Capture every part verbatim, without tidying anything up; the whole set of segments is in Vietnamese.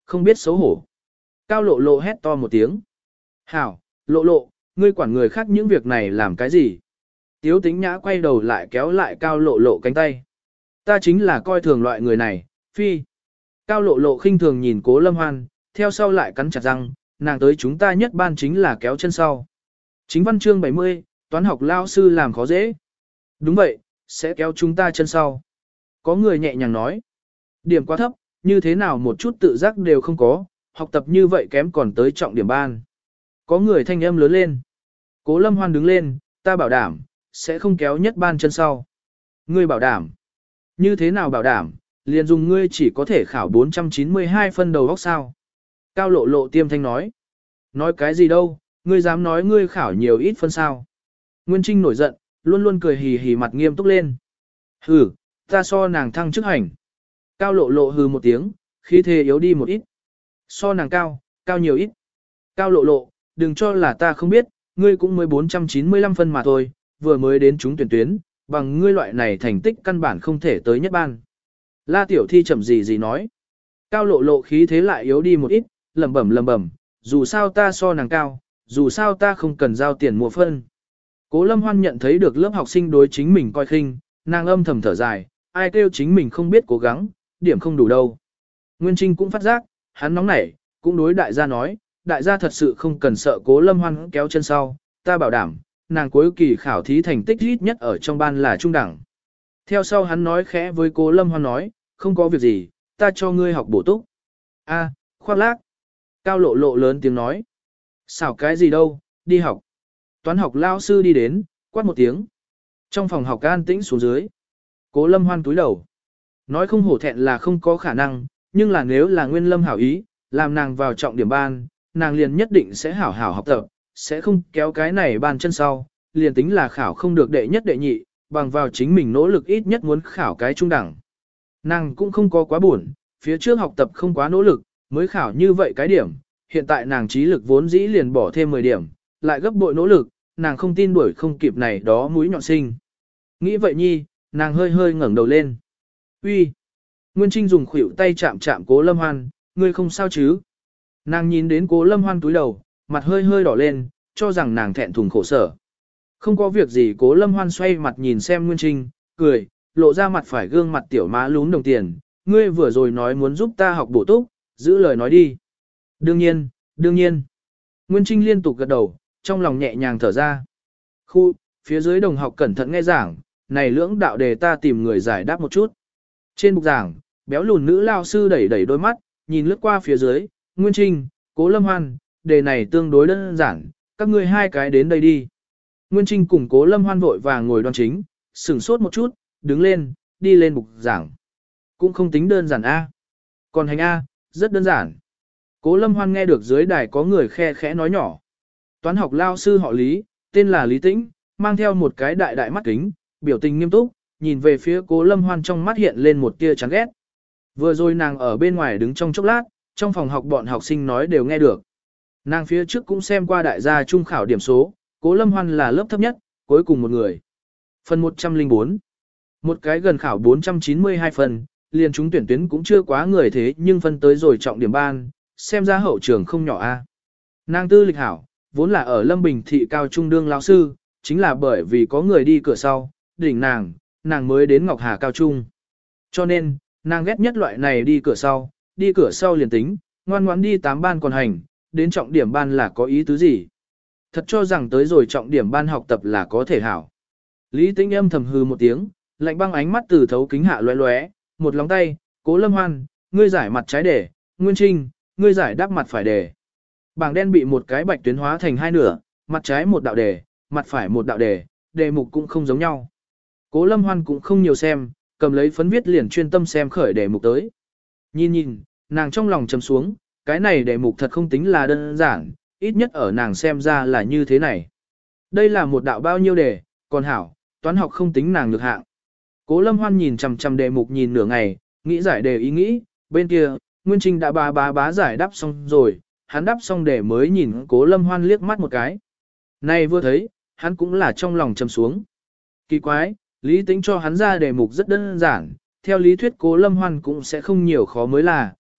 Không biết xấu hổ. Cao lộ lộ hét to một tiếng. Hảo, lộ lộ, ngươi quản người khác những việc này làm cái gì? Tiếu Tĩnh Nhã quay đầu lại kéo lại cao lộ lộ cánh tay. Ta chính là coi thường loại người này, phi. Cao lộ lộ khinh thường nhìn Cố Lâm Hoan, theo sau lại cắn chặt răng, nàng tới chúng ta nhất ban chính là kéo chân sau. Chính văn chương bảy mươi, toán học lao sư làm khó dễ. Đúng vậy, sẽ kéo chúng ta chân sau. Có người nhẹ nhàng nói. Điểm quá thấp, như thế nào một chút tự giác đều không có, học tập như vậy kém còn tới trọng điểm ban. Có người thanh âm lớn lên. Cố Lâm Hoan đứng lên, ta bảo đảm, sẽ không kéo nhất ban chân sau. Ngươi bảo đảm. Như thế nào bảo đảm, liền dùng ngươi chỉ có thể khảo bốn trăm chín mươi hai phân đầu góc sao. Cao lộ lộ tiêm thanh nói. Nói cái gì đâu, ngươi dám nói ngươi khảo nhiều ít phân sao. Nguyên Trinh nổi giận, luôn luôn cười hì hì mặt nghiêm túc lên. Hừ, ta so nàng thăng chức hành. Cao lộ lộ hừ một tiếng, khí thế yếu đi một ít. So nàng cao, cao nhiều ít. Cao lộ lộ, đừng cho là ta không biết, ngươi cũng mới bốn trăm chín mươi lăm phân mà thôi, vừa mới đến chúng tuyển tuyến, bằng ngươi loại này thành tích căn bản không thể tới nhất ban. La Tiểu Thi chậm gì gì nói. Cao lộ lộ khí thế lại yếu đi một ít, lẩm bẩm lẩm bẩm, dù sao ta so nàng cao, dù sao ta không cần giao tiền mua phân. Cố Lâm Hoan nhận thấy được lớp học sinh đối chính mình coi khinh, nàng âm thầm thở dài, ai kêu chính mình không biết cố gắng, điểm không đủ đâu. Nguyên Trinh cũng phát giác, hắn nóng nảy, cũng đối đại gia nói, đại gia thật sự không cần sợ Cố Lâm Hoan kéo chân sau, ta bảo đảm, nàng cuối kỳ khảo thí thành tích ít nhất ở trong ban là trung đẳng. Theo sau hắn nói khẽ với Cố Lâm Hoan nói, không có việc gì, ta cho ngươi học bổ túc. A, khoác lác. Cao lộ lộ lớn tiếng nói. Xảo cái gì đâu, đi học. Toán học lao sư đi đến, quát một tiếng. Trong phòng học an tĩnh xuống dưới. Cố Lâm Hoan túi đầu. Nói không hổ thẹn là không có khả năng, nhưng là nếu là Nguyên Lâm hảo ý, làm nàng vào trọng điểm ban, nàng liền nhất định sẽ hảo hảo học tập, sẽ không kéo cái này ban chân sau, liền tính là khảo không được đệ nhất đệ nhị, bằng vào chính mình nỗ lực ít nhất muốn khảo cái trung đẳng. Nàng cũng không có quá buồn, phía trước học tập không quá nỗ lực, mới khảo như vậy cái điểm, hiện tại nàng trí lực vốn dĩ liền bỏ thêm mười điểm, lại gấp bội nỗ lực, nàng không tin đuổi không kịp này đó mũi nhọn sinh. Nghĩ vậy nhi, nàng hơi hơi ngẩng đầu lên. Uy. Nguyên Trinh dùng khuỷu tay chạm chạm Cố Lâm Hoan, ngươi không sao chứ? Nàng nhìn đến Cố Lâm Hoan túi đầu, mặt hơi hơi đỏ lên, cho rằng nàng thẹn thùng khổ sở. Không có việc gì. Cố Lâm Hoan xoay mặt nhìn xem Nguyên Trinh, cười, lộ ra mặt phải gương mặt tiểu má lún đồng tiền, ngươi vừa rồi nói muốn giúp ta học bổ túc, giữ lời nói đi. Đương nhiên, đương nhiên. Nguyên Trinh liên tục gật đầu, trong lòng nhẹ nhàng thở ra. Khu, phía dưới đồng học cẩn thận nghe giảng, này lưỡng đạo đề ta tìm người giải đáp một chút. Trên bục giảng, béo lùn nữ lao sư đẩy đẩy đôi mắt, nhìn lướt qua phía dưới, Nguyên Trinh, Cố Lâm Hoan, đề này tương đối đơn giản, các ngươi hai cái đến đây đi. Nguyên Trinh cùng Cố Lâm Hoan vội vàng ngồi đoan chính, sửng sốt một chút, đứng lên, đi lên bục giảng. Cũng không tính đơn giản A. Còn hành A, rất đơn giản. Cố Lâm Hoan nghe được dưới đài có người khe khẽ nói nhỏ. Toán học lao sư họ Lý, tên là Lý Tĩnh, mang theo một cái đại đại mắt kính, biểu tình nghiêm túc, nhìn về phía Cố Lâm Hoan trong mắt hiện lên một tia chán ghét. Vừa rồi nàng ở bên ngoài đứng trong chốc lát, trong phòng học bọn học sinh nói đều nghe được. Nàng phía trước cũng xem qua đại gia trung khảo điểm số, Cố Lâm Hoan là lớp thấp nhất, cuối cùng một người. Phần một trăm lẻ bốn. Một cái gần khảo bốn trăm chín mươi hai phần, liền chúng tuyển tuyến cũng chưa quá người thế nhưng phân tới rồi trọng điểm ban, xem ra hậu trường không nhỏ a. Nàng tư lịch hảo, vốn là ở Lâm Bình thị cao trung đương lão sư, chính là bởi vì có người đi cửa sau, đỉnh nàng, nàng mới đến Ngọc Hà cao trung. Cho nên, nàng ghét nhất loại này đi cửa sau, đi cửa sau liền tính, ngoan ngoãn đi tám ban còn hành, đến trọng điểm ban là có ý tứ gì. Thật cho rằng tới rồi trọng điểm ban học tập là có thể hảo. Lý Tĩnh âm thầm hư một tiếng, lạnh băng ánh mắt từ thấu kính hạ lóe lóe, một lòng tay, Cố Lâm Hoan, ngươi giải mặt trái đề, Nguyên Trinh, ngươi giải đáp mặt phải đề. Bảng đen bị một cái bạch tuyến hóa thành hai nửa, mặt trái một đạo đề, mặt phải một đạo đề, đề mục cũng không giống nhau. Cố Lâm Hoan cũng không nhiều xem, cầm lấy phấn viết liền chuyên tâm xem khởi đề mục tới. Nhìn nhìn, nàng trong lòng trầm xuống, cái này đề mục thật không tính là đơn giản, ít nhất ở nàng xem ra là như thế này. Đây là một đạo bao nhiêu đề, còn hảo, toán học không tính nàng được hạng. Cố Lâm Hoan nhìn chằm chằm đề mục nhìn nửa ngày, nghĩ giải đề ý nghĩ, bên kia, Nguyên Trinh đã bá bá bá giải đáp xong rồi, hắn đáp xong đề mới nhìn Cố Lâm Hoan liếc mắt một cái. Này vừa thấy, hắn cũng là trong lòng trầm xuống. Kỳ quái, Lý Tĩnh cho hắn ra đề mục rất đơn giản, theo lý thuyết Cố Lâm Hoan cũng sẽ không nhiều khó mới là,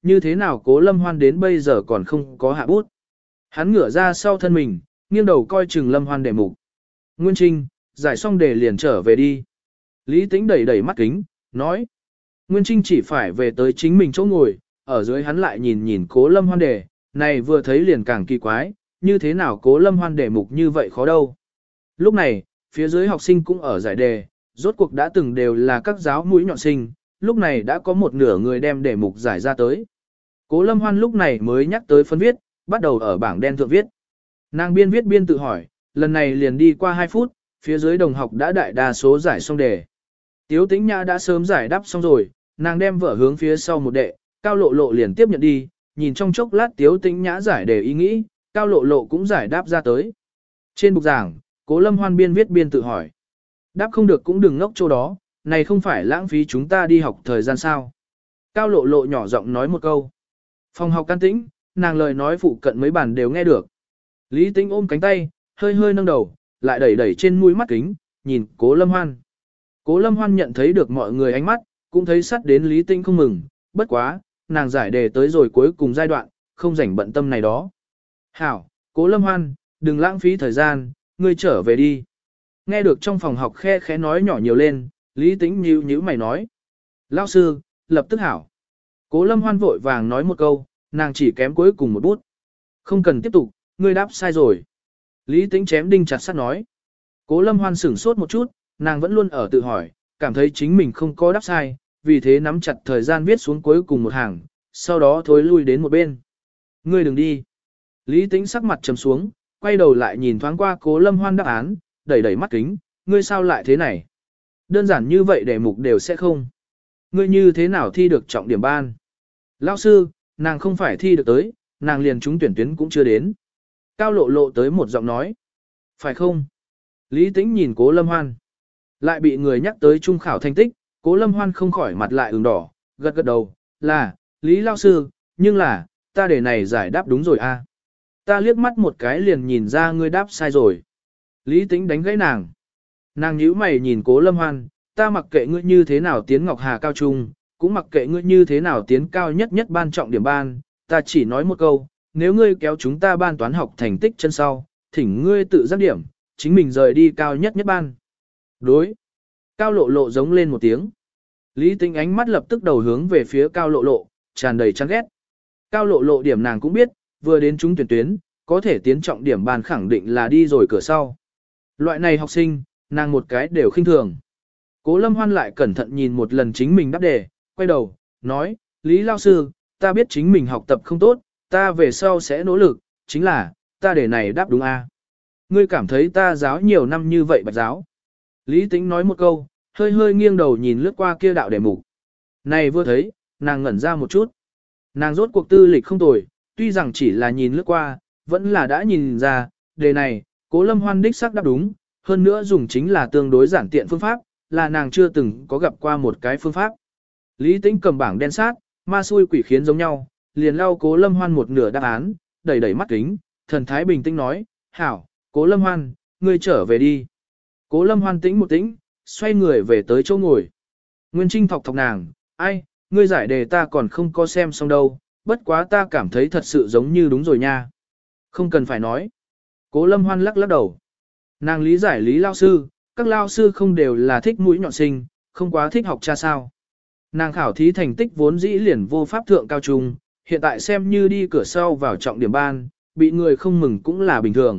như thế nào Cố Lâm Hoan đến bây giờ còn không có hạ bút. Hắn ngửa ra sau thân mình, nghiêng đầu coi chừng Lâm Hoan đề mục. Nguyên Trinh, giải xong đề liền trở về đi. Lý Tĩnh đẩy đẩy mắt kính, nói. Nguyên Trinh chỉ phải về tới chính mình chỗ ngồi, ở dưới hắn lại nhìn nhìn Cố Lâm Hoan đề, này vừa thấy liền càng kỳ quái, như thế nào Cố Lâm Hoan đề mục như vậy khó đâu. Lúc này, phía dưới học sinh cũng ở giải đề, rốt cuộc đã từng đều là các giáo mũi nhọn sinh, lúc này đã có một nửa người đem đề mục giải ra tới. Cố Lâm Hoan lúc này mới nhắc tới phân viết, bắt đầu ở bảng đen thượng viết. Nàng biên viết biên tự hỏi, lần này liền đi qua hai phút, phía dưới đồng học đã đại đa số giải xong đề. Tiếu Tĩnh Nhã đã sớm giải đáp xong rồi, nàng đem vở hướng phía sau một đệ, Cao Lộ Lộ liền tiếp nhận đi, nhìn trong chốc lát Tiếu Tĩnh Nhã giải đề ý nghĩ, Cao Lộ Lộ cũng giải đáp ra tới. Trên bục giảng, Cố Lâm Hoan biên viết biên tự hỏi. Đáp không được cũng đừng ngốc chỗ đó, này không phải lãng phí chúng ta đi học thời gian sao. Cao Lộ Lộ nhỏ giọng nói một câu. Phòng học can tĩnh, nàng lời nói phụ cận mấy bàn đều nghe được. Lý Tĩnh ôm cánh tay, hơi hơi nâng đầu, lại đẩy đẩy trên mũi mắt kính, nhìn Cố Lâm Hoan. Cố Lâm Hoan nhận thấy được mọi người ánh mắt, cũng thấy sắt đến Lý Tĩnh không mừng, bất quá, nàng giải đề tới rồi cuối cùng giai đoạn, không rảnh bận tâm này đó. Hảo, Cố Lâm Hoan, đừng lãng phí thời gian, ngươi trở về đi. Nghe được trong phòng học khe khẽ nói nhỏ nhiều lên, Lý Tĩnh nhíu nhíu mày nói. Lão sư, lập tức hảo. Cố Lâm Hoan vội vàng nói một câu, nàng chỉ kém cuối cùng một bút. Không cần tiếp tục, ngươi đáp sai rồi. Lý Tĩnh chém đinh chặt sắt nói. Cố Lâm Hoan sửng sốt một chút, nàng vẫn luôn ở tự hỏi, cảm thấy chính mình không có đáp sai, vì thế nắm chặt thời gian viết xuống cuối cùng một hàng, sau đó thối lui đến một bên. Ngươi đừng đi. Lý Tĩnh sắc mặt trầm xuống, quay đầu lại nhìn thoáng qua Cố Lâm Hoan đáp án, đẩy đẩy mắt kính, ngươi sao lại thế này? Đơn giản như vậy đề mục đều sẽ không. Ngươi như thế nào thi được trọng điểm ban? Lão sư, nàng không phải thi được tới, nàng liền trúng tuyển tuyến cũng chưa đến. Cao Lộ Lộ tới một giọng nói. Phải không? Lý Tĩnh nhìn Cố Lâm Hoan. Lại bị người nhắc tới trung khảo thành tích, Cố Lâm Hoan không khỏi mặt lại ửng đỏ, gật gật đầu, là, Lý Lão sư, nhưng là, ta để này giải đáp đúng rồi a. Ta liếc mắt một cái liền nhìn ra ngươi đáp sai rồi. Lý Tĩnh đánh gãy nàng. Nàng nhíu mày nhìn Cố Lâm Hoan, ta mặc kệ ngươi như thế nào tiến Ngọc Hà cao trung, cũng mặc kệ ngươi như thế nào tiến cao nhất nhất ban trọng điểm ban, ta chỉ nói một câu, nếu ngươi kéo chúng ta ban toán học thành tích chân sau, thỉnh ngươi tự giác điểm, chính mình rời đi cao nhất nhất ban. Đối. Cao Lộ Lộ giống lên một tiếng. Lý Tĩnh ánh mắt lập tức đầu hướng về phía Cao Lộ Lộ, tràn đầy chán ghét. Cao Lộ Lộ điểm nàng cũng biết, vừa đến chúng tuyển tuyến, có thể tiến trọng điểm ban khẳng định là đi rồi cửa sau. Loại này học sinh, nàng một cái đều khinh thường. Cố Lâm Hoan lại cẩn thận nhìn một lần chính mình đáp đề, quay đầu, nói, Lý Lao sư, ta biết chính mình học tập không tốt, ta về sau sẽ nỗ lực, chính là, ta đề này đáp đúng a. Ngươi cảm thấy ta giáo nhiều năm như vậy bạch giáo. Lý Tĩnh nói một câu, hơi hơi nghiêng đầu nhìn lướt qua kia đạo đề mục. Này vừa thấy, nàng ngẩn ra một chút. Nàng rốt cuộc tư lịch không tồi, tuy rằng chỉ là nhìn lướt qua, vẫn là đã nhìn ra, đề này, Cố Lâm Hoan đích xác đáp đúng, hơn nữa dùng chính là tương đối giản tiện phương pháp, là nàng chưa từng có gặp qua một cái phương pháp. Lý Tĩnh cầm bảng đen sát, ma xui quỷ khiến giống nhau, liền lau Cố Lâm Hoan một nửa đáp án, đẩy đẩy mắt kính, thần thái bình tĩnh nói, hảo, Cố Lâm Hoan, ngươi trở về đi. Cố Lâm Hoan tĩnh một tĩnh, xoay người về tới chỗ ngồi. Nguyên Trinh thọc thọc nàng, ai, ngươi giải đề ta còn không có xem xong đâu, bất quá ta cảm thấy thật sự giống như đúng rồi nha. Không cần phải nói. Cố Lâm Hoan lắc lắc đầu. Nàng lý giải Lý Lao sư, các Lao sư không đều là thích mũi nhọn sinh, không quá thích học cha sao. Nàng khảo thí thành tích vốn dĩ liền vô pháp thượng cao trung, hiện tại xem như đi cửa sau vào trọng điểm ban, bị người không mừng cũng là bình thường.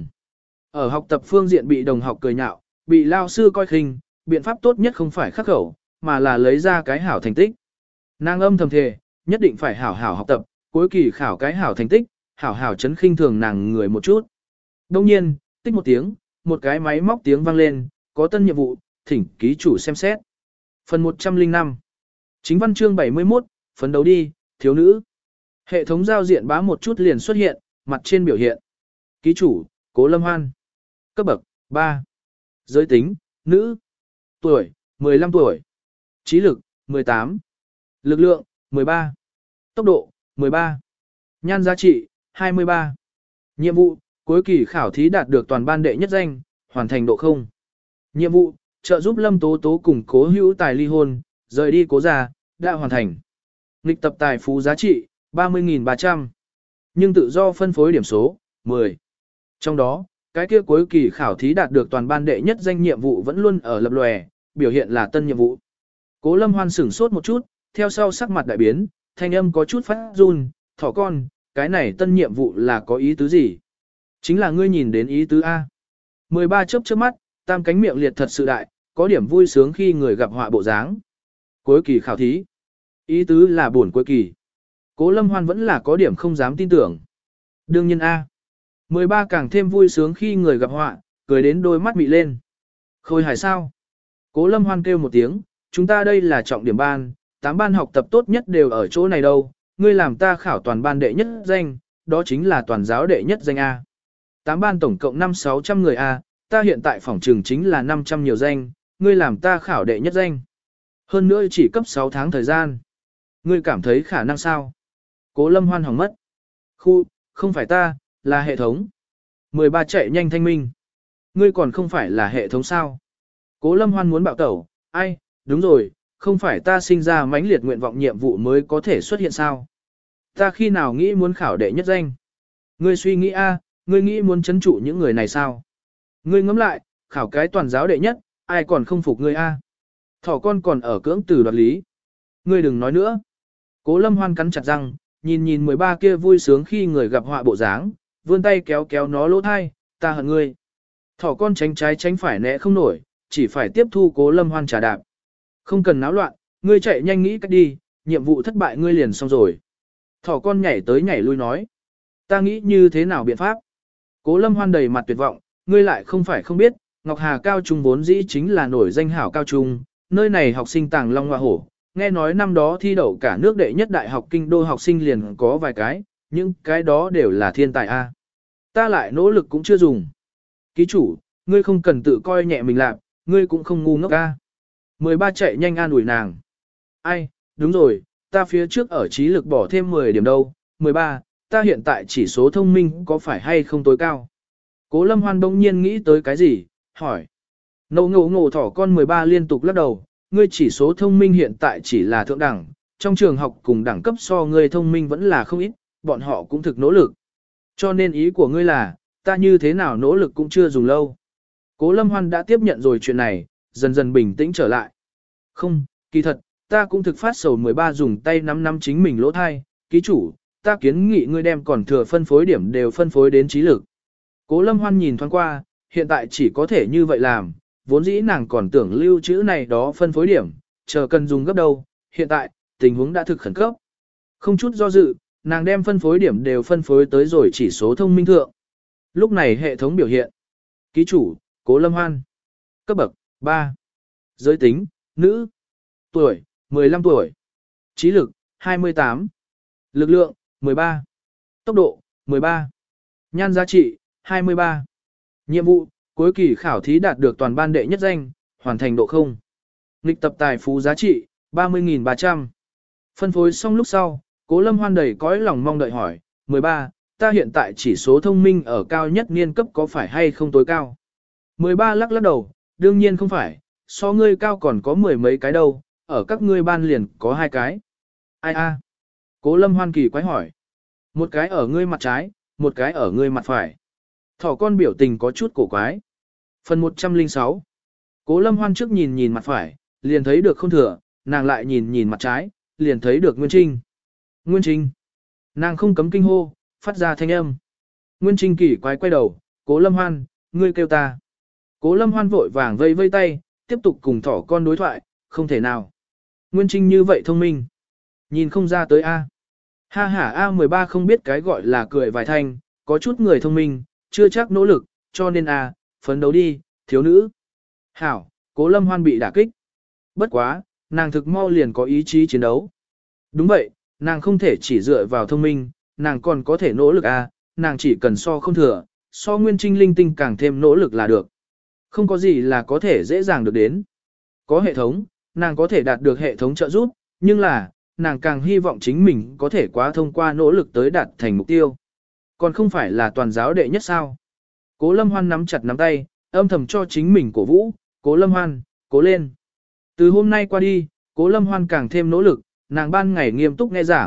Ở học tập phương diện bị đồng học cười nhạo, bị Lao sư coi khinh, biện pháp tốt nhất không phải khắc khẩu, mà là lấy ra cái hảo thành tích. Nàng âm thầm thề, nhất định phải hảo hảo học tập, cuối kỳ khảo cái hảo thành tích, hảo hảo chấn khinh thường nàng người một chút. Đông nhiên, tích một tiếng, một cái máy móc tiếng vang lên, có tân nhiệm vụ, thỉnh ký chủ xem xét. Phần một trăm lẻ năm. Chính văn chương bảy mươi mốt, phấn đấu đi, thiếu nữ. Hệ thống giao diện bá một chút liền xuất hiện, mặt trên biểu hiện. Ký chủ, Cố Lâm Hoan. Cấp bậc, ba. Giới tính, nữ. Tuổi, mười lăm tuổi. Trí lực, mười tám. Lực lượng, mười ba. Tốc độ, mười ba. Nhan giá trị, hai mươi ba. Nhiệm vụ, cuối kỳ khảo thí đạt được toàn ban đệ nhất danh, hoàn thành độ không. Nhiệm vụ, trợ giúp Lâm Tố Tố cùng Cố Hữu Tài ly hôn, rời đi Cố gia, đã hoàn thành. Nghịch tập tài phú giá trị, ba mươi nghìn ba trăm. Nhưng tự do phân phối điểm số, mười. Trong đó, cái kia cuối kỳ khảo thí đạt được toàn ban đệ nhất danh nhiệm vụ vẫn luôn ở lập lòe, biểu hiện là tân nhiệm vụ. Cố Lâm Hoan sửng sốt một chút, theo sau sắc mặt đại biến, thanh âm có chút phát run, thỏ con, cái này tân nhiệm vụ là có ý tứ gì? Chính là ngươi nhìn đến ý tứ A. mười ba chớp chớp mắt, tam cánh miệng liệt thật sự đại, có điểm vui sướng khi người gặp họa bộ dáng. Cuối kỳ khảo thí. Ý tứ là buồn cuối kỳ. Cố Lâm Hoan vẫn là có điểm không dám tin tưởng. Đương nhiên A. mười ba càng thêm vui sướng khi người gặp họa, cười đến đôi mắt mị lên. Khôi hài sao? Cố Lâm Hoan kêu một tiếng, chúng ta đây là trọng điểm ban, tám ban học tập tốt nhất đều ở chỗ này đâu, ngươi làm ta khảo toàn ban đệ nhất danh, đó chính là toàn giáo đệ nhất danh A. tám ban tổng cộng năm sáu trăm người A, ta hiện tại phỏng trường chính là năm trăm nhiều danh, ngươi làm ta khảo đệ nhất danh. Hơn nữa chỉ cấp sáu tháng thời gian. Ngươi cảm thấy khả năng sao? Cố Lâm Hoan hỏng mất. Khu, không phải ta, là hệ thống. mười ba chạy nhanh thanh minh. Ngươi còn không phải là hệ thống sao? Cố Lâm Hoan muốn bạo tẩu, ai, đúng rồi, không phải ta sinh ra mãnh liệt nguyện vọng nhiệm vụ mới có thể xuất hiện sao? Ta khi nào nghĩ muốn khảo đệ nhất danh? Ngươi suy nghĩ a, ngươi nghĩ muốn chấn trụ những người này sao? Ngươi ngẫm lại, khảo cái toàn giáo đệ nhất, ai còn không phục ngươi a? Thỏ con còn ở cưỡng từ đoạt lý. Ngươi đừng nói nữa. Cố Lâm Hoan cắn chặt răng, nhìn nhìn mười ba kia vui sướng khi người gặp họa bộ dáng, vươn tay kéo kéo nó lỗ thai, ta hận ngươi. Thỏ con tránh trái tránh phải né không nổi, chỉ phải tiếp thu Cố Lâm Hoan trả đạp. Không cần náo loạn, ngươi chạy nhanh nghĩ cách đi, nhiệm vụ thất bại ngươi liền xong rồi. Thỏ con nhảy tới nhảy lui nói, ta nghĩ như thế nào biện pháp. Cố Lâm Hoan đầy mặt tuyệt vọng, ngươi lại không phải không biết, Ngọc Hà Cao Trung vốn dĩ chính là nổi danh hảo cao trung, nơi này học sinh tàng long hoa hổ, nghe nói năm đó thi đậu cả nước đệ nhất đại học kinh đô học sinh liền có vài cái, nhưng cái đó đều là thiên tài a. Ta lại nỗ lực cũng chưa dùng. Ký chủ, ngươi không cần tự coi nhẹ mình làm, ngươi cũng không ngu ngốc a. mười ba chạy nhanh an ủi nàng. Ai, đúng rồi, ta phía trước ở trí lực bỏ thêm mười điểm đâu, mười ba, ta hiện tại chỉ số thông minh có phải hay không tối cao? Cố Lâm Hoan bỗng nhiên nghĩ tới cái gì, hỏi. Ngô ngô ngô thỏ con mười ba liên tục lắc đầu, ngươi chỉ số thông minh hiện tại chỉ là thượng đẳng, trong trường học cùng đẳng cấp so ngươi thông minh vẫn là không ít, bọn họ cũng thực nỗ lực. Cho nên ý của ngươi là, ta như thế nào nỗ lực cũng chưa dùng lâu. Cố Lâm Hoan đã tiếp nhận rồi chuyện này, dần dần bình tĩnh trở lại. Không, kỳ thật, ta cũng thực phát sầu mười ba dùng tay nắm nắm chính mình lỗ thai, ký chủ, ta kiến nghị ngươi đem còn thừa phân phối điểm đều phân phối đến trí lực. Cố Lâm Hoan nhìn thoáng qua, hiện tại chỉ có thể như vậy làm, vốn dĩ nàng còn tưởng lưu trữ này đó phân phối điểm, chờ cần dùng gấp đâu, hiện tại, tình huống đã thực khẩn cấp. Không chút do dự, nàng đem phân phối điểm đều phân phối tới rồi chỉ số thông minh thượng. Lúc này hệ thống biểu hiện. Ký chủ, Cố Lâm Hoan. Cấp bậc, ba. Giới tính, nữ. Tuổi, mười lăm tuổi. Trí lực, hai mươi tám. Lực lượng, mười ba. Tốc độ, mười ba. Nhan giá trị, hai mươi ba. Nhiệm vụ, cuối kỳ khảo thí đạt được toàn ban đệ nhất danh, hoàn thành độ không. Nghịch tập tài phú giá trị, ba mươi nghìn ba trăm. Phân phối xong lúc sau, Cố Lâm Hoan đầy cõi lòng mong đợi hỏi, mười ba, ta hiện tại chỉ số thông minh ở cao nhất niên cấp có phải hay không tối cao? mười ba lắc lắc đầu, đương nhiên không phải, so ngươi cao còn có mười mấy cái đâu, ở các ngươi ban liền có hai cái. Ai a? Cố Lâm Hoan kỳ quái hỏi. Một cái ở ngươi mặt trái, một cái ở ngươi mặt phải. Thỏ con biểu tình có chút cổ quái. Phần một trăm lẻ sáu. Cố Lâm Hoan trước nhìn nhìn mặt phải, liền thấy được không thừa, nàng lại nhìn nhìn mặt trái, liền thấy được Nguyên Trinh. Nguyên Trinh. Nàng không cấm kinh hô, phát ra thanh âm. Nguyên Trinh kỳ quái quay đầu, Cố Lâm Hoan, ngươi kêu ta. Cố Lâm Hoan vội vàng vây vây tay, tiếp tục cùng thỏ con đối thoại, không thể nào. Nguyên Trinh như vậy thông minh. Nhìn không ra tới A. Ha ha A mười ba không biết cái gọi là cười vài thanh, có chút người thông minh, chưa chắc nỗ lực, cho nên A, phấn đấu đi, thiếu nữ. Hảo, Cố Lâm Hoan bị đả kích. Bất quá, nàng thực mau liền có ý chí chiến đấu. Đúng vậy, nàng không thể chỉ dựa vào thông minh, nàng còn có thể nỗ lực A, nàng chỉ cần so không thừa, so Nguyên Trinh linh tinh càng thêm nỗ lực là được. Không có gì là có thể dễ dàng được đến. Có hệ thống, nàng có thể đạt được hệ thống trợ giúp, nhưng là, nàng càng hy vọng chính mình có thể quá thông qua nỗ lực tới đạt thành mục tiêu. Còn không phải là toàn giáo đệ nhất sao. Cố Lâm Hoan nắm chặt nắm tay, âm thầm cho chính mình cổ vũ, Cố Lâm Hoan, cố lên. Từ hôm nay qua đi, Cố Lâm Hoan càng thêm nỗ lực, nàng ban ngày nghiêm túc nghe giảng,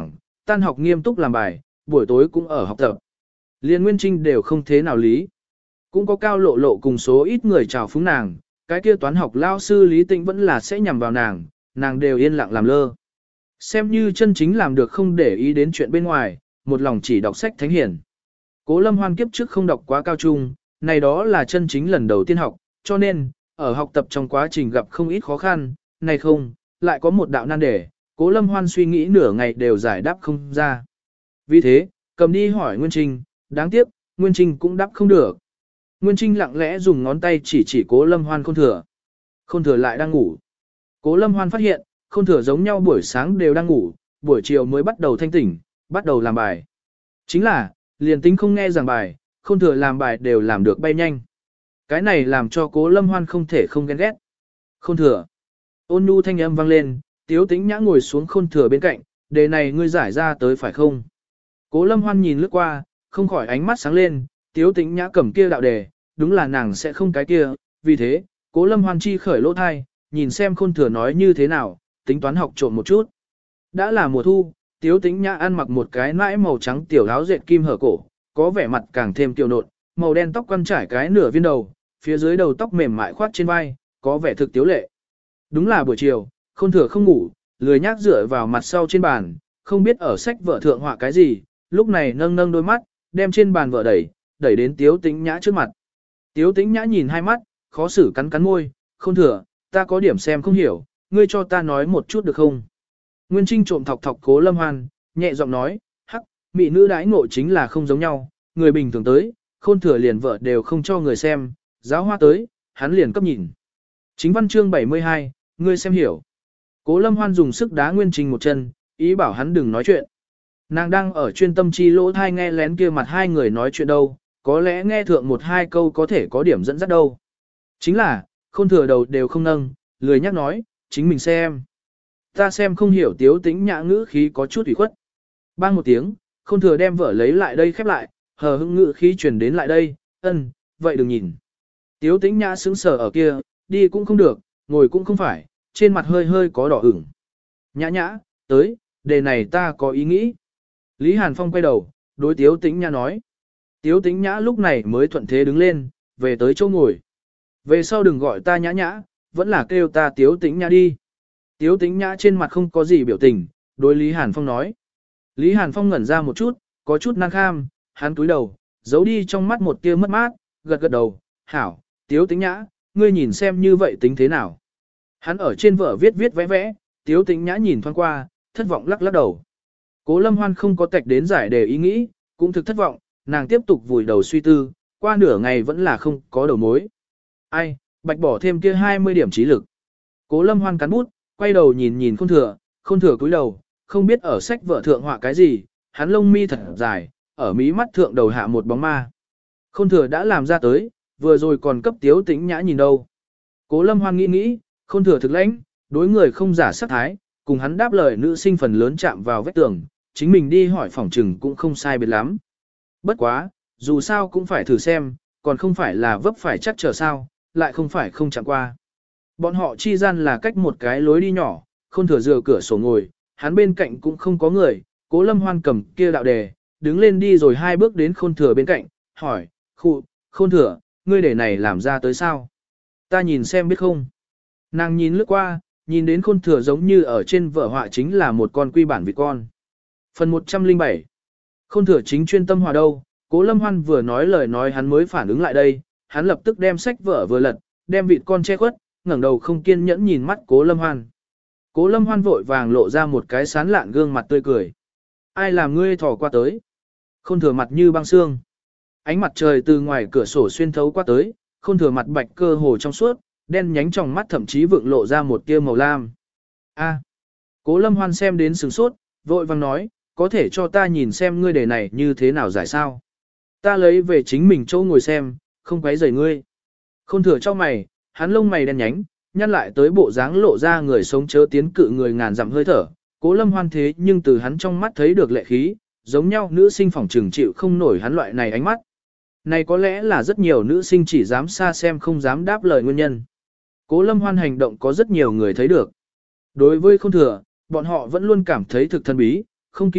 tan học nghiêm túc làm bài, buổi tối cũng ở học tập. Liên Nguyên Trinh đều không thế nào lý. Cũng có Cao Lộ Lộ cùng số ít người chào phúng nàng, cái kia toán học lao sư Lý Tĩnh vẫn là sẽ nhằm vào nàng, nàng đều yên lặng làm lơ. Xem như chân chính làm được không để ý đến chuyện bên ngoài, một lòng chỉ đọc sách thánh hiển. Cố Lâm Hoan kiếp trước không đọc quá cao trung, này đó là chân chính lần đầu tiên học, cho nên, ở học tập trong quá trình gặp không ít khó khăn, này không, lại có một đạo nan đề, Cố Lâm Hoan suy nghĩ nửa ngày đều giải đáp không ra. Vì thế, cầm đi hỏi Nguyên Trinh, đáng tiếc, Nguyên Trinh cũng đáp không được. Nguyên Trinh lặng lẽ dùng ngón tay chỉ chỉ Cố Lâm Hoan Khôn Thừa. Khôn Thừa lại đang ngủ. Cố Lâm Hoan phát hiện, Khôn Thừa giống nhau buổi sáng đều đang ngủ, buổi chiều mới bắt đầu thanh tỉnh, bắt đầu làm bài. Chính là, liền tính không nghe giảng bài, Khôn Thừa làm bài đều làm được bay nhanh. Cái này làm cho Cố Lâm Hoan không thể không ghen ghét. Khôn Thừa. Ôn nhu thanh âm vang lên, Tiếu Tĩnh Nhã ngồi xuống Khôn Thừa bên cạnh, đề này ngươi giải ra tới phải không? Cố Lâm Hoan nhìn lướt qua, không khỏi ánh mắt sáng lên, Tiếu Tĩnh Nhã cầm kia đạo đề, đúng là nàng sẽ không cái kia, vì thế, Cố Lâm Hoan chi khởi lỗ thai, nhìn xem Khôn Thừa nói như thế nào, tính toán học trộm một chút. Đã là mùa thu, Tiếu Tĩnh Nhã ăn mặc một cái nãi màu trắng tiểu áo dệt kim hở cổ, có vẻ mặt càng thêm tiểu nộn, màu đen tóc quăn trải cái nửa viên đầu, phía dưới đầu tóc mềm mại khoát trên vai, có vẻ thực tiếu lệ. Đúng là buổi chiều, Khôn Thừa không ngủ, lười nhác dựa vào mặt sau trên bàn, không biết ở sách vợ thượng họa cái gì, lúc này nâng nâng đôi mắt, đem trên bàn vợ đẩy, đẩy đến Tiếu Tĩnh Nhã trước mặt. Tiếu Tĩnh Nhã nhìn hai mắt, khó xử cắn cắn môi, Khôn Thừa, ta có điểm xem không hiểu, ngươi cho ta nói một chút được không? Nguyên Trinh trộm thọc thọc Cố Lâm Hoan, nhẹ giọng nói, hắc, mỹ nữ đãi ngộ chính là không giống nhau, người bình thường tới, Khôn Thừa liền vợ đều không cho người xem, giáo hoa tới, hắn liền cấp nhìn. Chính văn chương bảy mươi hai, ngươi xem hiểu. Cố Lâm Hoan dùng sức đá Nguyên Trinh một chân, ý bảo hắn đừng nói chuyện. Nàng đang ở chuyên tâm chi lỗ thai nghe lén kia mặt hai người nói chuyện đâu, có lẽ nghe thượng một hai câu có thể có điểm dẫn dắt đâu. Chính là, Khôn Thừa đầu đều không nâng, lười nhắc nói, chính mình xem. Ta xem không hiểu. Tiếu Tĩnh Nhã ngữ khí có chút ủy khuất. Bang một tiếng, Khôn Thừa đem vở lấy lại đây khép lại, hờ hững ngữ khí truyền đến lại đây, ân, vậy đừng nhìn. Tiếu Tĩnh Nhã sững sờ ở kia, đi cũng không được, ngồi cũng không phải, trên mặt hơi hơi có đỏ ửng. Nhã nhã, tới, đề này ta có ý nghĩ. Lý Hàn Phong quay đầu, đối Tiếu Tĩnh Nhã nói. Tiếu Tĩnh Nhã lúc này mới thuận thế đứng lên, về tới chỗ ngồi. Về sau đừng gọi ta nhã nhã, vẫn là kêu ta Tiếu Tĩnh Nhã đi. Tiếu Tĩnh Nhã trên mặt không có gì biểu tình, đối Lý Hàn Phong nói. Lý Hàn Phong ngẩn ra một chút, có chút năng kham, hắn túi đầu, giấu đi trong mắt một tia mất mát, gật gật đầu, hảo, Tiếu Tĩnh Nhã, ngươi nhìn xem như vậy tính thế nào. Hắn ở trên vở viết viết vẽ vẽ, Tiếu Tĩnh Nhã nhìn thoáng qua, thất vọng lắc lắc đầu. Cố Lâm Hoan không có tạch đến giải đề ý nghĩ, cũng thực thất vọng, nàng tiếp tục vùi đầu suy tư, qua nửa ngày vẫn là không có đầu mối. Ai, bạch bỏ thêm kia hai mươi điểm trí lực. Cố Lâm Hoan cắn bút, quay đầu nhìn nhìn Khôn Thừa, Khôn Thừa cúi đầu, không biết ở sách vở thượng họa cái gì, hắn lông mi thật dài, ở mí mắt thượng đầu hạ một bóng ma. Khôn Thừa đã làm ra tới, vừa rồi còn cấp Tiếu Tĩnh Nhã nhìn đâu. Cố Lâm Hoan nghĩ nghĩ, Khôn Thừa thực lãnh, đối người không giả sắc thái, cùng hắn đáp lời nữ sinh phần lớn chạm vào vách tường, chính mình đi hỏi phỏng trừng cũng không sai biệt lắm. Bất quá, dù sao cũng phải thử xem, còn không phải là vấp phải chắc chờ sao, lại không phải không chạm qua. Bọn họ chi gian là cách một cái lối đi nhỏ, Khôn Thừa dựa cửa sổ ngồi, hắn bên cạnh cũng không có người, Cố Lâm Hoan cầm kia đạo đề, đứng lên đi rồi hai bước đến Khôn Thừa bên cạnh, hỏi, khu, Khôn Thừa, ngươi để này làm ra tới sao? Ta nhìn xem biết không? Nàng nhìn lướt qua, nhìn đến Khôn Thừa giống như ở trên vở họa chính là một con quy bản vịt con. Phần một trăm lẻ bảy. Khôn Thừa chính chuyên tâm hòa đâu, Cố Lâm Hoan vừa nói lời nói hắn mới phản ứng lại đây, hắn lập tức đem sách vở vừa lật, đem vịt con che khuất, ngẩng đầu không kiên nhẫn nhìn mắt Cố Lâm Hoan. Cố Lâm Hoan vội vàng lộ ra một cái sán lạn gương mặt tươi cười. Ai làm ngươi thò qua tới? Khôn Thừa mặt như băng xương. Ánh mặt trời từ ngoài cửa sổ xuyên thấu qua tới, Khôn Thừa mặt bạch cơ hồ trong suốt, đen nhánh trong mắt thậm chí vượng lộ ra một tia màu lam. A. Cố Lâm Hoan xem đến sửng sốt, vội vàng nói, có thể cho ta nhìn xem ngươi đề này như thế nào giải sao? Ta lấy về chính mình chỗ ngồi xem, không quấy rầy ngươi. Khôn Thừa cho mày, hắn lông mày đen nhánh, nhăn lại tới bộ dáng lộ ra người sống chớ tiến cự người ngàn dặm hơi thở. Cố Lâm Hoan thế nhưng từ hắn trong mắt thấy được lệ khí, giống nhau nữ sinh phỏng trừng chịu không nổi hắn loại này ánh mắt. Này có lẽ là rất nhiều nữ sinh chỉ dám xa xem không dám đáp lời nguyên nhân. Cố Lâm Hoan hành động có rất nhiều người thấy được. Đối với Khôn Thừa, bọn họ vẫn luôn cảm thấy thực thần bí, không ký túc,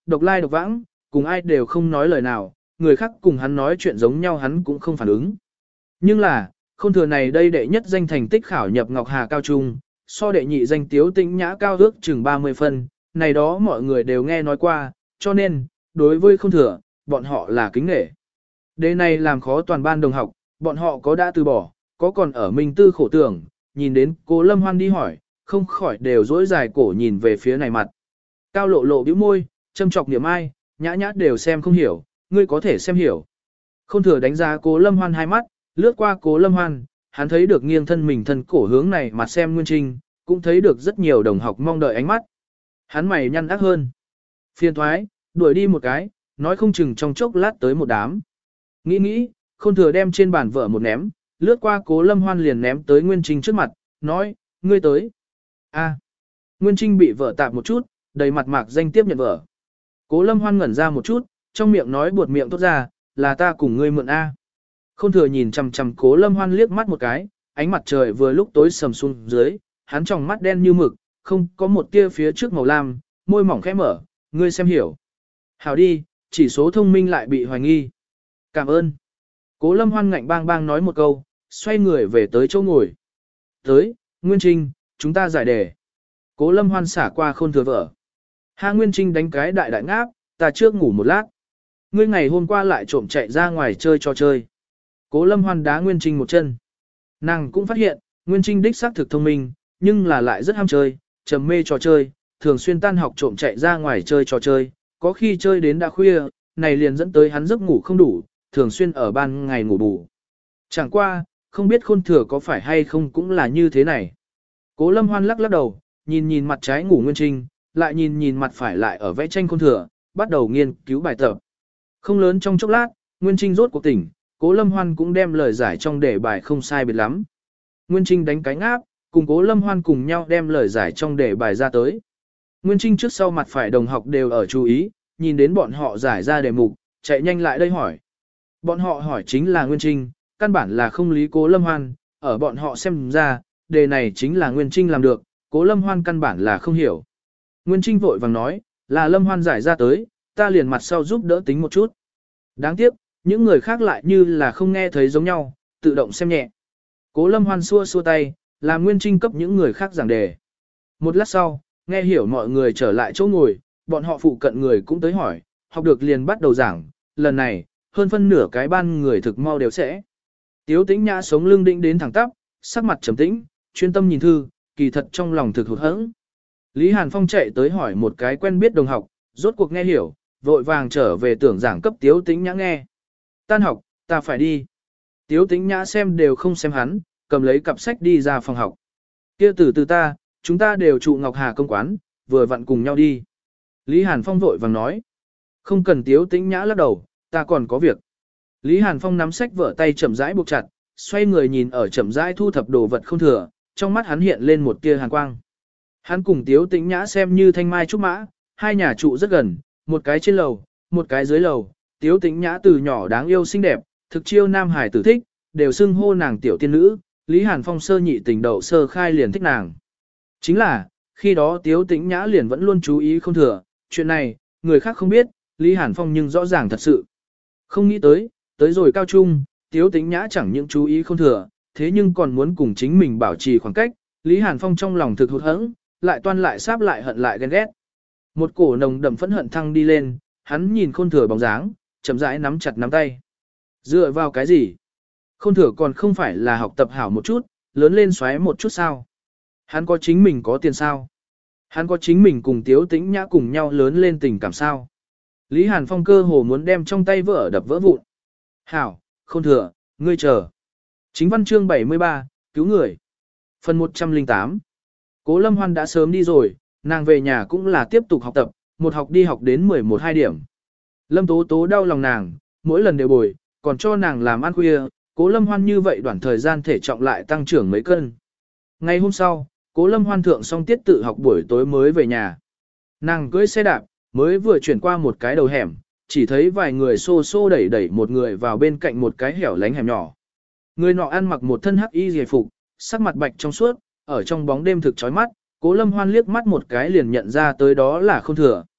độc lai độc vãng, cùng ai đều không nói lời nào, người khác cùng hắn nói chuyện giống nhau hắn cũng không phản ứng. Nhưng là, Khôn Thừa này đây đệ nhất danh thành tích khảo nhập Ngọc Hà cao trung, so đệ nhị danh Tiếu Tĩnh Nhã cao ước chừng ba mươi phân, này đó mọi người đều nghe nói qua, cho nên, đối với Khôn Thừa, bọn họ là kính nể. Đề này làm khó toàn ban đồng học, bọn họ có đã từ bỏ, có còn ở minh tư khổ tưởng, nhìn đến cô Lâm Hoan đi hỏi, không khỏi đều dỗi dài cổ nhìn về phía này mặt. Cao Lộ Lộ bĩu môi, châm chọc niệm ai, nhã nhã đều xem không hiểu, ngươi có thể xem hiểu. Khôn Thừa đánh giá Cố Lâm Hoan hai mắt, lướt qua Cố Lâm Hoan, hắn thấy được nghiêng thân mình thân cổ hướng này mặt xem Nguyên Trinh, cũng thấy được rất nhiều đồng học mong đợi ánh mắt. Hắn mày nhăn ác hơn. Phiền thoái, đuổi đi một cái, nói không chừng trong chốc lát tới một đám. Nghĩ nghĩ, Khôn Thừa đem trên bàn vợ một ném, lướt qua Cố Lâm Hoan liền ném tới Nguyên Trinh trước mặt, nói, ngươi tới. A. Nguyên Trinh bị vợ tạp một chút, đầy mặt mạc danh tiếp nhận vợ. Cố Lâm Hoan ngẩn ra một chút, trong miệng nói buột miệng tốt ra, là ta cùng ngươi mượn A. Khôn Thừa nhìn chằm chằm Cố Lâm Hoan liếc mắt một cái, ánh mặt trời vừa lúc tối sầm xuống dưới, hắn tròng mắt đen như mực, không có một tia phía trước màu lam, môi mỏng khẽ mở, ngươi xem hiểu. Hảo đi, chỉ số thông minh lại bị hoài nghi. Cảm ơn. Cố Lâm Hoan ngạnh bang bang nói một câu, xoay người về tới chỗ ngồi. Tới, Nguyên Trinh, chúng ta giải đề. Cố Lâm Hoan xả qua Khôn Thừa vợ. Ha Nguyên Trinh đánh cái đại đại ngáp, ta trước ngủ một lát. Ngươi ngày hôm qua lại trộm chạy ra ngoài chơi cho chơi. Cố Lâm Hoan đá Nguyên Trinh một chân. Nàng cũng phát hiện, Nguyên Trinh đích xác thực thông minh, nhưng là lại rất ham chơi, trầm mê trò chơi, thường xuyên tan học trộm chạy ra ngoài chơi trò chơi, có khi chơi đến đã khuya, này liền dẫn tới hắn giấc ngủ không đủ, thường xuyên ở ban ngày ngủ bù. Chẳng qua, không biết Khôn Thừa có phải hay không cũng là như thế này. Cố Lâm Hoan lắc lắc đầu, nhìn nhìn mặt trái ngủ Nguyên Trinh, lại nhìn nhìn mặt phải lại ở vẽ tranh Khôn Thừa, bắt đầu nghiên cứu bài tập. Không lớn trong chốc lát, Nguyên Trinh rốt cuộc tỉnh, Cố Lâm Hoan cũng đem lời giải trong đề bài không sai biệt lắm. Nguyên Trinh đánh cánh áp, cùng Cố Lâm Hoan cùng nhau đem lời giải trong đề bài ra tới. Nguyên Trinh trước sau mặt phải đồng học đều ở chú ý, nhìn đến bọn họ giải ra đề mục, chạy nhanh lại đây hỏi. Bọn họ hỏi chính là Nguyên Trinh, căn bản là không lý Cố Lâm Hoan, ở bọn họ xem ra, đề này chính là Nguyên Trinh làm được, Cố Lâm Hoan căn bản là không hiểu. Nguyên Trinh vội vàng nói, là Lâm Hoan giải ra tới, ta liền mặt sau giúp đỡ tính một chút. Đáng tiếc, những người khác lại như là không nghe thấy giống nhau, tự động xem nhẹ. Cố Lâm Hoan xua xua tay, làm Nguyên Trinh cấp những người khác giảng đề. Một lát sau, nghe hiểu mọi người trở lại chỗ ngồi, bọn họ phụ cận người cũng tới hỏi, học được liền bắt đầu giảng, lần này, hơn phân nửa cái ban người thực mau đều sẽ. Tiếu Tĩnh Nhã sống lưng định đến thẳng tắp, sắc mặt trầm tĩnh, chuyên tâm nhìn thư, kỳ thật trong lòng thực hụt hẫng. Lý Hàn Phong chạy tới hỏi một cái quen biết đồng học, rốt cuộc nghe hiểu, vội vàng trở về tưởng giảng cấp Tiếu Tĩnh Nhã nghe. Tan học, ta phải đi. Tiếu Tĩnh Nhã xem đều không xem hắn, cầm lấy cặp sách đi ra phòng học. Kia từ từ ta, chúng ta đều trụ Ngọc Hà công quán, vừa vặn cùng nhau đi. Lý Hàn Phong vội vàng nói. Không cần Tiếu Tĩnh Nhã lắc đầu, ta còn có việc. Lý Hàn Phong nắm sách vở tay chậm rãi buộc chặt, xoay người nhìn ở chậm rãi thu thập đồ vật không thừa, trong mắt hắn hiện lên một tia hàn quang. Hắn cùng Tiếu Tĩnh Nhã xem như thanh mai trúc mã, hai nhà trụ rất gần, một cái trên lầu, một cái dưới lầu. Tiếu Tĩnh Nhã từ nhỏ đáng yêu xinh đẹp, thực chiêu nam hải tử thích, đều xưng hô nàng tiểu tiên nữ. Lý Hàn Phong sơ nhị tình đậu sơ khai liền thích nàng. Chính là, khi đó Tiếu Tĩnh Nhã liền vẫn luôn chú ý không thừa, chuyện này, người khác không biết, Lý Hàn Phong nhưng rõ ràng thật sự. Không nghĩ tới, tới rồi cao trung, Tiếu Tĩnh Nhã chẳng những chú ý không thừa, thế nhưng còn muốn cùng chính mình bảo trì khoảng cách, Lý Hàn Phong trong lòng thực hụt hẫng, lại toan lại sáp lại hận lại ghen ghét. Một cổ nồng đậm phẫn hận thăng đi lên, hắn nhìn Khôn Thừa bóng dáng, chậm rãi nắm chặt nắm tay. Dựa vào cái gì? Khôn Thừa còn không phải là học tập hảo một chút, lớn lên xoáy một chút sao? Hắn có chính mình có tiền sao? Hắn có chính mình cùng Tiếu Tĩnh Nhã cùng nhau lớn lên tình cảm sao? Lý Hàn Phong cơ hồ muốn đem trong tay vỡ đập vỡ vụn. Hảo, Khôn Thừa, ngươi chờ. Chính văn chương bảy mươi ba, cứu người. Phần một trăm lẻ tám. Cố Lâm Hoan đã sớm đi rồi, nàng về nhà cũng là tiếp tục học tập, một học đi học đến mười một hai điểm. Lâm Tố Tố đau lòng nàng, mỗi lần đều bồi, còn cho nàng làm ăn khuya, Cố Lâm Hoan như vậy đoạn thời gian thể trọng lại tăng trưởng mấy cân. Ngày hôm sau, Cố Lâm Hoan thượng xong tiết tự học buổi tối mới về nhà. Nàng cưỡi xe đạp, mới vừa chuyển qua một cái đầu hẻm, chỉ thấy vài người xô xô đẩy đẩy một người vào bên cạnh một cái hẻo lánh hẻm nhỏ. Người nọ ăn mặc một thân hắc y giải phục, sắc mặt bạch trong suốt, ở trong bóng đêm thực chói mắt, Cố Lâm Hoan liếc mắt một cái liền nhận ra tới đó là Khôn Thừa.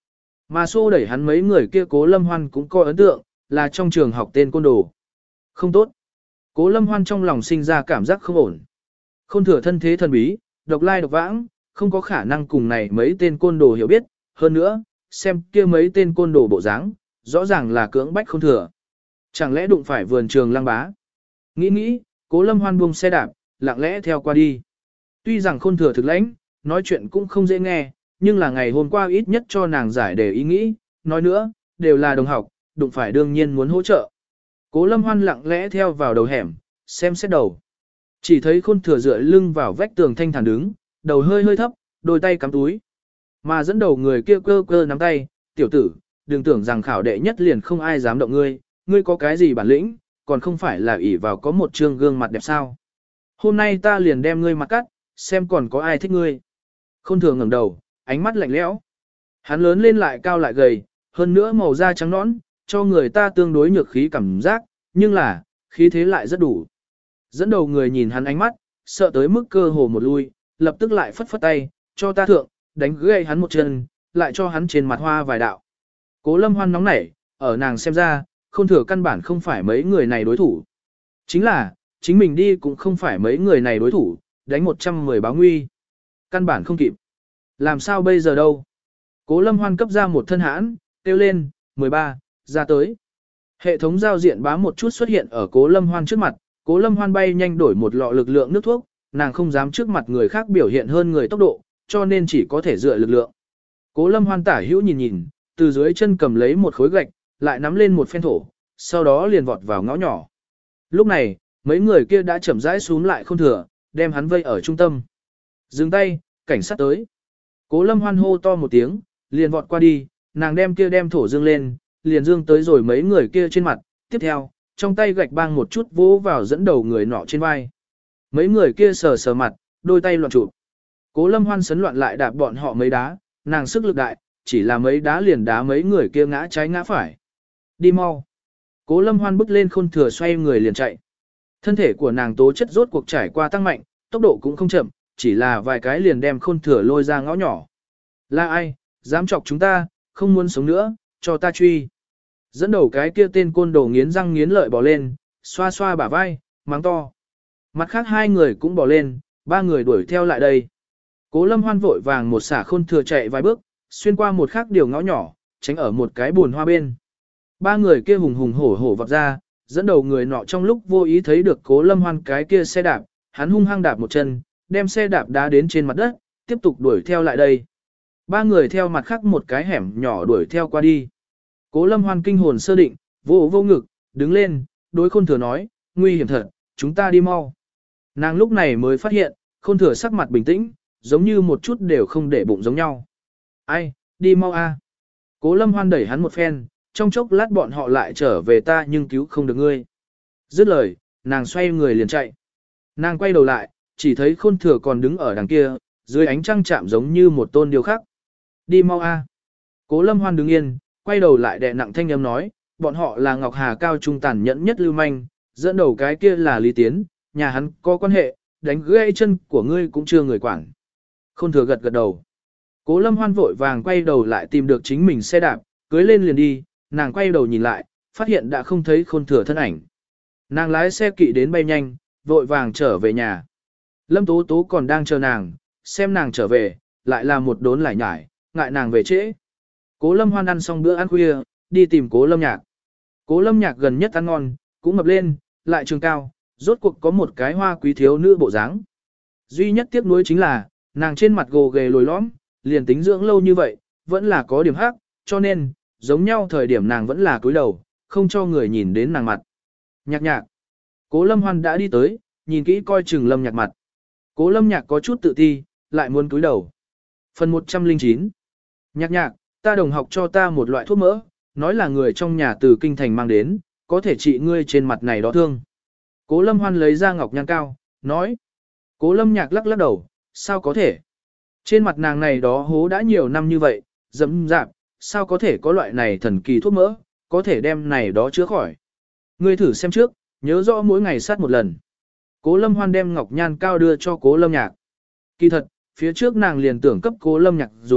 Mà xô đẩy hắn mấy người kia Cố Lâm Hoan cũng có ấn tượng, là trong trường học tên côn đồ. Không tốt. Cố Lâm Hoan trong lòng sinh ra cảm giác không ổn. Khôn Thừa thân thế thần bí, độc lai độc vãng, không có khả năng cùng này mấy tên côn đồ hiểu biết, hơn nữa, xem kia mấy tên côn đồ bộ dáng, rõ ràng là cưỡng bách Khôn Thừa. Chẳng lẽ đụng phải vườn trường Lăng Bá? Nghĩ nghĩ, Cố Lâm Hoan buông xe đạp, lặng lẽ theo qua đi. Tuy rằng Khôn Thừa thực lãnh, nói chuyện cũng không dễ nghe, nhưng là ngày hôm qua ít nhất cho nàng giải đề ý nghĩ, nói nữa, đều là đồng học, đụng phải đương nhiên muốn hỗ trợ. Cố Lâm Hoan lặng lẽ theo vào đầu hẻm, xem xét đầu. Chỉ thấy Khôn Thừa dựa lưng vào vách tường thanh thản đứng, đầu hơi hơi thấp, đôi tay cắm túi. Mà dẫn đầu người kia cơ cơ nắm tay, tiểu tử, đừng tưởng rằng khảo đệ nhất liền không ai dám động ngươi, ngươi có cái gì bản lĩnh, còn không phải là ỷ vào có một trương gương mặt đẹp sao. Hôm nay ta liền đem ngươi mặt cắt, xem còn có ai thích ngươi. Khôn Thừa ngẩng đầu, ánh mắt lạnh lẽo. Hắn lớn lên lại cao lại gầy, hơn nữa màu da trắng nõn, cho người ta tương đối nhược khí cảm giác, nhưng là, khí thế lại rất đủ. Dẫn đầu người nhìn hắn ánh mắt, sợ tới mức cơ hồ một lui, lập tức lại phất phất tay, cho ta thượng, đánh gãy hắn một chân, lại cho hắn trên mặt hoa vài đạo. Cố Lâm Hoan nóng nảy, ở nàng xem ra, Khôn Thừa căn bản không phải mấy người này đối thủ. Chính là, chính mình đi cũng không phải mấy người này đối thủ, đánh một trăm mười báo nguy. Căn bản không kịp. Làm sao bây giờ đâu? Cố Lâm Hoan cấp ra một thân hãn, kêu lên, mười ba, ra tới. Hệ thống giao diện bá một chút xuất hiện ở Cố Lâm Hoan trước mặt, Cố Lâm Hoan bay nhanh đổi một lọ lực lượng nước thuốc, nàng không dám trước mặt người khác biểu hiện hơn người tốc độ, cho nên chỉ có thể dựa lực lượng. Cố Lâm Hoan tả hữu nhìn nhìn, từ dưới chân cầm lấy một khối gạch, lại nắm lên một phen thổ, sau đó liền vọt vào ngõ nhỏ. Lúc này, mấy người kia đã chậm rãi xuống lại Khôn Thừa, đem hắn vây ở trung tâm. Dừng tay, cảnh sát tới. Cố Lâm Hoan hô to một tiếng, liền vọt qua đi, nàng đem kia đem thổ dương lên, liền dương tới rồi mấy người kia trên mặt, tiếp theo, trong tay gạch bang một chút vỗ vào dẫn đầu người nọ trên vai. Mấy người kia sờ sờ mặt, đôi tay loạn chụp. Cố Lâm Hoan sấn loạn lại đạp bọn họ mấy đá, nàng sức lực đại, chỉ là mấy đá liền đá mấy người kia ngã trái ngã phải. Đi mau. Cố Lâm Hoan bước lên Khôn Thừa xoay người liền chạy. Thân thể của nàng tố chất rốt cuộc trải qua tăng mạnh, tốc độ cũng không chậm, chỉ là vài cái liền đem Khôn Thừa lôi ra ngõ nhỏ. Là ai, dám chọc chúng ta, không muốn sống nữa, cho ta truy. Dẫn đầu cái kia tên côn đồ nghiến răng nghiến lợi bỏ lên, xoa xoa bả vai, mắng to. Mặt khác hai người cũng bỏ lên, ba người đuổi theo lại đây. Cố Lâm Hoan vội vàng một xả Khôn Thừa chạy vài bước, xuyên qua một khác điều ngõ nhỏ, tránh ở một cái buồn hoa bên. Ba người kia hùng hùng hổ hổ vọt ra, dẫn đầu người nọ trong lúc vô ý thấy được Cố Lâm Hoan cái kia xe đạp, hắn hung hăng đạp một chân, đem xe đạp đá đến trên mặt đất, tiếp tục đuổi theo lại đây. Ba người theo mặt khác một cái hẻm nhỏ đuổi theo qua đi. Cố Lâm Hoan kinh hồn sơ định, vô vô ngực, đứng lên, đối Khôn Thừa nói, nguy hiểm thật, chúng ta đi mau. Nàng lúc này mới phát hiện, Khôn Thừa sắc mặt bình tĩnh, giống như một chút đều không để bụng giống nhau. Ai, đi mau a. Cố Lâm Hoan đẩy hắn một phen, trong chốc lát bọn họ lại trở về ta nhưng cứu không được ngươi. Dứt lời, nàng xoay người liền chạy. Nàng quay đầu lại, chỉ thấy Khôn Thừa còn đứng ở đằng kia, dưới ánh trăng chạm giống như một tôn điêu khắc. Đi mau a. Cố Lâm Hoan đứng yên, quay đầu lại đè nặng thanh âm nói, bọn họ là Ngọc Hà cao trung tàn nhẫn nhất lưu manh, dẫn đầu cái kia là Lý Tiến, nhà hắn có quan hệ, đánh gãy chân của ngươi cũng chưa người quản. Khôn Thừa gật gật đầu. Cố Lâm Hoan vội vàng quay đầu lại tìm được chính mình xe đạp, cưới lên liền đi, nàng quay đầu nhìn lại, phát hiện đã không thấy Khôn Thừa thân ảnh. Nàng lái xe kỵ đến bay nhanh, vội vàng trở về nhà. Lâm Tố Tố còn đang chờ nàng, xem nàng trở về, lại là một đốn lải nhải, ngại nàng về trễ. Cố Lâm Hoan ăn xong bữa ăn khuya, đi tìm Cố Lâm Nhạc. Cố Lâm Nhạc gần nhất ăn ngon, cũng mập lên, lại trường cao, rốt cuộc có một cái hoa quý thiếu nữ bộ dáng. Duy nhất tiếc nuối chính là, nàng trên mặt gồ ghề lồi lõm, liền tính dưỡng lâu như vậy, vẫn là có điểm hắc, cho nên, giống nhau thời điểm nàng vẫn là cúi đầu, không cho người nhìn đến nàng mặt. Nhạc Nhạc. Cố Lâm Hoan đã đi tới, nhìn kỹ coi chừng Lâm Nhạc mặt. Cố Lâm Nhạc có chút tự ti, lại muốn cúi đầu. Phần một trăm lẻ chín. Nhạc Nhạc, ta đồng học cho ta một loại thuốc mỡ, nói là người trong nhà từ kinh thành mang đến, có thể trị ngươi trên mặt này đó thương. Cố Lâm Hoan lấy ra ngọc nhan cao, nói. Cố Lâm Nhạc lắc lắc đầu, sao có thể? Trên mặt nàng này đó hố đã nhiều năm như vậy, dẫm dạp, sao có thể có loại này thần kỳ thuốc mỡ, có thể đem này đó chữa khỏi. Ngươi thử xem trước, nhớ rõ mỗi ngày sát một lần. Cố Lâm Hoan đem ngọc nhan cao đưa cho Cố Lâm Nhạc. Kỳ thật, phía trước nàng liền tưởng cấp Cố Lâm Nhạc dùng,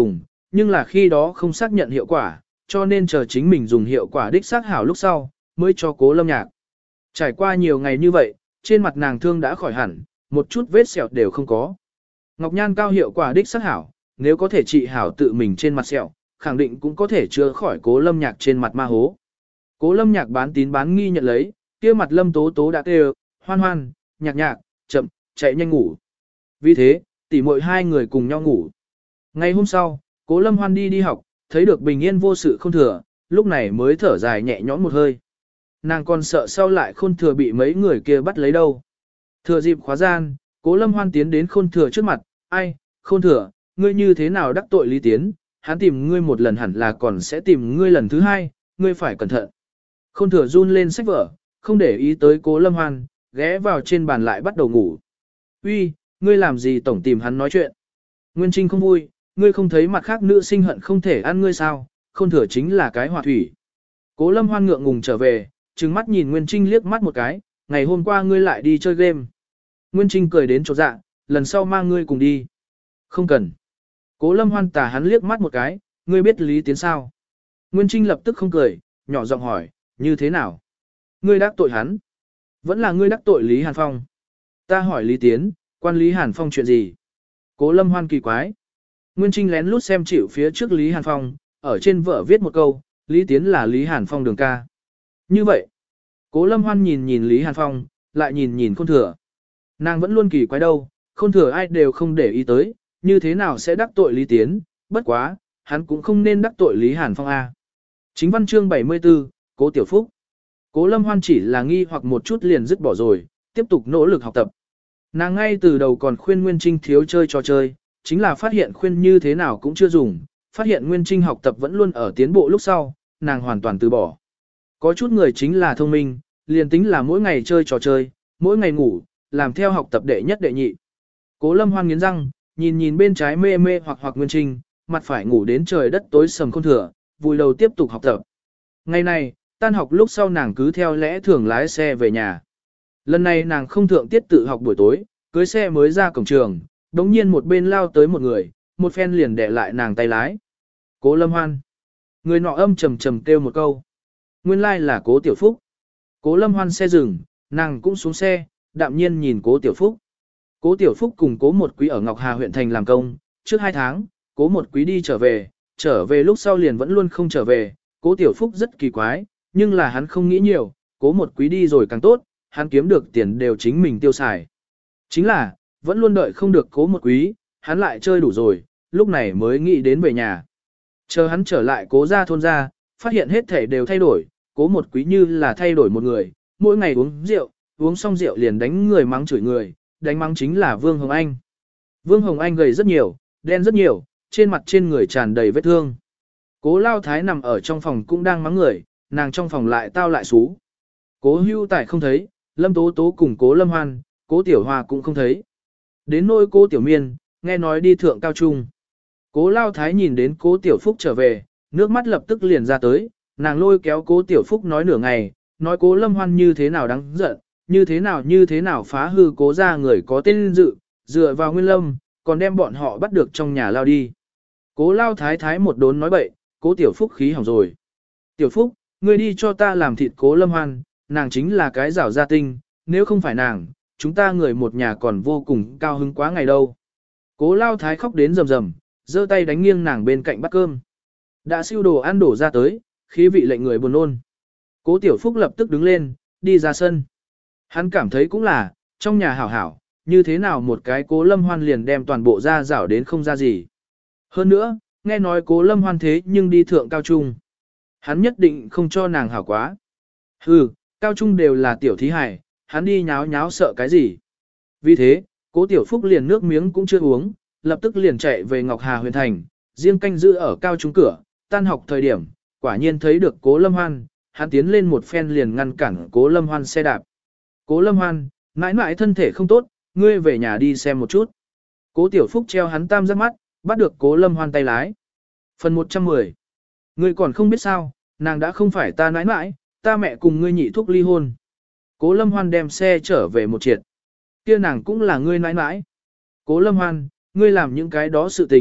nhưng là khi đó không xác nhận hiệu quả, cho nên chờ chính mình dùng hiệu quả đích xác hảo lúc sau, mới cho Cố Lâm Nhạc. Trải qua nhiều ngày như vậy, trên mặt nàng thương đã khỏi hẳn, một chút vết sẹo đều không có. Ngọc Nhan cao hiệu quả đích xác hảo, nếu có thể trị hảo tự mình trên mặt sẹo, khẳng định cũng có thể chữa khỏi Cố Lâm Nhạc trên mặt ma hố. Cố Lâm Nhạc bán tín bán nghi nhận lấy, kia mặt Lâm Tố Tố đã kêu, hoan hoan, nhạc nhạc, chậm, chạy nhanh ngủ. Vì thế, tỉ muội hai người cùng nhau ngủ. Ngày hôm sau, Cố Lâm Hoan đi đi học, thấy được bình yên vô sự không thừa, lúc này mới thở dài nhẹ nhõm một hơi. Nàng còn sợ sau lại khôn thừa bị mấy người kia bắt lấy đâu. Thừa dịp khóa gian, Cố Lâm Hoan tiến đến khôn thừa trước mặt, ai, khôn thừa, ngươi như thế nào đắc tội Lý Tiến, hắn tìm ngươi một lần hẳn là còn sẽ tìm ngươi lần thứ hai, ngươi phải cẩn thận. Khôn thừa run lên sách vở, không để ý tới Cố Lâm Hoan, ghé vào trên bàn lại bắt đầu ngủ. Uy, ngươi làm gì tổng tìm hắn nói chuyện? Nguyên Trinh không vui, ngươi không thấy mặt khác nữ sinh hận không thể ăn ngươi sao, khôn thừa chính là cái hỏa thủy. Cố Lâm Hoan ngượng ngùng trở về, trừng mắt nhìn Nguyên Trinh liếc mắt một cái, ngày hôm qua ngươi lại đi chơi game. Nguyên Trinh cười đến chỗ dạ, lần sau mang ngươi cùng đi. Không cần. Cố Lâm Hoan tà hắn liếc mắt một cái, ngươi biết Lý Tiến sao? Nguyên Trinh lập tức không cười, nhỏ giọng hỏi, như thế nào? Ngươi đắc tội hắn? Vẫn là ngươi đắc tội Lý Hàn Phong. Ta hỏi Lý Tiến, quan Lý Hàn Phong chuyện gì? Cố Lâm Hoan kỳ quái. Nguyên Trinh lén lút xem chịu phía trước Lý Hàn Phong, ở trên vở viết một câu, Lý Tiến là Lý Hàn Phong đường ca. Như vậy, Cố Lâm Hoan nhìn nhìn Lý Hàn Phong, lại nhìn nhìn Khôn Thừa. Nàng vẫn luôn kỳ quái đâu, Khôn Thừa ai đều không để ý tới, như thế nào sẽ đắc tội Lý Tiến, bất quá, hắn cũng không nên đắc tội Lý Hàn Phong A. Chính văn chương bảy mươi tư, Cố Tiểu Phúc. Cố Lâm Hoan chỉ là nghi hoặc một chút liền dứt bỏ rồi, tiếp tục nỗ lực học tập. Nàng ngay từ đầu còn khuyên Nguyên Trinh thiếu chơi trò chơi, chính là phát hiện khuyên như thế nào cũng chưa dùng, phát hiện Nguyên Trinh học tập vẫn luôn ở tiến bộ lúc sau, nàng hoàn toàn từ bỏ. Có chút người chính là thông minh, liền tính là mỗi ngày chơi trò chơi, mỗi ngày ngủ, làm theo học tập đệ nhất đệ nhị. Cố Lâm Hoan nghiến răng, nhìn nhìn bên trái mê mê hoặc hoặc Nguyên Trinh, mặt phải ngủ đến trời đất tối sầm Khôn Thừa, vùi đầu tiếp tục học tập. Ngày này, tan học lúc sau nàng cứ theo lẽ thường lái xe về nhà. Lần này nàng không thượng tiết tự học buổi tối, cưới xe mới ra cổng trường, đống nhiên một bên lao tới một người, một phen liền đè lại nàng tay lái. Cố Lâm Hoan. Người nọ âm trầm trầm kêu một câu. Nguyên lai là Cố Tiểu Phúc. Cố Lâm Hoan xe dừng, nàng cũng xuống xe, đạm nhiên nhìn Cố Tiểu Phúc. Cố Tiểu Phúc cùng Cố Một Quý ở Ngọc Hà huyện thành làm công, trước hai tháng, Cố Một Quý đi trở về, trở về lúc sau liền vẫn luôn không trở về, Cố Tiểu Phúc rất kỳ quái, nhưng là hắn không nghĩ nhiều, Cố Một Quý đi rồi càng tốt, hắn kiếm được tiền đều chính mình tiêu xài. Chính là, vẫn luôn đợi không được Cố Một Quý, hắn lại chơi đủ rồi, lúc này mới nghĩ đến về nhà. Chờ hắn trở lại Cố gia thôn ra, phát hiện hết thể đều thay đổi, Cố Một Quý như là thay đổi một người, mỗi ngày uống rượu, uống xong rượu liền đánh người mắng chửi người, đánh mắng chính là Vương Hồng Anh. Vương Hồng Anh gầy rất nhiều, đen rất nhiều, trên mặt trên người tràn đầy vết thương. Cố Lao Thái nằm ở trong phòng cũng đang mắng người, nàng trong phòng lại tao lại xú. Cố Hưu Tài không thấy, Lâm Tố Tố cùng Cố Lâm Hoan, Cố Tiểu Hoa cũng không thấy. Đến nỗi Cố Tiểu Miên, nghe nói đi thượng cao trung. Cố Lao Thái nhìn đến Cố Tiểu Phúc trở về, nước mắt lập tức liền ra tới, nàng lôi kéo Cố Tiểu Phúc nói nửa ngày, nói Cố Lâm Hoan như thế nào đáng giận, như thế nào như thế nào phá hư Cố gia người có tên dự, dựa vào Nguyên Lâm, còn đem bọn họ bắt được trong nhà lao đi. Cố Lao Thái Thái một đốn nói bậy, Cố Tiểu Phúc khí hỏng rồi. Tiểu Phúc, ngươi đi cho ta làm thịt Cố Lâm Hoan, nàng chính là cái rảo gia tinh, nếu không phải nàng, chúng ta người một nhà còn vô cùng cao hứng quá ngày đâu. Cố Lao Thái khóc đến rầm rầm, giơ tay đánh nghiêng nàng bên cạnh bát cơm. Đã siêu đồ ăn đổ ra tới, khí vị lệnh người buồn nôn. Cố Tiểu Phúc lập tức đứng lên, đi ra sân. Hắn cảm thấy cũng là, trong nhà hảo hảo, như thế nào một cái Cố Lâm Hoan liền đem toàn bộ ra rảo đến không ra gì. Hơn nữa, nghe nói Cố Lâm Hoan thế nhưng đi thượng cao trung. Hắn nhất định không cho nàng hảo quá. Hừ, cao trung đều là tiểu thí hải, hắn đi nháo nháo sợ cái gì. Vì thế, Cố Tiểu Phúc liền nước miếng cũng chưa uống, lập tức liền chạy về Ngọc Hà huyện thành, riêng canh giữ ở cao trung cửa, tan học thời điểm, quả nhiên thấy được Cố Lâm Hoan, hắn tiến lên một phen liền ngăn cản Cố Lâm Hoan xe đạp. Cố Lâm Hoan, mãi mãi thân thể không tốt, ngươi về nhà đi xem một chút. Cố Tiểu Phúc treo hắn tam giác mắt, bắt được Cố Lâm Hoan tay lái. Phần một trăm mười. Ngươi còn không biết sao, nàng đã không phải ta nãi nãi, ta mẹ cùng ngươi nhị thúc ly hôn. Cố Lâm Hoan đem xe trở về một triệt. Kia nàng cũng là ngươi nãi nãi. Cố Lâm Hoan, ngươi làm những cái đó sự tình,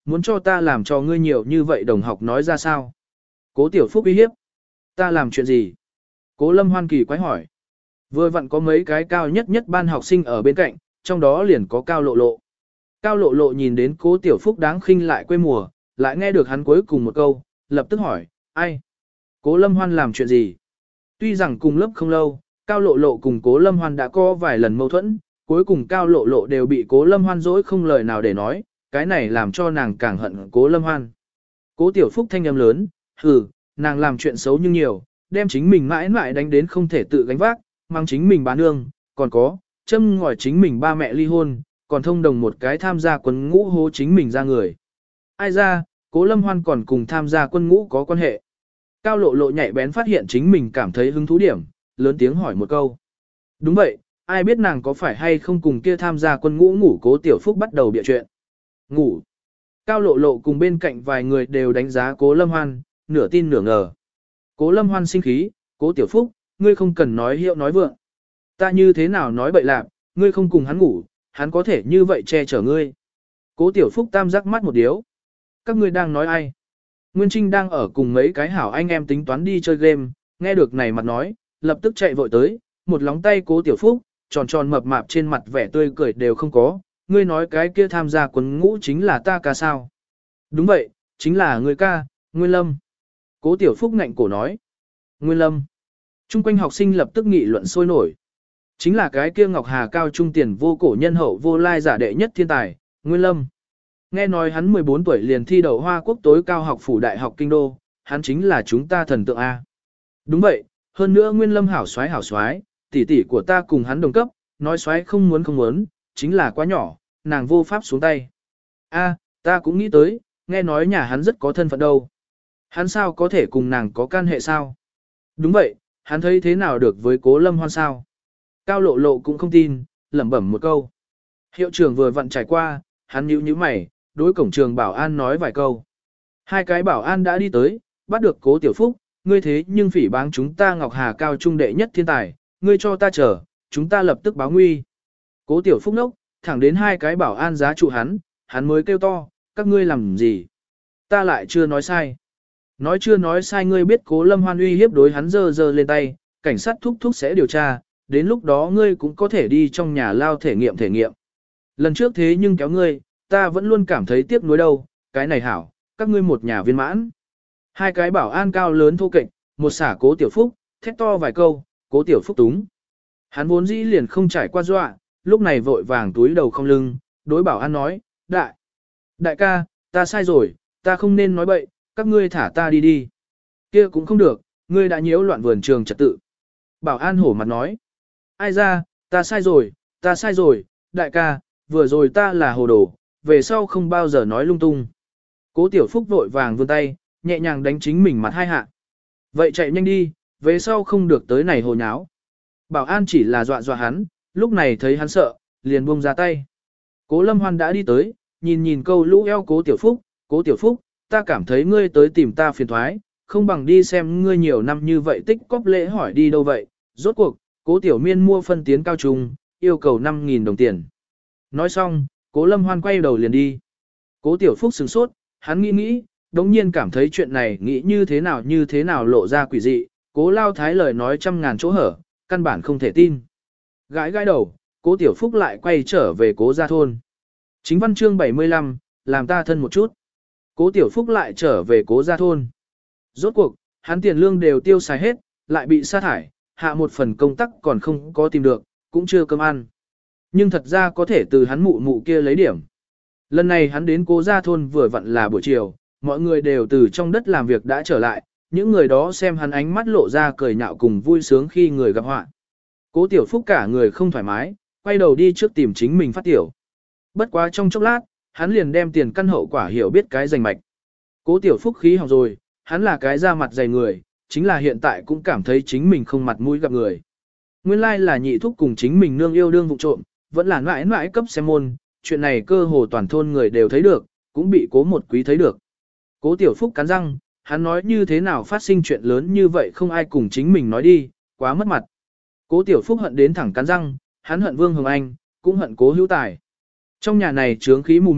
muốn cho ta làm cho ngươi nhiều như vậy đồng học nói ra sao? Cố Tiểu Phúc uy hiếp. Ta làm chuyện gì? Cố Lâm Hoan kỳ quái hỏi. Vừa vặn có mấy cái cao nhất nhất ban học sinh ở bên cạnh, trong đó liền có Cao Lộ Lộ. Cao Lộ Lộ nhìn đến Cố Tiểu Phúc đáng khinh lại quê mùa, lại nghe được hắn cuối cùng một câu, lập tức hỏi, ai? Cố Lâm Hoan làm chuyện gì? Tuy rằng cùng lớp không lâu, Cao Lộ Lộ cùng Cố Lâm Hoan đã có vài lần mâu thuẫn, cuối cùng Cao Lộ Lộ đều bị Cố Lâm Hoan dỗi không lời nào để nói, cái này làm cho nàng càng hận Cố Lâm Hoan. Cố Tiểu Phúc thanh âm lớn, hừ, nàng làm chuyện xấu nhưng nhiều, đem chính mình mãi mãi đánh đến không thể tự gánh vác, mang chính mình bán nương, còn có, châm ngòi chính mình ba mẹ ly hôn, còn thông đồng một cái tham gia quân ngũ hô chính mình ra người. Ai ra, Cố Lâm Hoan còn cùng tham gia quân ngũ có quan hệ. Cao Lộ Lộ nhạy bén phát hiện chính mình cảm thấy hứng thú điểm, lớn tiếng hỏi một câu. Đúng vậy, ai biết nàng có phải hay không cùng kia tham gia quân ngũ ngủ. Cố Tiểu Phúc bắt đầu bịa chuyện. Ngủ. Cao Lộ Lộ cùng bên cạnh vài người đều đánh giá Cố Lâm Hoan, nửa tin nửa ngờ. Cố Lâm Hoan sinh khí, Cố Tiểu Phúc, ngươi không cần nói hiệu nói vượng. Ta như thế nào nói bậy lạc, ngươi không cùng hắn ngủ, hắn có thể như vậy che chở ngươi. Cố Tiểu Phúc tam giác mắt một điếu. Các ngươi đang nói ai? Nguyên Trinh đang ở cùng mấy cái hảo anh em tính toán đi chơi game, nghe được này mặt nói, lập tức chạy vội tới, một lóng tay Cố Tiểu Phúc, tròn tròn mập mạp trên mặt vẻ tươi cười đều không có, ngươi nói cái kia tham gia quân ngũ chính là ta ca sao? Đúng vậy, chính là ngươi ca, Nguyên Lâm. Cố Tiểu Phúc ngạnh cổ nói. Nguyên Lâm. Trung quanh học sinh lập tức nghị luận sôi nổi. Chính là cái kia Ngọc Hà cao trung tiền vô cổ nhân hậu vô lai giả đệ nhất thiên tài, Nguyên Lâm. Nghe nói hắn mười bốn tuổi liền thi đậu Hoa Quốc tối cao học phủ đại học kinh đô, hắn chính là chúng ta thần tượng A. Đúng vậy, hơn nữa Nguyên Lâm hảo xoái hảo xoái, tỷ tỷ của ta cùng hắn đồng cấp, nói xoái không muốn không muốn, chính là quá nhỏ, nàng vô pháp xuống tay. A, ta cũng nghĩ tới, nghe nói nhà hắn rất có thân phận đâu. Hắn sao có thể cùng nàng có can hệ sao? Đúng vậy, hắn thấy thế nào được với Cố Lâm Hoan sao? Cao Lộ Lộ cũng không tin, lẩm bẩm một câu. Hiệu trưởng vừa vặn trải qua, hắn nhíu nhíu mày, đối cổng trường bảo an nói vài câu. Hai cái bảo an đã đi tới, bắt được Cố Tiểu Phúc, ngươi thế nhưng phỉ báng chúng ta Ngọc Hà cao trung đệ nhất thiên tài, ngươi cho ta chờ, chúng ta lập tức báo nguy. Cố Tiểu Phúc nốc, thẳng đến hai cái bảo an giá trụ hắn, hắn mới kêu to, các ngươi làm gì? Ta lại chưa nói sai. Nói chưa nói sai, ngươi biết Cố Lâm Hoan uy hiếp đối hắn giơ giơ lên tay, cảnh sát thúc thúc sẽ điều tra, đến lúc đó ngươi cũng có thể đi trong nhà lao thể nghiệm thể nghiệm. Lần trước thế nhưng kéo ngươi, ta vẫn luôn cảm thấy tiếc nuối đâu, cái này hảo, các ngươi một nhà viên mãn. Hai cái bảo an cao lớn thô kệch, một xả Cố Tiểu Phúc, thét to vài câu, Cố Tiểu Phúc túng. Hắn vốn dĩ liền không trải qua dọa, lúc này vội vàng túi đầu không lưng, đối bảo an nói, đại, đại ca, ta sai rồi, ta không nên nói bậy, các ngươi thả ta đi đi. Kia cũng không được, ngươi đã nhiễu loạn vườn trường trật tự. Bảo an hổ mặt nói, ai ra, ta sai rồi, ta sai rồi, đại ca, vừa rồi ta là hồ đồ, về sau không bao giờ nói lung tung. Cố Tiểu Phúc vội vàng vươn tay, nhẹ nhàng đánh chính mình mặt hai hạ. Vậy chạy nhanh đi, về sau không được tới này hồ nháo. Bảo an chỉ là dọa dọa hắn, lúc này thấy hắn sợ, liền buông ra tay. Cố Lâm Hoan đã đi tới, nhìn nhìn câu lũ eo Cố Tiểu Phúc, Cố Tiểu Phúc, ta cảm thấy ngươi tới tìm ta phiền thoái, không bằng đi xem ngươi nhiều năm như vậy tích cóp lễ hỏi đi đâu vậy. Rốt cuộc, Cố Tiểu Miên mua phân tiến cao trung, yêu cầu năm nghìn đồng tiền. Nói xong, Cố Lâm Hoan quay đầu liền đi. Cố Tiểu Phúc sửng sốt, hắn nghĩ nghĩ, đống nhiên cảm thấy chuyện này nghĩ như thế nào như thế nào lộ ra quỷ dị, Cố Lao Thái lời nói trăm ngàn chỗ hở, căn bản không thể tin. Gãi gãi đầu, Cố Tiểu Phúc lại quay trở về Cố gia thôn. Chính văn chương bảy mươi lăm, làm ta thân một chút. Cố Tiểu Phúc lại trở về Cố gia thôn. Rốt cuộc, hắn tiền lương đều tiêu xài hết, lại bị sa thải, hạ một phần công tác còn không có tìm được, cũng chưa cơm ăn. Nhưng thật ra có thể từ hắn mụ mụ kia lấy điểm. Lần này hắn đến Cố gia thôn vừa vặn là buổi chiều, mọi người đều từ trong đất làm việc đã trở lại, những người đó xem hắn ánh mắt lộ ra cười nhạo cùng vui sướng khi người gặp họa. Cố Tiểu Phúc cả người không thoải mái, quay đầu đi trước tìm chính mình phát tiểu. Bất quá trong chốc lát, hắn liền đem tiền căn hậu quả hiểu biết cái rành mạch. Cố Tiểu Phúc khí hỏng rồi, hắn là cái da mặt dày người, chính là hiện tại cũng cảm thấy chính mình không mặt mũi gặp người. Nguyên lai là nhị thúc cùng chính mình nương yêu đương vụ trộm, vẫn là mãi mãi cấp xem môn, chuyện này cơ hồ toàn thôn người đều thấy được, cũng bị Cố một quý thấy được. Cố Tiểu Phúc cắn răng, hắn nói như thế nào phát sinh chuyện lớn như vậy không ai cùng chính mình nói đi, quá mất mặt. Cố Tiểu Phúc hận đến thẳng cắn răng, hắn hận Vương Hồng Anh, cũng hận Cố Hữu Tài. Trong nhà này chướng khí mù mịt,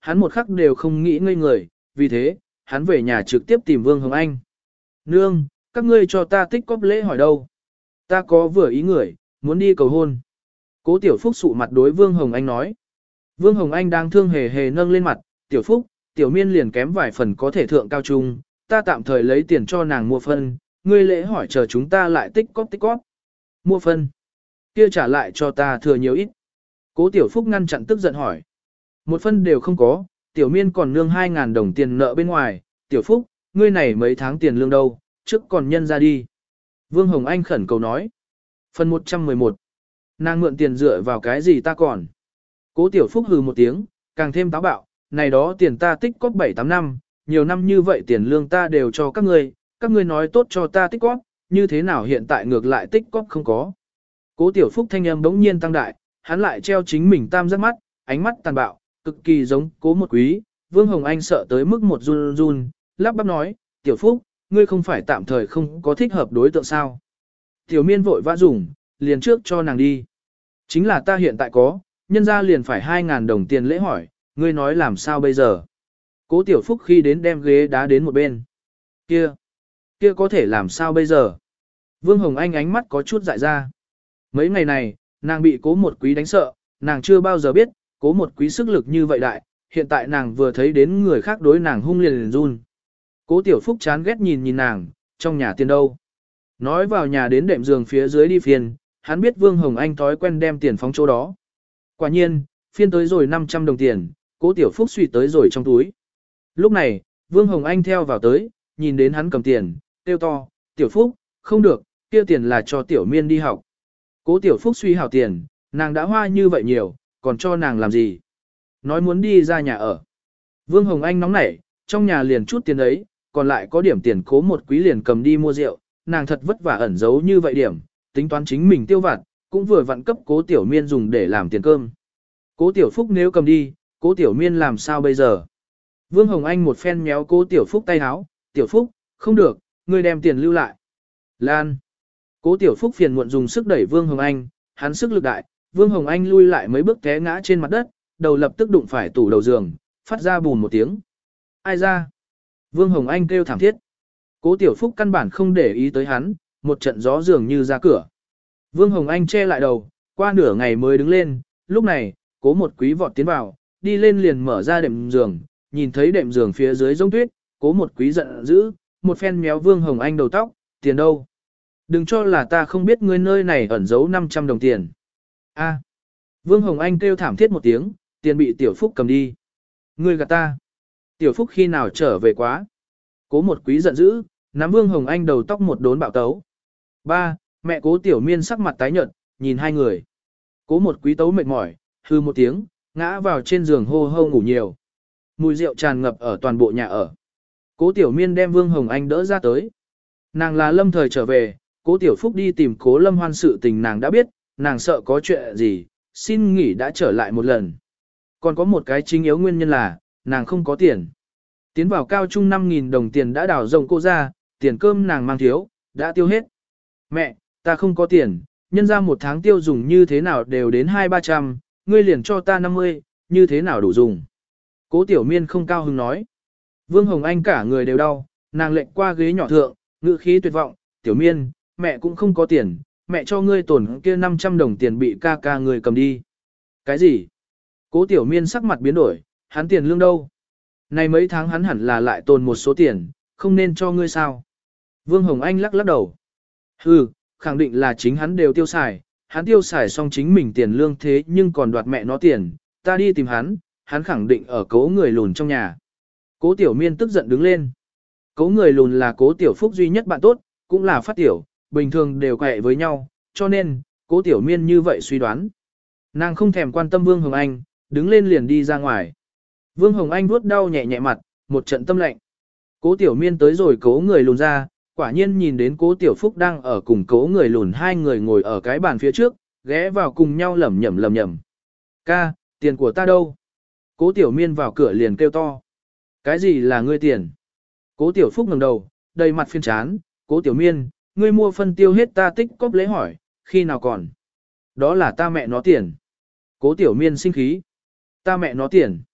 hắn một khắc đều không nghĩ ngây người, vì thế, hắn về nhà trực tiếp tìm Vương Hồng Anh. Nương, các ngươi cho ta tích cóp lễ hỏi đâu? Ta có vừa ý người, muốn đi cầu hôn. Cố Tiểu Phúc sụ mặt đối Vương Hồng Anh nói. Vương Hồng Anh đang thương hề hề nâng lên mặt, Tiểu Phúc, Tiểu Miên liền kém vài phần có thể thượng cao trung, ta tạm thời lấy tiền cho nàng mua phân, ngươi lễ hỏi chờ chúng ta lại tích cóp tích cóp. Mua phân. Kia trả lại cho ta thừa nhiều ít. Cố Tiểu Phúc ngăn chặn tức giận hỏi. Một phân đều không có, Tiểu Miên còn nương hai ngàn đồng tiền nợ bên ngoài, Tiểu Phúc, ngươi này mấy tháng tiền lương đâu, trước còn nhân ra đi. Vương Hồng Anh khẩn cầu nói. Phần một trăm mười một. Nàng mượn tiền dựa vào cái gì ta còn. Cố Tiểu Phúc hừ một tiếng, càng thêm táo bạo, này đó tiền ta tích cóp bảy tám năm, nhiều năm như vậy tiền lương ta đều cho các ngươi, các ngươi nói tốt cho ta tích cóp, như thế nào hiện tại ngược lại tích cóp không có. Cố Tiểu Phúc thanh âm bỗng nhiên tăng đại, hắn lại treo chính mình tam giác mắt, ánh mắt tàn bạo, cực kỳ giống Cố Một Quý. Vương Hồng Anh sợ tới mức một run run, lắp bắp nói, Tiểu Phúc, ngươi không phải tạm thời không có thích hợp đối tượng sao. Tiểu Miên vội vã dùng, liền trước cho nàng đi. Chính là ta hiện tại có, nhân ra liền phải hai ngàn đồng tiền lễ hỏi, ngươi nói làm sao bây giờ. Cố Tiểu Phúc khi đến đem ghế đá đến một bên. Kia, kia có thể làm sao bây giờ. Vương Hồng Anh ánh mắt có chút dại ra. Mấy ngày này, nàng bị Cố Một Quý đánh sợ, nàng chưa bao giờ biết, Cố Một Quý sức lực như vậy đại, hiện tại nàng vừa thấy đến người khác đối nàng hung liền liền run. Cố Tiểu Phúc chán ghét nhìn nhìn nàng, trong nhà tiền đâu. Nói vào nhà đến đệm giường phía dưới đi phiền, hắn biết Vương Hồng Anh thói quen đem tiền phóng chỗ đó. Quả nhiên, phiên tới rồi năm trăm đồng tiền, Cố Tiểu Phúc suy tới rồi trong túi. Lúc này, Vương Hồng Anh theo vào tới, nhìn đến hắn cầm tiền, kêu to, Tiểu Phúc, không được, kia tiền là cho Tiểu Miên đi học. Cố Tiểu Phúc suy hảo tiền, nàng đã hoa như vậy nhiều, còn cho nàng làm gì? Nói muốn đi ra nhà ở. Vương Hồng Anh nóng nảy, trong nhà liền chút tiền ấy, còn lại có điểm tiền Cố Một Quý liền cầm đi mua rượu, nàng thật vất vả ẩn giấu như vậy điểm, tính toán chính mình tiêu vặt, cũng vừa vặn cấp Cố Tiểu Miên dùng để làm tiền cơm. Cố Tiểu Phúc nếu cầm đi, Cố Tiểu Miên làm sao bây giờ? Vương Hồng Anh một phen méo Cố Tiểu Phúc tay háo, Tiểu Phúc, không được, ngươi đem tiền lưu lại. Lan. Cố Tiểu Phúc phiền muộn dùng sức đẩy Vương Hồng Anh, hắn sức lực đại, Vương Hồng Anh lui lại mấy bước té ngã trên mặt đất, đầu lập tức đụng phải tủ đầu giường, phát ra bùn một tiếng. Ai ra? Vương Hồng Anh kêu thảm thiết. Cố Tiểu Phúc căn bản không để ý tới hắn, một trận gió dường như ra cửa. Vương Hồng Anh che lại đầu, qua nửa ngày mới đứng lên, lúc này, Cố Một Quý vọt tiến vào, đi lên liền mở ra đệm giường, nhìn thấy đệm giường phía dưới giống tuyết, Cố Một Quý giận dữ, một phen méo Vương Hồng Anh đầu tóc, tiền đâu? Đừng cho là ta không biết ngươi nơi này ẩn giấu năm trăm đồng tiền. A. Vương Hồng Anh kêu thảm thiết một tiếng, tiền bị Tiểu Phúc cầm đi. Ngươi gạt ta. Tiểu Phúc khi nào trở về quá? Cố Một Quý giận dữ, nắm Vương Hồng Anh đầu tóc một đốn bạo tấu. Ba, mẹ Cố Tiểu Miên sắc mặt tái nhợt, nhìn hai người. Cố Một Quý tấu mệt mỏi, hư một tiếng, ngã vào trên giường hô hô ngủ nhiều. Mùi rượu tràn ngập ở toàn bộ nhà ở. Cố Tiểu Miên đem Vương Hồng Anh đỡ ra tới. Nàng là lâm thời trở về, Cố Tiểu Phúc đi tìm Cố Lâm Hoan sự tình nàng đã biết, nàng sợ có chuyện gì, xin nghỉ đã trở lại một lần. Còn có một cái chính yếu nguyên nhân là, nàng không có tiền. Tiến vào cao trung năm nghìn đồng tiền đã đào rồng cô ra, tiền cơm nàng mang thiếu, đã tiêu hết. Mẹ, ta không có tiền, nhân ra một tháng tiêu dùng như thế nào đều đến hai ba trăm, ngươi liền cho ta năm mươi, như thế nào đủ dùng. Cố Tiểu Miên không cao hứng nói. Vương Hồng Anh cả người đều đau, nàng lệnh qua ghế nhỏ thượng, ngữ khí tuyệt vọng, Tiểu Miên, mẹ cũng không có tiền, mẹ cho ngươi tổn kia năm trăm đồng tiền bị ca ca người cầm đi. Cái gì? Cố Tiểu Miên sắc mặt biến đổi, hắn tiền lương đâu? Này mấy tháng hắn hẳn là lại tồn một số tiền, không nên cho ngươi sao? Vương Hồng Anh lắc lắc đầu. Hừ, khẳng định là chính hắn đều tiêu xài, hắn tiêu xài xong chính mình tiền lương thế nhưng còn đoạt mẹ nó tiền, ta đi tìm hắn, hắn khẳng định ở cố người lùn trong nhà. Cố Tiểu Miên tức giận đứng lên. Cố người lùn là Cố Tiểu Phúc duy nhất bạn tốt, cũng là phát tiểu, bình thường đều quẹ với nhau, cho nên, Cố Tiểu Miên như vậy suy đoán. Nàng không thèm quan tâm Vương Hồng Anh, đứng lên liền đi ra ngoài. Vương Hồng Anh vuốt đau nhẹ nhẹ mặt, một trận tâm lạnh. Cố Tiểu Miên tới rồi cố người lùn ra, quả nhiên nhìn đến Cố Tiểu Phúc đang ở cùng cố người lùn hai người ngồi ở cái bàn phía trước, ghé vào cùng nhau lẩm nhẩm lẩm nhẩm. Ca, tiền của ta đâu? Cố Tiểu Miên vào cửa liền kêu to. Cái gì là ngươi tiền? Cố Tiểu Phúc ngẩng đầu, đầy mặt phiền chán. Cố Tiểu Miên, ngươi mua phân tiêu hết ta tích cóp lấy hỏi, khi nào còn? Đó là ta mẹ nó tiền. Cố Tiểu Miên sinh khí. Ta mẹ nó tiền.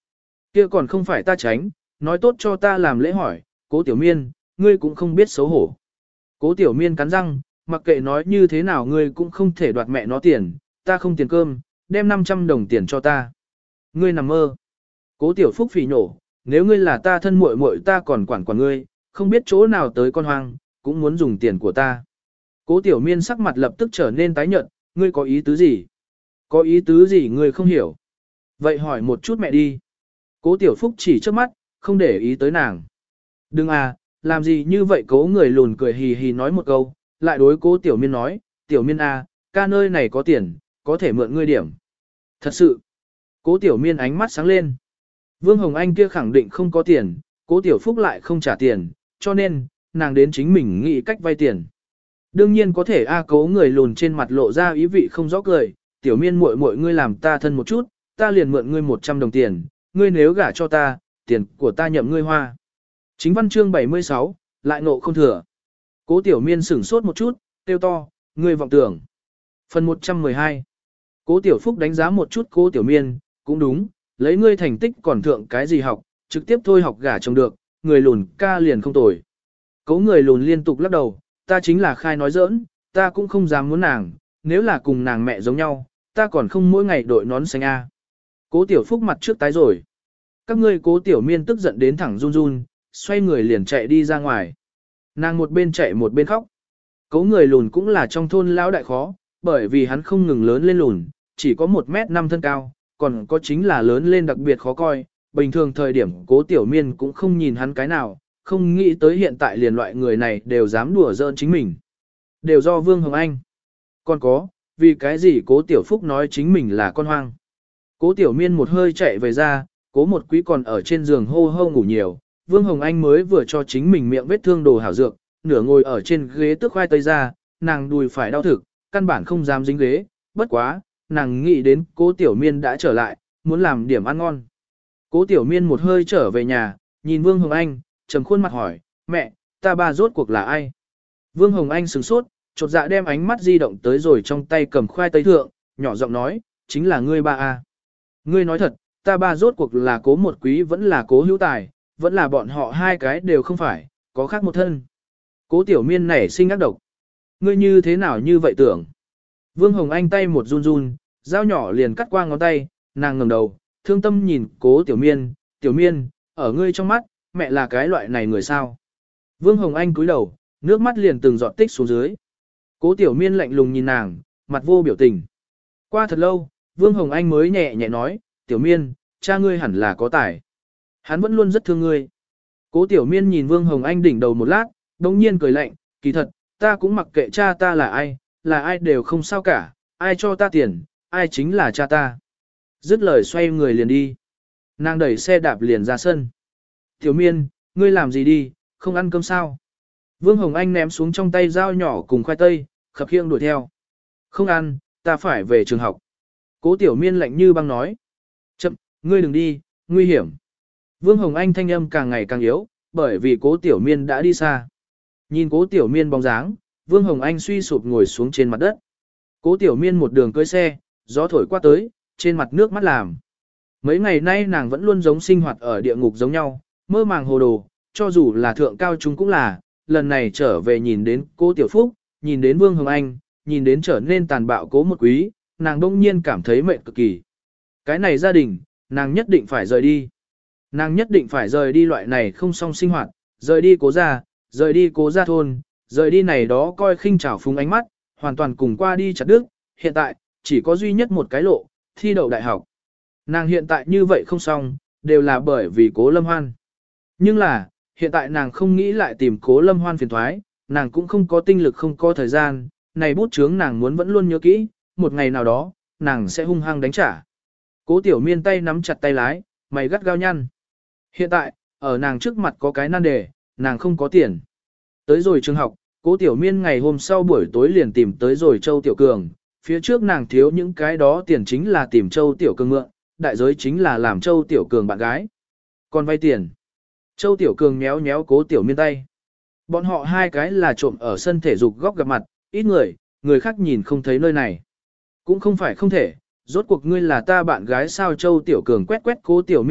Kia còn không phải ta tránh, nói tốt cho ta làm lễ hỏi, cố tiểu miên, ngươi cũng không biết xấu hổ. Cố tiểu miên cắn răng, mặc kệ nói như thế nào ngươi cũng không thể đoạt mẹ nó tiền, ta không tiền cơm, đem năm trăm đồng tiền cho ta. Ngươi nằm mơ. Cố tiểu phúc phỉ nổ, nếu ngươi là ta thân muội muội ta còn quản quản ngươi, không biết chỗ nào tới con hoang, cũng muốn dùng tiền của ta. Cố tiểu miên sắc mặt lập tức trở nên tái nhợt, ngươi có ý tứ gì? Có ý tứ gì ngươi không hiểu? Vậy hỏi một chút mẹ đi. Cố tiểu phúc chỉ trước mắt, không để ý tới nàng. Đừng à, làm gì như vậy cố người lùn cười hì hì nói một câu, lại đối cố tiểu miên nói, tiểu miên à, ca nơi này có tiền, có thể mượn ngươi điểm. Thật sự, cố tiểu miên ánh mắt sáng lên. Vương Hồng Anh kia khẳng định không có tiền, cố tiểu phúc lại không trả tiền, cho nên, nàng đến chính mình nghĩ cách vay tiền. Đương nhiên có thể a cố người lùn trên mặt lộ ra ý vị không rõ cười, tiểu miên muội muội ngươi làm ta thân một chút, ta liền mượn ngươi một trăm đồng tiền, ngươi nếu gả cho ta, tiền của ta nhậm ngươi hoa. Chính văn chương bảy mươi sáu, lại ngộ không thừa. Cố tiểu miên sửng sốt một chút, kêu to, ngươi vọng tưởng. Phần một trăm mười hai. Cố tiểu phúc đánh giá một chút cố tiểu miên, cũng đúng, lấy ngươi thành tích còn thượng cái gì học, trực tiếp thôi học gả chồng được, người lùn ca liền không tồi. Cố người lùn liên tục lắc đầu, ta chính là khai nói giỡn, ta cũng không dám muốn nàng, nếu là cùng nàng mẹ giống nhau, ta còn không mỗi ngày đội nón xanh a. Cố tiểu phúc mặt trước tái rồi. Các ngươi cố tiểu miên tức giận đến thẳng run run, xoay người liền chạy đi ra ngoài. Nàng một bên chạy một bên khóc. Cố người lùn cũng là trong thôn lão đại khó, bởi vì hắn không ngừng lớn lên lùn, chỉ có một mét năm thân cao, còn có chính là lớn lên đặc biệt khó coi. Bình thường thời điểm cố tiểu miên cũng không nhìn hắn cái nào, không nghĩ tới hiện tại liền loại người này đều dám đùa giỡn chính mình. Đều do Vương Hồng Anh. Còn có, vì cái gì cố tiểu phúc nói chính mình là con hoang. Cố tiểu miên một hơi chạy về ra, cố một quý còn ở trên giường hô hô ngủ nhiều, Vương Hồng Anh mới vừa cho chính mình miệng vết thương đồ hảo dược, nửa ngồi ở trên ghế tước khoai tây ra, nàng đùi phải đau thực, căn bản không dám dính ghế, bất quá, nàng nghĩ đến cố tiểu miên đã trở lại, muốn làm điểm ăn ngon. Cố tiểu miên một hơi trở về nhà, nhìn Vương Hồng Anh, trầm khuôn mặt hỏi, mẹ, ta ba rốt cuộc là ai? Vương Hồng Anh sửng sốt, chột dạ đem ánh mắt di động tới rồi trong tay cầm khoai tây thượng, nhỏ giọng nói, chính là ngươi ba a. Ngươi nói thật, ta ba rốt cuộc là cố một quý vẫn là cố hữu tài, vẫn là bọn họ hai cái đều không phải, có khác một thân. Cố tiểu miên nảy sinh ác độc. Ngươi như thế nào như vậy tưởng? Vương Hồng Anh tay một run run, dao nhỏ liền cắt qua ngón tay, nàng ngẩng đầu, thương tâm nhìn cố tiểu miên, tiểu miên, ở ngươi trong mắt, mẹ là cái loại này người sao? Vương Hồng Anh cúi đầu, nước mắt liền từng giọt tích xuống dưới. Cố tiểu miên lạnh lùng nhìn nàng, mặt vô biểu tình. Qua thật lâu, Vương Hồng Anh mới nhẹ nhẹ nói, tiểu miên, cha ngươi hẳn là có tài. Hắn vẫn luôn rất thương ngươi. Cố tiểu miên nhìn Vương Hồng Anh đỉnh đầu một lát, đồng nhiên cười lạnh, kỳ thật, ta cũng mặc kệ cha ta là ai, là ai đều không sao cả, ai cho ta tiền, ai chính là cha ta. Dứt lời xoay người liền đi. Nàng đẩy xe đạp liền ra sân. Tiểu miên, ngươi làm gì đi, không ăn cơm sao? Vương Hồng Anh ném xuống trong tay dao nhỏ cùng khoai tây, khập khiễng đuổi theo. Không ăn, ta phải về trường học. Cố tiểu miên lạnh như băng nói. Chậm, ngươi đừng đi, nguy hiểm. Vương Hồng Anh thanh âm càng ngày càng yếu, bởi vì cố tiểu miên đã đi xa. Nhìn cố tiểu miên bóng dáng, Vương Hồng Anh suy sụp ngồi xuống trên mặt đất. Cố tiểu miên một đường cưỡi xe, gió thổi qua tới, trên mặt nước mắt làm. Mấy ngày nay nàng vẫn luôn giống sinh hoạt ở địa ngục giống nhau, mơ màng hồ đồ, cho dù là thượng cao trung cũng là, lần này trở về nhìn đến cố tiểu phúc, nhìn đến Vương Hồng Anh, nhìn đến trở nên tàn bạo cố một quý, nàng đông nhiên cảm thấy mệt cực kỳ. Cái này gia đình, nàng nhất định phải rời đi. Nàng nhất định phải rời đi loại này không song sinh hoạt, rời đi cố gia, rời đi cố gia thôn, rời đi này đó coi khinh trào phúng ánh mắt, hoàn toàn cùng qua đi chặt đứt, hiện tại, chỉ có duy nhất một cái lộ, thi đậu đại học. Nàng hiện tại như vậy không xong, đều là bởi vì cố lâm hoan. Nhưng là, hiện tại nàng không nghĩ lại tìm cố lâm hoan phiền thoái, nàng cũng không có tinh lực không có thời gian, này bút chướng nàng muốn vẫn luôn nhớ kỹ, một ngày nào đó, nàng sẽ hung hăng đánh trả. Cố tiểu miên tay nắm chặt tay lái, mày gắt gao nhăn. Hiện tại, ở nàng trước mặt có cái nan đề, nàng không có tiền. Tới rồi trường học, cố tiểu miên ngày hôm sau buổi tối liền tìm tới rồi Châu Tiểu Cường, phía trước nàng thiếu những cái đó tiền chính là tìm Châu Tiểu Cường mượn, đại giới chính là làm Châu Tiểu Cường bạn gái. Còn vay tiền. Châu Tiểu Cường méo méo cố tiểu miên tay. Bọn họ hai cái là trộm ở sân thể dục góc gặp mặt, ít người, người khác nhìn không thấy nơi này. Cũng không phải không thể, rốt cuộc ngươi là ta bạn gái sao Châu Tiểu Cường quét quét cố tiểu miên ngực,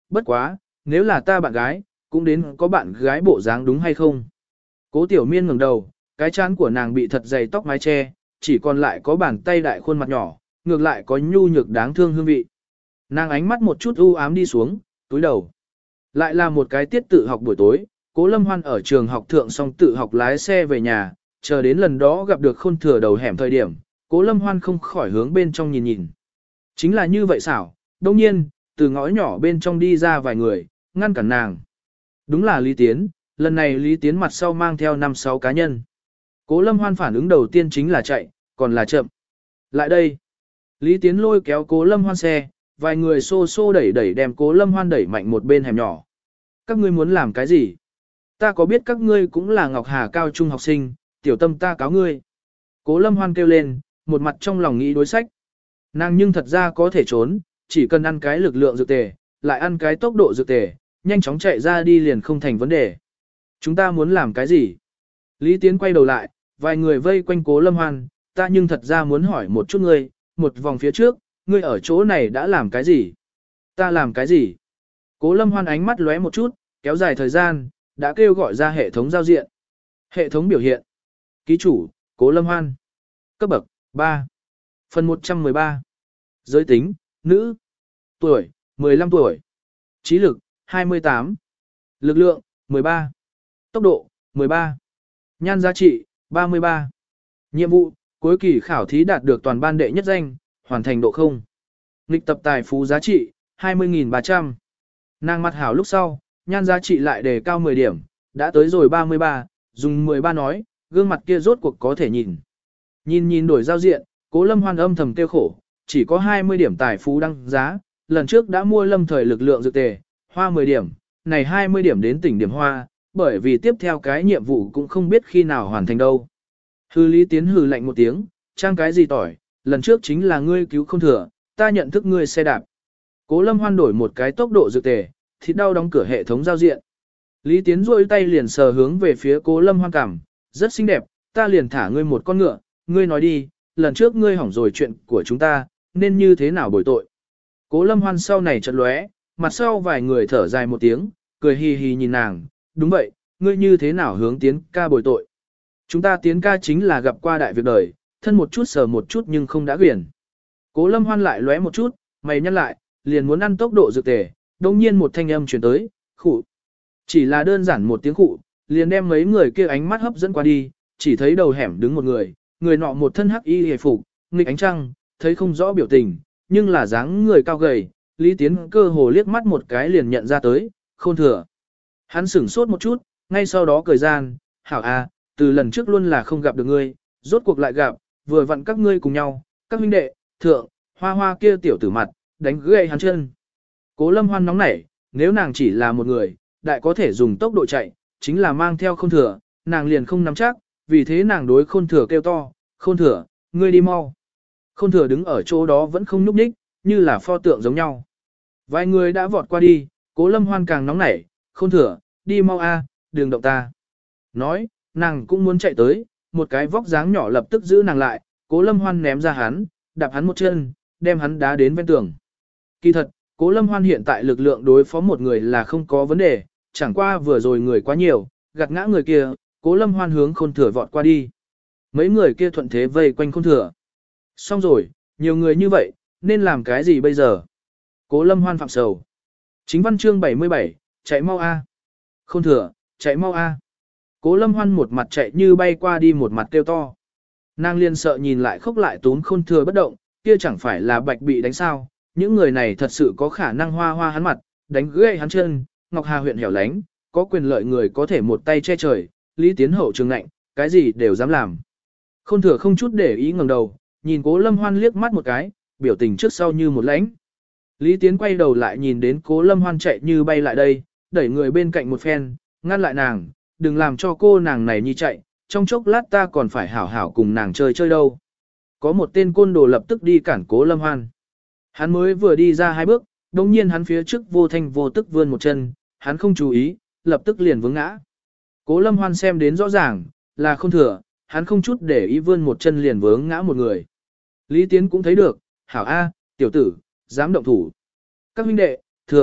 bất quá, nếu là ta bạn gái, cũng đến có bạn gái bộ dáng đúng hay không? Cố tiểu miên ngẩng đầu, cái trán của nàng bị thật dày tóc mái che, chỉ còn lại có bàn tay đại khuôn mặt nhỏ, ngược lại có nhu nhược đáng thương hương vị. Nàng ánh mắt một chút u ám đi xuống, túi đầu. Lại là một cái tiết tự học buổi tối, Cố Lâm Hoan ở trường học thượng xong tự học lái xe về nhà, chờ đến lần đó gặp được Khôn Thừa đầu hẻm thời điểm, Cố Lâm Hoan không khỏi hướng bên trong nhìn nhìn. Chính là như vậy xảo, đồng nhiên, từ ngõ nhỏ bên trong đi ra vài người, ngăn cản nàng. Đúng là Lý Tiến, lần này Lý Tiến mặt sau mang theo năm sáu cá nhân. Cố Lâm Hoan phản ứng đầu tiên chính là chạy, còn là chậm. Lại đây. Lý Tiến lôi kéo Cố Lâm Hoan xe, vài người xô xô đẩy đẩy đem Cố Lâm Hoan đẩy mạnh một bên hẻm nhỏ. Các ngươi muốn làm cái gì? Ta có biết các ngươi cũng là Ngọc Hà cao trung học sinh, tiểu tâm ta cáo ngươi. Cố Lâm Hoan kêu lên, một mặt trong lòng nghĩ đối sách. Nàng nhưng thật ra có thể trốn, chỉ cần ăn cái lực lượng dược tề, lại ăn cái tốc độ dược tề, nhanh chóng chạy ra đi liền không thành vấn đề. Chúng ta muốn làm cái gì? Lý Tiến quay đầu lại, vài người vây quanh Cố Lâm Hoan, ta nhưng thật ra muốn hỏi một chút ngươi, một vòng phía trước, ngươi ở chỗ này đã làm cái gì? Ta làm cái gì? Cố Lâm Hoan ánh mắt lóe một chút, kéo dài thời gian, đã kêu gọi ra hệ thống giao diện. Hệ thống biểu hiện. Ký chủ, Cố Lâm Hoan. Cấp bậc, ba. Phần một trăm mười ba. Giới tính, nữ. Tuổi, mười lăm tuổi. Trí lực, hai mươi tám. Lực lượng, mười ba. Tốc độ, mười ba. Nhan giá trị, ba mươi ba. Nhiệm vụ, cuối kỳ khảo thí đạt được toàn ban đệ nhất danh, hoàn thành độ không. Nghịch tập tài phú giá trị, hai mươi nghìn ba trăm. Nàng mặt hảo lúc sau, nhan giá trị lại đề cao mười điểm, đã tới rồi ba mươi ba, dùng mười ba nói, gương mặt kia rốt cuộc có thể nhìn. Nhìn nhìn đổi giao diện, Cố Lâm Hoan âm thầm tiêu khổ, chỉ có hai mươi điểm tài phú đăng giá, lần trước đã mua lâm thời lực lượng dược tề, hoa mười điểm, này hai mươi điểm đến tỉnh điểm hoa, bởi vì tiếp theo cái nhiệm vụ cũng không biết khi nào hoàn thành đâu. Hư Lý Tiến hừ lạnh một tiếng, trang cái gì tỏi, lần trước chính là ngươi cứu không thừa, ta nhận thức ngươi xe đạp. Cố Lâm Hoan đổi một cái tốc độ dược tề, thịt đau đóng cửa hệ thống giao diện. Lý Tiến rôi tay liền sờ hướng về phía Cố Lâm Hoan cảm, rất xinh đẹp, ta liền thả ngươi một con ngựa, ngươi nói đi, lần trước ngươi hỏng rồi chuyện của chúng ta, nên như thế nào bồi tội. Cố Lâm Hoan sau này chợt lóe, mặt sau vài người thở dài một tiếng, cười hì hì nhìn nàng, đúng vậy, ngươi như thế nào hướng Tiến ca bồi tội. Chúng ta Tiến ca chính là gặp qua đại việc đời, thân một chút sờ một chút nhưng không đã quyển. Cố Lâm Hoan lại lóe một chút, mày nhăn lại, liền muốn ăn tốc độ dược tề, đồng nhiên một thanh âm truyền tới, khụ. Chỉ là đơn giản một tiếng khụ, liền đem mấy người kia ánh mắt hấp dẫn qua đi, chỉ thấy đầu hẻm đứng một người, người nọ một thân hắc y hề phục, nghịch ánh trăng, thấy không rõ biểu tình, nhưng là dáng người cao gầy, Lý Tiến cơ hồ liếc mắt một cái liền nhận ra tới, Khôn Thừa. Hắn sửng sốt một chút, ngay sau đó cười gian, hảo a, từ lần trước luôn là không gặp được ngươi, rốt cuộc lại gặp, vừa vặn các ngươi cùng nhau, các huynh đệ, thượng, hoa hoa kia tiểu tử mặt, đánh gãy hắn chân. Cố Lâm Hoan nóng nảy, nếu nàng chỉ là một người, đại có thể dùng tốc độ chạy, chính là mang theo Khôn Thừa, nàng liền không nắm chắc, vì thế nàng đối Khôn Thừa kêu to, Khôn Thừa, ngươi đi mau. Khôn Thừa đứng ở chỗ đó vẫn không nhúc nhích, như là pho tượng giống nhau. Vài người đã vọt qua đi, Cố Lâm Hoan càng nóng nảy, Khôn Thừa, đi mau a, đừng động ta. Nói, nàng cũng muốn chạy tới, một cái vóc dáng nhỏ lập tức giữ nàng lại, Cố Lâm Hoan ném ra hắn, đạp hắn một chân, đem hắn đá đến bên tường. Kỳ thật, Cố Lâm Hoan hiện tại lực lượng đối phó một người là không có vấn đề, chẳng qua vừa rồi người quá nhiều, gạt ngã người kia, Cố Lâm Hoan hướng Khôn Thừa vọt qua đi. Mấy người kia thuận thế vây quanh Khôn Thừa. Xong rồi, nhiều người như vậy, nên làm cái gì bây giờ? Cố Lâm Hoan phạm sầu. Chính văn chương bảy mươi bảy, chạy mau a. Khôn Thừa, chạy mau a. Cố Lâm Hoan một mặt chạy như bay qua đi một mặt kêu to. Nàng liên sợ nhìn lại khóc lại tốn Khôn Thừa bất động, kia chẳng phải là bạch bị đánh sao, những người này thật sự có khả năng hoa hoa hắn mặt, đánh gãy hắn chân, Ngọc Hà huyện hẻo lánh, có quyền lợi người có thể một tay che trời, Lý Tiến hậu trường nạnh, cái gì đều dám làm. Khôn Thừa không chút để ý ngẩng đầu, nhìn Cố Lâm Hoan liếc mắt một cái, biểu tình trước sau như một lãnh. Lý Tiến quay đầu lại nhìn đến Cố Lâm Hoan chạy như bay lại đây, đẩy người bên cạnh một phen, ngăn lại nàng, đừng làm cho cô nàng này nhi chạy, trong chốc lát ta còn phải hảo hảo cùng nàng chơi chơi đâu. Có một tên côn đồ lập tức đi cản Cố Lâm Hoan. Hắn mới vừa đi ra hai bước, đồng nhiên hắn phía trước vô thanh vô tức vươn một chân, hắn không chú ý, lập tức liền vướng ngã. Cố Lâm Hoan xem đến rõ ràng, là Khôn Thừa, hắn không chút để ý vươn một chân liền vướng ngã một người. Lý Tiến cũng thấy được, hảo A, tiểu tử, dám động thủ. Các huynh đệ, thượng,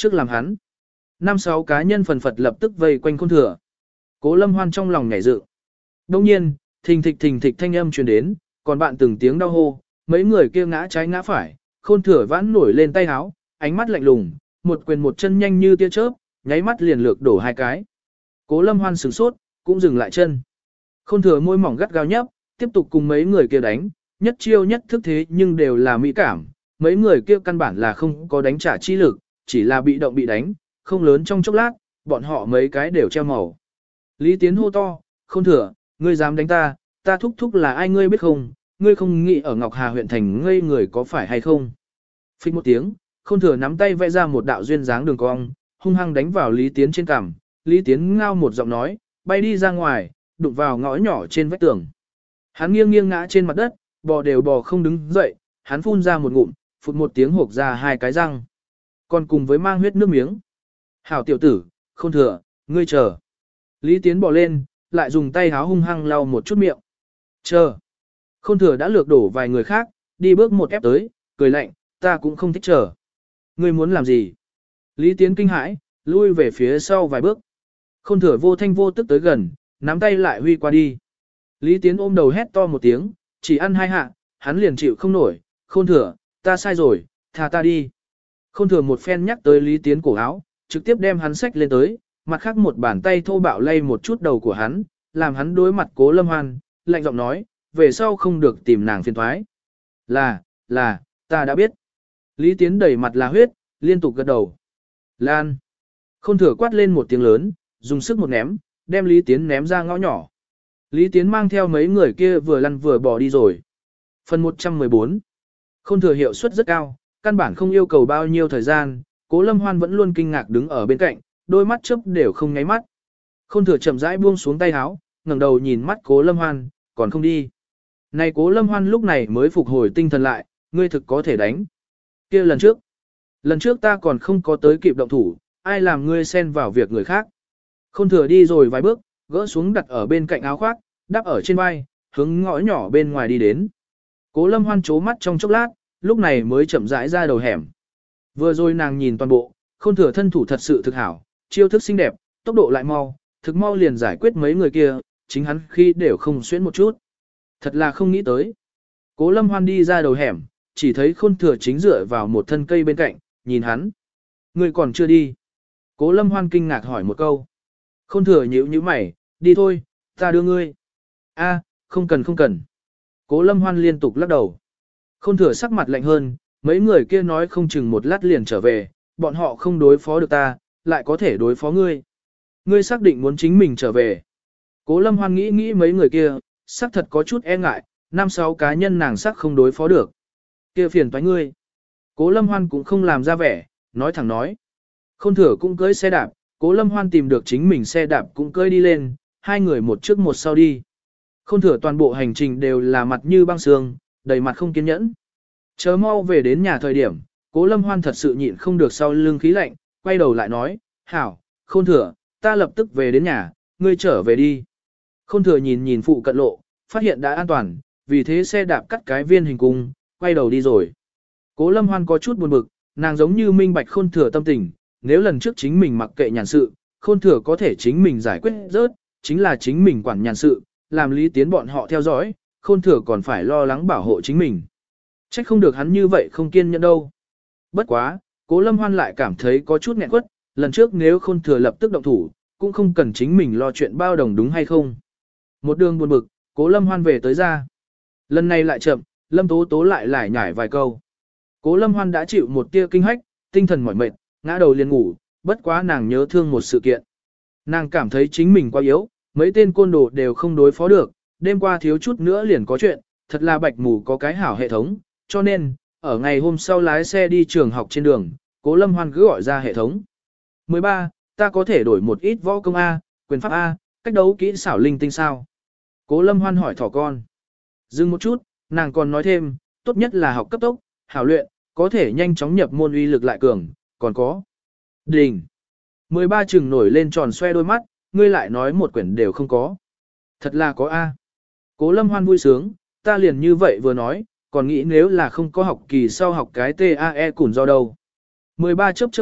trước làm hắn. Năm sáu cá nhân phần phật lập tức vây quanh Khôn Thừa. Cố Lâm Hoan trong lòng nhảy dựng. Đông nhiên, thình thịch thình thịch thanh âm truyền đến, còn bạn từng tiếng đau hô, mấy người kia ngã trái ngã phải, Khôn Thừa vãn nổi lên tay háo, ánh mắt lạnh lùng, một quyền một chân nhanh như tia chớp, nháy mắt liền lược đổ hai cái. Cố Lâm Hoan sửng sốt, cũng dừng lại chân. Khôn Thừa môi mỏng gắt gao nhấp, tiếp tục cùng mấy người kia đánh, nhất chiêu nhất thức thế nhưng đều là mỹ cảm, mấy người kia căn bản là không có đánh trả chi lực, chỉ là bị động bị đánh, không lớn trong chốc lát, bọn họ mấy cái đều treo màu. Lý Tiến hô to, Khôn Thừa, ngươi dám đánh ta, ta thúc thúc là ai ngươi biết không, ngươi không nghĩ ở Ngọc Hà huyện thành ngây người có phải hay không. Phích một tiếng, Khôn Thừa nắm tay vẽ ra một đạo duyên dáng đường cong, hung hăng đánh vào Lý Tiến trên cằm, Lý Tiến ngao một giọng nói, bay đi ra ngoài, đụng vào ngõ nhỏ trên vách tường. Hắn nghiêng nghiêng ngã trên mặt đất, bò đều bò không đứng dậy, hắn phun ra một ngụm, phụt một tiếng hộc ra hai cái răng. Còn cùng với mang huyết nước miếng. Hảo tiểu tử, Khôn Thừa, ngươi chờ. Lý Tiến bò lên, lại dùng tay háo hung hăng lau một chút miệng. Chờ. Khôn Thừa đã lược đổ vài người khác, đi bước một ép tới, cười lạnh, ta cũng không thích chờ. Ngươi muốn làm gì? Lý Tiến kinh hãi, lui về phía sau vài bước. Khôn Thừa vô thanh vô tức tới gần, nắm tay lại huy qua đi. Lý Tiến ôm đầu hét to một tiếng, chỉ ăn hai hạ, hắn liền chịu không nổi, Khôn Thừa, ta sai rồi, tha ta đi. Khôn Thừa một phen nhắc tới Lý Tiến cổ áo, trực tiếp đem hắn xách lên tới, mặt khác một bàn tay thô bạo lay một chút đầu của hắn, làm hắn đối mặt Cố Lâm Hoan, lạnh giọng nói, về sau không được tìm nàng phiền thoái. Là, là, ta đã biết. Lý Tiến đẩy mặt là huyết, liên tục gật đầu. Lan. Khôn Thừa quát lên một tiếng lớn, dùng sức một ném, đem Lý Tiến ném ra ngõ nhỏ. Lý Tiến mang theo mấy người kia vừa lăn vừa bỏ đi rồi. Phần một trăm mười bốn. Khôn Thừa hiệu suất rất cao, căn bản không yêu cầu bao nhiêu thời gian, Cố Lâm Hoan vẫn luôn kinh ngạc đứng ở bên cạnh, đôi mắt chớp đều không nháy mắt. Khôn Thừa chậm rãi buông xuống tay háo, ngẩng đầu nhìn mắt Cố Lâm Hoan, còn không đi. Này Cố Lâm Hoan lúc này mới phục hồi tinh thần lại, ngươi thực có thể đánh. Kia lần trước, lần trước ta còn không có tới kịp động thủ, ai làm ngươi xen vào việc người khác. Khôn Thừa đi rồi vài bước, gỡ xuống đặt ở bên cạnh áo khoác, đắp ở trên vai, hướng ngõ nhỏ bên ngoài đi đến. Cố Lâm Hoan chố mắt trong chốc lát, lúc này mới chậm rãi ra đầu hẻm. Vừa rồi nàng nhìn toàn bộ, Khôn Thừa thân thủ thật sự thực hảo, chiêu thức xinh đẹp, tốc độ lại mau, thực mau liền giải quyết mấy người kia, chính hắn khi đều không xuyến một chút. Thật là không nghĩ tới. Cố Lâm Hoan đi ra đầu hẻm, chỉ thấy Khôn Thừa chính dựa vào một thân cây bên cạnh, nhìn hắn. Người còn chưa đi. Cố Lâm Hoan kinh ngạc hỏi một câu. Khôn Thừa nhíu nhíu mày, đi thôi, ta đưa ngươi. A, không cần không cần. Cố Lâm Hoan liên tục lắc đầu. Khôn Thừa sắc mặt lạnh hơn, mấy người kia nói không chừng một lát liền trở về, bọn họ không đối phó được ta, lại có thể đối phó ngươi. Ngươi xác định muốn chính mình trở về. Cố Lâm Hoan nghĩ nghĩ mấy người kia, xác thật có chút e ngại, năm sáu cá nhân nàng xác không đối phó được. Kia phiền toái ngươi. Cố Lâm Hoan cũng không làm ra vẻ, nói thẳng nói. Khôn Thừa cũng cưỡi xe đạp, Cố Lâm Hoan tìm được chính mình xe đạp cũng cưỡi đi lên, hai người một trước một sau đi. Khôn Thừa toàn bộ hành trình đều là mặt như băng sương, đầy mặt không kiên nhẫn. Chờ mau về đến nhà thời điểm, Cố Lâm Hoan thật sự nhịn không được sau lưng khí lạnh, quay đầu lại nói, hảo, Khôn Thừa, ta lập tức về đến nhà, ngươi trở về đi. Khôn Thừa nhìn nhìn phụ cận lộ, phát hiện đã an toàn, vì thế xe đạp cắt cái viên hình cung, quay đầu đi rồi. Cố Lâm Hoan có chút buồn bực, nàng giống như minh bạch Khôn Thừa tâm tình, nếu lần trước chính mình mặc kệ nhàn sự, Khôn Thừa có thể chính mình giải quyết rớt, chính là chính mình quản nhàn sự, làm Lý Tiến bọn họ theo dõi, Khôn Thừa còn phải lo lắng bảo hộ chính mình. Trách không được hắn như vậy không kiên nhẫn đâu. Bất quá, Cố Lâm Hoan lại cảm thấy có chút nghẹn quất, lần trước nếu Khôn Thừa lập tức động thủ, cũng không cần chính mình lo chuyện bao đồng đúng hay không. Một đường buồn bực, Cố Lâm Hoan về tới ra. Lần này lại chậm, Lâm Tố Tố lại lải nhải vài câu. Cố Lâm Hoan đã chịu một tia kinh hách, tinh thần mỏi mệt, ngã đầu liền ngủ, bất quá nàng nhớ thương một sự kiện. Nàng cảm thấy chính mình quá yếu, mấy tên côn đồ đều không đối phó được, đêm qua thiếu chút nữa liền có chuyện, thật là bạch mù có cái hảo hệ thống, cho nên, ở ngày hôm sau lái xe đi trường học trên đường, Cố Lâm Hoan cứ gọi ra hệ thống. mười ba, ta có thể đổi một ít võ công A, quyền pháp A, cách đấu kỹ xảo linh tinh sao? Cố Lâm Hoan hỏi thỏ con. Dừng một chút, nàng còn nói thêm, tốt nhất là học cấp tốc, hảo luyện, có thể nhanh chóng nhập môn uy lực lại cường, còn có. Đình. mười ba chừng nổi lên tròn xoe đôi mắt, ngươi lại nói một quyển đều không có. Thật là có A. Cố Lâm Hoan vui sướng, ta liền như vậy vừa nói, còn nghĩ nếu là không có học kỳ sau học cái tê a e củn do đâu. mười ba chớp chớp mắt,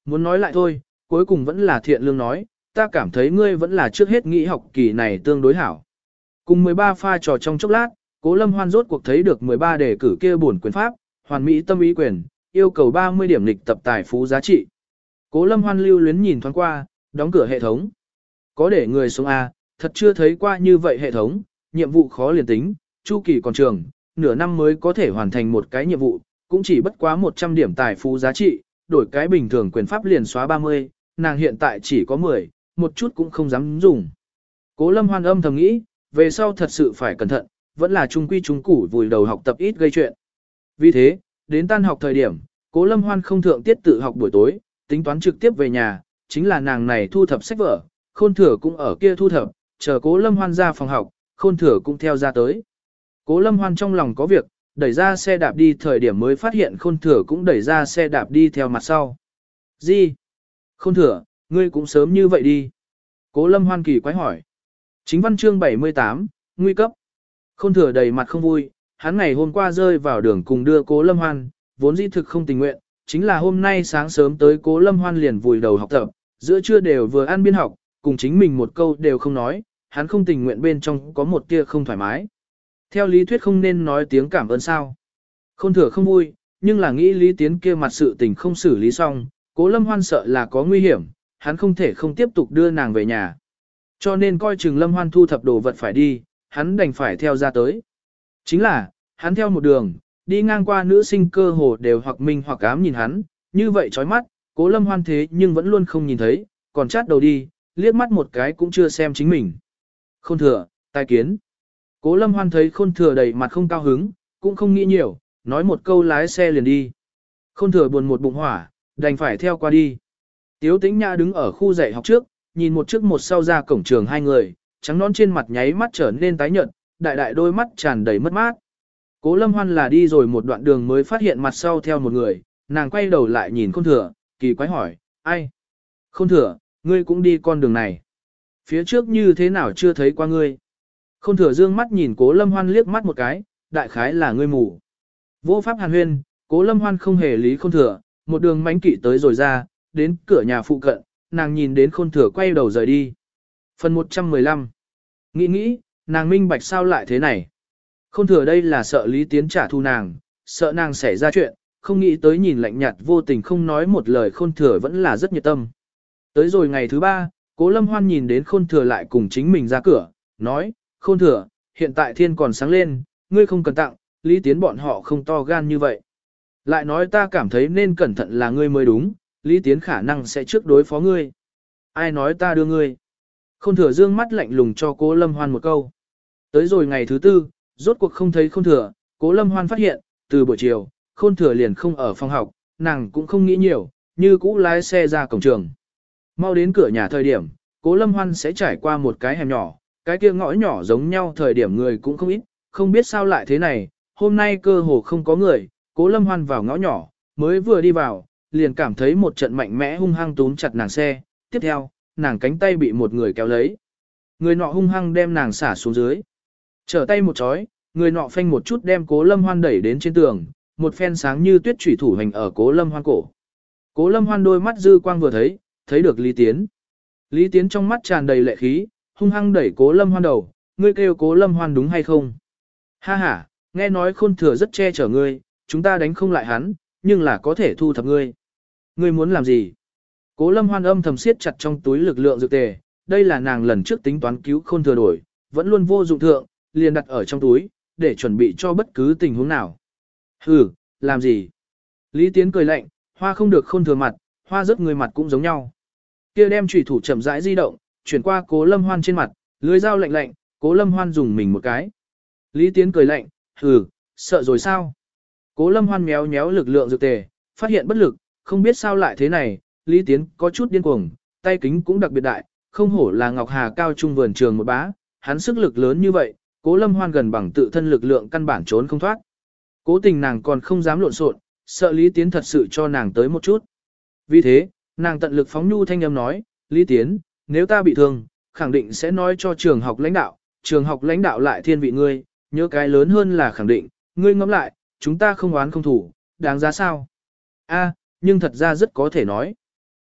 Muốn nói lại thôi, cuối cùng vẫn là thiện lương nói, ta cảm thấy ngươi vẫn là trước hết nghĩ học kỳ này tương đối hảo. Cùng mười ba pha trò trong chốc lát, Cố Lâm Hoan rốt cuộc thấy được mười ba đề cử kia bổn quyền pháp, hoàn mỹ tâm ý quyền, yêu cầu ba mươi điểm lịch tập tài phú giá trị. Cố Lâm Hoan lưu luyến nhìn thoáng qua, đóng cửa hệ thống. Có để người xuống A, thật chưa thấy qua như vậy hệ thống, nhiệm vụ khó liền tính, chu kỳ còn trường, nửa năm mới có thể hoàn thành một cái nhiệm vụ, cũng chỉ bất quá một trăm điểm tài phú giá trị, đổi cái bình thường quyền pháp liền xóa ba mươi, nàng hiện tại chỉ có mười, một chút cũng không dám dùng. Cố Lâm Hoan âm thầm nghĩ, về sau thật sự phải cẩn thận, vẫn là trung quy trung củ vùi đầu học tập ít gây chuyện. Vì thế, đến tan học thời điểm, Cố Lâm Hoan không thượng tiết tự học buổi tối, tính toán trực tiếp về nhà, chính là nàng này thu thập sách vở, Khôn Thừa cũng ở kia thu thập, chờ Cố Lâm Hoan ra phòng học, Khôn Thừa cũng theo ra tới. Cố Lâm Hoan trong lòng có việc, đẩy ra xe đạp đi thời điểm mới phát hiện Khôn Thừa cũng đẩy ra xe đạp đi theo mặt sau. Gì? Khôn Thừa, ngươi cũng sớm như vậy đi. Cố Lâm Hoan kỳ quái hỏi. Chính văn chương bảy mươi tám, nguy cấp. Khôn Thừa đầy mặt không vui, hắn ngày hôm qua rơi vào đường cùng đưa Cố Lâm Hoan, vốn dĩ thực không tình nguyện, chính là hôm nay sáng sớm tới Cố Lâm Hoan liền vùi đầu học tập, giữa trưa đều vừa ăn biên học, cùng chính mình một câu đều không nói, hắn không tình nguyện bên trong có một tia không thoải mái. Theo lý thuyết không nên nói tiếng cảm ơn sao. Khôn Thừa không vui, nhưng là nghĩ Lý Tiến kia mặt sự tình không xử lý xong, Cố Lâm Hoan sợ là có nguy hiểm, hắn không thể không tiếp tục đưa nàng về nhà. Cho nên coi chừng Lâm Hoan thu thập đồ vật phải đi, hắn đành phải theo ra tới. Chính là, hắn theo một đường, đi ngang qua nữ sinh cơ hồ đều hoặc minh hoặc ám nhìn hắn, như vậy chói mắt, Cố Lâm Hoan thế nhưng vẫn luôn không nhìn thấy, còn chát đầu đi, liếc mắt một cái cũng chưa xem chính mình. Khôn Thừa, tai kiến. Cố Lâm Hoan thấy Khôn Thừa đầy mặt không cao hứng, cũng không nghĩ nhiều, nói một câu lái xe liền đi. Khôn Thừa buồn một bụng hỏa, đành phải theo qua đi. Tiếu Tĩnh Nhã đứng ở khu dạy học trước, nhìn một trước một sau ra cổng trường hai người, trắng nón trên mặt nháy mắt trở nên tái nhợt, đại đại đôi mắt tràn đầy mất mát. Cố Lâm Hoan là đi rồi một đoạn đường mới phát hiện mặt sau theo một người, nàng quay đầu lại nhìn Khôn Thừa, kỳ quái hỏi, ai? Khôn Thừa, ngươi cũng đi con đường này. Phía trước như thế nào chưa thấy qua ngươi? Khôn Thừa dương mắt nhìn Cố Lâm Hoan liếc mắt một cái, đại khái là ngươi mù. Vô pháp hàn huyên, Cố Lâm Hoan không hề lý Khôn Thừa, một đường mánh kỵ tới rồi ra, đến cửa nhà phụ cận, nàng nhìn đến Khôn Thừa quay đầu rời đi. Phần một trăm mười lăm. Nghĩ nghĩ, nàng minh bạch sao lại thế này. Khôn Thừa đây là sợ Lý Tiến trả thù nàng, sợ nàng xảy ra chuyện, không nghĩ tới nhìn lạnh nhạt vô tình không nói một lời Khôn Thừa vẫn là rất nhiệt tâm. Tới rồi ngày thứ ba, Cố Lâm Hoan nhìn đến Khôn Thừa lại cùng chính mình ra cửa, nói, Khôn Thừa, hiện tại thiên còn sáng lên, ngươi không cần tặng, Lý Tiến bọn họ không to gan như vậy. Lại nói ta cảm thấy nên cẩn thận là ngươi mới đúng, Lý Tiến khả năng sẽ trước đối phó ngươi. Ai nói ta đưa ngươi? Khôn Thừa dương mắt lạnh lùng cho Cố Lâm Hoan một câu. Tới rồi ngày thứ tư, rốt cuộc không thấy Khôn Thừa, Cố Lâm Hoan phát hiện, từ buổi chiều, Khôn Thừa liền không ở phòng học, nàng cũng không nghĩ nhiều, như cũ lái xe ra cổng trường. Mau đến cửa nhà thời điểm, Cố Lâm Hoan sẽ trải qua một cái hẻm nhỏ, cái kia ngõ nhỏ giống nhau thời điểm người cũng không ít, không biết sao lại thế này, hôm nay cơ hồ không có người, Cố Lâm Hoan vào ngõ nhỏ, mới vừa đi vào, liền cảm thấy một trận mạnh mẽ hung hăng túm chặt nàng xe, tiếp theo, nàng cánh tay bị một người kéo lấy. Người nọ hung hăng đem nàng xả xuống dưới. Trở tay một chói, người nọ phanh một chút đem Cố Lâm Hoan đẩy đến trên tường, một phen sáng như tuyết chủy thủ hành ở Cố Lâm Hoan cổ. Cố Lâm Hoan đôi mắt dư quang vừa thấy, thấy được Lý Tiến. Lý Tiến trong mắt tràn đầy lệ khí, hung hăng đẩy Cố Lâm Hoan đầu, ngươi kêu Cố Lâm Hoan đúng hay không? Ha ha, nghe nói Khôn Thừa rất che chở ngươi, chúng ta đánh không lại hắn, nhưng là có thể thu thập ngươi. Ngươi muốn làm gì? Cố Lâm Hoan âm thầm siết chặt trong túi lực lượng dược tề, đây là nàng lần trước tính toán cứu Khôn Thừa đổi, vẫn luôn vô dụng thượng, liền đặt ở trong túi, để chuẩn bị cho bất cứ tình huống nào. Hừ, làm gì? Lý Tiến cười lạnh, hoa không được Khôn Thừa mặt, hoa rất người mặt cũng giống nhau. Kia đem chủy thủ chậm rãi di động, chuyển qua Cố Lâm Hoan trên mặt, lưỡi dao lạnh lạnh, Cố Lâm Hoan dùng mình một cái. Lý Tiến cười lạnh, hừ, sợ rồi sao? Cố Lâm Hoan méo méo lực lượng dược tề, phát hiện bất lực, không biết sao lại thế này, Lý Tiến có chút điên cuồng, tay kính cũng đặc biệt đại, không hổ là Ngọc Hà cao trung vườn trường một bá, hắn sức lực lớn như vậy, Cố Lâm Hoan gần bằng tự thân lực lượng căn bản trốn không thoát. Cố tình nàng còn không dám lộn xộn, sợ Lý Tiến thật sự cho nàng tới một chút. Vì thế, nàng tận lực phóng nhu thanh âm nói, Lý Tiến, nếu ta bị thương, khẳng định sẽ nói cho trường học lãnh đạo, trường học lãnh đạo lại thiên vị ngươi, nhớ cái lớn hơn là khẳng định, ngươi ngẫm lại, chúng ta không oán không thủ, đáng giá sao? A, nhưng thật ra rất có thể nói.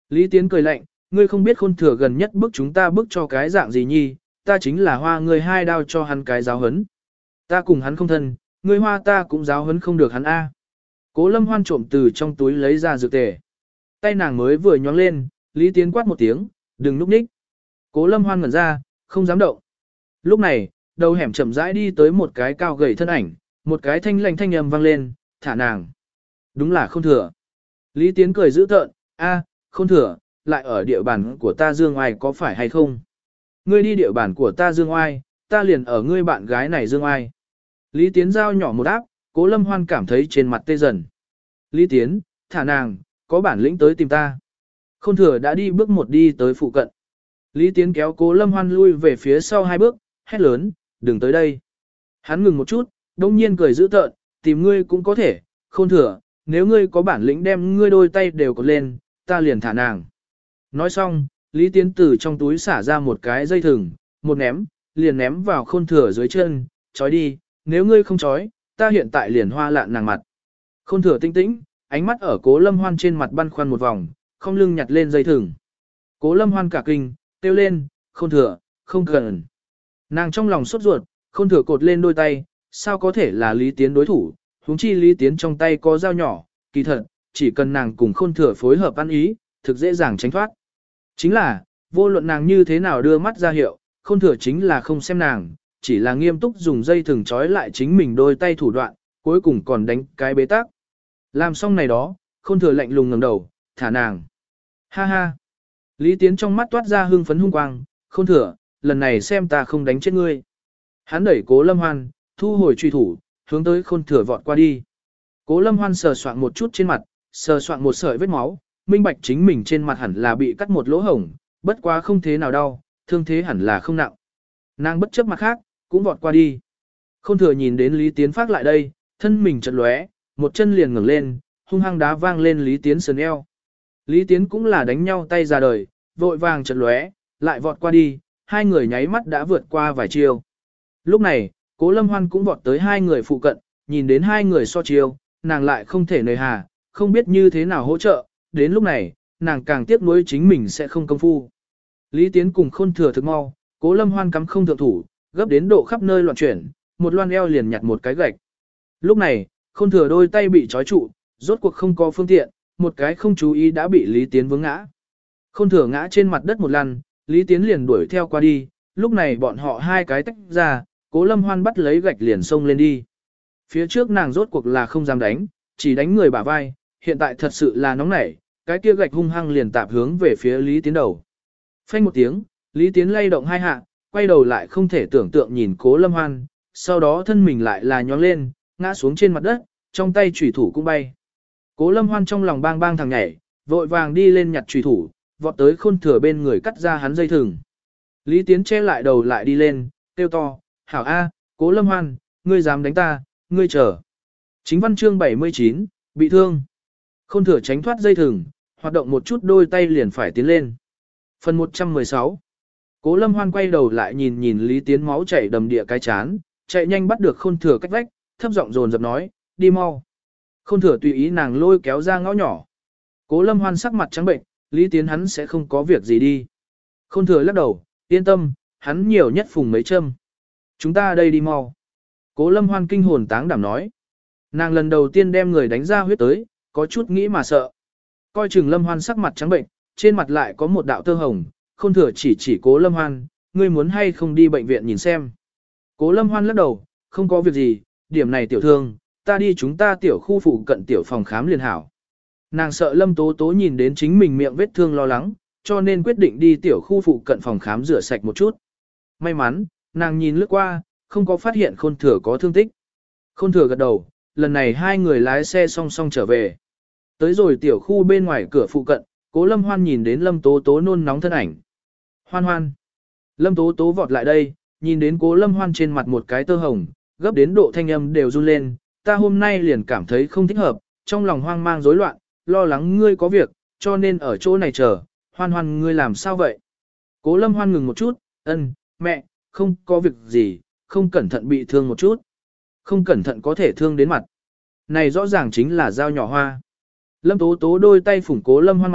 Lý Tiến cười lạnh, ngươi không biết khôn thừa gần nhất bức chúng ta bức cho cái dạng gì nhi, ta chính là hoa ngươi hai đao cho hắn cái giáo hấn. Ta cùng hắn không thân, ngươi hoa ta cũng giáo hấn không được hắn a. Cố Lâm Hoan trộm từ trong túi lấy ra dược tề. Tay nàng mới vừa nhón lên, Lý Tiến quát một tiếng, đừng núp ních. Cố Lâm Hoan ngẩn ra, không dám động. Lúc này, đầu hẻm chậm rãi đi tới một cái cao gầy thân ảnh, một cái thanh lành thanh âm vang lên, thả nàng. Đúng là Khôn Thừa. Lý Tiến cười giữ tợn, a, Khôn Thừa, lại ở địa bàn của ta dương oai có phải hay không? Ngươi đi địa bàn của ta dương oai, ta liền ở ngươi bạn gái này dương oai. Lý Tiến giao nhỏ một áp, Cố Lâm Hoan cảm thấy trên mặt tê dần. Lý Tiến, thả nàng, có bản lĩnh tới tìm ta. Khôn Thừa đã đi bước một đi tới phụ cận. Lý Tiến kéo Cố Lâm Hoan lui về phía sau hai bước, hét lớn, đừng tới đây. Hắn ngừng một chút, đông nhiên cười giữ tợn, tìm ngươi cũng có thể, Khôn Thừa, nếu ngươi có bản lĩnh đem ngươi đôi tay đều cột lên, ta liền thả nàng. Nói xong, Lý Tiến từ trong túi xả ra một cái dây thừng, một ném, liền ném vào Khôn Thừa dưới chân, trói đi, nếu ngươi không trói, ta hiện tại liền hoa lạn nàng mặt. Khôn Thừa tinh tĩnh, ánh mắt ở Cố Lâm Hoan trên mặt băn khoăn một vòng, không lưng nhặt lên dây thừng. Cố Lâm Hoan cả kinh, kêu lên, Khôn Thừa, không cần. Nàng trong lòng sốt ruột, Khôn Thừa cột lên đôi tay, sao có thể là Lý Tiến đối thủ, huống chi Lý Tiến trong tay có dao nhỏ, kỳ thật, chỉ cần nàng cùng Khôn Thừa phối hợp ăn ý, thực dễ dàng tránh thoát. Chính là, vô luận nàng như thế nào đưa mắt ra hiệu, Khôn Thừa chính là không xem nàng, chỉ là nghiêm túc dùng dây thừng trói lại chính mình đôi tay thủ đoạn, cuối cùng còn đánh cái bế tắc. Làm xong này đó, Khôn Thừa lạnh lùng ngẩng đầu, thả nàng. Ha ha. Lý Tiến trong mắt toát ra hưng phấn hung quang, Khôn Thừa, lần này xem ta không đánh chết ngươi. Hắn đẩy Cố Lâm Hoan, thu hồi truy thủ, hướng tới Khôn Thừa vọt qua đi. Cố Lâm Hoan sờ soạn một chút trên mặt, sờ soạn một sợi vết máu, minh bạch chính mình trên mặt hẳn là bị cắt một lỗ hổng, bất quá không thế nào đau, thương thế hẳn là không nặng. Nàng bất chấp mặt khác, cũng vọt qua đi. Khôn Thừa nhìn đến Lý Tiến phát lại đây, thân mình chật lóe, một chân liền ngẩng lên, hung hăng đá vang lên Lý Tiến sườn eo. Lý Tiến cũng là đánh nhau tay ra đời, vội vàng chật lóe, lại vọt qua đi, hai người nháy mắt đã vượt qua vài chiêu. Lúc này, Cố Lâm Hoan cũng vọt tới hai người phụ cận, nhìn đến hai người so chiêu, nàng lại không thể nề hà, không biết như thế nào hỗ trợ, đến lúc này, nàng càng tiếc nuối chính mình sẽ không công phu. Lý Tiến cùng Khôn Thừa thực mau, Cố Lâm Hoan cắm không thượng thủ, gấp đến độ khắp nơi loạn chuyển, một loan eo liền nhặt một cái gạch. Lúc này, Khôn Thừa đôi tay bị trói trụ, rốt cuộc không có phương tiện, một cái không chú ý đã bị Lý Tiến vướng ngã. Khôn Thừa ngã trên mặt đất một lần, Lý Tiến liền đuổi theo qua đi, lúc này bọn họ hai cái tách ra, Cố Lâm Hoan bắt lấy gạch liền xông lên đi. Phía trước nàng rốt cuộc là không dám đánh, chỉ đánh người bả vai, hiện tại thật sự là nóng nảy, cái kia gạch hung hăng liền tạp hướng về phía Lý Tiến đầu. Phanh một tiếng, Lý Tiến lay động hai hạ, quay đầu lại không thể tưởng tượng nhìn Cố Lâm Hoan, sau đó thân mình lại là nhón lên, ngã xuống trên mặt đất, trong tay chủy thủ cũng bay. Cố Lâm Hoan trong lòng bang bang thằng nhảy, vội vàng đi lên nhặt chủy thủ, vọt tới Khôn Thừa bên người cắt ra hắn dây thừng. Lý Tiến che lại đầu lại đi lên, kêu to, hảo A, Cố Lâm Hoan, ngươi dám đánh ta, ngươi chờ. Chính văn chương bảy mươi chín, bị thương. Khôn Thừa tránh thoát dây thừng, hoạt động một chút đôi tay liền phải tiến lên. Phần một trăm mười sáu. Cố Lâm Hoan quay đầu lại nhìn nhìn Lý Tiến máu chảy đầm địa cái chán, chạy nhanh bắt được Khôn Thừa cách vách, thấp giọng dồn dập nói, đi mau. Khôn Thừa tùy ý nàng lôi kéo ra ngõ nhỏ. Cố Lâm Hoan sắc mặt trắng bệnh, Lý Tiến hắn sẽ không có việc gì đi. Khôn Thừa lắc đầu, yên tâm, hắn nhiều nhất phùng mấy châm. Chúng ta đây đi mau. Cố Lâm Hoan kinh hồn táng đảm nói. Nàng lần đầu tiên đem người đánh ra huyết tới, có chút nghĩ mà sợ. Coi chừng Lâm Hoan sắc mặt trắng bệnh, trên mặt lại có một đạo tơ hồng, Khôn Thừa chỉ chỉ Cố Lâm Hoan, ngươi muốn hay không đi bệnh viện nhìn xem. Cố Lâm Hoan lắc đầu, không có việc gì, điểm này tiểu thương, ta đi chúng ta tiểu khu phụ cận tiểu phòng khám liền hảo. Nàng sợ Lâm Tố Tố nhìn đến chính mình miệng vết thương lo lắng, cho nên quyết định đi tiểu khu phụ cận phòng khám rửa sạch một chút. May mắn, nàng nhìn lướt qua, không có phát hiện Khôn Thừa có thương tích. Khôn Thừa gật đầu, lần này hai người lái xe song song trở về. Tới rồi tiểu khu bên ngoài cửa phụ cận, Cố Lâm Hoan nhìn đến Lâm Tố Tố nôn nóng thân ảnh. Hoan hoan. Lâm Tố Tố vọt lại đây, nhìn đến Cố Lâm Hoan trên mặt một cái tơ hồng, gấp đến độ thanh âm đều run lên, ta hôm nay liền cảm thấy không thích hợp, trong lòng hoang mang rối loạn, lo lắng ngươi có việc, cho nên ở chỗ này chờ, Hoan hoan ngươi làm sao vậy? Cố Lâm Hoan ngừng một chút, ân, mẹ, không có việc gì, không cẩn thận bị thương một chút. Không cẩn thận có thể thương đến mặt. Này rõ ràng chính là dao nhỏ hoa. Lâm Tố Tố đôi tay phủng Cố Lâm Hoan mặt,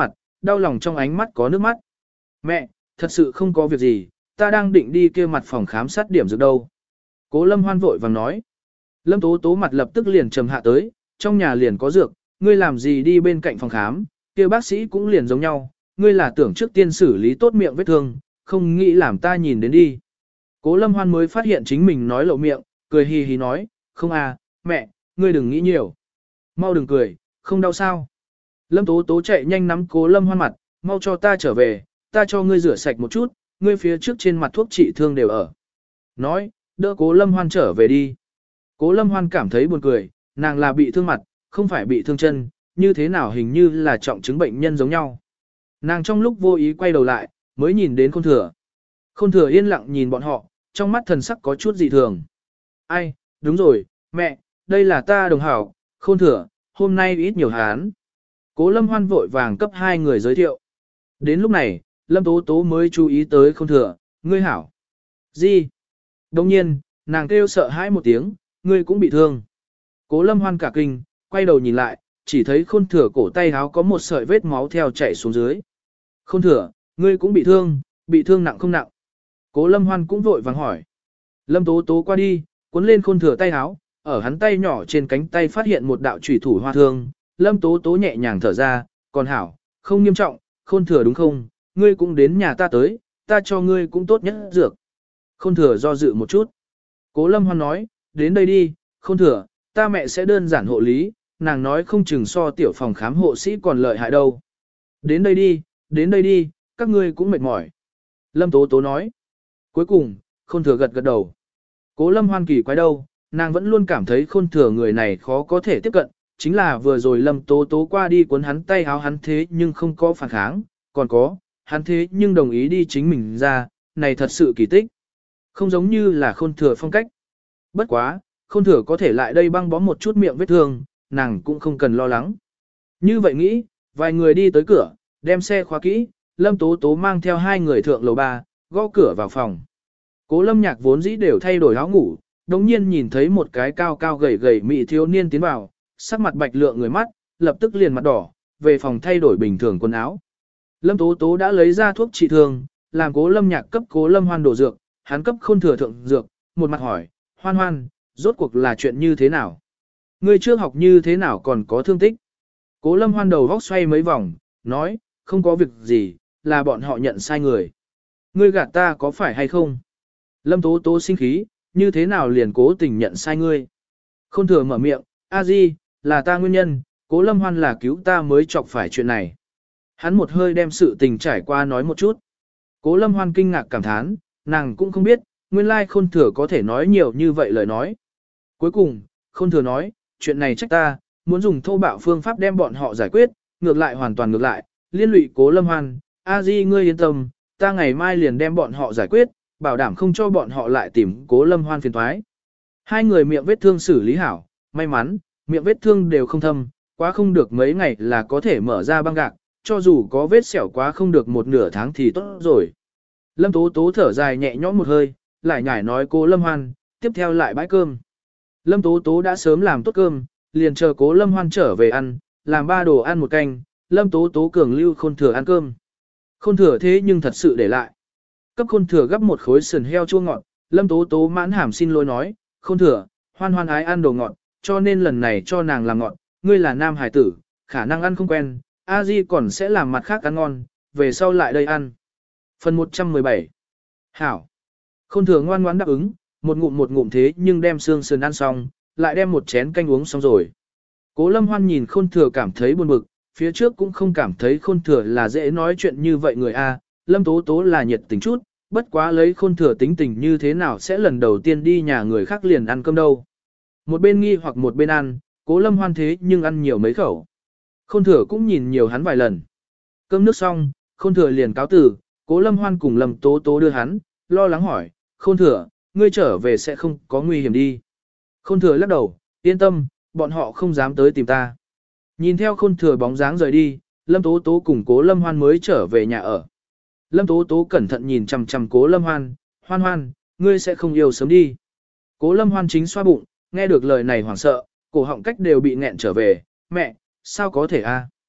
đau lòng trong ánh mắt có nước mắt. Mẹ, thật sự không có việc gì, ta đang định đi kia mặt phòng khám sát điểm dược đâu. Cố Lâm Hoan vội vàng nói. Lâm Tố Tố mặt lập tức liền trầm hạ tới, trong nhà liền có dược, ngươi làm gì đi bên cạnh phòng khám, kia bác sĩ cũng liền giống nhau, ngươi là tưởng trước tiên xử lý tốt miệng vết thương, không nghĩ làm ta nhìn đến đi. Cố Lâm Hoan mới phát hiện chính mình nói lộ miệng, cười hì hì nói, không à, mẹ, ngươi đừng nghĩ nhiều. Mau đừng cười, không đau sao. Lâm Tố Tố chạy nhanh nắm Cố Lâm Hoan mặt, mau cho ta trở về, ta cho ngươi rửa sạch một chút, ngươi phía trước trên mặt thuốc trị thương đều ở. Nói, đỡ Cố Lâm Hoan trở về đi. Cố Lâm Hoan cảm thấy buồn cười, nàng là bị thương mặt, không phải bị thương chân, như thế nào hình như là trọng chứng bệnh nhân giống nhau. Nàng trong lúc vô ý quay đầu lại, mới nhìn đến Khôn Thừa. Khôn Thừa yên lặng nhìn bọn họ, trong mắt thần sắc có chút dị thường. Ai, đúng rồi, mẹ, đây là ta đồng hảo, Khôn Thừa, hôm nay ít nhiều hán. Cố Lâm Hoan vội vàng cấp hai người giới thiệu. Đến lúc này, Lâm Tố Tố mới chú ý tới Khôn Thừa, ngươi hảo. Gì? Đồng nhiên, nàng kêu sợ hãi một tiếng, ngươi cũng bị thương. Cố Lâm Hoan cả kinh, quay đầu nhìn lại, chỉ thấy Khôn Thừa cổ tay áo có một sợi vết máu theo chảy xuống dưới. Khôn Thừa, ngươi cũng bị thương, bị thương nặng không nặng? Cố Lâm Hoan cũng vội vàng hỏi. Lâm Tố Tố qua đi, cuốn lên Khôn Thừa tay áo, ở hắn tay nhỏ trên cánh tay phát hiện một đạo chủy thủ hoa thương. Lâm Tố Tố nhẹ nhàng thở ra, còn hảo, không nghiêm trọng, Khôn Thừa đúng không? Ngươi cũng đến nhà ta tới, ta cho ngươi cũng tốt nhất dược. Khôn Thừa do dự một chút. Cố Lâm Hoan nói, đến đây đi, Khôn Thừa, ta mẹ sẽ đơn giản hộ lý, nàng nói không chừng so tiểu phòng khám hộ sĩ còn lợi hại đâu. Đến đây đi, đến đây đi, các ngươi cũng mệt mỏi. Lâm Tố Tố nói. Cuối cùng, Khôn Thừa gật gật đầu. Cố Lâm Hoan kỳ quái đâu, nàng vẫn luôn cảm thấy Khôn Thừa người này khó có thể tiếp cận, chính là vừa rồi Lâm Tố Tố qua đi cuốn hắn tay háo hắn thế nhưng không có phản kháng, còn có, hắn thế nhưng đồng ý đi chính mình ra, này thật sự kỳ tích. Không giống như là Khôn Thừa phong cách. Bất quá, Khôn Thừa có thể lại đây băng bó một chút miệng vết thương, nàng cũng không cần lo lắng. Như vậy nghĩ, vài người đi tới cửa, đem xe khóa kỹ, Lâm Tố Tố mang theo hai người thượng lầu ba, gõ cửa vào phòng. Cố Lâm Nhạc vốn dĩ đều thay đổi áo ngủ, đồng nhiên nhìn thấy một cái cao cao gầy gầy mỹ thiếu niên tiến vào, sắc mặt bạch lượng người mắt, lập tức liền mặt đỏ, về phòng thay đổi bình thường quần áo. Lâm Tố Tố đã lấy ra thuốc trị thương, làm Cố Lâm Nhạc cấp Cố Lâm Hoan đổ dược, hắn cấp Khôn Thừa thượng dược, một mặt hỏi, Hoan Hoan, rốt cuộc là chuyện như thế nào? Ngươi trước học như thế nào còn có thương tích? Cố Lâm Hoan đầu vóc xoay mấy vòng, nói, không có việc gì, là bọn họ nhận sai người. Ngươi gạt ta có phải hay không? Lâm Tố Tố sinh khí, như thế nào liền cố tình nhận sai ngươi? Khôn Thừa mở miệng, a di, là ta nguyên nhân, Cố Lâm Hoan là cứu ta mới chọc phải chuyện này. Hắn một hơi đem sự tình trải qua nói một chút. Cố Lâm Hoan kinh ngạc cảm thán, nàng cũng không biết, nguyên lai Khôn Thừa có thể nói nhiều như vậy lời nói. Cuối cùng, Khôn Thừa nói, chuyện này trách ta, muốn dùng thô bạo phương pháp đem bọn họ giải quyết, ngược lại hoàn toàn ngược lại, liên lụy Cố Lâm Hoan, a di ngươi yên tâm, ta ngày mai liền đem bọn họ giải quyết, bảo đảm không cho bọn họ lại tìm Cố Lâm Hoan phiền toái. Hai người miệng vết thương xử lý hảo, may mắn, miệng vết thương đều không thâm, quá không được mấy ngày là có thể mở ra băng gạc, cho dù có vết sẹo quá không được một nửa tháng thì tốt rồi. Lâm Tố Tố thở dài nhẹ nhõm một hơi, lại nhải nói Cố Lâm Hoan, tiếp theo lại bãi cơm. Lâm Tố Tố đã sớm làm tốt cơm, liền chờ Cố Lâm Hoan trở về ăn, làm ba đồ ăn một canh, Lâm Tố Tố cường lưu Khôn Thừa ăn cơm. Khôn Thừa thế nhưng thật sự để lại. Cấp Khôn Thừa gấp một khối sườn heo chua ngọt, Lâm Tố Tố mãn hàm xin lỗi nói, Khôn Thừa, Hoan Hoan ái ăn đồ ngọt, cho nên lần này cho nàng làm ngọt, ngươi là nam hải tử, khả năng ăn không quen, a di còn sẽ làm mặt khác ăn ngon, về sau lại đây ăn. Phần một trăm mười bảy Hảo. Khôn Thừa ngoan ngoãn đáp ứng, một ngụm một ngụm thế nhưng đem xương sườn ăn xong, lại đem một chén canh uống xong rồi. Cố Lâm Hoan nhìn Khôn Thừa cảm thấy buồn bực, phía trước cũng không cảm thấy Khôn Thừa là dễ nói chuyện như vậy người a. Lâm Tố Tố là nhiệt tình chút, bất quá lấy Khôn Thừa tính tình như thế nào sẽ lần đầu tiên đi nhà người khác liền ăn cơm đâu. Một bên nghi hoặc một bên ăn, Cố Lâm Hoan thế nhưng ăn nhiều mấy khẩu. Khôn Thừa cũng nhìn nhiều hắn vài lần. Cơm nước xong, Khôn Thừa liền cáo từ, Cố Lâm Hoan cùng Lâm Tố Tố đưa hắn, lo lắng hỏi, Khôn Thừa, ngươi trở về sẽ không có nguy hiểm đi. Khôn Thừa lắc đầu, yên tâm, bọn họ không dám tới tìm ta. Nhìn theo Khôn Thừa bóng dáng rời đi, Lâm Tố Tố cùng Cố Lâm Hoan mới trở về nhà ở. Lâm Tố Tố cẩn thận nhìn chằm chằm Cố Lâm Hoan, Hoan Hoan, ngươi sẽ không yêu sớm đi. Cố Lâm Hoan chính xoa bụng, nghe được lời này hoảng sợ, cổ họng cách đều bị nghẹn trở về, mẹ, sao có thể a?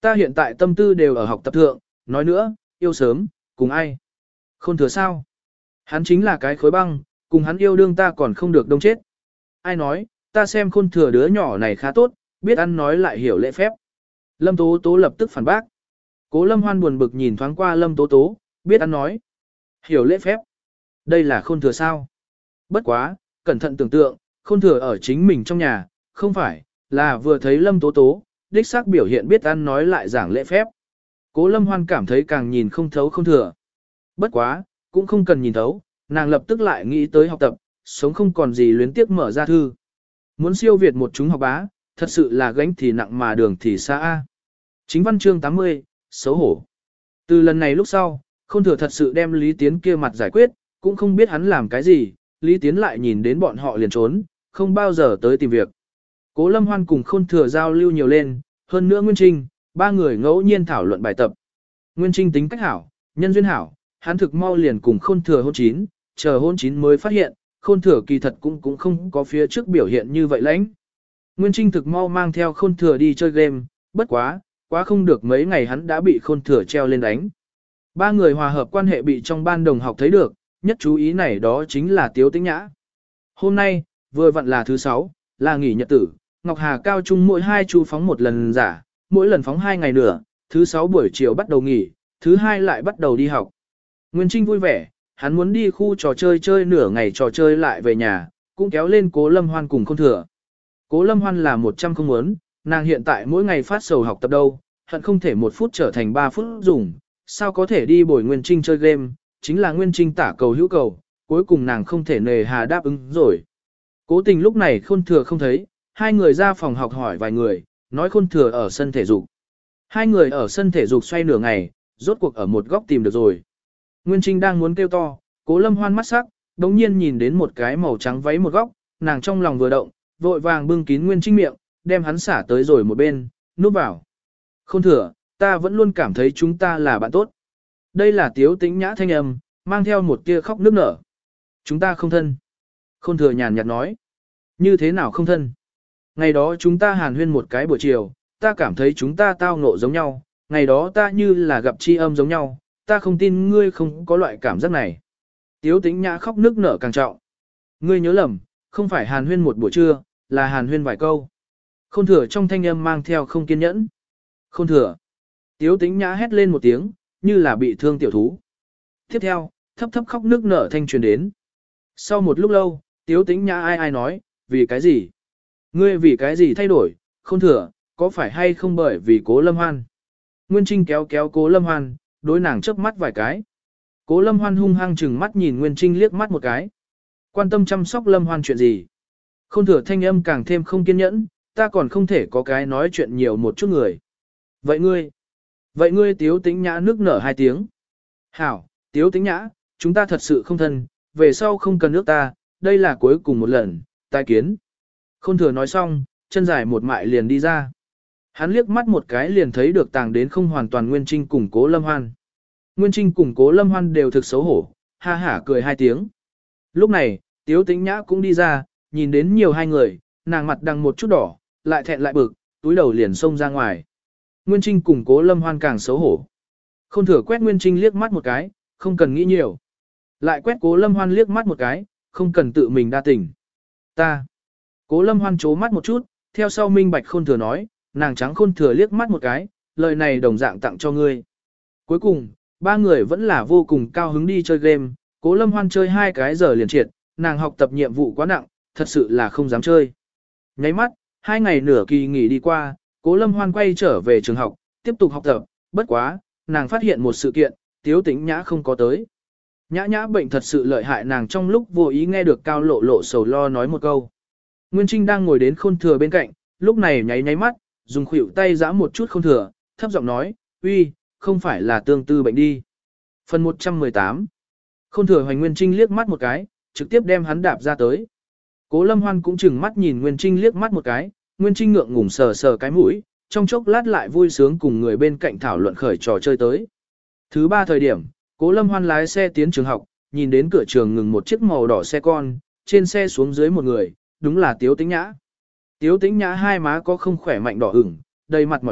Ta hiện tại tâm tư đều ở học tập thượng, nói nữa, yêu sớm, cùng ai? Khôn thừa sao? Hắn chính là cái khối băng, cùng hắn yêu đương ta còn không được đông chết. Ai nói, ta xem khôn thừa đứa nhỏ này khá tốt, biết ăn nói lại hiểu lễ phép. Lâm Tố Tố lập tức phản bác. Cố Lâm Hoan buồn bực nhìn thoáng qua Lâm Tố Tố, biết ăn nói. Hiểu lễ phép. Đây là khôn thừa sao? Bất quá, cẩn thận tưởng tượng, khôn thừa ở chính mình trong nhà, không phải, là vừa thấy Lâm Tố Tố, đích xác biểu hiện biết ăn nói lại giảng lễ phép. Cố Lâm Hoan cảm thấy càng nhìn không thấu khôn thừa. Bất quá, cũng không cần nhìn thấu, nàng lập tức lại nghĩ tới học tập, sống không còn gì luyến tiếc mở ra thư. Muốn siêu việt một chúng học bá, thật sự là gánh thì nặng mà đường thì xa. A. Chính văn chương tám mươi, xấu hổ. Từ lần này lúc sau, khôn thừa thật sự đem Lý Tiến kia mặt giải quyết, cũng không biết hắn làm cái gì, Lý Tiến lại nhìn đến bọn họ liền trốn, không bao giờ tới tìm việc. Cố Lâm Hoan cùng khôn thừa giao lưu nhiều lên, hơn nữa Nguyên Trinh, ba người ngẫu nhiên thảo luận bài tập. Nguyên Trinh tính cách hảo, nhân duyên hảo, hắn thực mau liền cùng khôn thừa hôn chín, chờ hôn chín mới phát hiện, khôn thừa kỳ thật cũng cũng không có phía trước biểu hiện như vậy lãnh. Nguyên Trinh thực mau mang theo khôn thừa đi chơi game, bất quá, quá không được mấy ngày hắn đã bị khôn thừa treo lên đánh. Ba người hòa hợp quan hệ bị trong ban đồng học thấy được, nhất chú ý này đó chính là Tiếu Tĩnh Nhã. Hôm nay, vừa vặn là thứ sáu, là nghỉ nhật tử, Ngọc Hà cao trung mỗi hai chu phóng một lần giả, mỗi lần phóng hai ngày nữa, thứ sáu buổi chiều bắt đầu nghỉ, thứ hai lại bắt đầu đi học. Nguyên Trinh vui vẻ, hắn muốn đi khu trò chơi chơi nửa ngày trò chơi lại về nhà, cũng kéo lên Cố Lâm Hoan cùng khôn thừa. Cố Lâm Hoan là một trăm không muốn, nàng hiện tại mỗi ngày phát sầu học tập đâu, hận không thể một phút trở thành ba phút dùng, sao có thể đi bồi Nguyên Trinh chơi game, chính là Nguyên Trinh tả cầu hữu cầu, cuối cùng nàng không thể nề hà đáp ứng rồi. Cố tình lúc này khôn thừa không thấy, hai người ra phòng học hỏi vài người, nói khôn thừa ở sân thể dục. Hai người ở sân thể dục xoay nửa ngày, rốt cuộc ở một góc tìm được rồi. Nguyên Trinh đang muốn kêu to, Cố Lâm Hoan mắt sắc, đống nhiên nhìn đến một cái màu trắng váy một góc, nàng trong lòng vừa động, vội vàng bưng kín Nguyên Trinh miệng, đem hắn xả tới rồi một bên, núp vào. Khôn thừa, ta vẫn luôn cảm thấy chúng ta là bạn tốt. Đây là Tiếu Tĩnh Nhã thanh âm, mang theo một tia khóc nức nở. Chúng ta không thân. Khôn thừa nhàn nhạt nói. Như thế nào không thân? Ngày đó chúng ta hàn huyên một cái buổi chiều, ta cảm thấy chúng ta tao ngộ giống nhau, ngày đó ta như là gặp tri âm giống nhau, ta không tin ngươi không có loại cảm giác này. Tiếu Tĩnh Nhã khóc nức nở càng trọng. Ngươi nhớ lầm, không phải hàn huyên một buổi trưa, là hàn huyên vài câu. Khôn thừa trong thanh âm mang theo không kiên nhẫn. Khôn thừa. Tiếu Tĩnh Nhã hét lên một tiếng, như là bị thương tiểu thú. Tiếp theo, thấp thấp khóc nức nở thanh truyền đến. Sau một lúc lâu, Tiếu Tĩnh Nhã ai ai nói, vì cái gì? Ngươi vì cái gì thay đổi, khôn thừa, có phải hay không bởi vì Cố Lâm Hoan? Nguyên Trinh kéo kéo Cố Lâm Hoan, đối nàng chớp mắt vài cái. Cố Lâm Hoan hung hăng chừng mắt nhìn Nguyên Trinh liếc mắt một cái. Quan tâm chăm sóc Lâm Hoan chuyện gì? Khôn thừa thanh âm càng thêm không kiên nhẫn, ta còn không thể có cái nói chuyện nhiều một chút người. Vậy ngươi? Vậy ngươi Tiếu Tĩnh Nhã nước nở hai tiếng. Hảo, Tiếu Tĩnh Nhã, chúng ta thật sự không thân, về sau không cần nước ta, đây là cuối cùng một lần, tai kiến. Khôn thừa nói xong, chân dài một mại liền đi ra. Hắn liếc mắt một cái liền thấy được tàng đến không hoàn toàn Nguyên Trinh cùng Cố Lâm Hoan. Nguyên Trinh cùng Cố Lâm Hoan đều thực xấu hổ, ha hả cười hai tiếng. Lúc này, Tiếu Tĩnh Nhã cũng đi ra, nhìn đến nhiều hai người, nàng mặt đằng một chút đỏ, lại thẹn lại bực, túi đầu liền xông ra ngoài. Nguyên Trinh cùng Cố Lâm Hoan càng xấu hổ. Khôn thừa quét Nguyên Trinh liếc mắt một cái, không cần nghĩ nhiều. Lại quét Cố Lâm Hoan liếc mắt một cái, không cần tự mình đa tình. Ta. Cố Lâm Hoan chố mắt một chút, theo sau minh bạch khôn thừa nói, nàng trắng khôn thừa liếc mắt một cái, lời này đồng dạng tặng cho ngươi. Cuối cùng, ba người vẫn là vô cùng cao hứng đi chơi game, Cố Lâm Hoan chơi hai cái giờ liền triệt, nàng học tập nhiệm vụ quá nặng, thật sự là không dám chơi. Nháy mắt, hai ngày nửa kỳ nghỉ đi qua, Cố Lâm Hoan quay trở về trường học, tiếp tục học tập, bất quá, nàng phát hiện một sự kiện, Tiếu Tĩnh Nhã không có tới. Nhã nhã bệnh thật sự lợi hại, nàng trong lúc vô ý nghe được Cao Lộ Lộ sầu lo nói một câu. Nguyên Trinh đang ngồi đến khôn thừa bên cạnh, lúc này nháy nháy mắt, dùng khuỷu tay giã một chút khôn thừa, thấp giọng nói, uy, không phải là tương tư bệnh đi. Phần một trăm mười tám. Khôn thừa hoành Nguyên Trinh liếc mắt một cái, trực tiếp đem hắn đạp ra tới. Cố Lâm Hoan cũng chừng mắt nhìn Nguyên Trinh liếc mắt một cái, Nguyên Trinh ngượng ngùng sờ sờ cái mũi, trong chốc lát lại vui sướng cùng người bên cạnh thảo luận khởi trò chơi tới. Thứ ba thời điểm, Cố Lâm Hoan lái xe tiến trường học, nhìn đến cửa trường ngừng một chiếc màu đỏ xe con, trên xe xuống dưới một người, đúng là Tiếu Tĩnh Nhã. Tiếu Tĩnh Nhã hai má có không khỏe mạnh đỏ ửng, đầy mặt mỏi mệt,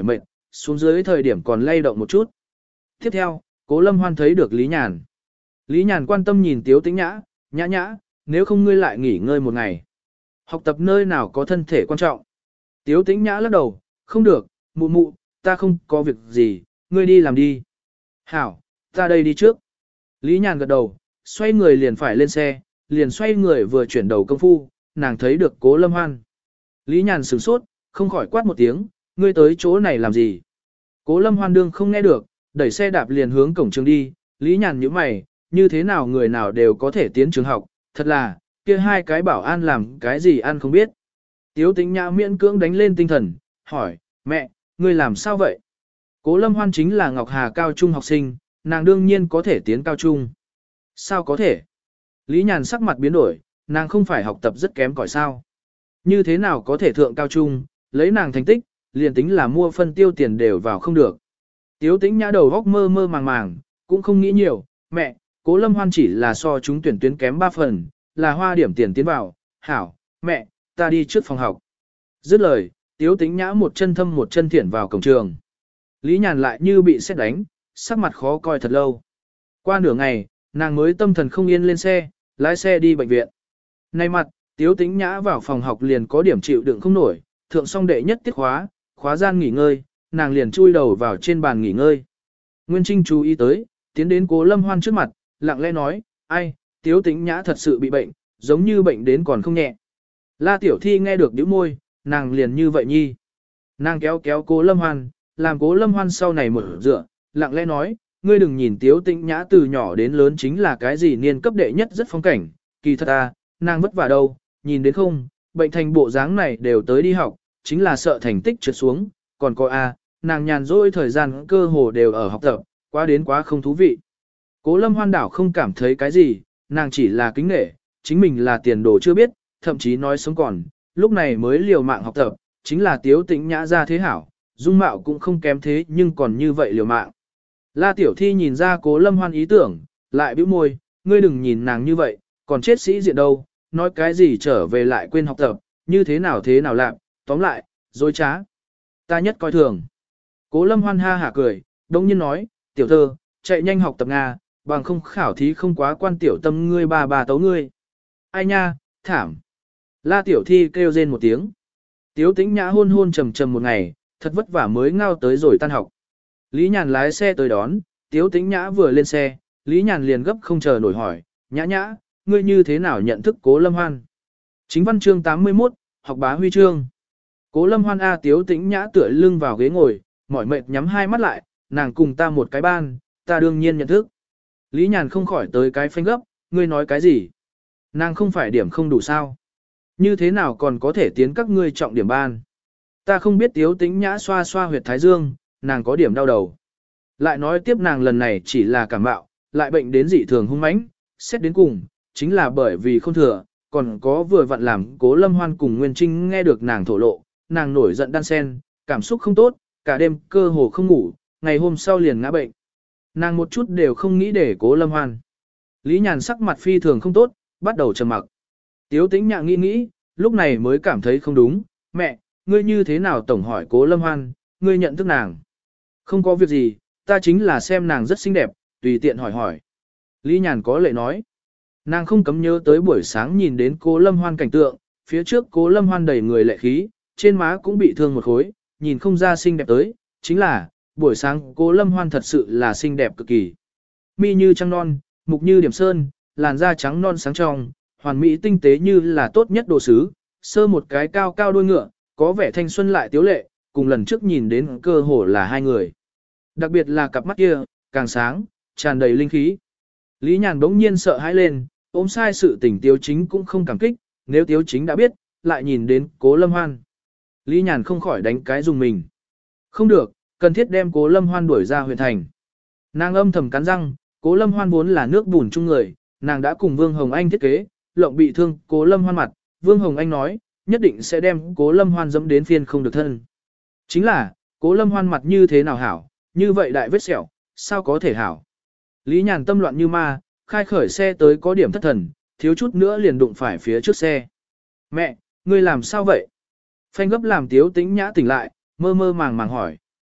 xuống dưới thời điểm còn lay động một chút. Tiếp theo, Cố Lâm Hoan thấy được Lý Nhàn. Lý Nhàn quan tâm nhìn Tiếu Tĩnh Nhã, nhã nhã, nếu không ngươi lại nghỉ ngơi một ngày. Học tập nơi nào có thân thể quan trọng. Tiếu Tĩnh Nhã lắc đầu, không được, mụ mụ, ta không có việc gì, ngươi đi làm đi. Hảo, ta đây đi trước. Lý Nhàn gật đầu, xoay người liền phải lên xe, liền xoay người vừa chuyển đầu công phu, nàng thấy được Cố Lâm Hoan. Lý Nhàn sửng sốt, không khỏi quát một tiếng, ngươi tới chỗ này làm gì? Cố Lâm Hoan đương không nghe được, đẩy xe đạp liền hướng cổng trường đi, Lý Nhàn nhíu mày, như thế nào người nào đều có thể tiến trường học, thật là, kia hai cái bảo an làm cái gì ăn không biết. Tiếu Tĩnh Nhã miễn cưỡng đánh lên tinh thần, hỏi, mẹ, ngươi làm sao vậy? Cố Lâm Hoan chính là Ngọc Hà cao trung học sinh, nàng đương nhiên có thể tiến cao trung. Sao có thể? Lý Nhàn sắc mặt biến đổi, nàng không phải học tập rất kém cỏi sao? Như thế nào có thể thượng cao trung, lấy nàng thành tích, liền tính là mua phân tiêu tiền đều vào không được. Tiếu Tĩnh Nhã đầu góc mơ mơ màng màng, cũng không nghĩ nhiều, mẹ, Cố Lâm Hoan chỉ là so chúng tuyển tuyến kém ba phần, là hoa điểm tiền tiến vào, hảo, mẹ, ta đi trước phòng học. Dứt lời, Tiếu Tĩnh Nhã một chân thâm một chân thiển vào cổng trường. Lý Nhàn lại như bị sét đánh, sắc mặt khó coi thật lâu. Qua nửa ngày, nàng mới tâm thần không yên lên xe, lái xe đi bệnh viện. Nay mặt, Tiếu Tĩnh Nhã vào phòng học liền có điểm chịu đựng không nổi, thượng xong đệ nhất tiết khóa, khóa gian nghỉ ngơi, nàng liền chui đầu vào trên bàn nghỉ ngơi. Nguyên Trinh chú ý tới, tiến đến Cố Lâm Hoan trước mặt, lặng lẽ nói, ai, Tiếu Tĩnh Nhã thật sự bị bệnh, giống như bệnh đến còn không nhẹ. La Tiểu Thi nghe được bĩu môi, nàng liền như vậy nhi. Nàng kéo kéo Cố Lâm Hoan, làm Cố Lâm Hoan sau này mở dựa, lặng lẽ nói, ngươi đừng nhìn Tiếu Tĩnh Nhã từ nhỏ đến lớn chính là cái gì niên cấp đệ nhất rất phong cảnh, kỳ thật à, nàng vất vả đâu, nhìn đến không, bệnh thành bộ dáng này đều tới đi học, chính là sợ thành tích trượt xuống, còn có a, à, nàng nhàn rỗi thời gian cơ hồ đều ở học tập, quá đến quá không thú vị. Cố Lâm Hoan đảo không cảm thấy cái gì, nàng chỉ là kính nể, chính mình là tiền đồ chưa biết, thậm chí nói sống còn, lúc này mới liều mạng học tập, chính là Tiếu Tĩnh Nhã ra thế hảo, dung mạo cũng không kém thế nhưng còn như vậy liều mạng. La Tiểu Thi nhìn ra Cố Lâm Hoan ý tưởng, lại bĩu môi, ngươi đừng nhìn nàng như vậy, còn chết sĩ diện đâu, nói cái gì trở về lại quên học tập, như thế nào thế nào làm, tóm lại, dối trá. Ta nhất coi thường. Cố Lâm Hoan ha hả cười, đông nhiên nói, tiểu thơ, chạy nhanh học tập Nga, bằng không khảo thí không quá quan tiểu tâm ngươi bà bà tấu ngươi. Ai nha, thảm. La Tiểu Thi kêu rên một tiếng. Tiếu Tĩnh Nhã hôn hôn trầm trầm một ngày, thật vất vả mới ngao tới rồi tan học. Lý Nhàn lái xe tới đón, Tiếu Tĩnh Nhã vừa lên xe, Lý Nhàn liền gấp không chờ nổi hỏi, Nhã Nhã, ngươi như thế nào nhận thức Cố Lâm Hoan? Chính văn chương tám mươi mốt, học bá huy chương. Cố Lâm Hoan A Tiếu Tĩnh Nhã tựa lưng vào ghế ngồi, mỏi mệt nhắm hai mắt lại, nàng cùng ta một cái ban, ta đương nhiên nhận thức. Lý Nhàn không khỏi tới cái phanh gấp, ngươi nói cái gì? Nàng không phải điểm không đủ sao? Như thế nào còn có thể tiến các ngươi trọng điểm ban? Ta không biết Tiếu Tĩnh Nhã xoa xoa huyệt thái dương, nàng có điểm đau đầu. Lại nói tiếp nàng lần này chỉ là cảm mạo, lại bệnh đến dị thường hung mãnh, xét đến cùng, chính là bởi vì không thừa, còn có vừa vặn làm Cố Lâm Hoan cùng Nguyên Trinh nghe được nàng thổ lộ, nàng nổi giận đan sen, cảm xúc không tốt, cả đêm cơ hồ không ngủ, ngày hôm sau liền ngã bệnh. Nàng một chút đều không nghĩ để Cố Lâm Hoan. Lý Nhàn sắc mặt phi thường không tốt, bắt đầu trầm mặc. Tiếu Tĩnh Nhã nghĩ nghĩ, lúc này mới cảm thấy không đúng, mẹ, ngươi như thế nào tổng hỏi Cố Lâm Hoan, ngươi nhận thức nàng. Không có việc gì, ta chính là xem nàng rất xinh đẹp, tùy tiện hỏi hỏi. Lý Nhàn có lệ nói. Nàng không cấm nhớ tới buổi sáng nhìn đến Cố Lâm Hoan cảnh tượng, phía trước Cố Lâm Hoan đầy người lệ khí, trên má cũng bị thương một khối, nhìn không ra xinh đẹp tới, chính là, buổi sáng Cố Lâm Hoan thật sự là xinh đẹp cực kỳ. Mi như trăng non, mục như điểm sơn, làn da trắng non sáng trong, hoàn mỹ tinh tế như là tốt nhất đồ sứ, sơ một cái cao cao đuôi ngựa, có vẻ thanh xuân lại tiếu lệ, cùng lần trước nhìn đến cơ hồ là hai người. Đặc biệt là cặp mắt kia, càng sáng, tràn đầy linh khí. Lý Nhàn bỗng nhiên sợ hãi lên, ôm sai sự tình Tiếu Chính cũng không cảm kích, nếu Tiếu Chính đã biết, lại nhìn đến Cố Lâm Hoan. Lý Nhàn không khỏi đánh cái dùng mình. Không được, cần thiết đem Cố Lâm Hoan đuổi ra huyện thành. Nàng âm thầm cắn răng, Cố Lâm Hoan vốn là nước bùn chung người, nàng đã cùng Vương Hồng Anh thiết kế, lộng bị thương Cố Lâm Hoan mặt, Vương Hồng Anh nói, nhất định sẽ đem Cố Lâm Hoan dẫm đến phiên không được thân. Chính là, Cố Lâm Hoan mặt như thế nào hảo, như vậy đại vết sẹo, sao có thể hảo. Lý Nhàn tâm loạn như ma, khai khởi xe tới có điểm thất thần, thiếu chút nữa liền đụng phải phía trước xe. Mẹ, ngươi làm sao vậy? Phanh gấp làm Tiếu Tĩnh Nhã tỉnh lại, mơ mơ màng màng hỏi.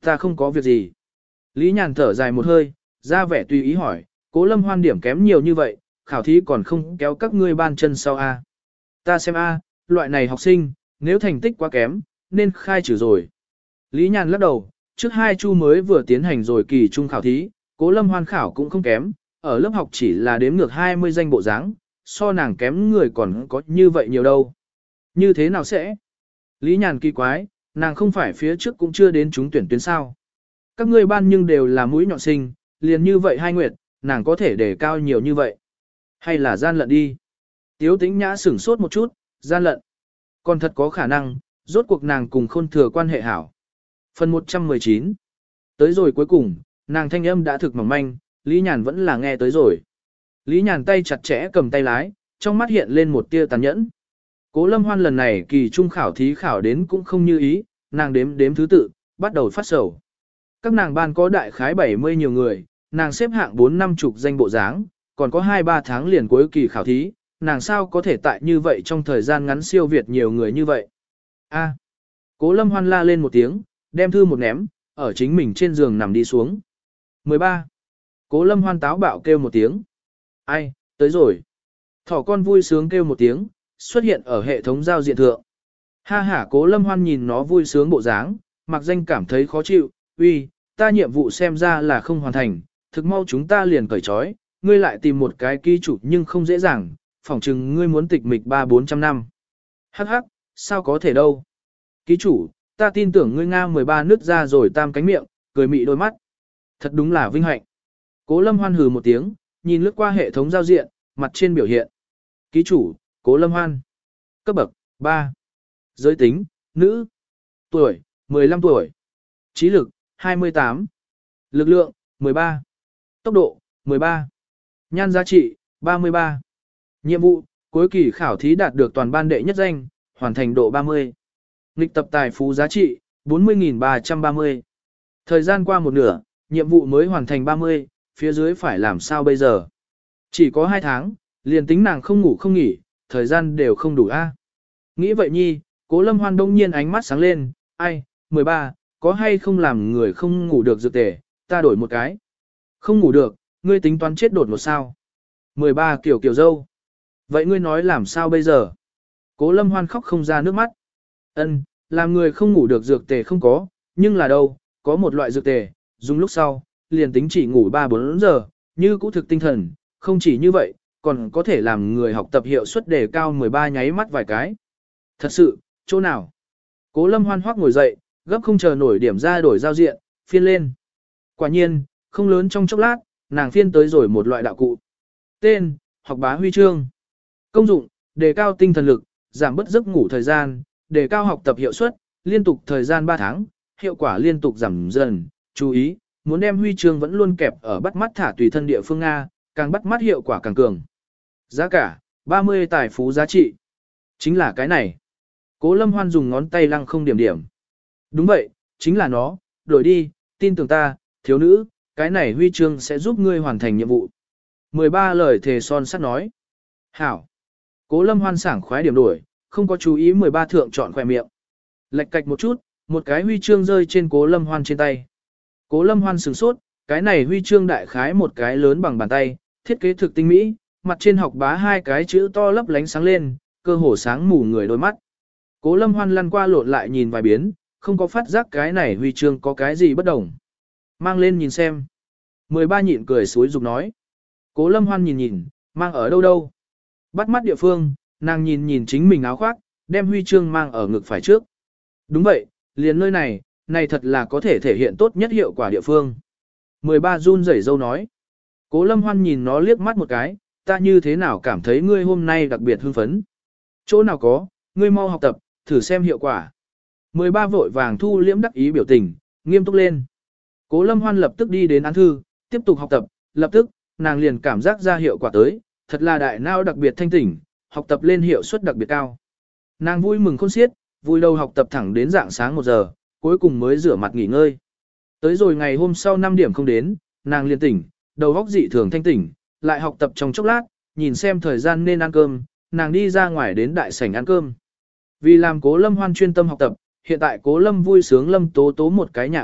Ta không có việc gì. Lý Nhàn thở dài một hơi, ra vẻ tùy ý hỏi, Cố Lâm Hoan điểm kém nhiều như vậy, khảo thí còn không kéo các ngươi ban chân sau a? Ta xem a, loại này học sinh, nếu thành tích quá kém, nên khai trừ rồi. Lý Nhàn lắc đầu, trước hai chu mới vừa tiến hành rồi kỳ trung khảo thí, Cố Lâm Hoan khảo cũng không kém, ở lớp học chỉ là đếm ngược hai mươi danh bộ dáng, so nàng kém người còn có như vậy nhiều đâu. Như thế nào sẽ? Lý Nhàn kỳ quái, nàng không phải phía trước cũng chưa đến trúng tuyển tuyến sao. Các ngươi ban nhưng đều là mũi nhọn sinh, liền như vậy hai nguyệt, nàng có thể đề cao nhiều như vậy. Hay là gian lận đi? Tiếu Tĩnh Nhã sửng sốt một chút, gian lận. Còn thật có khả năng, rốt cuộc nàng cùng khôn thừa quan hệ hảo. Phần một trăm mười chín. Tới rồi cuối cùng, nàng thanh âm đã thực mỏng manh, Lý Nhàn vẫn là nghe tới rồi. Lý Nhàn tay chặt chẽ cầm tay lái, trong mắt hiện lên một tia tàn nhẫn. Cố Lâm Hoan lần này kỳ trung khảo thí khảo đến cũng không như ý, nàng đếm đếm thứ tự, bắt đầu phát sầu. Các nàng ban có đại khái bảy mươi nhiều người, nàng xếp hạng bốn năm chục danh bộ dáng, còn có hai ba tháng liền cuối kỳ khảo thí, nàng sao có thể tại như vậy trong thời gian ngắn siêu việt nhiều người như vậy. A. Cố Lâm Hoan la lên một tiếng, đem thư một ném, ở chính mình trên giường nằm đi xuống. mười ba. Cố Lâm Hoan táo bạo kêu một tiếng. Ai, tới rồi. Thỏ con vui sướng kêu một tiếng, xuất hiện ở hệ thống giao diện thượng. Ha ha, Cố Lâm Hoan nhìn nó vui sướng bộ dáng, mặc danh cảm thấy khó chịu, uy, ta nhiệm vụ xem ra là không hoàn thành, thực mau chúng ta liền cởi trói, ngươi lại tìm một cái ký chủ nhưng không dễ dàng, phỏng chừng ngươi muốn tịch mịch ba bốn trăm năm. Hắc hắc, sao có thể đâu. Ký chủ, ta tin tưởng ngươi Nga mười ba nứt ra rồi tam cánh miệng, cười mị đôi mắt. Thật đúng là vinh hạnh. Cố Lâm Hoan hừ một tiếng, nhìn lướt qua hệ thống giao diện, mặt trên biểu hiện. Ký chủ, Cố Lâm Hoan. Cấp bậc, ba. Giới tính, nữ. Tuổi, mười lăm tuổi. Trí lực, hai mươi tám. Lực lượng, mười ba. Tốc độ, mười ba. Nhan giá trị, ba mươi ba. Nhiệm vụ, cuối kỳ khảo thí đạt được toàn ban đệ nhất danh, hoàn thành độ ba mươi. Nghịch tập tài phú giá trị, bốn mươi nghìn ba trăm ba mươi. Thời gian qua một nửa, nhiệm vụ mới hoàn thành ba mươi, phía dưới phải làm sao bây giờ? Chỉ có hai tháng, liền tính nàng không ngủ không nghỉ, thời gian đều không đủ a. Nghĩ vậy nhi, Cố Lâm Hoan đông nhiên ánh mắt sáng lên, ai, mười ba, có hay không làm người không ngủ được dược tề, ta đổi một cái. Không ngủ được, ngươi tính toán chết đột một sao. mười ba kiểu kiểu dâu. Vậy ngươi nói làm sao bây giờ? Cố Lâm Hoan khóc không ra nước mắt. Ân, làm người không ngủ được dược tề không có, nhưng là đâu, có một loại dược tề, dùng lúc sau, liền tính chỉ ngủ ba bốn giờ, như cũ thực tinh thần, không chỉ như vậy, còn có thể làm người học tập hiệu suất đề cao mười ba nháy mắt vài cái. Thật sự, chỗ nào? Cố Lâm Hoan hoắc ngồi dậy, gấp không chờ nổi điểm ra đổi giao diện, phiên lên. Quả nhiên, không lớn trong chốc lát, nàng phiên tới rồi một loại đạo cụ. Tên, học bá huy chương. Công dụng, đề cao tinh thần lực, giảm bớt giấc ngủ thời gian, đề cao học tập hiệu suất, liên tục thời gian ba tháng, hiệu quả liên tục giảm dần. Chú ý, muốn đem huy chương vẫn luôn kẹp ở bắt mắt thả tùy thân địa phương A, càng bắt mắt hiệu quả càng cường. Giá cả, ba mươi tài phú giá trị. Chính là cái này. Cố Lâm Hoan dùng ngón tay lăng không điểm điểm. Đúng vậy, chính là nó, đổi đi, tin tưởng ta, thiếu nữ, cái này huy chương sẽ giúp ngươi hoàn thành nhiệm vụ. mười ba lời thề son sắt nói. Hảo. Cố Lâm Hoan sảng khoái điểm đổi, không có chú ý mười ba thượng chọn khỏe miệng. Lệch cạch một chút, một cái huy chương rơi trên Cố Lâm Hoan trên tay. Cố Lâm Hoan sửng sốt, cái này huy chương đại khái một cái lớn bằng bàn tay, thiết kế thực tinh mỹ, mặt trên học bá hai cái chữ to lấp lánh sáng lên, cơ hồ sáng mù người đôi mắt. Cố Lâm Hoan lăn qua lộn lại nhìn vài biến, không có phát giác cái này huy chương có cái gì bất đồng. Mang lên nhìn xem. mười ba nhịn cười suối dục nói. Cố Lâm Hoan nhìn nhìn, mang ở đâu đâu. Bắt mắt địa phương, nàng nhìn nhìn chính mình áo khoác, đem huy chương mang ở ngực phải trước. Đúng vậy, liền nơi này, này thật là có thể thể hiện tốt nhất hiệu quả địa phương. mười ba run rẩy dâu nói. Cố Lâm Hoan nhìn nó liếc mắt một cái, ta như thế nào cảm thấy ngươi hôm nay đặc biệt hưng phấn. Chỗ nào có, ngươi mau học tập, thử xem hiệu quả. mười ba vội vàng thu liễm đắc ý biểu tình, nghiêm túc lên. Cố Lâm Hoan lập tức đi đến án thư, tiếp tục học tập, lập tức, nàng liền cảm giác ra hiệu quả tới, thật là đại não đặc biệt thanh tỉnh, học tập lên hiệu suất đặc biệt cao. Nàng vui mừng khôn xiết, vui đầu học tập thẳng đến dạng sáng một giờ, cuối cùng mới rửa mặt nghỉ ngơi. Tới rồi ngày hôm sau năm điểm không đến, nàng liền tỉnh, đầu óc dị thường thanh tỉnh, lại học tập trong chốc lát, nhìn xem thời gian nên ăn cơm, nàng đi ra ngoài đến đại sảnh ăn cơm. Vì làm Cố Lâm Hoan chuyên tâm học tập, hiện tại Cố Lâm vui sướng Lâm Tố Tố một cái nhà ở,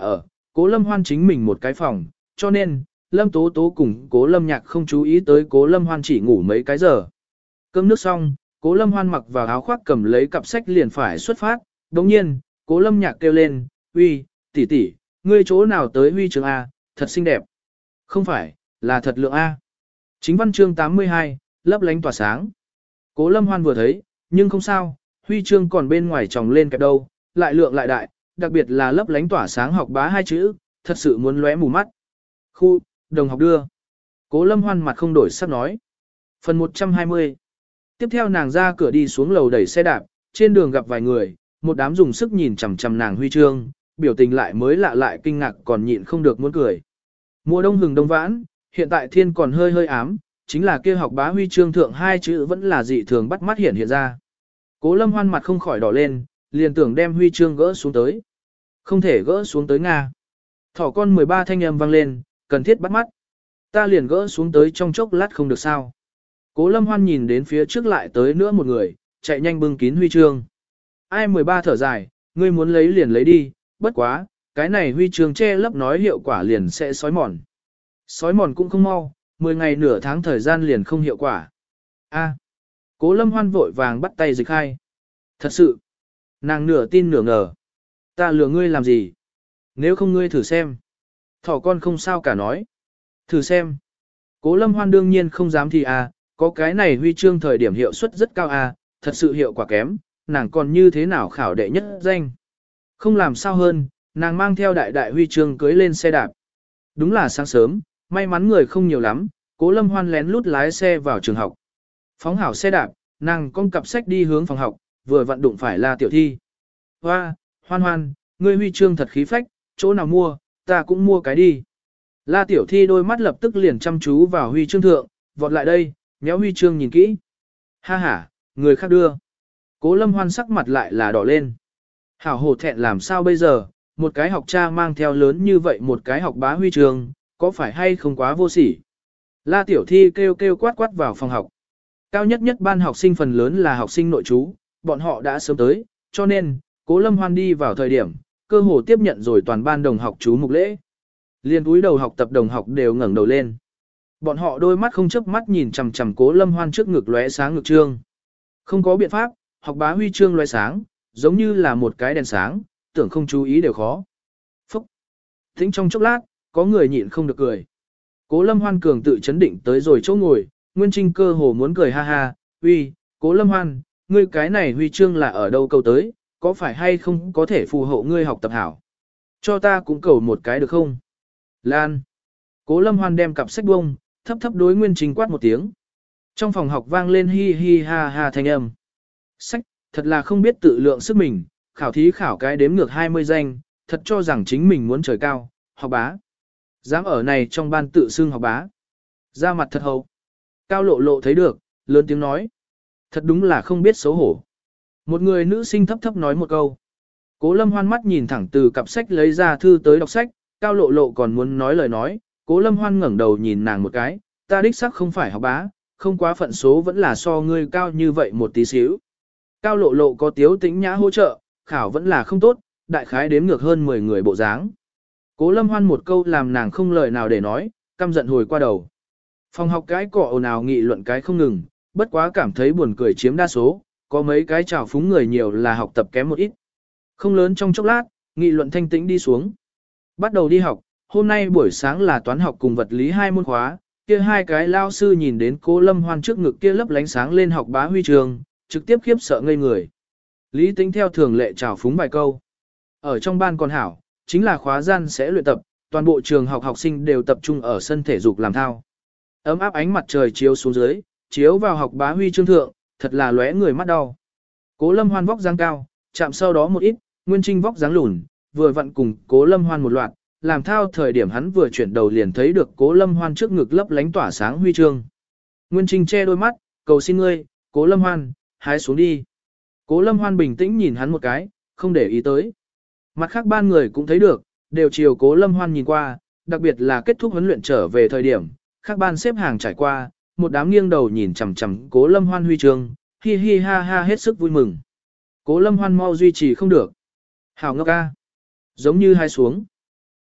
Cố Lâm Hoan chính mình một cái phòng, cho nên, Lâm Tố Tố cùng Cố Lâm Nhạc không chú ý tới Cố Lâm Hoan chỉ ngủ mấy cái giờ. Cơm nước xong, Cố Lâm Hoan mặc vào áo khoác cầm lấy cặp sách liền phải xuất phát, đồng nhiên, Cố Lâm Nhạc kêu lên, uy, tỷ tỷ, ngươi chỗ nào tới huy chương A, thật xinh đẹp. Không phải, là thật lượng A. Chính văn chương tám mươi hai, lấp lánh tỏa sáng. Cố Lâm Hoan vừa thấy, nhưng không sao, huy chương còn bên ngoài tròng lên kẹp đâu, lại lượng lại đại, đặc biệt là lấp lánh tỏa sáng học bá hai chữ, thật sự muốn lóe mù mắt. Khu, đồng học đưa. Cố Lâm Hoan mặt không đổi sắc nói. Phần một trăm hai mươi. Tiếp theo nàng ra cửa đi xuống lầu đẩy xe đạp, trên đường gặp vài người, một đám dùng sức nhìn chằm chằm nàng huy chương, biểu tình lại mới lạ lại kinh ngạc còn nhịn không được muốn cười. Mùa đông hừng đông vãn, hiện tại thiên còn hơi hơi ám, chính là kia học bá huy chương thượng hai chữ vẫn là dị thường bắt mắt hiện hiện ra. Cố Lâm Hoan mặt không khỏi đỏ lên, liền tưởng đem huy chương gỡ xuống tới. Không thể gỡ xuống tới Nga. Thỏ con mười ba thanh âm vang lên, cần thiết bắt mắt. Ta liền gỡ xuống tới trong chốc lát không được sao. Cố Lâm Hoan nhìn đến phía trước lại tới nữa một người, chạy nhanh bưng kín huy chương. Ai mười ba thở dài, ngươi muốn lấy liền lấy đi, bất quá, cái này huy chương che lấp nói hiệu quả liền sẽ sói mòn. Sói mòn cũng không mau, mười ngày nửa tháng thời gian liền không hiệu quả. A. Cố Lâm Hoan vội vàng bắt tay dịch khai. Thật sự, nàng nửa tin nửa ngờ. Ta lừa ngươi làm gì? Nếu không ngươi thử xem. Thỏ con không sao cả nói. Thử xem. Cố Lâm Hoan đương nhiên không dám thì à, có cái này huy chương thời điểm hiệu suất rất cao à, thật sự hiệu quả kém, nàng còn như thế nào khảo đệ nhất danh. Không làm sao hơn, nàng mang theo đại đại huy chương cưới lên xe đạp. Đúng là sáng sớm, may mắn người không nhiều lắm, Cố Lâm Hoan lén lút lái xe vào trường học. Phóng hảo xe đạp, nàng con cặp sách đi hướng phòng học, vừa vận đụng phải La Tiểu Thi. Hoa, Hoan Hoan, ngươi huy chương thật khí phách, chỗ nào mua, ta cũng mua cái đi. La Tiểu Thi đôi mắt lập tức liền chăm chú vào huy chương thượng, vọt lại đây, méo huy chương nhìn kỹ. Ha ha, người khác đưa. Cố Lâm Hoan sắc mặt lại là đỏ lên. Hảo hổ thẹn làm sao bây giờ, một cái học cha mang theo lớn như vậy một cái học bá huy chương, có phải hay không quá vô sỉ. La Tiểu Thi kêu kêu quát quát vào phòng học. Cao nhất nhất ban học sinh phần lớn là học sinh nội trú, bọn họ đã sớm tới, cho nên, Cố Lâm Hoan đi vào thời điểm, cơ hồ tiếp nhận rồi toàn ban đồng học chú mục lễ. Liên túi đầu học tập đồng học đều ngẩng đầu lên. Bọn họ đôi mắt không chớp mắt nhìn chằm chằm Cố Lâm Hoan trước ngực lóe sáng ngực trương. Không có biện pháp, học bá huy chương lóe sáng, giống như là một cái đèn sáng, tưởng không chú ý đều khó. Phúc! Thính trong chốc lát, có người nhịn không được cười. Cố Lâm Hoan cường tự chấn định tới rồi chỗ ngồi, Nguyên Trinh cơ hồ muốn cười ha ha, uy, Cố Lâm Hoan, ngươi cái này huy chương là ở đâu câu tới, có phải hay không có thể phù hộ ngươi học tập hảo. Cho ta cũng cầu một cái được không? Lan! Cố Lâm Hoan đem cặp sách bông, thấp thấp đối Nguyên Trinh quát một tiếng. Trong phòng học vang lên hi hi ha ha thanh âm. Sách, thật là không biết tự lượng sức mình, khảo thí khảo cái đếm ngược hai mươi danh, thật cho rằng chính mình muốn trời cao, học bá. Dám ở này trong ban tự xưng học bá. Ra mặt thật hầu. Cao Lộ Lộ thấy được, lớn tiếng nói. Thật đúng là không biết xấu hổ. Một người nữ sinh thấp thấp nói một câu. Cố Lâm Hoan mắt nhìn thẳng từ cặp sách lấy ra thư tới đọc sách, Cao Lộ Lộ còn muốn nói lời nói, Cố Lâm Hoan ngẩng đầu nhìn nàng một cái, ta đích xác không phải học bá, không quá phận số vẫn là so ngươi cao như vậy một tí xíu. Cao Lộ Lộ có tiếu tĩnh nhã hỗ trợ, khảo vẫn là không tốt, đại khái đếm ngược hơn mười người bộ dáng. Cố Lâm Hoan một câu làm nàng không lời nào để nói, căm giận hồi qua đầu. Phòng học cái cọ ồn ào nghị luận cái không ngừng, bất quá cảm thấy buồn cười chiếm đa số, có mấy cái trào phúng người nhiều là học tập kém một ít. Không lớn trong chốc lát, nghị luận thanh tĩnh đi xuống. Bắt đầu đi học, hôm nay buổi sáng là toán học cùng vật lý hai môn khóa, kia hai cái lao sư nhìn đến Cố Lâm Hoan trước ngực kia lấp lánh sáng lên học bá huy trường, trực tiếp khiếp sợ ngây người. Lý Tĩnh theo thường lệ trào phúng vài câu. Ở trong ban còn hảo, chính là khóa gian sẽ luyện tập, toàn bộ trường học học sinh đều tập trung ở sân thể dục làm thao. Ấm áp ánh mặt trời chiếu xuống dưới, chiếu vào học bá huy chương thượng, thật là lóe người mắt đau. Cố Lâm Hoan vóc dáng cao, chạm sau đó một ít, Nguyên Trinh vóc dáng lùn, vừa vặn cùng Cố Lâm Hoan một loạt, làm thao thời điểm hắn vừa chuyển đầu liền thấy được Cố Lâm Hoan trước ngực lấp lánh tỏa sáng huy chương. Nguyên Trinh che đôi mắt, cầu xin ngươi, Cố Lâm Hoan, hái xuống đi. Cố Lâm Hoan bình tĩnh nhìn hắn một cái, không để ý tới. Mặt khác ban người cũng thấy được, đều chiều Cố Lâm Hoan nhìn qua, đặc biệt là kết thúc huấn luyện trở về thời điểm, các ban xếp hàng trải qua, một đám nghiêng đầu nhìn chằm chằm Cố Lâm Hoan huy chương, hi hi ha ha hết sức vui mừng. Cố Lâm Hoan mau duy trì không được. Hảo ngốc ca. Giống như hai xuống.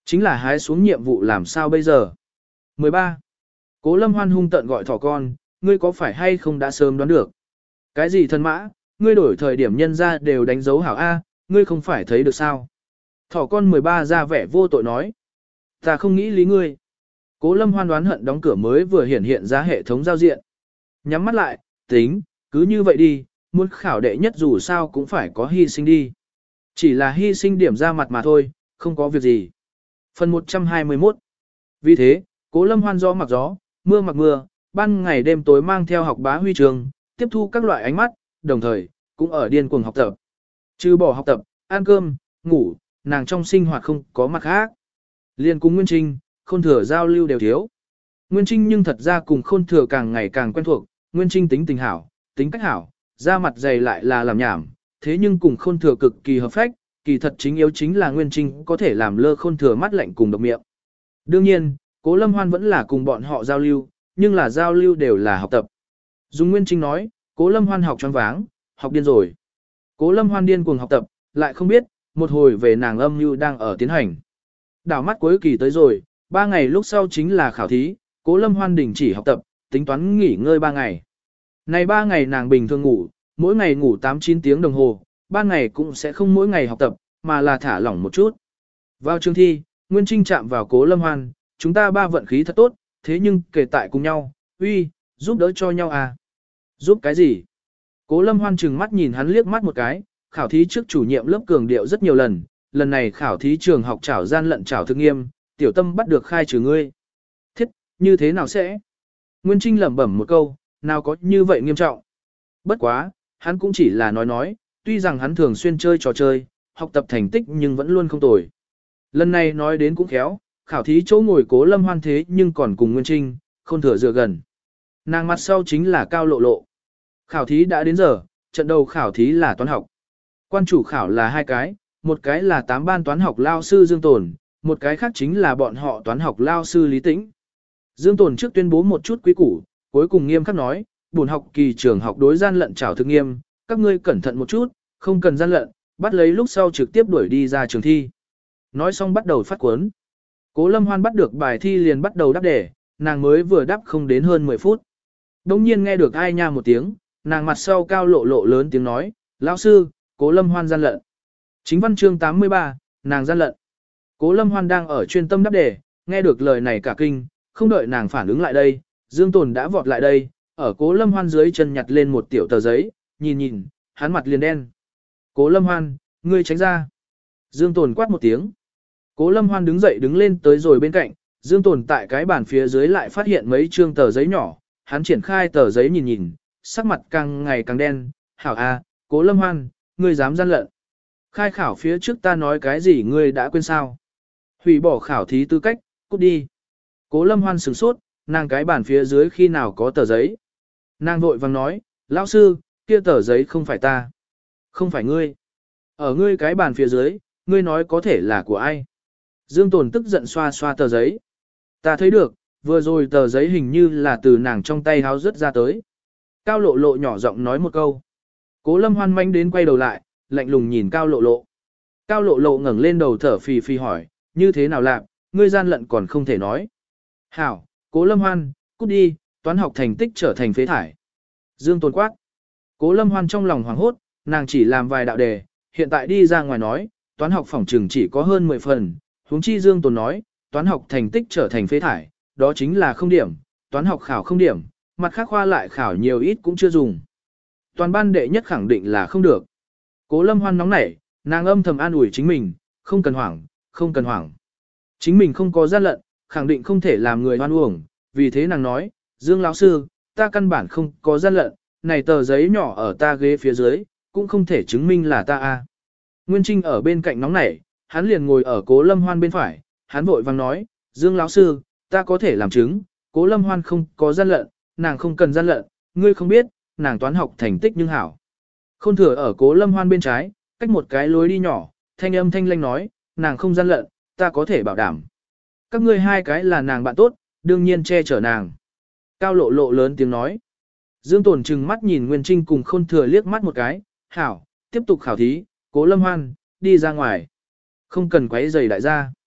Chính là hái xuống nhiệm vụ làm sao bây giờ? mười ba. Cố Lâm Hoan hung tận gọi thỏ con, ngươi có phải hay không đã sớm đoán được? Cái gì thân mã, ngươi đổi thời điểm nhân ra đều đánh dấu hảo A, ngươi không phải thấy được sao? Thỏ con mười ba ra vẻ vô tội nói. Ta không nghĩ lý ngươi. Cố Lâm Hoan đoán hận đóng cửa mới vừa hiển hiện ra hệ thống giao diện. Nhắm mắt lại, tính, cứ như vậy đi, muốn khảo đệ nhất dù sao cũng phải có hy sinh đi. Chỉ là hy sinh điểm ra mặt mà thôi, không có việc gì. Phần một trăm hai mươi mốt. Vì thế, Cố Lâm Hoan gió mặc gió, mưa mặc mưa, ban ngày đêm tối mang theo học bá huy trường, tiếp thu các loại ánh mắt, đồng thời, cũng ở điên cuồng học tập. Trừ bỏ học tập, ăn cơm, ngủ, nàng trong sinh hoạt không có mặt khác. Liên cùng Nguyên Trinh, Khôn Thừa giao lưu đều thiếu. Nguyên Trinh nhưng thật ra cùng Khôn Thừa càng ngày càng quen thuộc, Nguyên Trinh tính tình hảo, tính cách hảo, da mặt dày lại là làm nhảm, thế nhưng cùng Khôn Thừa cực kỳ hợp phách, kỳ thật chính yếu chính là Nguyên Trinh có thể làm lơ Khôn Thừa mắt lạnh cùng độc miệng. Đương nhiên, Cố Lâm Hoan vẫn là cùng bọn họ giao lưu, nhưng là giao lưu đều là học tập. Dùng Nguyên Trinh nói, Cố Lâm Hoan học choáng váng, học điên rồi. Cố Lâm Hoan điên cuồng học tập, lại không biết, một hồi về nàng âm mưu đang ở tiến hành. Đảo mắt cuối kỳ tới rồi, ba ngày lúc sau chính là khảo thí, Cố Lâm Hoan đình chỉ học tập, tính toán nghỉ ngơi ba ngày. Này ba ngày nàng bình thường ngủ, mỗi ngày ngủ tám chín tiếng đồng hồ, ba ngày cũng sẽ không mỗi ngày học tập, mà là thả lỏng một chút. Vào trường thi, Nguyên Trinh chạm vào Cố Lâm Hoan, chúng ta ba vận khí thật tốt, thế nhưng kể tại cùng nhau, uy, giúp đỡ cho nhau à. Giúp cái gì? Cố Lâm Hoan trừng mắt nhìn hắn liếc mắt một cái, khảo thí trước chủ nhiệm lớp cường điệu rất nhiều lần, lần này khảo thí trường học trảo gian lận trảo thực nghiêm, tiểu tâm bắt được khai trừ ngươi. Thiết, như thế nào sẽ? Nguyên Trinh lẩm bẩm một câu, nào có như vậy nghiêm trọng. Bất quá, hắn cũng chỉ là nói nói, tuy rằng hắn thường xuyên chơi trò chơi, học tập thành tích nhưng vẫn luôn không tồi. Lần này nói đến cũng khéo, khảo thí chỗ ngồi Cố Lâm Hoan thế nhưng còn cùng Nguyên Trinh, Khôn Thừa dựa gần. Nàng mặt sau chính là Cao Lộ Lộ. Khảo thí đã đến giờ, trận đầu khảo thí là toán học. Quan chủ khảo là hai cái, một cái là tám ban toán học lao sư Dương Tồn, một cái khác chính là bọn họ toán học lao sư Lý Tĩnh. Dương Tồn trước tuyên bố một chút quý củ, cuối cùng nghiêm khắc nói, buồn học kỳ trường học đối gian lận trảo thực nghiêm, các ngươi cẩn thận một chút, không cần gian lận, bắt lấy lúc sau trực tiếp đuổi đi ra trường thi. Nói xong bắt đầu phát cuốn. Cố Lâm Hoan bắt được bài thi liền bắt đầu đáp đề, nàng mới vừa đáp không đến hơn mười phút. Đông nhiên nghe được ai nha một tiếng, nàng mặt sau Cao Lộ Lộ lớn tiếng nói, lão sư, Cố Lâm Hoan gian lận. Chính văn chương tám mươi ba, nàng gian lận. Cố Lâm Hoan đang ở chuyên tâm đáp đề, nghe được lời này cả kinh, không đợi nàng phản ứng lại đây, Dương Tồn đã vọt lại đây, ở Cố Lâm Hoan dưới chân nhặt lên một tiểu tờ giấy, nhìn nhìn, hắn mặt liền đen. Cố Lâm Hoan, ngươi tránh ra. Dương Tồn quát một tiếng. Cố Lâm Hoan đứng dậy đứng lên tới rồi bên cạnh, Dương Tồn tại cái bàn phía dưới lại phát hiện mấy trương tờ giấy nhỏ, hắn triển khai tờ giấy nhìn nhìn, sắc mặt càng ngày càng đen, hảo a, Cố Lâm Hoan, ngươi dám gian lận. Khai khảo phía trước ta nói cái gì ngươi đã quên sao? Hủy bỏ khảo thí tư cách, cút đi. Cố Lâm Hoan sửng sốt, nàng cái bàn phía dưới khi nào có tờ giấy. Nàng vội vàng nói, lão sư, kia tờ giấy không phải ta. Không phải ngươi. Ở ngươi cái bàn phía dưới, ngươi nói có thể là của ai. Dương Tồn tức giận xoa xoa tờ giấy. Ta thấy được, vừa rồi tờ giấy hình như là từ nàng trong tay háo rớt ra tới. Cao Lộ Lộ nhỏ giọng nói một câu. Cố Lâm Hoan manh đến quay đầu lại, lạnh lùng nhìn Cao Lộ Lộ. Cao Lộ Lộ ngẩng lên đầu thở phì phì hỏi, như thế nào lạc, ngươi gian lận còn không thể nói. Hảo, Cố Lâm Hoan, cút đi, toán học thành tích trở thành phế thải. Dương Tồn quát. Cố Lâm Hoan trong lòng hoảng hốt, nàng chỉ làm vài đạo đề, hiện tại đi ra ngoài nói, toán học phỏng trừng chỉ có hơn mười phần, huống chi Dương Tồn nói, toán học thành tích trở thành phế thải, đó chính là không điểm, toán học khảo không điểm, mặt khác khoa lại khảo nhiều ít cũng chưa dùng. Toàn ban đệ nhất khẳng định là không được. Cố Lâm Hoan nóng nảy, nàng âm thầm an ủi chính mình, không cần hoảng, không cần hoảng. Chính mình không có gian lận, khẳng định không thể làm người hoan uổng, vì thế nàng nói, Dương lão sư, ta căn bản không có gian lận, này tờ giấy nhỏ ở ta ghế phía dưới, cũng không thể chứng minh là ta a. Nguyên Trinh ở bên cạnh nóng nảy, hắn liền ngồi ở Cố Lâm Hoan bên phải, hắn vội vàng nói, Dương lão sư, ta có thể làm chứng, Cố Lâm Hoan không có gian lận, nàng không cần gian lận, ngươi không biết, nàng toán học thành tích nhưng hảo. Khôn Thừa ở Cố Lâm Hoan bên trái, cách một cái lối đi nhỏ, thanh âm thanh lanh nói, nàng không gian lận, ta có thể bảo đảm. Các ngươi hai cái là nàng bạn tốt, đương nhiên che chở nàng. Cao Lộ Lộ lớn tiếng nói. Dương Tồn trừng mắt nhìn Nguyên Trinh cùng Khôn Thừa liếc mắt một cái, hảo, tiếp tục khảo thí, Cố Lâm Hoan, đi ra ngoài. Không cần quấy rầy đại gia.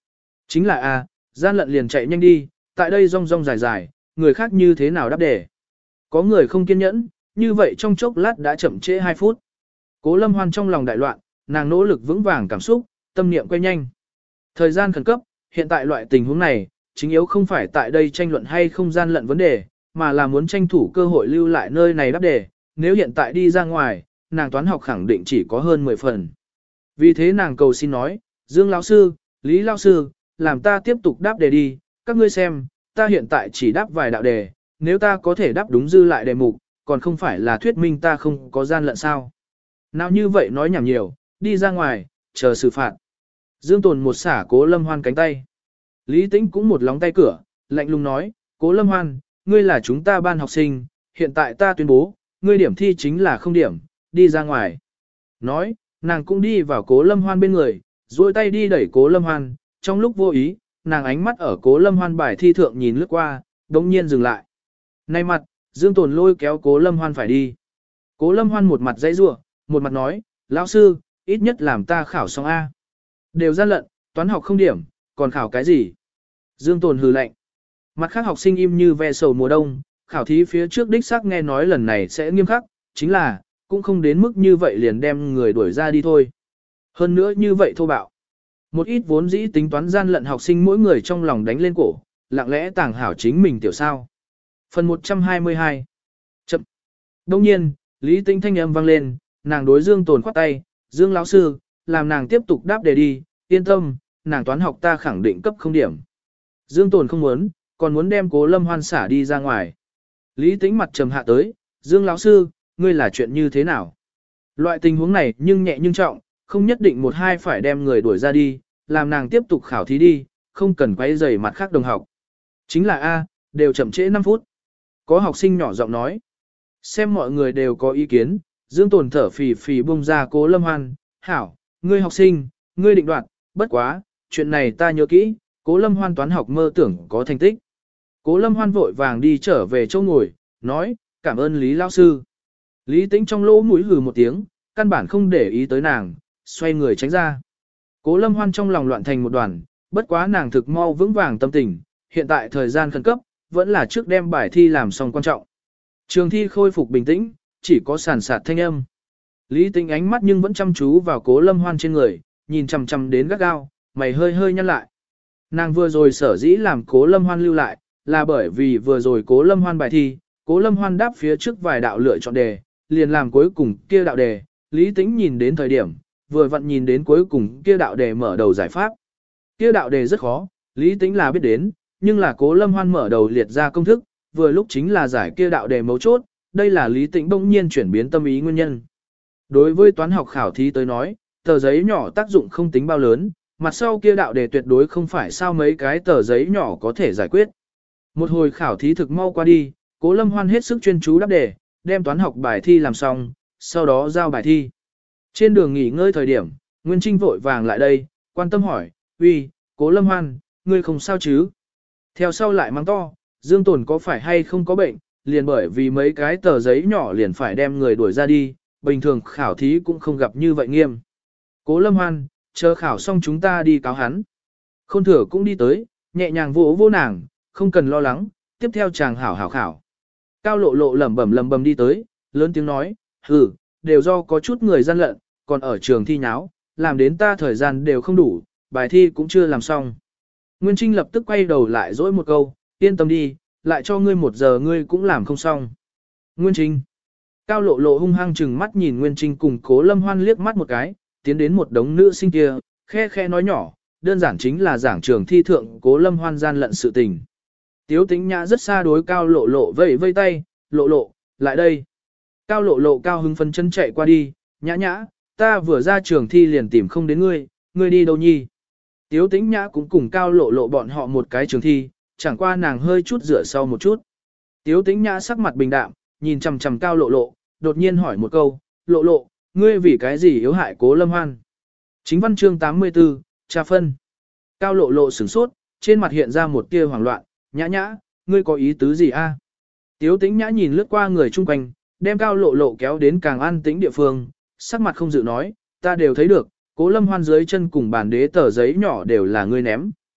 Chính là a, gian lận liền chạy nhanh đi, tại đây rong rong dài dài, người khác như thế nào đáp đề. Có người không kiên nhẫn, như vậy trong chốc lát đã chậm trễ hai phút. Cố Lâm Hoan trong lòng đại loạn, nàng nỗ lực vững vàng cảm xúc, tâm niệm quay nhanh. Thời gian khẩn cấp, hiện tại loại tình huống này, chính yếu không phải tại đây tranh luận hay không gian lận vấn đề, mà là muốn tranh thủ cơ hội lưu lại nơi này đáp đề, nếu hiện tại đi ra ngoài, nàng toán học khẳng định chỉ có hơn mười phần. Vì thế nàng cầu xin nói, Dương lão sư, Lý lão sư, làm ta tiếp tục đáp đề đi, các ngươi xem, ta hiện tại chỉ đáp vài đạo đề, nếu ta có thể đáp đúng dư lại đề mục, còn không phải là thuyết minh ta không có gian lận sao. Nào như vậy nói nhảm nhiều, đi ra ngoài, chờ xử phạt. Dương Tồn một xả Cố Lâm Hoan cánh tay. Lý Tĩnh cũng một lóng tay cửa, lạnh lùng nói, Cố Lâm Hoan, ngươi là chúng ta ban học sinh, hiện tại ta tuyên bố, ngươi điểm thi chính là không điểm, đi ra ngoài. Nói, nàng cũng đi vào Cố Lâm Hoan bên người, duỗi tay đi đẩy Cố Lâm Hoan, trong lúc vô ý, nàng ánh mắt ở Cố Lâm Hoan bài thi thượng nhìn lướt qua, đống nhiên dừng lại. Nay mặt, Dương Tồn lôi kéo Cố Lâm Hoan phải đi. Cố Lâm Hoan một mặt dãy rủa, một mặt nói, lão sư, ít nhất làm ta khảo xong A. Đều gian lận, toán học không điểm, còn khảo cái gì? Dương Tồn hừ lạnh. Mặt khác học sinh im như ve sầu mùa đông, khảo thí phía trước đích xác nghe nói lần này sẽ nghiêm khắc, chính là, cũng không đến mức như vậy liền đem người đuổi ra đi thôi. Hơn nữa như vậy thô bạo. Một ít vốn dĩ tính toán gian lận học sinh mỗi người trong lòng đánh lên cổ, lặng lẽ tàng hảo chính mình tiểu sao. Phần một trăm hai mươi hai. Chậm. Đông nhiên, Lý Tĩnh thanh âm vang lên, nàng đối Dương Tồn khoát tay, Dương lão sư, làm nàng tiếp tục đáp đề đi, yên tâm, nàng toán học ta khẳng định cấp không điểm. Dương Tồn không muốn, còn muốn đem Cố Lâm Hoan xả đi ra ngoài. Lý Tĩnh mặt trầm hạ tới, Dương lão sư, ngươi là chuyện như thế nào? Loại tình huống này nhưng nhẹ nhưng trọng, không nhất định một hai phải đem người đuổi ra đi, làm nàng tiếp tục khảo thí đi, không cần quay rầy mặt khác đồng học. Chính là A, đều chậm trễ năm phút. Có học sinh nhỏ giọng nói. Xem mọi người đều có ý kiến, Dương Tồn thở phì phì bung ra Cố Lâm Hoan, hảo, ngươi học sinh, ngươi định đoạt, bất quá, chuyện này ta nhớ kỹ, Cố Lâm Hoan toán học mơ tưởng có thành tích. Cố Lâm Hoan vội vàng đi trở về chỗ ngồi, nói, cảm ơn Lý lão sư. Lý Tĩnh trong lỗ mũi hừ một tiếng, căn bản không để ý tới nàng, xoay người tránh ra. Cố Lâm Hoan trong lòng loạn thành một đoàn, bất quá nàng thực mau vững vàng tâm tình, hiện tại thời gian khẩn cấp, vẫn là trước đem bài thi làm xong quan trọng. Trường thi khôi phục bình tĩnh, chỉ có sàn sạt thanh âm. Lý Tĩnh ánh mắt nhưng vẫn chăm chú vào Cố Lâm Hoan trên người, nhìn chằm chằm đến gắt gao, mày hơi hơi nhăn lại. Nàng vừa rồi sở dĩ làm Cố Lâm Hoan lưu lại, là bởi vì vừa rồi Cố Lâm Hoan bài thi, Cố Lâm Hoan đáp phía trước vài đạo lựa chọn đề, liền làm cuối cùng kia đạo đề, Lý Tĩnh nhìn đến thời điểm, vừa vặn nhìn đến cuối cùng kia đạo đề mở đầu giải pháp. Kia đạo đề rất khó, Lý Tĩnh là biết đến, nhưng là Cố Lâm Hoan mở đầu liệt ra công thức, vừa lúc chính là giải kia đạo đề mấu chốt, đây là Lý Tĩnh bỗng nhiên chuyển biến tâm ý nguyên nhân. Đối với toán học khảo thí tới nói, tờ giấy nhỏ tác dụng không tính bao lớn, mặt sau kia đạo đề tuyệt đối không phải sao mấy cái tờ giấy nhỏ có thể giải quyết. Một hồi khảo thí thực mau qua đi, Cố Lâm Hoan hết sức chuyên chú đáp đề, đem toán học bài thi làm xong, sau đó giao bài thi. Trên đường nghỉ ngơi thời điểm, Nguyên Trinh vội vàng lại đây, quan tâm hỏi, uy, Cố Lâm Hoan, ngươi không sao chứ? Theo sau lại mắng to, Dương Tồn có phải hay không có bệnh, liền bởi vì mấy cái tờ giấy nhỏ liền phải đem người đuổi ra đi, bình thường khảo thí cũng không gặp như vậy nghiêm. Cố Lâm Hoan, chờ khảo xong chúng ta đi cáo hắn. Khôn Thừa cũng đi tới, nhẹ nhàng vỗ vỗ nàng, không cần lo lắng, tiếp theo chàng hảo hảo khảo. Cao Lộ Lộ lẩm bẩm lẩm bẩm đi tới, lớn tiếng nói, hừ, đều do có chút người gian lận, còn ở trường thi nháo, làm đến ta thời gian đều không đủ, bài thi cũng chưa làm xong. Nguyên Trinh lập tức quay đầu lại dỗi một câu, yên tâm đi, lại cho ngươi một giờ ngươi cũng làm không xong. Nguyên Trinh. Cao Lộ Lộ hung hăng chừng mắt nhìn Nguyên Trinh cùng Cố Lâm Hoan liếc mắt một cái, tiến đến một đống nữ sinh kia, khe khe nói nhỏ, đơn giản chính là giảng trường thi thượng Cố Lâm Hoan gian lận sự tình. Tiếu Tĩnh Nhã rất xa đối Cao Lộ Lộ vẫy vây tay, Lộ Lộ, lại đây. Cao Lộ Lộ cao hứng phấn chân chạy qua đi, Nhã Nhã, ta vừa ra trường thi liền tìm không đến ngươi, ngươi đi đâu nhi? Tiếu Tĩnh Nhã cũng cùng Cao Lộ Lộ bọn họ một cái trường thi, chẳng qua nàng hơi chút rửa sau một chút. Tiếu Tĩnh Nhã sắc mặt bình đạm, nhìn chằm chằm Cao Lộ Lộ, đột nhiên hỏi một câu, Lộ Lộ, ngươi vì cái gì yếu hại Cố Lâm Hoan? Chính văn chương tám mươi tư, tra phân. Cao Lộ Lộ sửng sốt, trên mặt hiện ra một tia hoảng loạn, Nhã Nhã, ngươi có ý tứ gì a? Tiếu Tĩnh Nhã nhìn lướt qua người chung quanh, đem Cao Lộ Lộ kéo đến càng an tĩnh địa phương, sắc mặt không dự nói, ta đều thấy được, Cố Lâm Hoan dưới chân cùng bàn đế tờ giấy nhỏ đều là ngươi ném.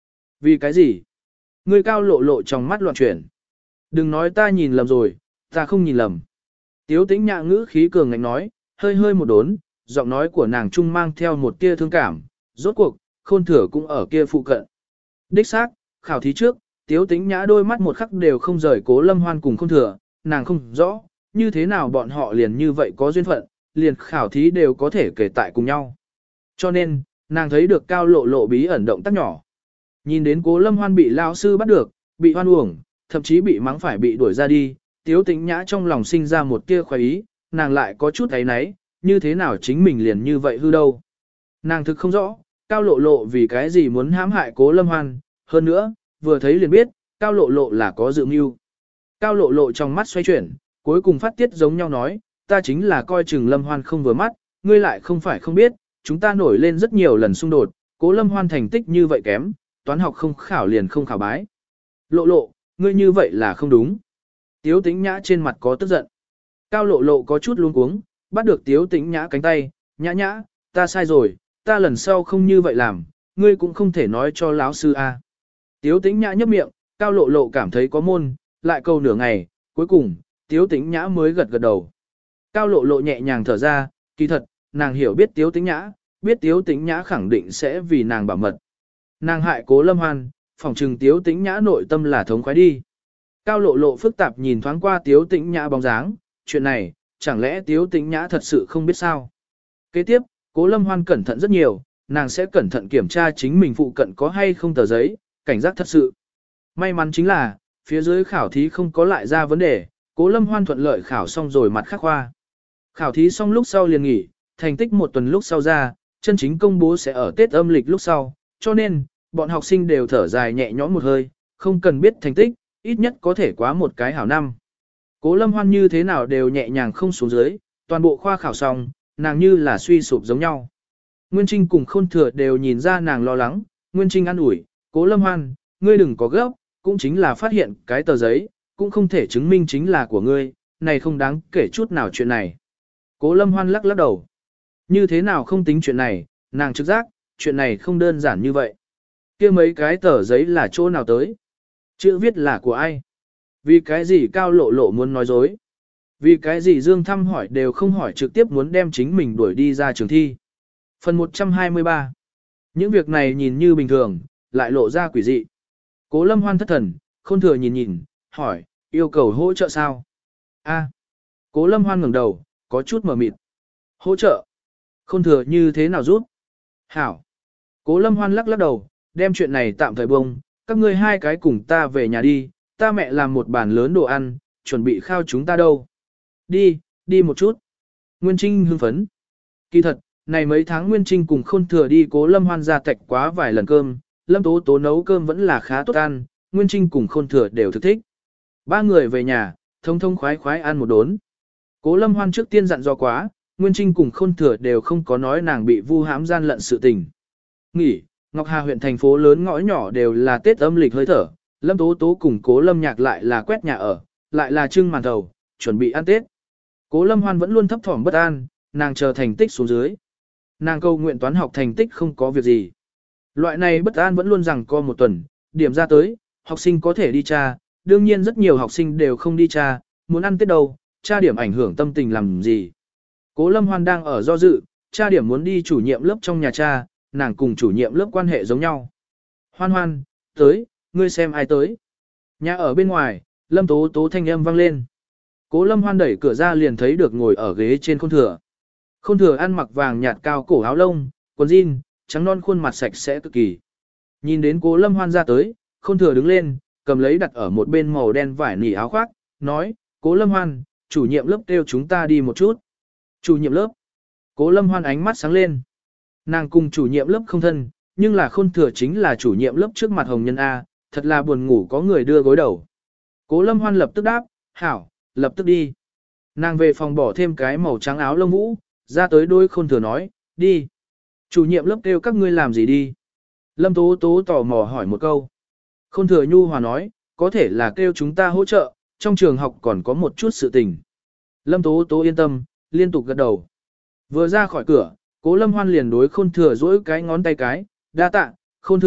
Vì cái gì? Ngươi Cao Lộ Lộ trong mắt loạn chuyển. Đừng nói ta nhìn lầm rồi, ta không nhìn lầm. Tiếu Tĩnh Nhã ngữ khí cường ngạnh nói, hơi hơi một đốn, giọng nói của nàng trung mang theo một tia thương cảm, rốt cuộc, Khôn Thừa cũng ở kia phụ cận. Đích xác, khảo thí trước, Tiếu Tĩnh Nhã đôi mắt một khắc đều không rời Cố Lâm Hoan cùng Khôn Thừa, nàng không rõ, như thế nào bọn họ liền như vậy có duyên phận, liền khảo thí đều có thể kể tại cùng nhau. Cho nên, nàng thấy được Cao Lộ Lộ bí ẩn động tác nhỏ. Nhìn đến Cố Lâm Hoan bị lão sư bắt được, bị hoan uổng, thậm chí bị mắng phải bị đuổi ra đi, Tiếu Tĩnh Nhã trong lòng sinh ra một tia khoái ý, nàng lại có chút ấy náy, như thế nào chính mình liền như vậy hư đâu. Nàng thực không rõ, Cao Lộ Lộ vì cái gì muốn hãm hại Cố Lâm Hoan, hơn nữa, vừa thấy liền biết, Cao Lộ Lộ là có dự mưu. Cao Lộ Lộ trong mắt xoay chuyển, cuối cùng phát tiết giống nhau nói, ta chính là coi chừng Lâm Hoan không vừa mắt, ngươi lại không phải không biết, chúng ta nổi lên rất nhiều lần xung đột, Cố Lâm Hoan thành tích như vậy kém, toán học không khảo liền không khảo bái. Lộ Lộ, ngươi như vậy là không đúng. Tiếu Tĩnh Nhã trên mặt có tức giận. Cao Lộ Lộ có chút luống cuống, bắt được Tiếu Tĩnh Nhã cánh tay, nhã nhã, ta sai rồi, ta lần sau không như vậy làm, ngươi cũng không thể nói cho lão sư a. Tiếu Tĩnh Nhã nhấp miệng, Cao Lộ Lộ cảm thấy có môn, lại câu nửa ngày, cuối cùng, Tiếu Tĩnh Nhã mới gật gật đầu. Cao Lộ Lộ nhẹ nhàng thở ra, kỳ thật, nàng hiểu biết Tiếu Tĩnh Nhã, biết Tiếu Tĩnh Nhã khẳng định sẽ vì nàng bảo mật. Nàng hại Cố Lâm Hoan, phòng trừng Tiếu Tĩnh Nhã nội tâm là thống khoái đi. Cao Lộ Lộ phức tạp nhìn thoáng qua Tiếu Tĩnh Nhã bóng dáng, chuyện này, chẳng lẽ Tiếu Tĩnh Nhã thật sự không biết sao? Kế tiếp, Cố Lâm Hoan cẩn thận rất nhiều, nàng sẽ cẩn thận kiểm tra chính mình phụ cận có hay không tờ giấy, cảnh giác thật sự. May mắn chính là, phía dưới khảo thí không có lại ra vấn đề, Cố Lâm Hoan thuận lợi khảo xong rồi mặt khắc khoa. Khảo thí xong lúc sau liền nghỉ, thành tích một tuần lúc sau ra, chân chính công bố sẽ ở Tết âm lịch lúc sau, cho nên, bọn học sinh đều thở dài nhẹ nhõm một hơi, không cần biết thành tích, ít nhất có thể quá một cái hảo năm. Cố Lâm Hoan như thế nào đều nhẹ nhàng không xuống dưới, toàn bộ khoa khảo xong, nàng như là suy sụp giống nhau. Nguyên Trinh cùng Khôn Thừa đều nhìn ra nàng lo lắng, Nguyên Trinh an ủi, Cố Lâm Hoan, ngươi đừng có gấp, cũng chính là phát hiện cái tờ giấy, cũng không thể chứng minh chính là của ngươi, này không đáng kể chút nào chuyện này. Cố Lâm Hoan lắc lắc đầu. Như thế nào không tính chuyện này, nàng trực giác, chuyện này không đơn giản như vậy. Kia mấy cái tờ giấy là chỗ nào tới? Chữ viết là của ai? Vì cái gì Cao Lộ Lộ muốn nói dối? Vì cái gì Dương thăm hỏi đều không hỏi trực tiếp muốn đem chính mình đuổi đi ra trường thi? Phần một trăm hai mươi ba. Những việc này nhìn như bình thường, lại lộ ra quỷ dị. Cố Lâm Hoan thất thần, Khôn Thừa nhìn nhìn, hỏi, yêu cầu hỗ trợ sao? A. Cố Lâm Hoan ngẩng đầu, có chút mờ mịt. Hỗ trợ? Khôn Thừa như thế nào giúp? Hảo. Cố Lâm Hoan lắc lắc đầu, đem chuyện này tạm thời bông, các ngươi hai cái cùng ta về nhà đi, ta mẹ làm một bàn lớn đồ ăn, chuẩn bị khao chúng ta đâu. Đi, đi một chút. Nguyên Trinh hưng phấn. Kỳ thật, này mấy tháng Nguyên Trinh cùng Khôn Thừa đi Cố Lâm Hoan ra tạch quá vài lần cơm, Lâm Tố Tố nấu cơm vẫn là khá tốt ăn, Nguyên Trinh cùng Khôn Thừa đều thực thích. Ba người về nhà, thông thông khoái khoái ăn một đốn. Cố Lâm Hoan trước tiên dặn dò quá, Nguyên Trinh cùng Khôn Thừa đều không có nói nàng bị vu hãm gian lận sự tình. Nghỉ, Ngọc Hà huyện thành phố lớn ngõ nhỏ đều là Tết âm lịch hơi thở, Lâm Tố Tố cùng Cố Lâm Nhạc lại là quét nhà ở, lại là trưng màn thầu, chuẩn bị ăn Tết. Cố Lâm Hoan vẫn luôn thấp thỏm bất an, nàng chờ thành tích xuống dưới. Nàng câu nguyện toán học thành tích không có việc gì. Loại này bất an vẫn luôn rằng co một tuần, điểm ra tới, học sinh có thể đi tra, đương nhiên rất nhiều học sinh đều không đi tra, muốn ăn Tết đâu, tra điểm ảnh hưởng tâm tình làm gì. Cố Lâm Hoan đang ở do dự, tra điểm muốn đi chủ nhiệm lớp trong nhà tra, nàng cùng chủ nhiệm lớp quan hệ giống nhau. Hoan Hoan, tới, ngươi xem ai tới. Nhà ở bên ngoài, Lâm Tố Tố thanh âm vang lên. Cố Lâm Hoan đẩy cửa ra liền thấy được ngồi ở ghế trên Khôn Thừa. Khôn Thừa ăn mặc vàng nhạt cao cổ áo lông, quần jean, trắng non khuôn mặt sạch sẽ cực kỳ. Nhìn đến Cố Lâm Hoan ra tới, Khôn Thừa đứng lên, cầm lấy đặt ở một bên màu đen vải nỉ áo khoác, nói, Cố Lâm Hoan, chủ nhiệm lớp kêu chúng ta đi một chút. Chủ nhiệm lớp. Cố Lâm Hoan ánh mắt sáng lên. Nàng cùng chủ nhiệm lớp không thân, nhưng là Khôn Thừa chính là chủ nhiệm lớp trước mặt hồng nhân A, thật là buồn ngủ có người đưa gối đầu. Cố Lâm Hoan lập tức đáp, hảo, lập tức đi. Nàng về phòng bỏ thêm cái màu trắng áo lông vũ, ra tới đôi Khôn Thừa nói, đi. Chủ nhiệm lớp kêu các ngươi làm gì đi? Lâm Tố Tố tò mò hỏi một câu. Khôn Thừa nhu hòa nói, có thể là kêu chúng ta hỗ trợ, trong trường học còn có một chút sự tình. Lâm Tố Tố yên tâm, liên tục gật đầu. Vừa ra khỏi cửa, Cố Lâm Hoan liền đối Khôn Thừa duỗi cái ngón tay cái, đa tạ, Khôn Thừa,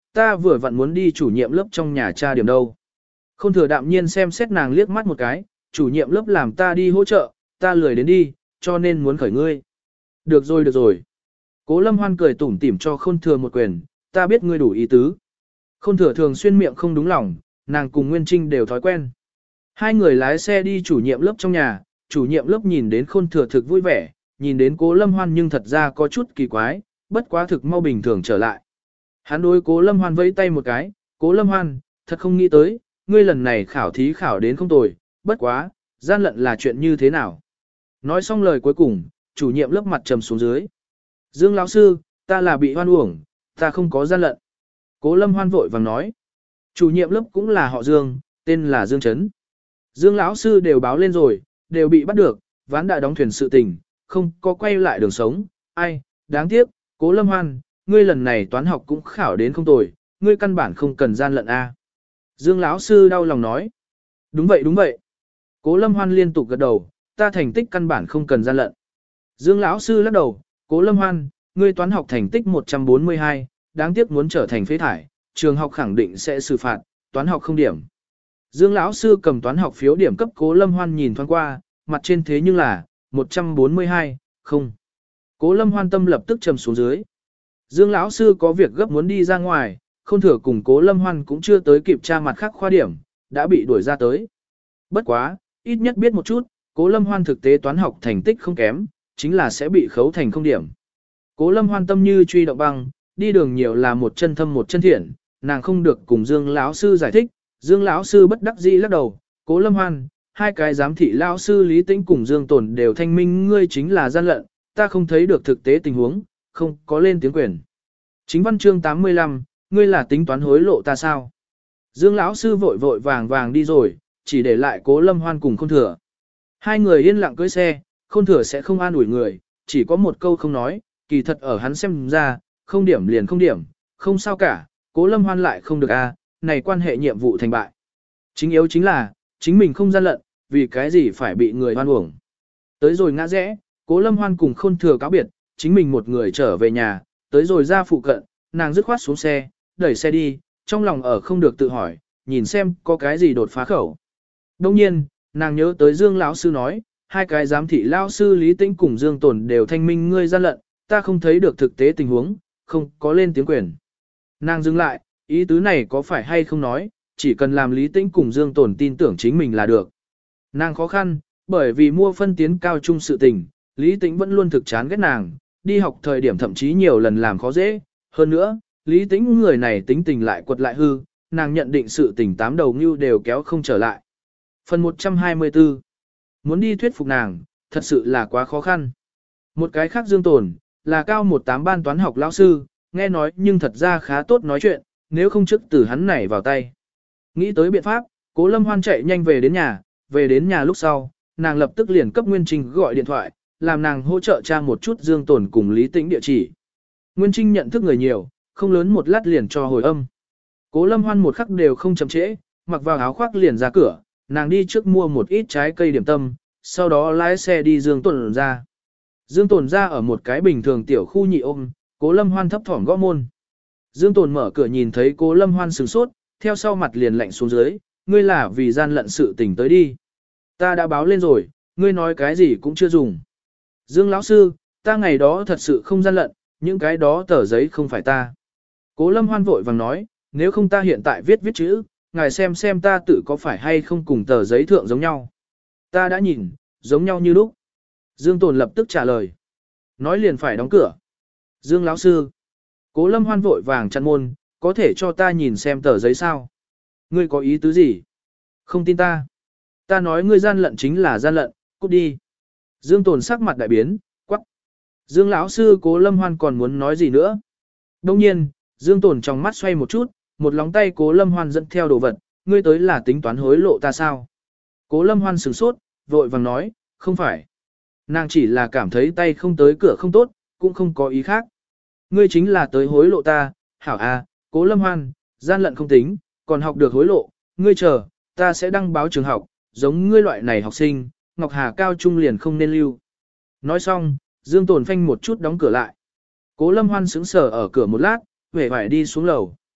ta vừa vặn muốn đi chủ nhiệm lớp trong nhà tra điểm đâu. Khôn thừa đạm nhiên xem xét nàng liếc mắt một cái, chủ nhiệm lớp làm ta đi hỗ trợ, ta lười đến đi, cho nên muốn khởi ngươi. Được rồi được rồi. Cố Lâm Hoan cười tủm tỉm cho Khôn thừa một quyền, ta biết ngươi đủ ý tứ. Khôn thừa thường xuyên miệng không đúng lòng, nàng cùng Nguyên Trinh đều thói quen. Hai người lái xe đi chủ nhiệm lớp trong nhà, chủ nhiệm lớp nhìn đến Khôn thừa thực vui vẻ, nhìn đến Cố Lâm Hoan nhưng thật ra có chút kỳ quái, bất quá thực mau bình thường trở lại. Hắn đối Cố Lâm Hoan vẫy tay một cái, Cố Lâm Hoan, thật không nghĩ tới, ngươi lần này khảo thí khảo đến không tồi, bất quá, gian lận là chuyện như thế nào. Nói xong lời cuối cùng, chủ nhiệm lớp mặt trầm xuống dưới. Dương lão sư, ta là bị hoan uổng, ta không có gian lận. Cố Lâm Hoan vội vàng nói. Chủ nhiệm lớp cũng là họ Dương, tên là Dương Trấn. Dương lão sư đều báo lên rồi, đều bị bắt được, ván đã đóng thuyền sự tình, không có quay lại đường sống. Ai, đáng tiếc, Cố Lâm Hoan, ngươi lần này toán học cũng khảo đến không tồi, ngươi căn bản không cần gian lận a. Dương lão sư đau lòng nói. Đúng vậy đúng vậy. Cố Lâm Hoan liên tục gật đầu, ta thành tích căn bản không cần gian lận. Dương lão sư lắc đầu, Cố Lâm Hoan, ngươi toán học thành tích một trăm bốn mươi hai, đáng tiếc muốn trở thành phế thải, trường học khẳng định sẽ xử phạt, toán học không điểm. Dương lão sư cầm toán học phiếu điểm cấp Cố Lâm Hoan nhìn thoáng qua, mặt trên thế nhưng là một trăm bốn mươi hai, không. Cố Lâm Hoan tâm lập tức trầm xuống dưới. Dương lão sư có việc gấp muốn đi ra ngoài, Khôn thừa cùng Cố Lâm Hoan cũng chưa tới kịp tra mặt khác khoa điểm, đã bị đuổi ra tới. Bất quá, ít nhất biết một chút, Cố Lâm Hoan thực tế toán học thành tích không kém, chính là sẽ bị khấu thành không điểm. Cố Lâm Hoan tâm như truy động băng, đi đường nhiều là một chân thâm một chân thiện, nàng không được cùng Dương lão sư giải thích, Dương lão sư bất đắc dĩ lắc đầu, Cố Lâm Hoan, hai cái giám thị lão sư Lý Tĩnh cùng Dương Tồn đều thanh minh ngươi chính là gian lận, ta không thấy được thực tế tình huống, không có lên tiếng quyền. Chính văn chương tám mươi lăm, ngươi là tính toán hối lộ ta sao? Dương lão sư vội vội vàng vàng đi rồi, chỉ để lại Cố Lâm Hoan cùng Khôn thừa. Hai người yên lặng cưỡi xe, Khôn thừa sẽ không an ủi người, chỉ có một câu không nói, kỳ thật ở hắn xem ra, không điểm liền không điểm, không sao cả, Cố Lâm Hoan lại không được a, này quan hệ nhiệm vụ thành bại. Chính yếu chính là, chính mình không gian lận, vì cái gì phải bị người hoan uổng. Tới rồi ngã rẽ, Cố Lâm Hoan cùng Khôn thừa cáo biệt, chính mình một người trở về nhà, tới rồi ra phụ cận, nàng dứt khoát xuống xe, đẩy xe đi, trong lòng ở không được tự hỏi, nhìn xem có cái gì đột phá khẩu. Đông nhiên, nàng nhớ tới Dương lão sư nói, hai cái giám thị lão sư Lý Tĩnh cùng Dương Tồn đều thanh minh ngươi gian lận, ta không thấy được thực tế tình huống, không có lên tiếng quyền. Nàng dừng lại, ý tứ này có phải hay không nói, chỉ cần làm Lý Tĩnh cùng Dương Tồn tin tưởng chính mình là được. Nàng khó khăn, bởi vì mua phân tiến cao trung sự tình, Lý Tĩnh vẫn luôn thực chán ghét nàng, đi học thời điểm thậm chí nhiều lần làm khó dễ. Hơn nữa, Lý Tĩnh người này tính tình lại quật lại hư, nàng nhận định sự tình tám đầu ngưu đều kéo không trở lại. Phần một trăm hai mươi tư. Muốn đi thuyết phục nàng, thật sự là quá khó khăn. Một cái khác Dương Tồn, là cao một tám ban toán học lão sư, nghe nói nhưng thật ra khá tốt nói chuyện, nếu không trước từ hắn này vào tay. Nghĩ tới biện pháp, Cố Lâm Hoan chạy nhanh về đến nhà, về đến nhà lúc sau, nàng lập tức liền cấp Nguyên Trinh gọi điện thoại, làm nàng hỗ trợ tra một chút Dương Tồn cùng Lý Tĩnh địa chỉ. Nguyên Trinh nhận thức người nhiều, không lớn một lát liền cho hồi âm. Cố Lâm Hoan một khắc đều không chậm trễ, mặc vào áo khoác liền ra cửa, nàng đi trước mua một ít trái cây điểm tâm, sau đó lái xe đi Dương Tồn ra. Dương Tồn ra ở một cái bình thường tiểu khu nhị ôm, Cố Lâm Hoan thấp thỏm gõ môn. Dương Tồn mở cửa nhìn thấy Cố Lâm Hoan sửng sốt, theo sau mặt liền lạnh xuống dưới, ngươi là vì gian lận sự tình tới đi. Ta đã báo lên rồi, ngươi nói cái gì cũng chưa dùng. Dương lão sư, ta ngày đó thật sự không gian lận, những cái đó tờ giấy không phải ta. Cố Lâm Hoan vội vàng nói, nếu không ta hiện tại viết viết chữ, ngài xem xem ta tự có phải hay không cùng tờ giấy thượng giống nhau. Ta đã nhìn, giống nhau như lúc. Dương Tồn lập tức trả lời. Nói liền phải đóng cửa. Dương lão sư. Cố Lâm Hoan vội vàng chặn môn, có thể cho ta nhìn xem tờ giấy sao? Ngươi có ý tứ gì? Không tin ta. Ta nói ngươi gian lận chính là gian lận, cút đi. Dương Tồn sắc mặt đại biến, quắc. Dương lão sư Cố Lâm Hoan còn muốn nói gì nữa? Đông nhiên, Dương Tồn trong mắt xoay một chút, một lóng tay Cố Lâm Hoan dẫn theo đồ vật, ngươi tới là tính toán hối lộ ta sao? Cố Lâm Hoan sửng sốt, vội vàng nói, không phải. Nàng chỉ là cảm thấy tay không tới cửa không tốt, cũng không có ý khác. Ngươi chính là tới hối lộ ta, hảo à, Cố Lâm Hoan, gian lận không tính, còn học được hối lộ, ngươi chờ, ta sẽ đăng báo trường học, giống ngươi loại này học sinh, Ngọc Hà cao trung liền không nên lưu. Nói xong, Dương Tồn phanh một chút đóng cửa lại. Cố Lâm Hoan sững sờ ở cửa một lát, vẻ vải đi xuống lầu.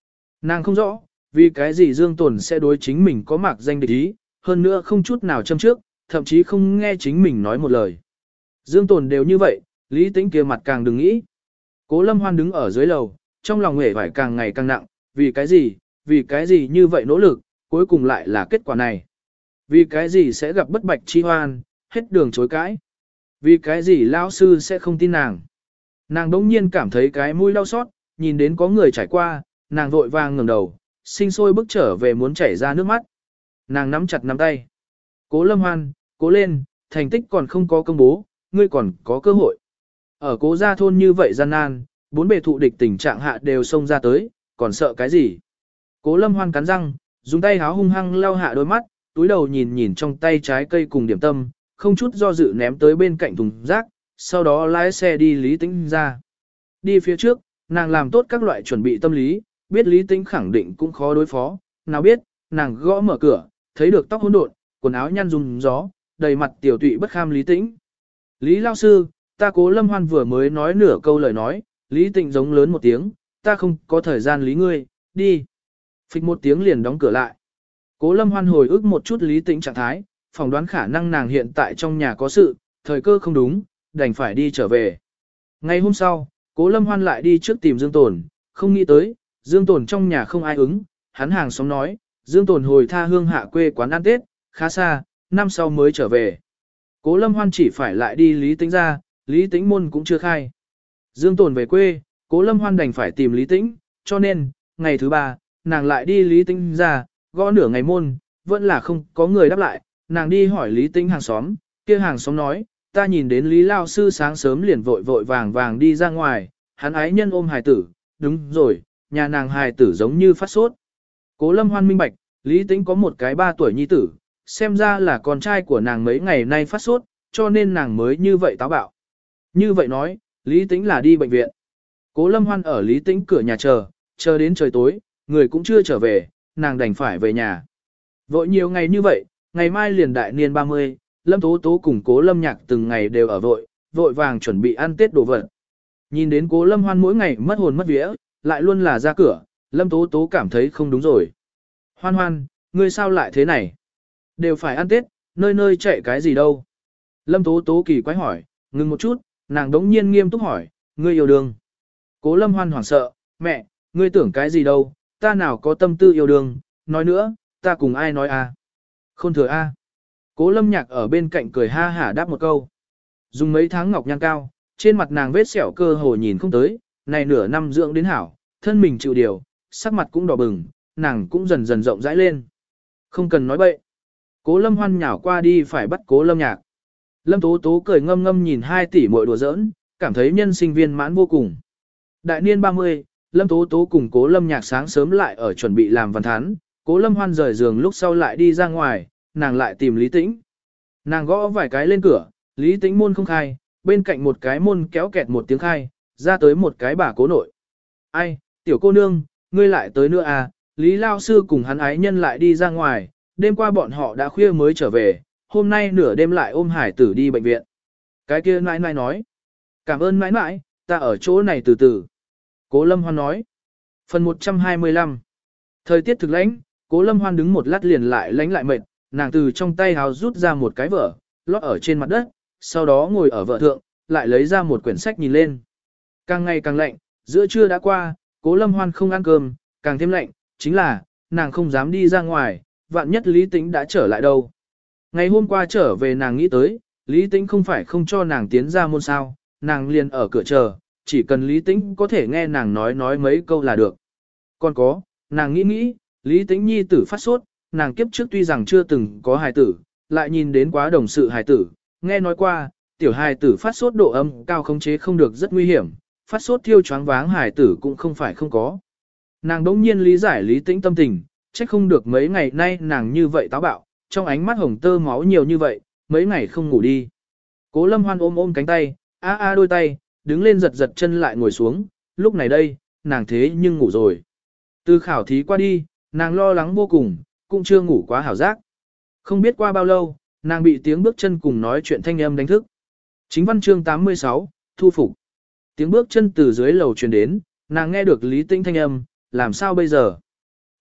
Nàng không rõ, vì cái gì Dương Tồn sẽ đối chính mình có mạc danh địch ý, hơn nữa không chút nào châm trước, thậm chí không nghe chính mình nói một lời. Dương Tồn đều như vậy, Lý Tĩnh kia mặt càng đừng nghĩ. Cố Lâm Hoan đứng ở dưới lầu, trong lòng nghề phải càng ngày càng nặng, vì cái gì, vì cái gì như vậy nỗ lực, cuối cùng lại là kết quả này. Vì cái gì sẽ gặp bất bạch chi hoan, hết đường chối cãi. Vì cái gì lão sư sẽ không tin nàng. Nàng đống nhiên cảm thấy cái mũi đau xót, nhìn đến có người trải qua, nàng vội vàng ngẩng đầu, sinh sôi bước trở về muốn chảy ra nước mắt. Nàng nắm chặt nắm tay. Cố Lâm Hoan, cố lên, thành tích còn không có công bố, ngươi còn có cơ hội. Ở cố gia thôn như vậy gian nan, bốn bề thụ địch tình trạng hạ đều xông ra tới, còn sợ cái gì. Cố Lâm Hoan cắn răng, dùng tay háo hung hăng lau hạ đôi mắt, túi đầu nhìn nhìn trong tay trái cây cùng điểm tâm, không chút do dự ném tới bên cạnh thùng rác, sau đó lái xe đi Lý Tĩnh ra. Đi phía trước, nàng làm tốt các loại chuẩn bị tâm lý, biết Lý Tĩnh khẳng định cũng khó đối phó, nào biết, nàng gõ mở cửa, thấy được tóc hỗn độn, quần áo nhăn rung gió, đầy mặt tiểu tụy bất kham Lý Tĩnh. Lý lao sư, ta Cố Lâm Hoan vừa mới nói nửa câu lời nói, Lý Tĩnh giống lớn một tiếng, ta không có thời gian lý ngươi, đi. Phịch một tiếng liền đóng cửa lại. Cố Lâm Hoan hồi ức một chút Lý Tĩnh trạng thái, phỏng đoán khả năng nàng hiện tại trong nhà có sự, thời cơ không đúng, đành phải đi trở về. Ngày hôm sau, Cố Lâm Hoan lại đi trước tìm Dương Tồn, không nghĩ tới, Dương Tồn trong nhà không ai ứng, hắn hàng xóm nói, Dương Tồn hồi tha hương hạ quê quán ăn Tết, khá xa, năm sau mới trở về. Cố Lâm Hoan chỉ phải lại đi Lý Tĩnh ra, Lý Tĩnh môn cũng chưa khai. Dương Tồn về quê, Cố Lâm Hoan đành phải tìm Lý Tĩnh, cho nên, ngày thứ ba, nàng lại đi Lý Tĩnh ra, gõ nửa ngày môn, vẫn là không có người đáp lại, nàng đi hỏi Lý Tĩnh hàng xóm, kia hàng xóm nói, ta nhìn đến Lý Lao Sư sáng sớm liền vội vội vàng vàng đi ra ngoài, hắn ái nhân ôm hài tử, đúng rồi, nhà nàng hài tử giống như phát sốt. Cố Lâm Hoan minh bạch, Lý Tĩnh có một cái ba tuổi nhi tử, xem ra là con trai của nàng mấy ngày nay phát sốt, cho nên nàng mới như vậy táo bạo. Như vậy nói, Lý Tĩnh là đi bệnh viện. Cố Lâm Hoan ở Lý Tĩnh cửa nhà chờ, chờ đến trời tối, người cũng chưa trở về, nàng đành phải về nhà. Vội nhiều ngày như vậy, ngày mai liền đại niên ba mươi, Lâm Tố Tố cùng Cố Lâm Nhạc từng ngày đều ở vội, vội vàng chuẩn bị ăn Tết đồ vật. Nhìn đến Cố Lâm Hoan mỗi ngày mất hồn mất vía, lại luôn là ra cửa, Lâm Tố Tố cảm thấy không đúng rồi. Hoan Hoan, ngươi sao lại thế này? Đều phải ăn Tết, nơi nơi chạy cái gì đâu? Lâm Tố Tố kỳ quái hỏi, ngừng một chút, nàng đống nhiên nghiêm túc hỏi, ngươi yêu đương. Cố Lâm Hoan hoảng sợ, mẹ, ngươi tưởng cái gì đâu, ta nào có tâm tư yêu đương, nói nữa, ta cùng ai nói à? Không thừa a. Cố Lâm Nhạc ở bên cạnh cười ha hả đáp một câu. Dùng mấy tháng ngọc nhang cao, trên mặt nàng vết sẹo cơ hồ nhìn không tới, này nửa năm dưỡng đến hảo, thân mình chịu điều, sắc mặt cũng đỏ bừng, nàng cũng dần dần rộng rãi lên. Không cần nói bậy. Cố Lâm Hoan nhào qua đi phải bắt Cố Lâm Nhạc. Lâm Tố Tố cười ngâm ngâm nhìn hai tỷ muội đùa giỡn, cảm thấy nhân sinh viên mãn vô cùng. Đại niên ba mươi, Lâm Tố Tố cùng Cố Lâm Nhạc sáng sớm lại ở chuẩn bị làm văn thán, Cố Lâm Hoan rời giường lúc sau lại đi ra ngoài, nàng lại tìm Lý Tĩnh. Nàng gõ vài cái lên cửa, Lý Tĩnh môn không khai, bên cạnh một cái môn kéo kẹt một tiếng khai, ra tới một cái bà cố nội. Ai, tiểu cô nương, ngươi lại tới nữa à, Lý Lao Sư cùng hắn ái nhân lại đi ra ngoài, đêm qua bọn họ đã khuya mới trở về, hôm nay nửa đêm lại ôm hải tử đi bệnh viện. Cái kia nãi nãi nói, cảm ơn nãi nãi, ta ở chỗ này từ từ. Cố Lâm Hoan nói, phần một trăm hai mươi lăm, thời tiết thực lãnh, Cố Lâm Hoan đứng một lát liền lại lánh lại mệt, nàng từ trong tay háo rút ra một cái vở, lót ở trên mặt đất, sau đó ngồi ở vở thượng, lại lấy ra một quyển sách nhìn lên. Càng ngày càng lạnh, giữa trưa đã qua, Cố Lâm Hoan không ăn cơm, càng thêm lạnh, chính là, nàng không dám đi ra ngoài, vạn nhất Lý Tĩnh đã trở lại đâu. Ngày hôm qua trở về nàng nghĩ tới, Lý Tĩnh không phải không cho nàng tiến ra môn sao, nàng liền ở cửa chờ, chỉ cần Lý Tĩnh có thể nghe nàng nói nói mấy câu là được. Còn có, nàng nghĩ nghĩ, Lý Tĩnh nhi tử phát sốt, nàng kiếp trước tuy rằng chưa từng có hài tử, lại nhìn đến quá đồng sự hài tử, nghe nói qua, tiểu hài tử phát sốt độ âm cao khống chế không được rất nguy hiểm, phát sốt thiêu choáng váng hài tử cũng không phải không có. Nàng đống nhiên lý giải Lý Tĩnh tâm tình, trách không được mấy ngày nay nàng như vậy táo bạo, trong ánh mắt hồng tơ máu nhiều như vậy, mấy ngày không ngủ đi. Cố Lâm Hoan ôm ôm cánh tay, a a đôi tay, đứng lên giật giật chân lại ngồi xuống, lúc này đây, nàng thế nhưng ngủ rồi. Từ khảo thí qua đi, nàng lo lắng vô cùng, cũng chưa ngủ quá hảo giác. Không biết qua bao lâu, nàng bị tiếng bước chân cùng nói chuyện thanh âm đánh thức. Chính văn chương tám mươi sáu, thu phục. Tiếng bước chân từ dưới lầu truyền đến, nàng nghe được Lý Tĩnh thanh âm, làm sao bây giờ?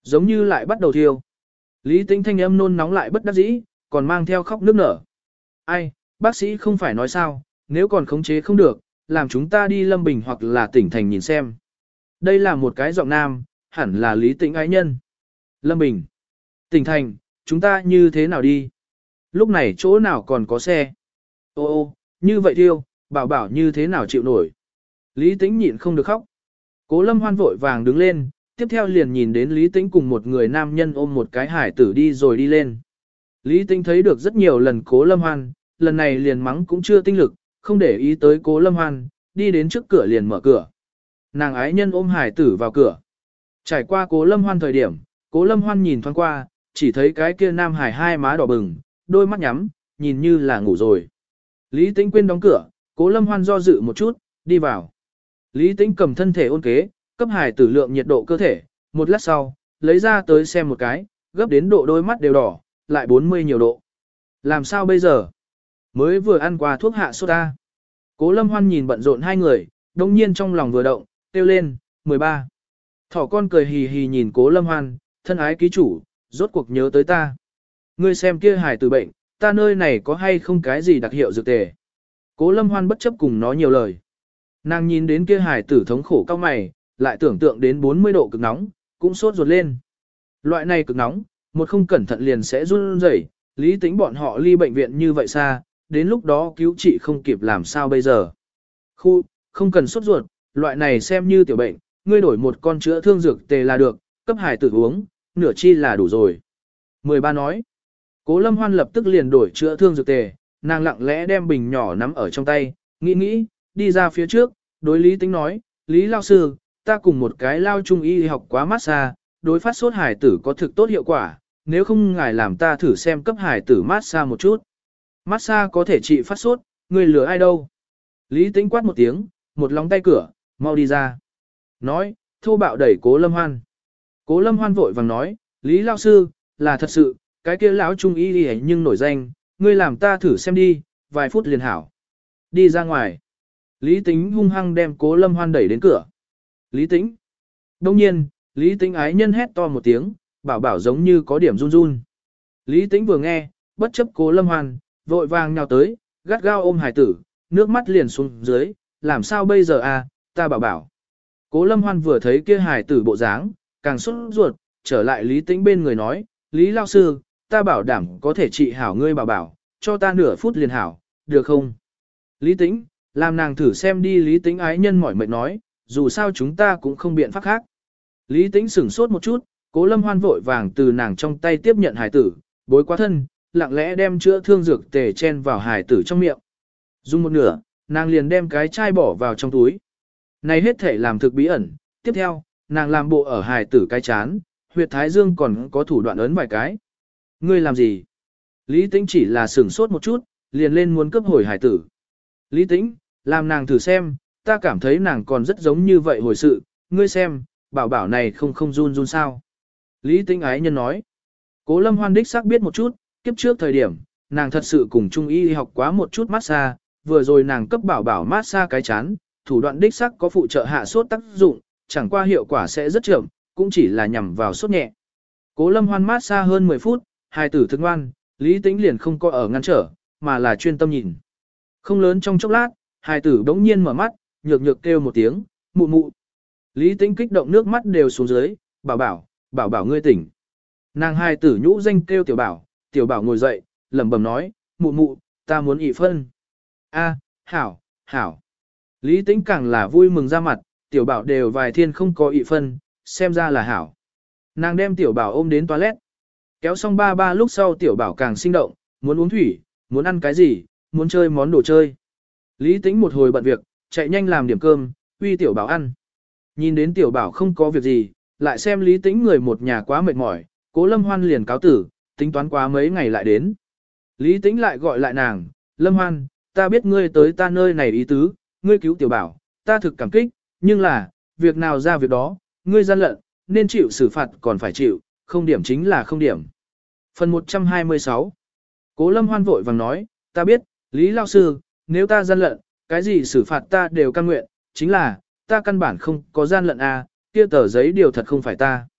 Giống như lại bắt đầu thiêu. Lý Tĩnh thanh âm nôn nóng lại bất đắc dĩ, còn mang theo khóc nước nở. Ai, bác sĩ không phải nói sao, nếu còn khống chế không được, làm chúng ta đi Lâm Bình hoặc là tỉnh thành nhìn xem. Đây là một cái giọng nam, hẳn là Lý Tĩnh ái nhân. Lâm Bình, tỉnh thành, chúng ta như thế nào đi? Lúc này chỗ nào còn có xe? Ô ô, như vậy thiêu, bảo bảo như thế nào chịu nổi? Lý Tĩnh nhịn không được khóc. Cố Lâm Hoan vội vàng đứng lên, tiếp theo liền nhìn đến Lý Tĩnh cùng một người nam nhân ôm một cái hải tử đi rồi đi lên. Lý Tĩnh thấy được rất nhiều lần Cố Lâm Hoan, lần này liền mắng cũng chưa tinh lực, không để ý tới Cố Lâm Hoan, đi đến trước cửa liền mở cửa. Nàng ái nhân ôm hải tử vào cửa. Trải qua Cố Lâm Hoan thời điểm, Cố Lâm Hoan nhìn thoáng qua, chỉ thấy cái kia nam hải hai má đỏ bừng, đôi mắt nhắm, nhìn như là ngủ rồi. Lý Tĩnh quên đóng cửa, Cố Lâm Hoan do dự một chút, đi vào. Lý Tĩnh cầm thân thể ôn kế, cấp hải tử lượng nhiệt độ cơ thể, một lát sau, lấy ra tới xem một cái, gấp đến độ đôi mắt đều đỏ, lại bốn mươi nhiều độ. Làm sao bây giờ? Mới vừa ăn qua thuốc hạ sốt ta. Cố Lâm Hoan nhìn bận rộn hai người, đông nhiên trong lòng vừa động, kêu lên, mười ba. Thỏ con cười hì hì nhìn Cố Lâm Hoan, thân ái ký chủ, rốt cuộc nhớ tới ta. Ngươi xem kia hải tử bệnh, ta nơi này có hay không cái gì đặc hiệu dược tề. Cố Lâm Hoan bất chấp cùng nó nhiều lời. Nàng nhìn đến kia hải tử thống khổ cao mày, lại tưởng tượng đến bốn mươi độ cực nóng, cũng sốt ruột lên. Loại này cực nóng, một không cẩn thận liền sẽ run rẩy, Lý Tĩnh bọn họ ly bệnh viện như vậy xa, đến lúc đó cứu trị không kịp làm sao bây giờ. Khu, không cần sốt ruột, loại này xem như tiểu bệnh, ngươi đổi một con chữa thương dược tề là được, cấp hải tử uống, nửa chi là đủ rồi. mười ba nói. Cố Lâm Hoan lập tức liền đổi chữa thương dược tề, nàng lặng lẽ đem bình nhỏ nắm ở trong tay, nghĩ nghĩ, đi ra phía trước, đối Lý Tĩnh nói, Lý lao sư, ta cùng một cái lao trung y học quá massage, đối phát sốt hải tử có thực tốt hiệu quả, nếu không ngài làm ta thử xem cấp hải tử massage một chút. Massage có thể trị phát sốt, người lừa ai đâu. Lý Tĩnh quát một tiếng, một lóng tay cửa, mau đi ra. Nói, thô bạo đẩy Cố Lâm Hoan. Cố Lâm Hoan vội vàng nói, Lý lao sư, là thật sự, cái kia lão trung y đi nhưng nổi danh, ngươi làm ta thử xem đi, vài phút liền hảo. Đi ra ngoài. Lý Tĩnh hung hăng đem Cố Lâm Hoan đẩy đến cửa. Lý Tĩnh. Đông nhiên, Lý Tĩnh ái nhân hét to một tiếng, bảo bảo giống như có điểm run run. Lý Tĩnh vừa nghe, bất chấp Cố Lâm Hoan, vội vàng nhào tới, gắt gao ôm hải tử, nước mắt liền xuống dưới, làm sao bây giờ à, ta bảo bảo. Cố Lâm Hoan vừa thấy kia hải tử bộ dáng, càng sốt ruột, trở lại Lý Tĩnh bên người nói, Lý lao sư, ta bảo đảm có thể trị hảo ngươi bảo bảo, cho ta nửa phút liền hảo, được không? Lý Tĩnh, làm nàng thử xem đi. Lý Tĩnh ái nhân mỏi mệt nói, dù sao chúng ta cũng không biện pháp khác. Lý Tĩnh sửng sốt một chút, Cố Lâm Hoan vội vàng từ nàng trong tay tiếp nhận hài tử, bối quá thân, lặng lẽ đem chữa thương dược tề chen vào hài tử trong miệng. Dùng một nửa, nàng liền đem cái chai bỏ vào trong túi. Này hết thể làm thực bí ẩn, tiếp theo, nàng làm bộ ở hài tử cái chán, huyệt thái dương còn có thủ đoạn ấn vài cái. Ngươi làm gì? Lý Tĩnh chỉ là sửng sốt một chút, liền lên muốn cướp hồi hài tử. Lý Tĩnh, làm nàng thử xem, ta cảm thấy nàng còn rất giống như vậy hồi sự, ngươi xem, bảo bảo này không không run run sao. Lý Tĩnh ái nhân nói, Cố Lâm Hoan đích xác biết một chút, kiếp trước thời điểm, nàng thật sự cùng trung y học quá một chút massage, vừa rồi nàng cấp bảo bảo massage cái chán, thủ đoạn đích xác có phụ trợ hạ sốt tác dụng, chẳng qua hiệu quả sẽ rất chậm, cũng chỉ là nhằm vào sốt nhẹ. Cố Lâm Hoan massage hơn mười phút, hài tử thức ngoan, Lý Tĩnh liền không có ở ngăn trở, mà là chuyên tâm nhìn. Không lớn trong chốc lát, hài tử đống nhiên mở mắt, nhược nhược kêu một tiếng, mụ mụ. Lý Tĩnh kích động nước mắt đều xuống dưới, bảo bảo, bảo bảo ngươi tỉnh. Nàng hài tử nhũ danh kêu tiểu bảo, tiểu bảo ngồi dậy, lẩm bẩm nói, mụ mụ, ta muốn ị phân. A, hảo, hảo. Lý Tĩnh càng là vui mừng ra mặt, tiểu bảo đều vài thiên không có ị phân, xem ra là hảo. Nàng đem tiểu bảo ôm đến toilet. Kéo xong ba ba lúc sau tiểu bảo càng sinh động, muốn uống thủy, muốn ăn cái gì, muốn chơi món đồ chơi. Lý Tĩnh một hồi bận việc, chạy nhanh làm điểm cơm, uy tiểu bảo ăn. Nhìn đến tiểu bảo không có việc gì, lại xem Lý Tĩnh người một nhà quá mệt mỏi, Cố Lâm Hoan liền cáo tử, tính toán quá mấy ngày lại đến. Lý Tĩnh lại gọi lại nàng, Lâm Hoan, ta biết ngươi tới ta nơi này ý tứ, ngươi cứu tiểu bảo, ta thực cảm kích, nhưng là, việc nào ra việc đó, ngươi gian lận, nên chịu xử phạt còn phải chịu, không điểm chính là không điểm. Phần một trăm hai mươi sáu. Cố Lâm Hoan vội vàng nói, ta biết, Lý lao sư, nếu ta gian lận, cái gì xử phạt ta đều cam nguyện, chính là, ta căn bản không có gian lận à, kia tờ giấy điều thật không phải ta.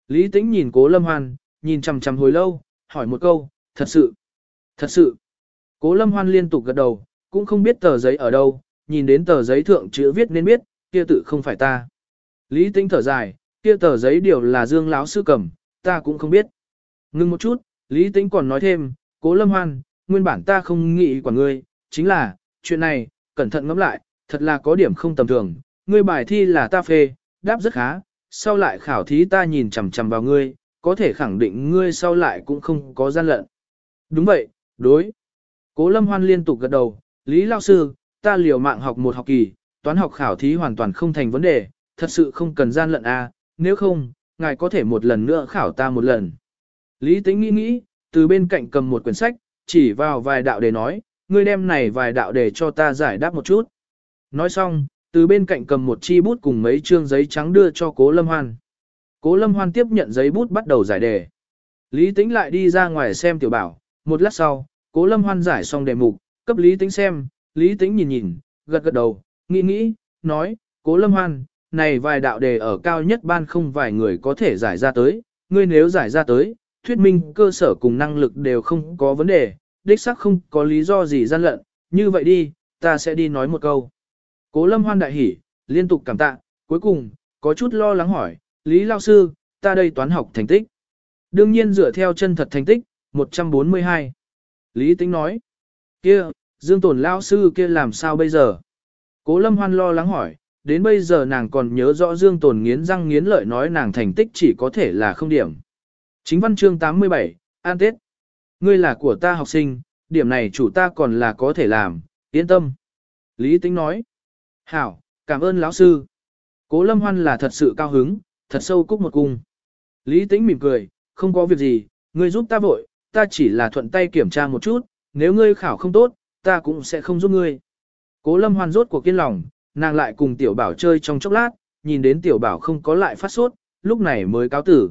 Lý Tĩnh nhìn Cố Lâm Hoan, nhìn chằm chằm hồi lâu, hỏi một câu, thật sự, thật sự. Cố Lâm Hoan liên tục gật đầu, cũng không biết tờ giấy ở đâu, nhìn đến tờ giấy thượng chữ viết nên biết, kia tự không phải ta. Lý Tĩnh thở dài, kia tờ giấy điều là Dương lão sư cầm, ta cũng không biết. Ngưng một chút, Lý Tĩnh còn nói thêm, Cố Lâm Hoan, nguyên bản ta không nghĩ quản ngươi, chính là, chuyện này, cẩn thận ngẫm lại, thật là có điểm không tầm thường, ngươi bài thi là ta phê, đáp rất khá, sau lại khảo thí ta nhìn chằm chằm vào ngươi, có thể khẳng định ngươi sau lại cũng không có gian lận. Đúng vậy, đối. Cố Lâm Hoan liên tục gật đầu, Lý lão sư, ta liều mạng học một học kỳ, toán học khảo thí hoàn toàn không thành vấn đề, thật sự không cần gian lận à, nếu không, ngài có thể một lần nữa khảo ta một lần. Lý Tĩnh nghĩ nghĩ, từ bên cạnh cầm một quyển sách, chỉ vào vài đạo đề nói, ngươi đem này vài đạo đề cho ta giải đáp một chút. Nói xong, từ bên cạnh cầm một chi bút cùng mấy trương giấy trắng đưa cho Cố Lâm Hoan. Cố Lâm Hoan tiếp nhận giấy bút bắt đầu giải đề. Lý Tĩnh lại đi ra ngoài xem tiểu bảo, một lát sau, Cố Lâm Hoan giải xong đề mục, cấp Lý Tĩnh xem, Lý Tĩnh nhìn nhìn, gật gật đầu, nghĩ nghĩ, nói, Cố Lâm Hoan, này vài đạo đề ở cao nhất ban không vài người có thể giải ra tới, ngươi nếu giải ra tới, thuyết minh cơ sở cùng năng lực đều không có vấn đề, đích xác không có lý do gì gian lận, như vậy đi, ta sẽ đi nói một câu. Cố Lâm Hoan đại hỉ, liên tục cảm tạ, cuối cùng, có chút lo lắng hỏi, Lý lão sư, ta đây toán học thành tích. Đương nhiên dựa theo chân thật thành tích, một trăm bốn mươi hai. Lý Tĩnh nói, kia, Dương Tồn lão sư kia làm sao bây giờ? Cố Lâm Hoan lo lắng hỏi, đến bây giờ nàng còn nhớ rõ Dương Tồn nghiến răng nghiến lợi nói nàng thành tích chỉ có thể là không điểm. Chính văn chương tám mươi bảy, An Tết. Ngươi là của ta học sinh, điểm này chủ ta còn là có thể làm, yên tâm. Lý Tĩnh nói, hảo, cảm ơn lão sư. Cố Lâm Hoan là thật sự cao hứng, thật sâu cúc một cung. Lý Tĩnh mỉm cười, không có việc gì, ngươi giúp ta vội, ta chỉ là thuận tay kiểm tra một chút, nếu ngươi khảo không tốt, ta cũng sẽ không giúp ngươi. Cố Lâm Hoan rốt cuộc kiên lòng, nàng lại cùng tiểu bảo chơi trong chốc lát, nhìn đến tiểu bảo không có lại phát sốt, lúc này mới cáo tử.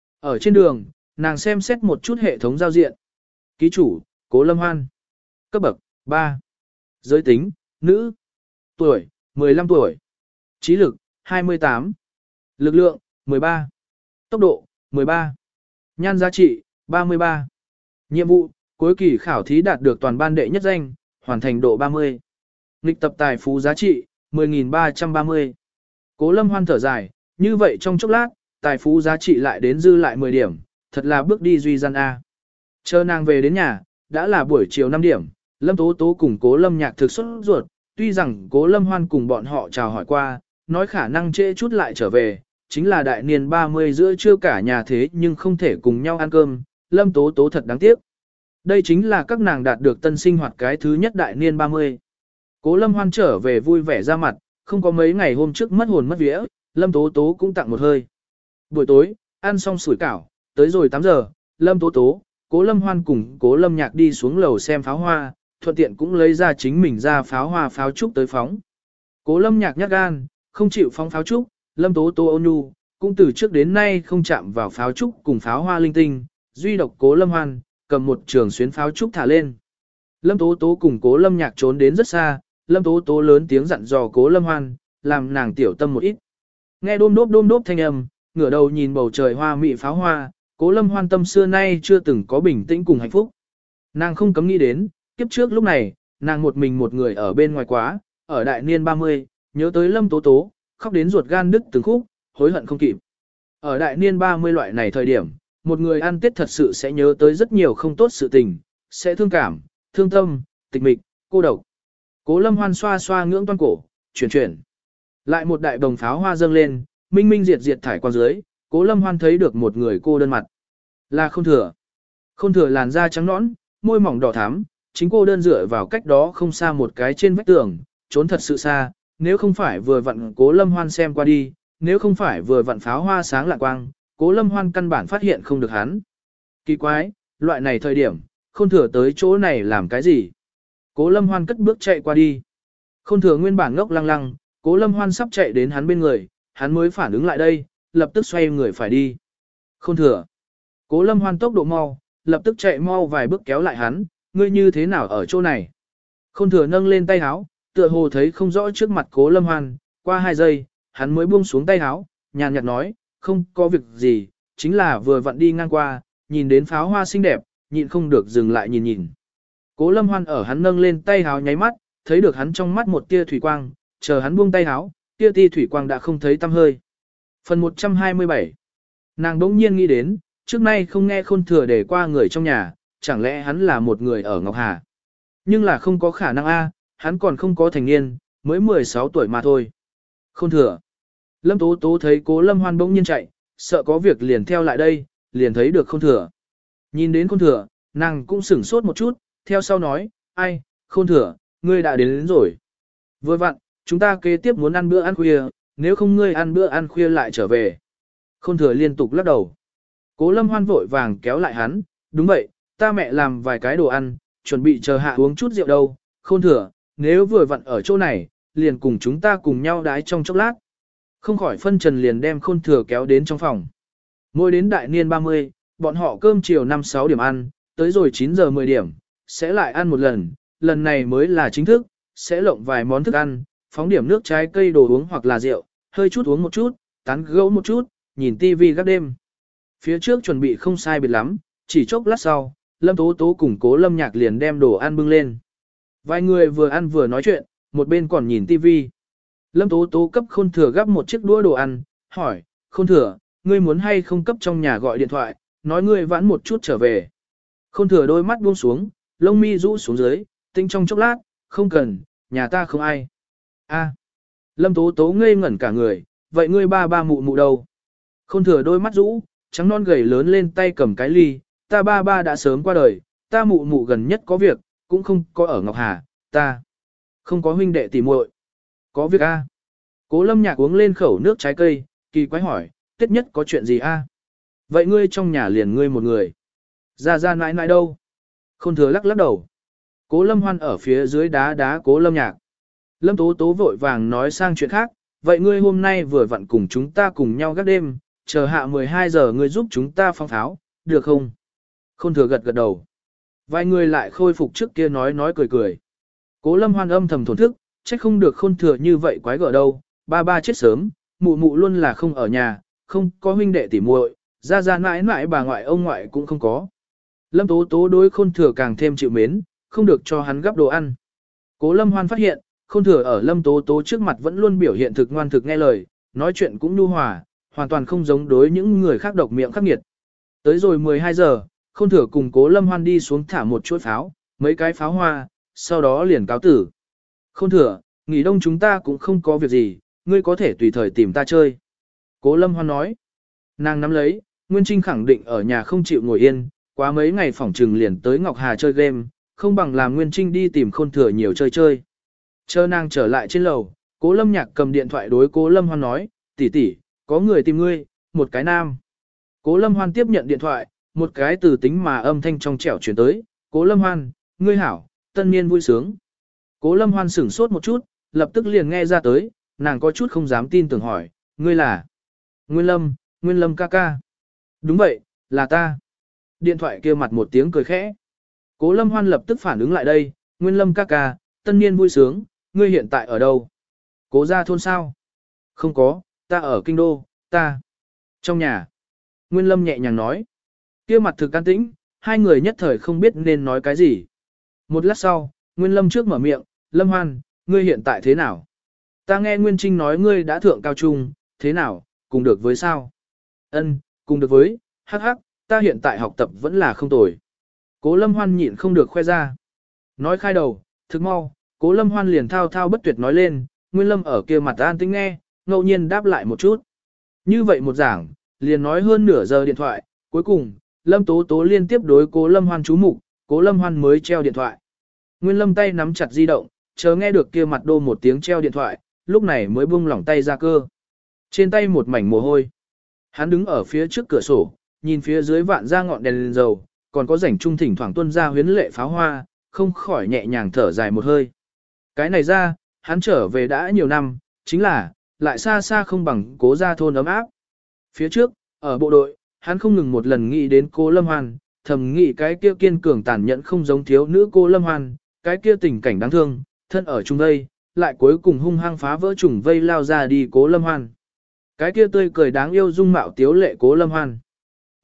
Ở trên đường, nàng xem xét một chút hệ thống giao diện. Ký chủ, Cố Lâm Hoan. Cấp bậc, ba. Giới tính, nữ. Tuổi, mười lăm tuổi. Trí lực, hai mươi tám. Lực lượng, mười ba. Tốc độ, mười ba. Nhan giá trị, ba mươi ba. Nhiệm vụ, cuối kỳ khảo thí đạt được toàn ban đệ nhất danh, hoàn thành độ ba mươi. Nghịch tập tài phú giá trị, mười nghìn ba trăm ba mươi. Cố Lâm Hoan thở dài, như vậy trong chốc lát, tài phú giá trị lại đến dư lại mười điểm, thật là bước đi duy gian A. Chờ nàng về đến nhà, đã là buổi chiều năm điểm, Lâm Tố Tố cùng Cố Lâm Nhạc thực xuất ruột, tuy rằng Cố Lâm Hoan cùng bọn họ chào hỏi qua, nói khả năng trễ chút lại trở về, chính là đại niên ba mươi giữa trưa cả nhà thế nhưng không thể cùng nhau ăn cơm, Lâm Tố Tố thật đáng tiếc. Đây chính là các nàng đạt được tân sinh hoạt cái thứ nhất đại niên ba mươi. Cố Lâm Hoan trở về vui vẻ ra mặt, không có mấy ngày hôm trước mất hồn mất vía, Lâm Tố Tố cũng tặng một hơi. Buổi tối, ăn xong sủi cảo, tới rồi tám giờ, Lâm Tố Tố, Cố Lâm Hoan cùng Cố Lâm Nhạc đi xuống lầu xem pháo hoa, thuận tiện cũng lấy ra chính mình ra pháo hoa pháo trúc tới phóng. Cố Lâm Nhạc nhát gan, không chịu phóng pháo trúc, Lâm Tố Tố ôn nhu, cũng từ trước đến nay không chạm vào pháo trúc cùng pháo hoa linh tinh, duy độc Cố Lâm Hoan, cầm một trường xuyến pháo trúc thả lên. Lâm Tố Tố cùng Cố Lâm Nhạc trốn đến rất xa, Lâm Tố Tố lớn tiếng dặn dò Cố Lâm Hoan, làm nàng tiểu tâm một ít. Nghe đôm đốp đôm đốp thanh âm, ngửa đầu nhìn bầu trời hoa mị pháo hoa, Cố Lâm Hoan tâm xưa nay chưa từng có bình tĩnh cùng hạnh phúc. Nàng không cấm nghĩ đến, kiếp trước lúc này, nàng một mình một người ở bên ngoài quá, ở đại niên ba mươi, nhớ tới Lâm Tố Tố, khóc đến ruột gan đứt từng khúc, hối hận không kịp. Ở đại niên ba mươi loại này thời điểm, một người ăn Tết thật sự sẽ nhớ tới rất nhiều không tốt sự tình, sẽ thương cảm, thương tâm, tịch mịch, cô độc. Cố Lâm Hoan xoa xoa ngưỡng toan cổ, chuyển chuyển. Lại một đại bồng pháo hoa dâng lên, minh minh diệt diệt thải qua dưới, Cố Lâm Hoan thấy được một người cô đơn mặt. Là Khôn Thừa. Khôn Thừa làn da trắng nõn, môi mỏng đỏ thắm, chính cô đơn dựa vào cách đó không xa một cái trên vách tường, trốn thật sự xa, nếu không phải vừa vặn Cố Lâm Hoan xem qua đi, nếu không phải vừa vặn pháo hoa sáng lạ quang, Cố Lâm Hoan căn bản phát hiện không được hắn. Kỳ quái, loại này thời điểm, Khôn Thừa tới chỗ này làm cái gì? Cố Lâm Hoan cất bước chạy qua đi. Khôn Thừa nguyên bản ngốc lăng lăng, Cố Lâm Hoan sắp chạy đến hắn bên người, hắn mới phản ứng lại đây, lập tức xoay người phải đi. Khôn Thừa. Cố Lâm Hoan tốc độ mau, lập tức chạy mau vài bước kéo lại hắn, ngươi như thế nào ở chỗ này? Khôn Thừa nâng lên tay áo, tựa hồ thấy không rõ trước mặt Cố Lâm Hoan, qua hai giây, hắn mới buông xuống tay áo, nhàn nhạt nói, không có việc gì, chính là vừa vặn đi ngang qua, nhìn đến pháo hoa xinh đẹp, nhịn không được dừng lại nhìn nhìn. Cố Lâm Hoan ở hắn nâng lên tay háo nháy mắt, thấy được hắn trong mắt một tia thủy quang, chờ hắn buông tay háo, tia tia thủy quang đã không thấy tăm hơi. Phần một trăm hai mươi bảy. Nàng đỗng nhiên nghĩ đến, trước nay không nghe Khôn Thừa để qua người trong nhà, chẳng lẽ hắn là một người ở Ngọc Hà. Nhưng là không có khả năng a, hắn còn không có thành niên, mới mười sáu tuổi mà thôi. Khôn Thừa. Lâm Tố Tố thấy Cố Lâm Hoan bỗng nhiên chạy, sợ có việc liền theo lại đây, liền thấy được Khôn Thừa. Nhìn đến Khôn Thừa, nàng cũng sửng sốt một chút, theo sau nói, ai, Khôn Thừa, ngươi đã đến, đến rồi. Vừa vặn, chúng ta kế tiếp muốn ăn bữa ăn khuya, nếu không ngươi ăn bữa ăn khuya lại trở về. Khôn Thừa liên tục lắc đầu. Cố Lâm Hoan vội vàng kéo lại hắn, đúng vậy, ta mẹ làm vài cái đồ ăn, chuẩn bị chờ hạ uống chút rượu đâu. Khôn Thừa, nếu vừa vặn ở chỗ này, liền cùng chúng ta cùng nhau đái trong chốc lát. Không khỏi phân trần liền đem Khôn Thừa kéo đến trong phòng. Mỗi đến đại niên ba mươi, bọn họ cơm chiều năm sáu điểm ăn, tới rồi chín giờ mười điểm, sẽ lại ăn một lần, lần này mới là chính thức, sẽ lộng vài món thức ăn, phóng điểm nước trái cây đồ uống hoặc là rượu, hơi chút uống một chút, tán gẫu một chút, nhìn tivi các đêm. Phía trước chuẩn bị không sai biệt lắm, chỉ chốc lát sau, Lâm Tố Tố cùng Cố Lâm Nhạc liền đem đồ ăn bưng lên. Vài người vừa ăn vừa nói chuyện, một bên còn nhìn tivi. Lâm Tố Tố cấp Khôn Thừa gắp một chiếc đũa đồ ăn, hỏi, Khôn Thừa, ngươi muốn hay không cấp trong nhà gọi điện thoại, nói ngươi vãn một chút trở về. Khôn Thừa đôi mắt buông xuống, lông mi rũ xuống dưới, tinh trong chốc lát, không cần, nhà ta không ai. A. Lâm Tố Tố ngây ngẩn cả người, vậy ngươi ba ba mụ mụ đâu? Khôn Thừa đôi mắt rũ, trắng non gầy lớn lên tay cầm cái ly, ta ba ba đã sớm qua đời, ta mụ mụ gần nhất có việc, cũng không có ở Ngọc Hà, ta không có huynh đệ tỉ muội. Có việc a? Cố Lâm Nhạc uống lên khẩu nước trái cây, kỳ quái hỏi, Tết nhất có chuyện gì a? Vậy ngươi trong nhà liền ngươi một người. Ra ra nãi nãi đâu? Khôn Thừa lắc lắc đầu. Cố Lâm Hoan ở phía dưới đá đá Cố Lâm Nhạc. Lâm Tố Tố vội vàng nói sang chuyện khác, vậy ngươi hôm nay vừa vặn cùng chúng ta cùng nhau gác đêm, chờ hạ mười hai giờ ngươi giúp chúng ta phong pháo, được không? Khôn Thừa gật gật đầu. Vài người lại khôi phục trước kia nói nói cười cười. Cố Lâm Hoan âm thầm thổn thức, trách không được Khôn Thừa như vậy quái gở đâu, ba ba chết sớm, mụ mụ luôn là không ở nhà, không có huynh đệ tỉ muội, ra ra mãi mãi bà ngoại ông ngoại cũng không có. Lâm Tố Tố đối Khôn Thừa càng thêm chịu mến, không được cho hắn gắp đồ ăn. Cố Lâm Hoan phát hiện, Khôn Thừa ở Lâm Tố Tố trước mặt vẫn luôn biểu hiện thực ngoan thực nghe lời, nói chuyện cũng nhu hòa, hoàn toàn không giống đối những người khác độc miệng khắc nghiệt. Tới rồi mười hai giờ, Khôn Thừa cùng Cố Lâm Hoan đi xuống thả một chuỗi pháo, mấy cái pháo hoa, sau đó liền cáo tử. Khôn Thừa, nghỉ đông chúng ta cũng không có việc gì, ngươi có thể tùy thời tìm ta chơi. Cố Lâm Hoan nói. Nàng nắm lấy, Nguyên Trinh khẳng định ở nhà không chịu ngồi yên, quá mấy ngày phỏng trừng liền tới Ngọc Hà chơi game, không bằng làm Nguyên Trinh đi tìm Khôn Thừa nhiều chơi chơi. Chờ nàng trở lại trên lầu, Cố Lâm Nhạc cầm điện thoại đối Cố Lâm Hoan nói, tỷ tỷ, có người tìm ngươi, một cái nam. Cố Lâm Hoan tiếp nhận điện thoại, một cái từ tính mà âm thanh trong trẻo chuyển tới, Cố Lâm Hoan, ngươi hảo, tân niên vui sướng. Cố Lâm Hoan sửng sốt một chút, lập tức liền nghe ra tới, nàng có chút không dám tin tưởng hỏi, ngươi là Nguyên Lâm, Nguyên Lâm ca ca. Đúng vậy, là ta. Điện thoại kia mặt một tiếng cười khẽ. Cố Lâm Hoan lập tức phản ứng lại đây, Nguyên Lâm ca ca, tân niên vui sướng, ngươi hiện tại ở đâu? Cố gia thôn sao? Không có, ta ở kinh đô, ta. Trong nhà. Nguyên Lâm nhẹ nhàng nói. Kia mặt thực can tĩnh, hai người nhất thời không biết nên nói cái gì. Một lát sau, Nguyên Lâm trước mở miệng, Lâm Hoan, ngươi hiện tại thế nào? Ta nghe Nguyên Trinh nói ngươi đã thượng cao trung, thế nào, cùng được với sao? Ân, cùng được với, hắc hắc, ta hiện tại học tập vẫn là không tồi. Cố Lâm Hoan nhịn không được khoe ra. Nói khai đầu, thực mau, Cố Lâm Hoan liền thao thao bất tuyệt nói lên, Nguyên Lâm ở kia mặt an tĩnh nghe, ngẫu nhiên đáp lại một chút. Như vậy một giảng, liền nói hơn nửa giờ điện thoại, cuối cùng, Lâm Tố Tố liên tiếp đối Cố Lâm Hoan chú mục, Cố Lâm Hoan mới treo điện thoại. Nguyên Lâm tay nắm chặt di động, chờ nghe được kia mặt đô một tiếng treo điện thoại, lúc này mới buông lỏng tay ra cơ. Trên tay một mảnh mồ hôi. Hắn đứng ở phía trước cửa sổ, nhìn phía dưới vạn ra ngọn đèn lên dầu, còn có rảnh trung thỉnh thoảng tuân ra huyến lệ pháo hoa, không khỏi nhẹ nhàng thở dài một hơi. Cái này ra, hắn trở về đã nhiều năm, chính là, lại xa xa không bằng Cố gia thôn ấm áp. Phía trước, ở bộ đội, hắn không ngừng một lần nghĩ đến Cố Lâm Hoan, thầm nghĩ cái kia kiên cường tàn nhẫn không giống thiếu nữ Cố Lâm Hoan, cái kia tình cảnh đáng thương, thân ở chung vây, lại cuối cùng hung hăng phá vỡ trùng vây lao ra đi Cố Lâm Hoan. Cái kia tươi cười đáng yêu dung mạo tiếu lệ Cố Lâm Hoan.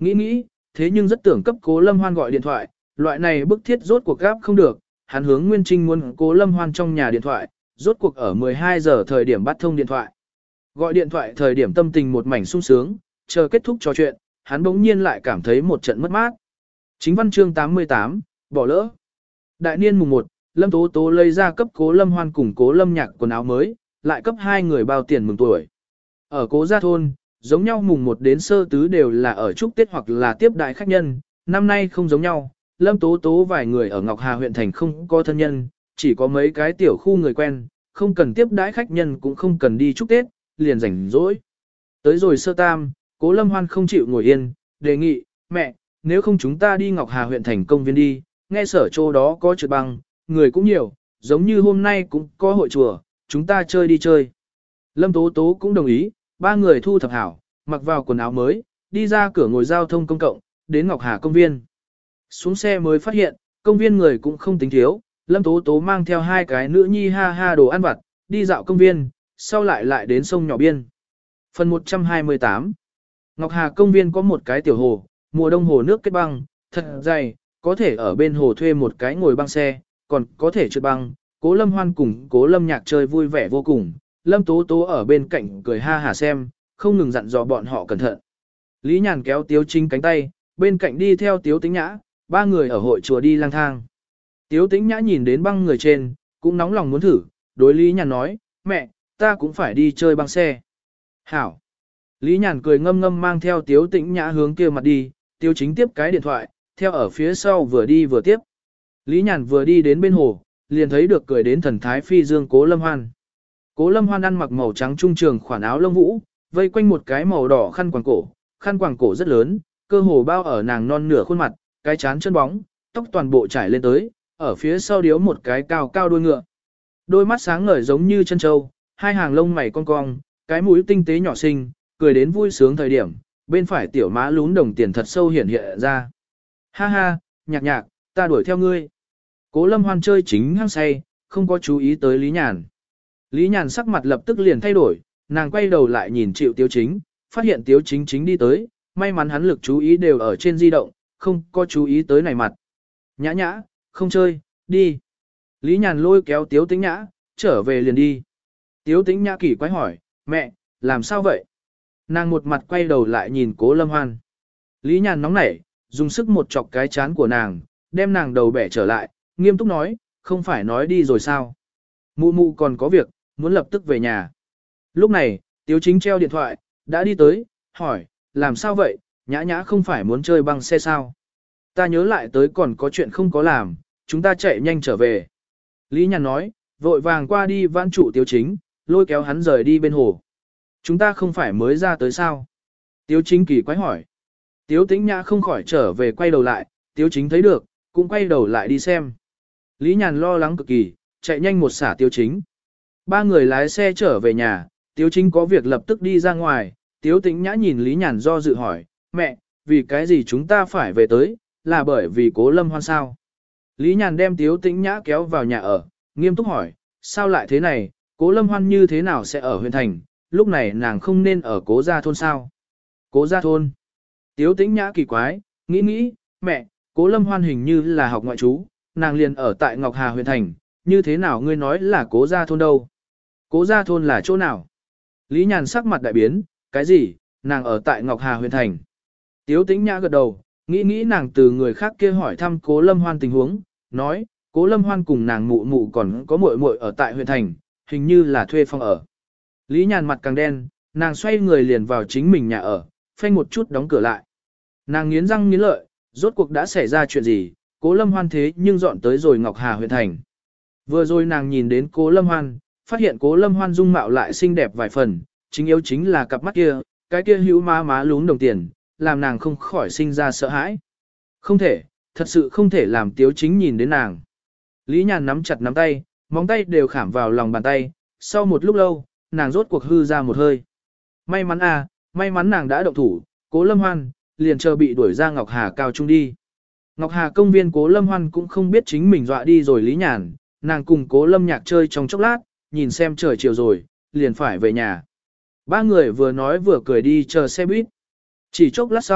Nghĩ nghĩ, thế nhưng rất tưởng cấp Cố Lâm Hoan gọi điện thoại, loại này bức thiết rốt cuộc gáp không được, hắn hướng Nguyên Trinh muốn Cố Lâm Hoan trong nhà điện thoại, rốt cuộc ở mười hai giờ thời điểm bắt thông điện thoại. Gọi điện thoại thời điểm tâm tình một mảnh sung sướng, chờ kết thúc trò chuyện, hắn bỗng nhiên lại cảm thấy một trận mất mát. Chính văn chương tám mươi tám, bỏ lỡ. Đại niên mùng một, Lâm Tố Tố lấy ra cấp Cố Lâm Hoan cùng Cố Lâm Nhạc quần áo mới, lại cấp hai người bao tiền mừng tuổi. Ở Cố Gia Thôn, giống nhau mùng một đến sơ tứ đều là ở chúc Tết hoặc là tiếp đại khách nhân, năm nay không giống nhau, Lâm Tố Tố vài người ở Ngọc Hà huyện thành không có thân nhân, chỉ có mấy cái tiểu khu người quen, không cần tiếp đãi khách nhân cũng không cần đi chúc Tết, liền rảnh rỗi. Tới rồi sơ tam, Cố Lâm Hoan không chịu ngồi yên, đề nghị, mẹ, nếu không chúng ta đi Ngọc Hà huyện thành công viên đi, nghe sở chỗ đó có trượt băng, người cũng nhiều, giống như hôm nay cũng có hội chùa, chúng ta chơi đi chơi. Lâm Tố Tố cũng đồng ý, ba người thu thập hảo, mặc vào quần áo mới, đi ra cửa ngồi giao thông công cộng, đến Ngọc Hà công viên. Xuống xe mới phát hiện, công viên người cũng không tính thiếu, Lâm Tố Tố mang theo hai cái nữ nhi ha ha đồ ăn vặt, đi dạo công viên, sau lại lại đến sông nhỏ biên. Phần một trăm hai mươi tám. Ngọc Hà công viên có một cái tiểu hồ, mùa đông hồ nước kết băng, thật dày, có thể ở bên hồ thuê một cái ngồi băng xe, còn có thể trượt băng. Cố Lâm Hoan cùng Cố Lâm Nhạc chơi vui vẻ vô cùng, Lâm Tố Tố ở bên cạnh cười ha hả xem, không ngừng dặn dò bọn họ cẩn thận. Lý Nhàn kéo Tiếu Chính cánh tay, bên cạnh đi theo Tiếu Tĩnh Nhã, ba người ở hội chùa đi lang thang. Tiếu Tĩnh Nhã nhìn đến băng người trên, cũng nóng lòng muốn thử, đối Lý Nhàn nói, mẹ, ta cũng phải đi chơi băng xe. Hảo. Lý Nhàn cười ngâm ngâm mang theo Tiếu Tĩnh Nhã hướng kia mặt đi, Tiếu Chính tiếp cái điện thoại, theo ở phía sau vừa đi vừa tiếp. Lý Nhàn vừa đi đến bên hồ, liền thấy được cười đến thần thái phi dương Cố Lâm Hoan. Cố Lâm Hoan ăn mặc màu trắng trung trường khoản áo lông vũ, vây quanh một cái màu đỏ khăn quàng cổ, khăn quàng cổ rất lớn, cơ hồ bao ở nàng non nửa khuôn mặt, cái chán chân bóng, tóc toàn bộ trải lên tới, ở phía sau điếu một cái cao cao đuôi ngựa. Đôi mắt sáng ngời giống như chân trâu, hai hàng lông mày cong cong, cái mũi tinh tế nhỏ xinh, cười đến vui sướng thời điểm, bên phải tiểu má lún đồng tiền thật sâu hiện hiện ra. Ha ha, Nhạc Nhạc, ta đuổi theo ngươi. Cố Lâm Hoan chơi chính hăng say, không có chú ý tới Lý Nhàn. Lý Nhàn sắc mặt lập tức liền thay đổi, nàng quay đầu lại nhìn Triệu Tiếu Chính, phát hiện Tiếu Chính chính đi tới, may mắn hắn lực chú ý đều ở trên di động, không có chú ý tới này mặt. Nhã nhã, không chơi, đi. Lý Nhàn lôi kéo Tiếu Tĩnh Nhã, trở về liền đi. Tiếu Tĩnh Nhã kỳ quái hỏi, mẹ, làm sao vậy? Nàng một mặt quay đầu lại nhìn Cố Lâm Hoan. Lý Nhàn nóng nảy, dùng sức một chọc cái chán của nàng, đem nàng đầu bẻ trở lại, nghiêm túc nói, không phải nói đi rồi sao? Mụ mụ còn có việc, muốn lập tức về nhà. Lúc này, Tiếu Chính treo điện thoại, đã đi tới, hỏi, làm sao vậy, Nhã Nhã không phải muốn chơi băng xe sao? Ta nhớ lại tới còn có chuyện không có làm, chúng ta chạy nhanh trở về. Lý Nhàn nói, vội vàng qua đi vãn trụ Tiếu Chính, lôi kéo hắn rời đi bên hồ. Chúng ta không phải mới ra tới sao? Tiếu Chính kỳ quái hỏi. Tiếu Tĩnh Nhã không khỏi trở về quay đầu lại, Tiếu Chính thấy được, cũng quay đầu lại đi xem. Lý Nhàn lo lắng cực kỳ, chạy nhanh một xả Tiếu Chính. Ba người lái xe trở về nhà, Tiếu Chính có việc lập tức đi ra ngoài, Tiếu Tĩnh Nhã nhìn Lý Nhàn do dự hỏi, mẹ, vì cái gì chúng ta phải về tới, là bởi vì Cố Lâm Hoan sao? Lý Nhàn đem Tiếu Tĩnh Nhã kéo vào nhà ở, nghiêm túc hỏi, sao lại thế này, Cố Lâm Hoan như thế nào sẽ ở huyện thành, lúc này nàng không nên ở Cố Gia Thôn sao? Cố Gia Thôn. Tiếu Tĩnh Nhã kỳ quái, nghĩ nghĩ, mẹ, Cố Lâm Hoan hình như là học ngoại trú, nàng liền ở tại Ngọc Hà huyện thành, như thế nào ngươi nói là Cố Gia Thôn đâu? Cố Gia Thôn là chỗ nào? Lý Nhàn sắc mặt đại biến, cái gì, nàng ở tại Ngọc Hà huyện thành. Tiếu Tĩnh Nhã gật đầu, nghĩ nghĩ nàng từ người khác kia hỏi thăm Cố Lâm Hoan tình huống, nói, Cố Lâm Hoan cùng nàng mụ mụ còn có muội muội ở tại huyện thành, hình như là thuê phòng ở. Lý Nhàn mặt càng đen, nàng xoay người liền vào chính mình nhà ở, phanh một chút đóng cửa lại. Nàng nghiến răng nghiến lợi, rốt cuộc đã xảy ra chuyện gì, Cố Lâm Hoan thế nhưng dọn tới rồi Ngọc Hà huyện thành. Vừa rồi nàng nhìn đến Cố Lâm Hoan, phát hiện Cố Lâm Hoan dung mạo lại xinh đẹp vài phần, chính yếu chính là cặp mắt kia, cái kia hữu má má lún đồng tiền, làm nàng không khỏi sinh ra sợ hãi. Không thể, thật sự không thể làm Tiếu Chính nhìn đến nàng. Lý Nhàn nắm chặt nắm tay, móng tay đều khảm vào lòng bàn tay, sau một lúc lâu, nàng rốt cuộc hư ra một hơi. May mắn à, may mắn nàng đã động thủ, Cố Lâm Hoan, liền chờ bị đuổi ra Ngọc Hà cao trung đi. Ngọc Hà công viên Cố Lâm Hoan cũng không biết chính mình dọa đi rồi Lý Nhàn, nàng cùng Cố Lâm Nhạc chơi trong chốc lát, nhìn xem trời chiều rồi, liền phải về nhà. Ba người vừa nói vừa cười đi chờ xe buýt. Chỉ chốc lát sau,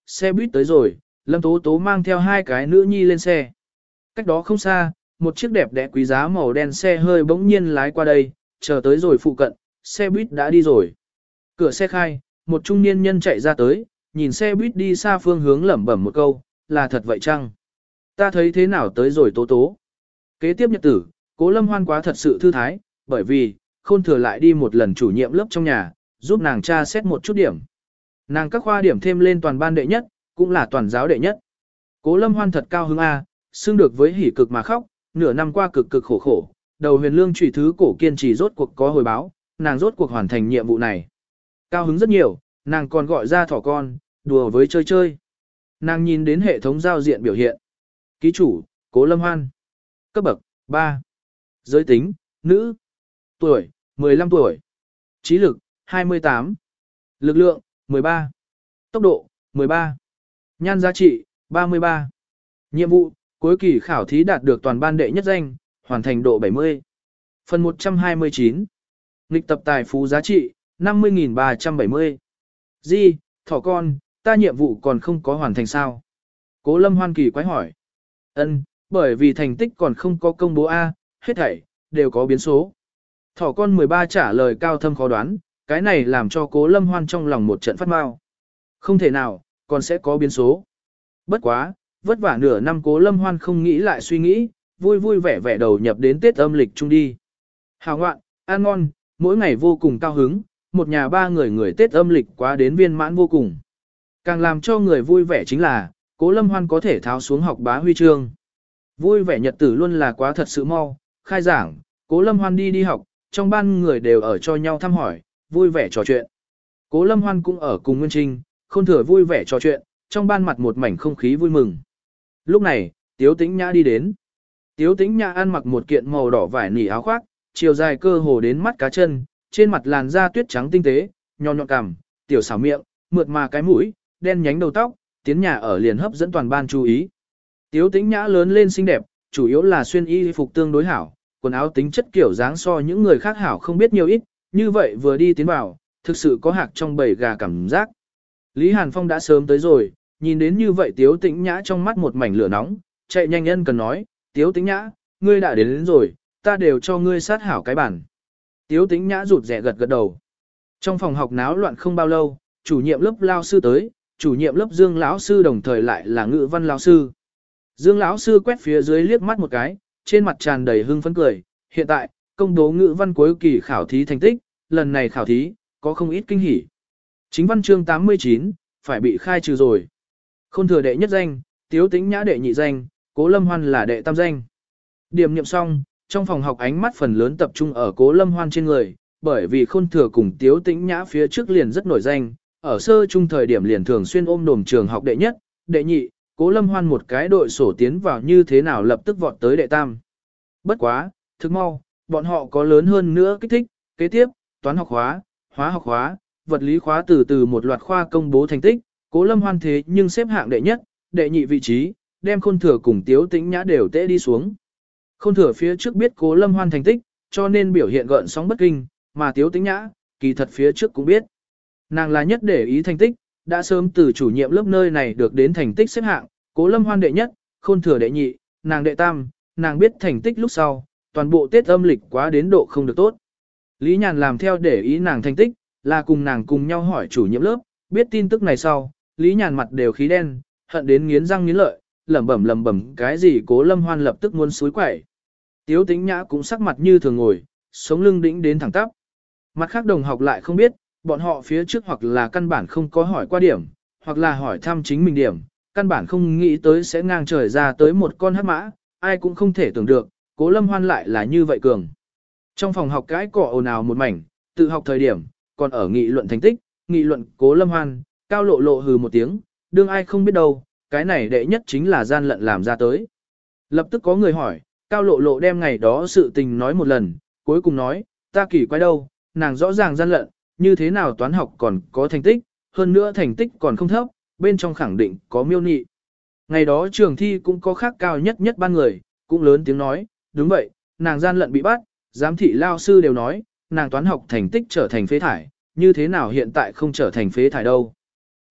xe buýt tới rồi, Lâm Tố Tố mang theo hai cái nữ nhi lên xe. Cách đó không xa, một chiếc đẹp đẽ quý giá màu đen xe hơi bỗng nhiên lái qua đây, chờ tới rồi phụ cận, xe buýt đã đi rồi. Cửa xe khai, một trung niên nhân chạy ra tới, nhìn xe buýt đi xa phương hướng lẩm bẩm một câu, là thật vậy chăng? Ta thấy thế nào tới rồi Tố Tố? Kế tiếp nhật tử, Cố Lâm Hoan quá thật sự thư thái, bởi vì, Khôn Thừa lại đi một lần chủ nhiệm lớp trong nhà, giúp nàng tra xét một chút điểm. Nàng các khoa điểm thêm lên toàn ban đệ nhất, cũng là toàn giáo đệ nhất. Cố Lâm Hoan thật cao hứng A, xưng được với hỉ cực mà khóc, nửa năm qua cực cực khổ khổ, đầu huyền lương trụy thứ cổ kiên trì rốt cuộc có hồi báo, nàng rốt cuộc hoàn thành nhiệm vụ này. Cao hứng rất nhiều, nàng còn gọi ra thỏ con, đùa với chơi chơi. Nàng nhìn đến hệ thống giao diện biểu hiện. Ký chủ, Cố Lâm Hoan. Cấp bậc, ba. Giới tính, nữ. Tuổi, mười lăm tuổi. Trí lực, hai mươi tám. Lực lượng, mười ba. Tốc độ, mười ba. Nhan giá trị, ba mươi ba. Nhiệm vụ, cuối kỳ khảo thí đạt được toàn ban đệ nhất danh, hoàn thành độ bảy mươi. Phần một trăm hai mươi chín. Nghịch tập tài phú giá trị, năm mươi nghìn ba trăm bảy mươi. Di, thỏ con, ta nhiệm vụ còn không có hoàn thành sao? Cố Lâm Hoan kỳ quái hỏi. Ân, bởi vì thành tích còn không có công bố A, hết thảy, đều có biến số. Thỏ con mười ba trả lời cao thâm khó đoán, cái này làm cho Cố Lâm Hoan trong lòng một trận phát mau. Không thể nào, còn sẽ có biến số. Bất quá, vất vả nửa năm Cố Lâm Hoan không nghĩ lại suy nghĩ, vui vui vẻ vẻ đầu nhập đến Tết âm lịch chung đi. Hào ngoạn, ăn ngon, mỗi ngày vô cùng cao hứng, một nhà ba người người Tết âm lịch quá đến viên mãn vô cùng. Càng làm cho người vui vẻ chính là, Cố Lâm Hoan có thể tháo xuống học bá huy chương. Vui vẻ nhật tử luôn là quá thật sự mau, khai giảng, Cố Lâm Hoan đi đi học, trong ban người đều ở cho nhau thăm hỏi, vui vẻ trò chuyện. Cố Lâm Hoan cũng ở cùng Nguyên Trinh, Khôn Thừa vui vẻ trò chuyện, trong ban mặt một mảnh không khí vui mừng. Lúc này, Tiếu Tĩnh Nhã đi đến. Tiếu Tĩnh Nhã ăn mặc một kiện màu đỏ vải nỉ áo khoác, chiều dài cơ hồ đến mắt cá chân, trên mặt làn da tuyết trắng tinh tế, nhọn nhọn cằm, tiểu xảo miệng, mượt mà cái mũi, đen nhánh đầu tóc, tiến nhà ở liền hấp dẫn toàn ban chú ý. Tiếu Tĩnh Nhã lớn lên xinh đẹp, chủ yếu là xuyên y phục tương đối hảo, quần áo tính chất kiểu dáng so những người khác hảo không biết nhiều ít, như vậy vừa đi tiến vào, thực sự có hạc trong bầy gà cảm giác. Lý Hàn Phong đã sớm tới rồi, nhìn đến như vậy Tiếu Tĩnh Nhã trong mắt một mảnh lửa nóng, chạy nhanh nhân cần nói, Tiếu Tĩnh Nhã, ngươi đã đến, đến rồi, ta đều cho ngươi sát hảo cái bản. Tiếu Tĩnh Nhã rụt rẻ gật gật đầu. Trong phòng học náo loạn không bao lâu, chủ nhiệm lớp lao sư tới, chủ nhiệm lớp Dương lão sư đồng thời lại là ngữ văn lão sư. Dương lão sư quét phía dưới liếc mắt một cái, trên mặt tràn đầy hưng phấn cười, hiện tại, công bố ngữ văn cuối kỳ khảo thí thành tích, lần này khảo thí, có không ít kinh hỉ. Chính văn chương tám mươi chín, phải bị khai trừ rồi. Khôn Thừa đệ nhất danh, Tiếu Tĩnh Nhã đệ nhị danh, Cố Lâm Hoan là đệ tam danh. Điểm niệm xong, trong phòng học ánh mắt phần lớn tập trung ở Cố Lâm Hoan trên người, bởi vì Khôn Thừa cùng Tiếu Tĩnh Nhã phía trước liền rất nổi danh, ở sơ trung thời điểm liền thường xuyên ôm đồm trường học đệ nhất, đệ nhị, Cố Lâm Hoan một cái đội sổ tiến vào như thế nào lập tức vọt tới đệ tam. Bất quá, thức mau, bọn họ có lớn hơn nữa kích thích, kế tiếp, toán học khóa, hóa học khóa, vật lý khóa từ từ một loạt khoa công bố thành tích, Cố Lâm Hoan thế nhưng xếp hạng đệ nhất, đệ nhị vị trí, đem Khôn Thừa cùng Tiếu Tĩnh Nhã đều tễ đi xuống. Khôn Thừa phía trước biết Cố Lâm Hoan thành tích, cho nên biểu hiện gợn sóng bất kinh, mà Tiếu Tĩnh Nhã, kỳ thật phía trước cũng biết. Nàng là nhất để ý thành tích, đã sớm từ chủ nhiệm lớp nơi này được đến thành tích xếp hạng, Cố Lâm Hoan đệ nhất, Khôn Thừa đệ nhị, nàng đệ tam, nàng biết thành tích lúc sau, toàn bộ Tết âm lịch quá đến độ không được tốt. Lý Nhàn làm theo để ý nàng thành tích, là cùng nàng cùng nhau hỏi chủ nhiệm lớp, biết tin tức này sau, Lý Nhàn mặt đều khí đen, hận đến nghiến răng nghiến lợi, lẩm bẩm lẩm bẩm cái gì Cố Lâm Hoan lập tức muốn xúi quẩy. Tiếu Tĩnh Nhã cũng sắc mặt như thường ngồi, sống lưng đĩnh đến thẳng tắp. Mặt khác đồng học lại không biết, bọn họ phía trước hoặc là căn bản không có hỏi qua điểm, hoặc là hỏi thăm chính mình điểm, căn bản không nghĩ tới sẽ ngang trời ra tới một con hắc mã, ai cũng không thể tưởng được, Cố Lâm Hoan lại là như vậy cường. Trong phòng học cái cỏ ồn ào một mảnh, tự học thời điểm, còn ở nghị luận thành tích, nghị luận Cố Lâm Hoan, Cao Lộ Lộ hừ một tiếng, đương ai không biết đâu, cái này đệ nhất chính là gian lận làm ra tới. Lập tức có người hỏi, Cao Lộ Lộ đem ngày đó sự tình nói một lần, cuối cùng nói, ta kỳ quái đâu, nàng rõ ràng gian lận, như thế nào toán học còn có thành tích, hơn nữa thành tích còn không thấp, bên trong khẳng định có miêu nị. Ngày đó trường thi cũng có khác cao nhất nhất ban người, cũng lớn tiếng nói, đúng vậy, nàng gian lận bị bắt, giám thị lao sư đều nói, nàng toán học thành tích trở thành phế thải, như thế nào hiện tại không trở thành phế thải đâu.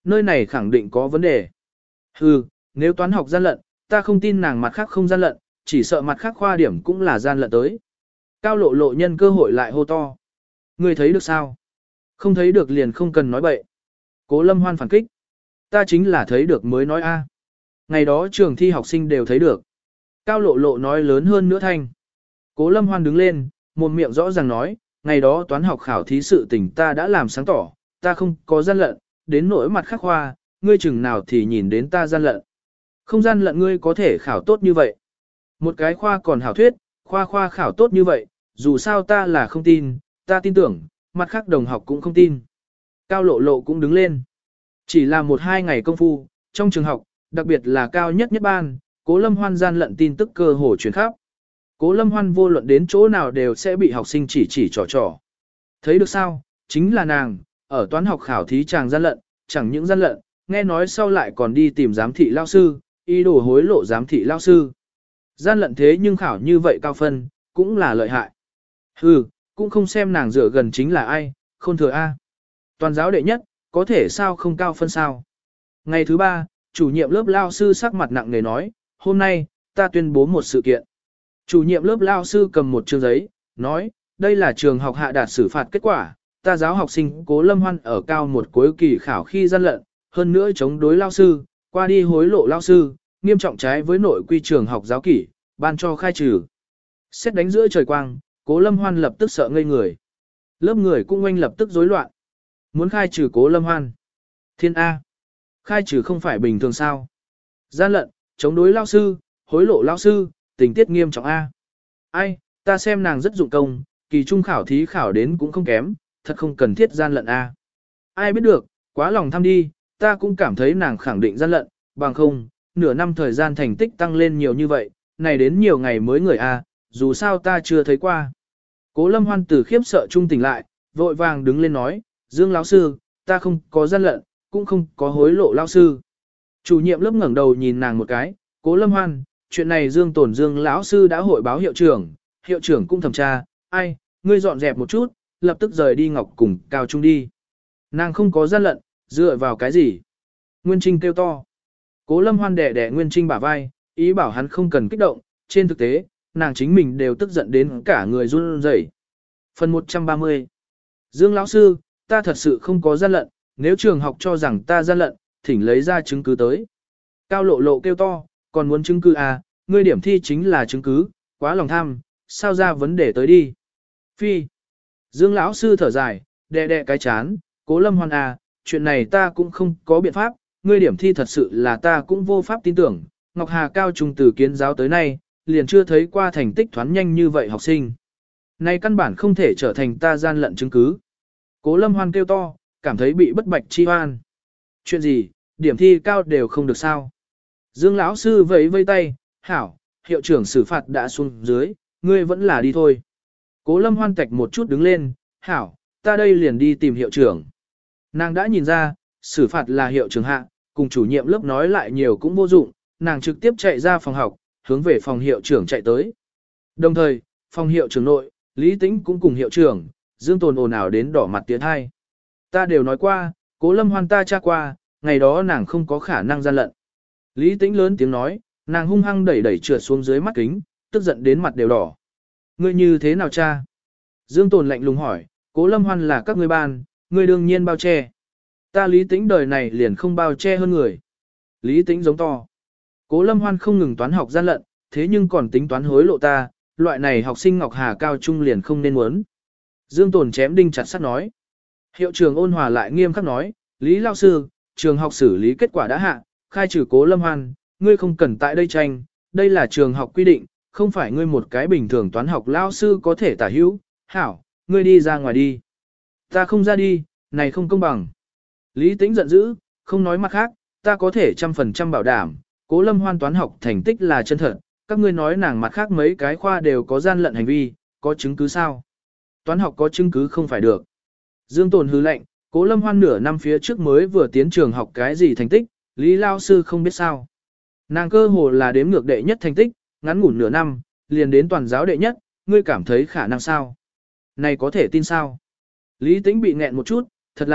Nơi này khẳng định có vấn đề. Hừ, nếu toán học gian lận, ta không tin nàng mặt khác không gian lận, chỉ sợ mặt khác khoa điểm cũng là gian lận tới. Cao lộ lộ nhân cơ hội lại hô to. Ngươi thấy được sao? Không thấy được liền không cần nói bậy. Cố Lâm Hoan phản kích. Ta chính là thấy được mới nói a. Ngày đó trường thi học sinh đều thấy được. Cao lộ lộ nói lớn hơn nữa thanh. Cố Lâm Hoan đứng lên, một miệng rõ ràng nói, ngày đó toán học khảo thí sự tình ta đã làm sáng tỏ, ta không có gian lận, đến nỗi mặt khác khoa, ngươi chừng nào thì nhìn đến ta gian lận. Không gian lận ngươi có thể khảo tốt như vậy. Một cái khoa còn hảo thuyết, khoa khoa khảo tốt như vậy, dù sao ta là không tin, ta tin tưởng, mặt khác đồng học cũng không tin. Cao lộ lộ cũng đứng lên. Chỉ là một hai ngày công phu, trong trường học, đặc biệt là cao nhất nhất ban, Cố Lâm Hoan gian lận tin tức cơ hồ truyền khắp. Cố Lâm Hoan vô luận đến chỗ nào đều sẽ bị học sinh chỉ chỉ trò trò. Thấy được sao, chính là nàng, ở toán học khảo thí chàng gian lận, chẳng những gian lận, nghe nói sau lại còn đi tìm giám thị lao sư, ý đồ hối lộ giám thị lao sư. Gian lận thế nhưng khảo như vậy cao phân, cũng là lợi hại. Hừ, cũng không xem nàng dựa gần chính là ai, không thừa A. Toàn giáo đệ nhất, có thể sao không cao phân sao. Ngày thứ ba, chủ nhiệm lớp lao sư sắc mặt nặng nề nói, hôm nay, ta tuyên bố một sự kiện. Chủ nhiệm lớp lao sư cầm một chương giấy, nói, đây là trường học hạ đạt xử phạt kết quả, ta giáo học sinh Cố Lâm Hoan ở cao một cuối kỳ khảo khi gian lận, hơn nữa chống đối lao sư, qua đi hối lộ lao sư, nghiêm trọng trái với nội quy trường học giáo kỷ, ban cho khai trừ. Xét đánh giữa trời quang, Cố Lâm Hoan lập tức sợ ngây người. Lớp người cũng oanh lập tức rối loạn. Muốn khai trừ Cố Lâm Hoan. Thiên A. Khai trừ không phải bình thường sao. Gian lận, chống đối lao sư, hối lộ lao sư, tình tiết nghiêm trọng A. Ai, ta xem nàng rất dụng công, kỳ trung khảo thí khảo đến cũng không kém, thật không cần thiết gian lận A. Ai biết được, quá lòng tham đi, ta cũng cảm thấy nàng khẳng định gian lận, bằng không, nửa năm thời gian thành tích tăng lên nhiều như vậy, này đến nhiều ngày mới người A, dù sao ta chưa thấy qua. Cố Lâm Hoan từ khiếp sợ trung tỉnh lại, vội vàng đứng lên nói, Dương lão sư, ta không có gian lận, cũng không có hối lộ lão sư. Chủ nhiệm lớp ngẩng đầu nhìn nàng một cái, Cố Lâm Hoan, chuyện này Dương Tồn Dương lão sư đã hội báo hiệu trưởng, hiệu trưởng cũng thẩm tra, ai, ngươi dọn dẹp một chút, lập tức rời đi Ngọc cùng Cao Trung đi. Nàng không có gian lận, dựa vào cái gì? Nguyên Trinh kêu to. Cố Lâm Hoan đẻ đẻ Nguyên Trinh bả vai, ý bảo hắn không cần kích động, trên thực tế, nàng chính mình đều tức giận đến cả người run rẩy. Phần một trăm ba mươi. Dương lão sư, ta thật sự không có gian lận, nếu trường học cho rằng ta gian lận, thỉnh lấy ra chứng cứ tới. Cao lộ lộ kêu to, còn muốn chứng cứ à, ngươi điểm thi chính là chứng cứ, quá lòng tham, sao ra vấn đề tới đi. Phi. Dương lão sư thở dài, đè đè cái chán, Cố Lâm Hoan à, chuyện này ta cũng không có biện pháp, ngươi điểm thi thật sự là ta cũng vô pháp tin tưởng, Ngọc Hà cao trung từ kiến giáo tới nay, liền chưa thấy qua thành tích thoán nhanh như vậy học sinh. Này căn bản không thể trở thành ta gian lận chứng cứ. Cố Lâm Hoan kêu to, cảm thấy bị bất bạch chi hoan. Chuyện gì, điểm thi cao đều không được sao. Dương lão sư vẫy vây tay, hảo, hiệu trưởng xử phạt đã xuống dưới, ngươi vẫn là đi thôi. Cố Lâm Hoan tạch một chút đứng lên, hảo, ta đây liền đi tìm hiệu trưởng. Nàng đã nhìn ra, xử phạt là hiệu trưởng hạ, cùng chủ nhiệm lớp nói lại nhiều cũng vô dụng, nàng trực tiếp chạy ra phòng học, hướng về phòng hiệu trưởng chạy tới. Đồng thời, phòng hiệu trưởng nội, Lý Tĩnh cũng cùng hiệu trưởng, Dương Tồn ồn ào đến đỏ mặt tiến hai. Ta đều nói qua, Cố Lâm Hoan ta tra qua, ngày đó nàng không có khả năng gian lận. Lý Tĩnh lớn tiếng nói, nàng hung hăng đẩy đẩy trượt xuống dưới mắt kính, tức giận đến mặt đều đỏ. Ngươi như thế nào cha? Dương Tồn lạnh lùng hỏi, Cố Lâm Hoan là các ngươi ban, ngươi đương nhiên bao che. Ta Lý Tĩnh đời này liền không bao che hơn người. Lý Tĩnh giống to. Cố Lâm Hoan không ngừng toán học gian lận, thế nhưng còn tính toán hối lộ ta, loại này học sinh Ngọc Hà cao trung liền không nên muốn. Dương Tồn chém đinh chặt sắt nói. Hiệu trưởng ôn hòa lại nghiêm khắc nói, Lý lao sư, trường học xử lý kết quả đã hạ, khai trừ Cố Lâm Hoan, ngươi không cần tại đây tranh, đây là trường học quy định, không phải ngươi một cái bình thường toán học lao sư có thể tả hữu, hảo, ngươi đi ra ngoài đi. Ta không ra đi, này không công bằng. Lý Tĩnh giận dữ, không nói mặt khác, ta có thể trăm phần trăm bảo đảm, Cố Lâm Hoan toán học thành tích là chân thật, các ngươi nói nàng mặt khác mấy cái khoa đều có gian lận hành vi, có chứng cứ sao? Toán học có chứng cứ không phải được. Dương Tồn hứ lệnh, Cố Lâm Hoan nửa năm phía trước mới vừa tiến trường học cái gì thành tích, Lý lao sư không biết sao. Nàng cơ hồ là đếm ngược đệ nhất thành tích, ngắn ngủn nửa năm, liền đến toàn giáo đệ nhất, ngươi cảm thấy khả năng sao? Này có thể tin sao? Lý Tĩnh bị nghẹn một chút, thật là,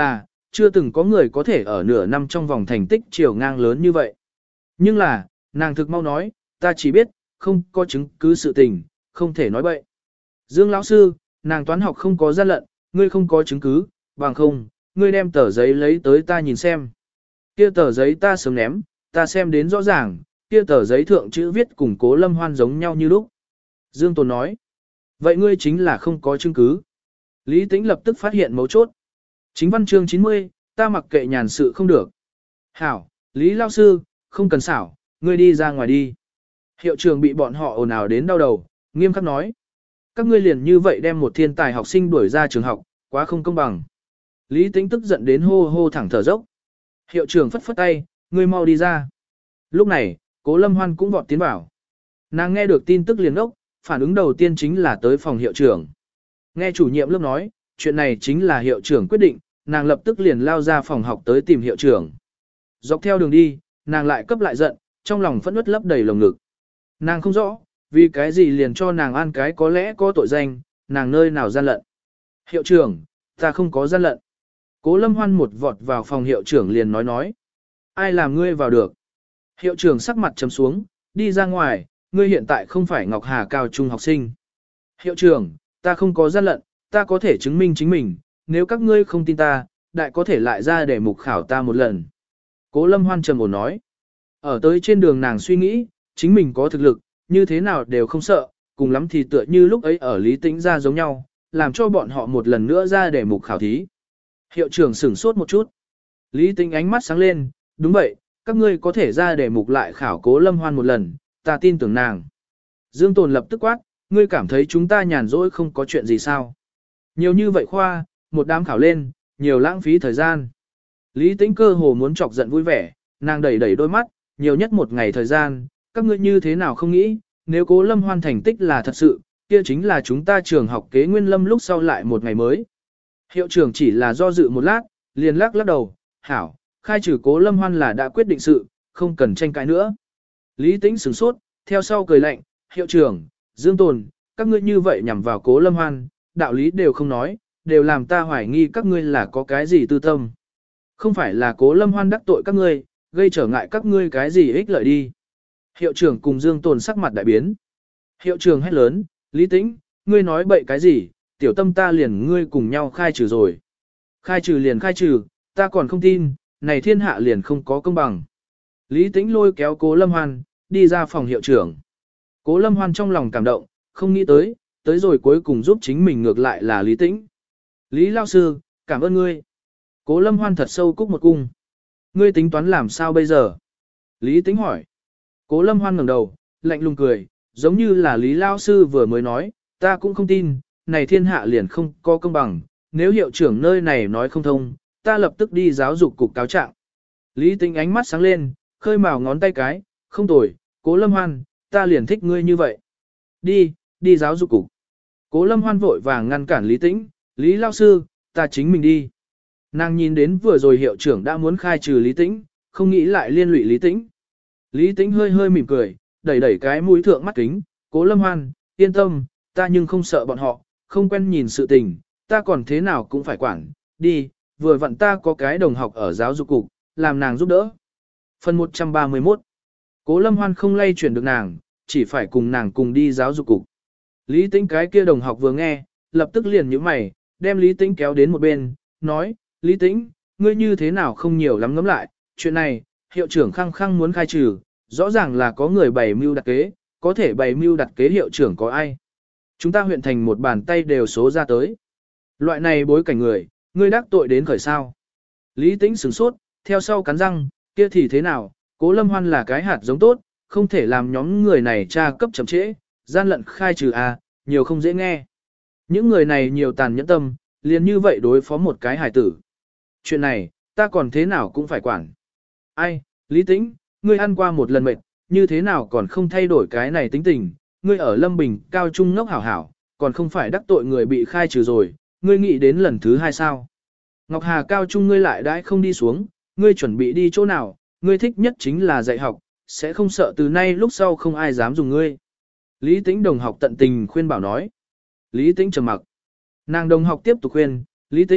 chưa từng có người có thể ở nửa năm trong vòng thành tích chiều ngang lớn như vậy. Nhưng là, nàng thực mau nói, ta chỉ biết, không có chứng cứ sự tình, không thể nói bậy. Dương lão sư, nàng toán học không có gian lận, ngươi không có chứng cứ, bằng không, ngươi đem tờ giấy lấy tới ta nhìn xem. Kia tờ giấy ta sớm ném, ta xem đến rõ ràng, kia tờ giấy thượng chữ viết cùng Cố Lâm Hoan giống nhau như lúc. Dương Tồn nói, vậy ngươi chính là không có chứng cứ. Lý Tĩnh lập tức phát hiện mấu chốt. Chính văn chương chín mươi, ta mặc kệ nhàn sự không được. Hảo, Lý Lao Sư, không cần xảo, ngươi đi ra ngoài đi. Hiệu trưởng bị bọn họ ồn ào đến đau đầu, nghiêm khắc nói. Các ngươi liền như vậy đem một thiên tài học sinh đuổi ra trường học, quá không công bằng. Lý Tĩnh tức giận đến hô hô thẳng thở dốc. Hiệu trưởng phất phất tay, ngươi mau đi ra. Lúc này, Cố Lâm Hoan cũng vọt tiến vào. Nàng nghe được tin tức liền ốc, phản ứng đầu tiên chính là tới phòng hiệu trưởng. Nghe chủ nhiệm lớp nói, chuyện này chính là hiệu trưởng quyết định, nàng lập tức liền lao ra phòng học tới tìm hiệu trưởng. Dọc theo đường đi, nàng lại cấp lại giận, trong lòng phẫn uất lấp đầy lồng ngực. Nàng không rõ, vì cái gì liền cho nàng ăn cái có lẽ có tội danh, nàng nơi nào gian lận. Hiệu trưởng, ta không có gian lận. Cố Lâm Hoan một vọt vào phòng hiệu trưởng liền nói nói. Ai làm ngươi vào được? Hiệu trưởng sắc mặt trầm xuống, đi ra ngoài, ngươi hiện tại không phải Ngọc Hà cao trung học sinh. Hiệu trưởng, ta không có gian lận, ta có thể chứng minh chính mình, nếu các ngươi không tin ta, đại có thể lại ra để mục khảo ta một lần. Cố Lâm Hoan trầm ổn nói. Ở tới trên đường nàng suy nghĩ, chính mình có thực lực, như thế nào đều không sợ, cùng lắm thì tựa như lúc ấy ở Lý Tĩnh ra giống nhau, làm cho bọn họ một lần nữa ra để mục khảo thí. Hiệu trưởng sửng sốt một chút. Lý Tĩnh ánh mắt sáng lên, đúng vậy, các ngươi có thể ra để mục lại khảo Cố Lâm Hoan một lần, ta tin tưởng nàng. Dương Tồn lập tức quát, ngươi cảm thấy chúng ta nhàn rỗi không có chuyện gì sao? Nhiều như vậy khoa, một đám khảo lên, nhiều lãng phí thời gian. Lý Tĩnh cơ hồ muốn chọc giận vui vẻ, nàng đẩy đẩy đôi mắt, nhiều nhất một ngày thời gian, các ngươi như thế nào không nghĩ, nếu Cố Lâm Hoan thành tích là thật sự, kia chính là chúng ta trường học kế Nguyên Lâm lúc sau lại một ngày mới. Hiệu trưởng chỉ là do dự một lát, liền lắc lắc đầu, hảo, khai trừ Cố Lâm Hoan là đã quyết định sự, không cần tranh cãi nữa. Lý Tĩnh sửng sốt, theo sau cười lạnh, hiệu trưởng, Dương Tồn, các ngươi như vậy nhằm vào Cố Lâm Hoan, đạo lý đều không nói, đều làm ta hoài nghi các ngươi là có cái gì tư tâm. Không phải là Cố Lâm Hoan đắc tội các ngươi, gây trở ngại các ngươi cái gì ích lợi đi. Hiệu trưởng cùng Dương Tồn sắc mặt đại biến. Hiệu trưởng hét lớn, Lý Tĩnh, ngươi nói bậy cái gì, tiểu tâm ta liền ngươi cùng nhau khai trừ rồi. Khai trừ liền khai trừ, ta còn không tin, này thiên hạ liền không có công bằng. Lý Tĩnh lôi kéo Cố Lâm Hoan, đi ra phòng hiệu trưởng. Cố Lâm Hoan trong lòng cảm động, không nghĩ tới, tới rồi cuối cùng giúp chính mình ngược lại là Lý Tĩnh. Lý Lao Sư, cảm ơn ngươi. Cố Lâm Hoan thật sâu cúc một cung. Ngươi tính toán làm sao bây giờ? Lý Tĩnh hỏi. Cố Lâm Hoan ngẩng đầu, lạnh lùng cười, giống như là Lý Lao Sư vừa mới nói, ta cũng không tin, này thiên hạ liền không có công bằng, nếu hiệu trưởng nơi này nói không thông, ta lập tức đi giáo dục cục cáo trạng. Lý Tĩnh ánh mắt sáng lên, khơi mào ngón tay cái, không tồi, Cố Lâm Hoan, ta liền thích ngươi như vậy. Đi, đi giáo dục cục. Cố Lâm Hoan vội vàng ngăn cản Lý Tĩnh, Lý Lao Sư, ta chính mình đi. Nàng nhìn đến vừa rồi hiệu trưởng đã muốn khai trừ Lý Tĩnh, không nghĩ lại liên lụy Lý Tĩnh. Lý Tĩnh hơi hơi mỉm cười, đẩy đẩy cái mũi thượng mắt kính, Cố Lâm Hoan, yên tâm, ta nhưng không sợ bọn họ, không quen nhìn sự tình, ta còn thế nào cũng phải quản, đi, vừa vặn ta có cái đồng học ở giáo dục cục, làm nàng giúp đỡ. Phần một trăm ba mươi mốt. Cố Lâm Hoan không lay chuyển được nàng, chỉ phải cùng nàng cùng đi giáo dục cục. Lý Tĩnh cái kia đồng học vừa nghe, lập tức liền nhíu mày, đem Lý Tĩnh kéo đến một bên, nói, Lý Tĩnh, ngươi như thế nào không nhiều lắm ngẫm lại, chuyện này, hiệu trưởng khăng khăng muốn khai trừ, rõ ràng là có người bày mưu đặt kế, có thể bày mưu đặt kế hiệu trưởng có ai. Chúng ta huyện thành một bàn tay đều số ra tới. Loại này bối cảnh người, ngươi đắc tội đến khởi sao. Lý Tĩnh sửng sốt, theo sau cắn răng, kia thì thế nào, Cố Lâm Hoan là cái hạt giống tốt, không thể làm nhóm người này tra cấp chậm trễ, gian lận khai trừ à, nhiều không dễ nghe. Những người này nhiều tàn nhẫn tâm, liền như vậy đối phó một cái hài tử. Chuyện này, ta còn thế nào cũng phải quản. Ai, Lý Tĩnh, ngươi ăn qua một lần mệt, như thế nào còn không thay đổi cái này tính tình, ngươi ở Lâm Bình, cao trung ngốc hảo hảo, còn không phải đắc tội người bị khai trừ rồi, ngươi nghĩ đến lần thứ hai sao. Ngọc Hà cao trung ngươi lại đãi không đi xuống, ngươi chuẩn bị đi chỗ nào, ngươi thích nhất chính là dạy học, sẽ không sợ từ nay lúc sau không ai dám dùng ngươi. Lý Tĩnh đồng học tận tình khuyên bảo nói. Lý Tĩnh trầm mặc. Nàng đồng học tiếp tục khuyên, Lý Tĩnh,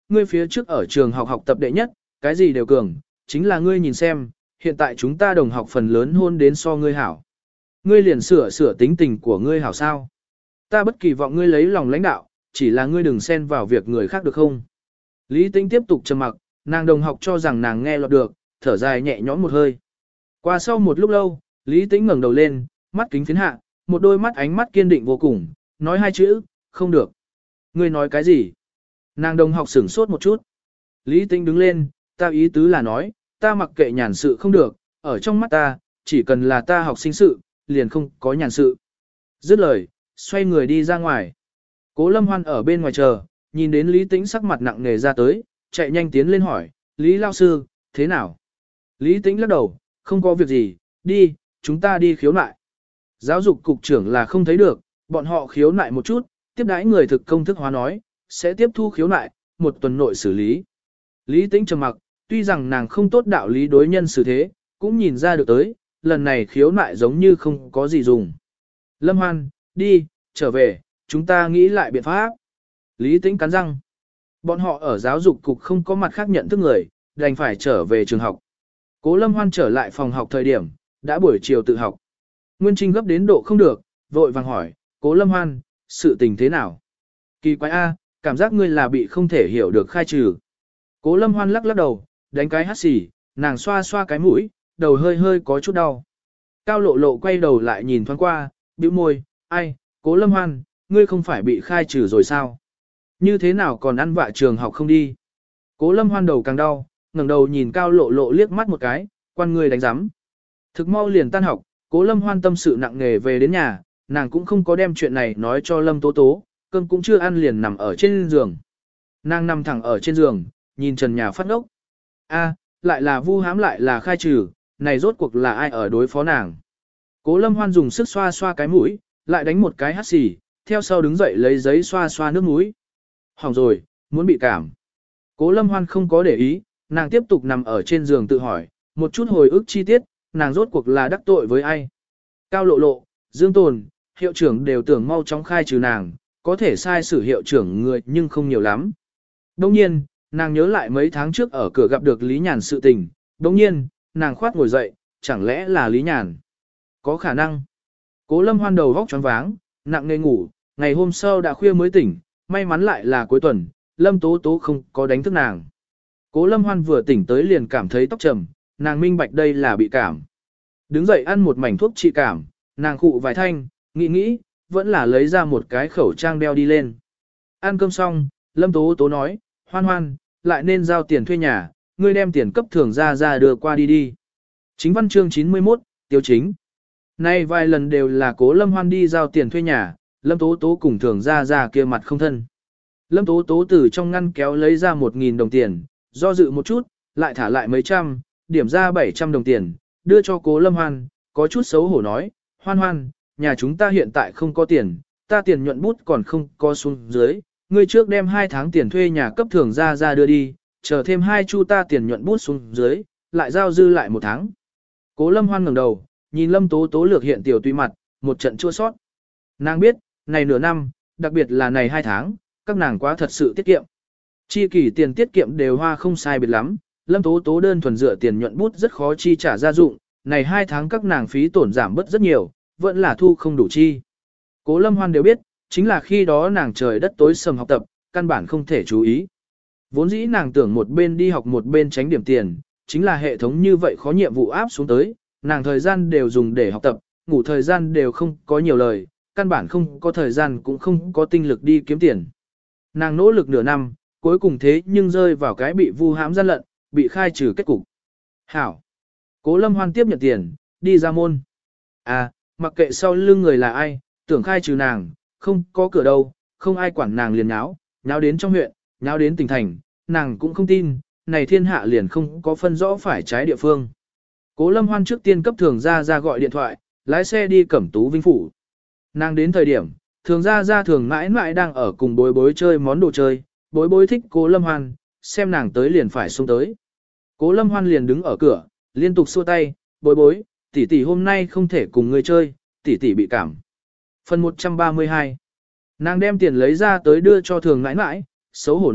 ngươi phía trước ở trường học học tập đệ nhất, cái gì đều cường, chính là ngươi nhìn xem, hiện tại chúng ta đồng học phần lớn hôn đến so ngươi hảo. Ngươi liền sửa sửa tính tình của ngươi hảo sao. Ta bất kỳ vọng ngươi lấy lòng lãnh đạo, chỉ là ngươi đừng xen vào việc người khác được không. Lý Tĩnh tiếp tục trầm mặc, nàng đồng học cho rằng nàng nghe lọt được, thở dài nhẹ nhõm một hơi. Qua sau một lúc lâu, Lý Tĩnh ngẩng đầu lên, mắt kính phiến hạ, một đôi mắt ánh mắt kiên định vô cùng, nói hai chữ, không được. Ngươi nói cái gì? Nàng đồng học sửng sốt một chút. Lý Tĩnh đứng lên, ta ý tứ là nói, ta mặc kệ nhàn sự không được, ở trong mắt ta, chỉ cần là ta học sinh sự, liền không có nhàn sự. Dứt lời, xoay người đi ra ngoài. Cố Lâm Hoan ở bên ngoài chờ, nhìn đến Lý Tĩnh sắc mặt nặng nề ra tới, chạy nhanh tiến lên hỏi, Lý lao sư, thế nào? Lý Tĩnh lắc đầu, không có việc gì, đi, chúng ta đi khiếu nại. Giáo dục cục trưởng là không thấy được, bọn họ khiếu nại một chút, tiếp đãi người thực công thức hóa nói, sẽ tiếp thu khiếu nại, một tuần nội xử lý. Lý Tĩnh trầm mặc, tuy rằng nàng không tốt đạo lý đối nhân xử thế, cũng nhìn ra được tới, lần này khiếu nại giống như không có gì dùng. Lâm Hoan, đi, trở về, chúng ta nghĩ lại biện pháp. Lý Tĩnh cắn răng. Bọn họ ở giáo dục cục không có mặt khác nhận thức người, đành phải trở về trường học. Cố Lâm Hoan trở lại phòng học thời điểm, đã buổi chiều tự học. Nguyên Trinh gấp đến độ không được, vội vàng hỏi, Cố Lâm Hoan, sự tình thế nào? Kỳ quái A, cảm giác ngươi là bị không thể hiểu được khai trừ. Cố Lâm Hoan lắc lắc đầu, đánh cái hắt xì, nàng xoa xoa cái mũi, đầu hơi hơi có chút đau. Cao Lộ Lộ quay đầu lại nhìn thoáng qua, bĩu môi, ai, Cố Lâm Hoan, ngươi không phải bị khai trừ rồi sao? Như thế nào còn ăn vạ trường học không đi? Cố Lâm Hoan đầu càng đau, ngẩng đầu nhìn Cao Lộ Lộ liếc mắt một cái, quan ngươi đánh giám. Thực mau liền tan học, Cố Lâm Hoan tâm sự nặng nề về đến nhà, nàng cũng không có đem chuyện này nói cho Lâm Tố Tố, cơm cũng chưa ăn liền nằm ở trên giường. Nàng nằm thẳng ở trên giường, nhìn trần nhà phát ngốc. A, lại là vu hãm lại là khai trừ, này rốt cuộc là ai ở đối phó nàng. Cố Lâm Hoan dùng sức xoa xoa cái mũi, lại đánh một cái hắt xì, theo sau đứng dậy lấy giấy xoa xoa nước mũi. Hỏng rồi, muốn bị cảm. Cố Lâm Hoan không có để ý, nàng tiếp tục nằm ở trên giường tự hỏi, một chút hồi ức chi tiết, nàng rốt cuộc là đắc tội với ai. Cao Lộ Lộ, Dương Tồn, hiệu trưởng đều tưởng mau chóng khai trừ nàng, có thể sai xử hiệu trưởng người nhưng không nhiều lắm. Đồng nhiên, nàng nhớ lại mấy tháng trước ở cửa gặp được Lý Nhàn sự tình, đồng nhiên, nàng khoát ngồi dậy, chẳng lẽ là Lý Nhàn? Có khả năng. Cố Lâm Hoan đầu vóc choáng váng, nặng nề ngủ, ngày hôm sau đã khuya mới tỉnh, may mắn lại là cuối tuần, Lâm Tố Tố không có đánh thức nàng. Cố Lâm Hoan vừa tỉnh tới liền cảm thấy tóc trầm, nàng minh bạch đây là bị cảm. Đứng dậy ăn một mảnh thuốc trị cảm, nàng khụ vài thanh, nghĩ nghĩ, vẫn là lấy ra một cái khẩu trang đeo đi lên. Ăn cơm xong, Lâm Tố Tố nói, Hoan Hoan, lại nên giao tiền thuê nhà, ngươi đem tiền cấp thường ra ra đưa qua đi đi. Chính văn chương chín mươi mốt, tiêu chính. Nay vài lần đều là Cố Lâm Hoan đi giao tiền thuê nhà, Lâm Tố Tố cùng thường ra ra kia mặt không thân. Lâm Tố Tố từ trong ngăn kéo lấy ra một nghìn đồng tiền, do dự một chút, lại thả lại mấy trăm, điểm ra bảy trăm đồng tiền, đưa cho Cố Lâm Hoan, có chút xấu hổ nói, Hoan Hoan, nhà chúng ta hiện tại không có tiền, ta tiền nhuận bút còn không có xuống dưới, ngươi trước đem hai tháng tiền thuê nhà cấp thường ra ra đưa đi, chờ thêm hai chu ta tiền nhuận bút xuống dưới, lại giao dư lại một tháng. Cố Lâm Hoan ngẩng đầu, nhìn Lâm Tố Tố lược hiện tiểu tùy mặt, một trận chua sót. Nàng biết, này nửa năm, đặc biệt là này hai tháng, các nàng quá thật sự tiết kiệm. Chi kỷ tiền tiết kiệm đều hoa không sai biệt lắm, Lâm Tố Tố đơn thuần dựa tiền nhuận bút rất khó chi trả gia dụng, này hai tháng các nàng phí tổn giảm bớt rất nhiều, vẫn là thu không đủ chi. Cố Lâm Hoan đều biết, chính là khi đó nàng trời đất tối sầm học tập, căn bản không thể chú ý. Vốn dĩ nàng tưởng một bên đi học một bên tránh điểm tiền, chính là hệ thống như vậy khó nhiệm vụ áp xuống tới, nàng thời gian đều dùng để học tập, ngủ thời gian đều không có nhiều lời, căn bản không có thời gian cũng không có tinh lực đi kiếm tiền. Nàng nỗ lực nửa năm, cuối cùng thế nhưng rơi vào cái bị vu hãm gian lận, bị khai trừ kết cục. Hảo. Cố Lâm Hoan tiếp nhận tiền, đi ra môn. À, mặc kệ sau lưng người là ai, tưởng khai trừ nàng, không có cửa đâu, không ai quản nàng liền nháo, nháo đến trong huyện, nháo đến tỉnh thành, nàng cũng không tin, này thiên hạ liền không có phân rõ phải trái địa phương. Cố Lâm Hoan trước tiên cấp thường ra ra gọi điện thoại, lái xe đi Cẩm Tú Vinh Phủ. Nàng đến thời điểm, thường ra ra thường mãi mãi đang ở cùng bối bối chơi món đồ chơi, bối bối thích Cố Lâm Hoan, xem nàng tới liền phải xông tới. Cố Lâm Hoan liền đứng ở cửa, liên tục xua tay, bối bối, tỷ tỷ hôm nay không thể cùng người chơi, tỷ tỷ bị cảm. Phần một trăm ba mươi hai. Nàng đem tiền lấy ra tới đưa cho thường mãi mãi, xấu hổ nói,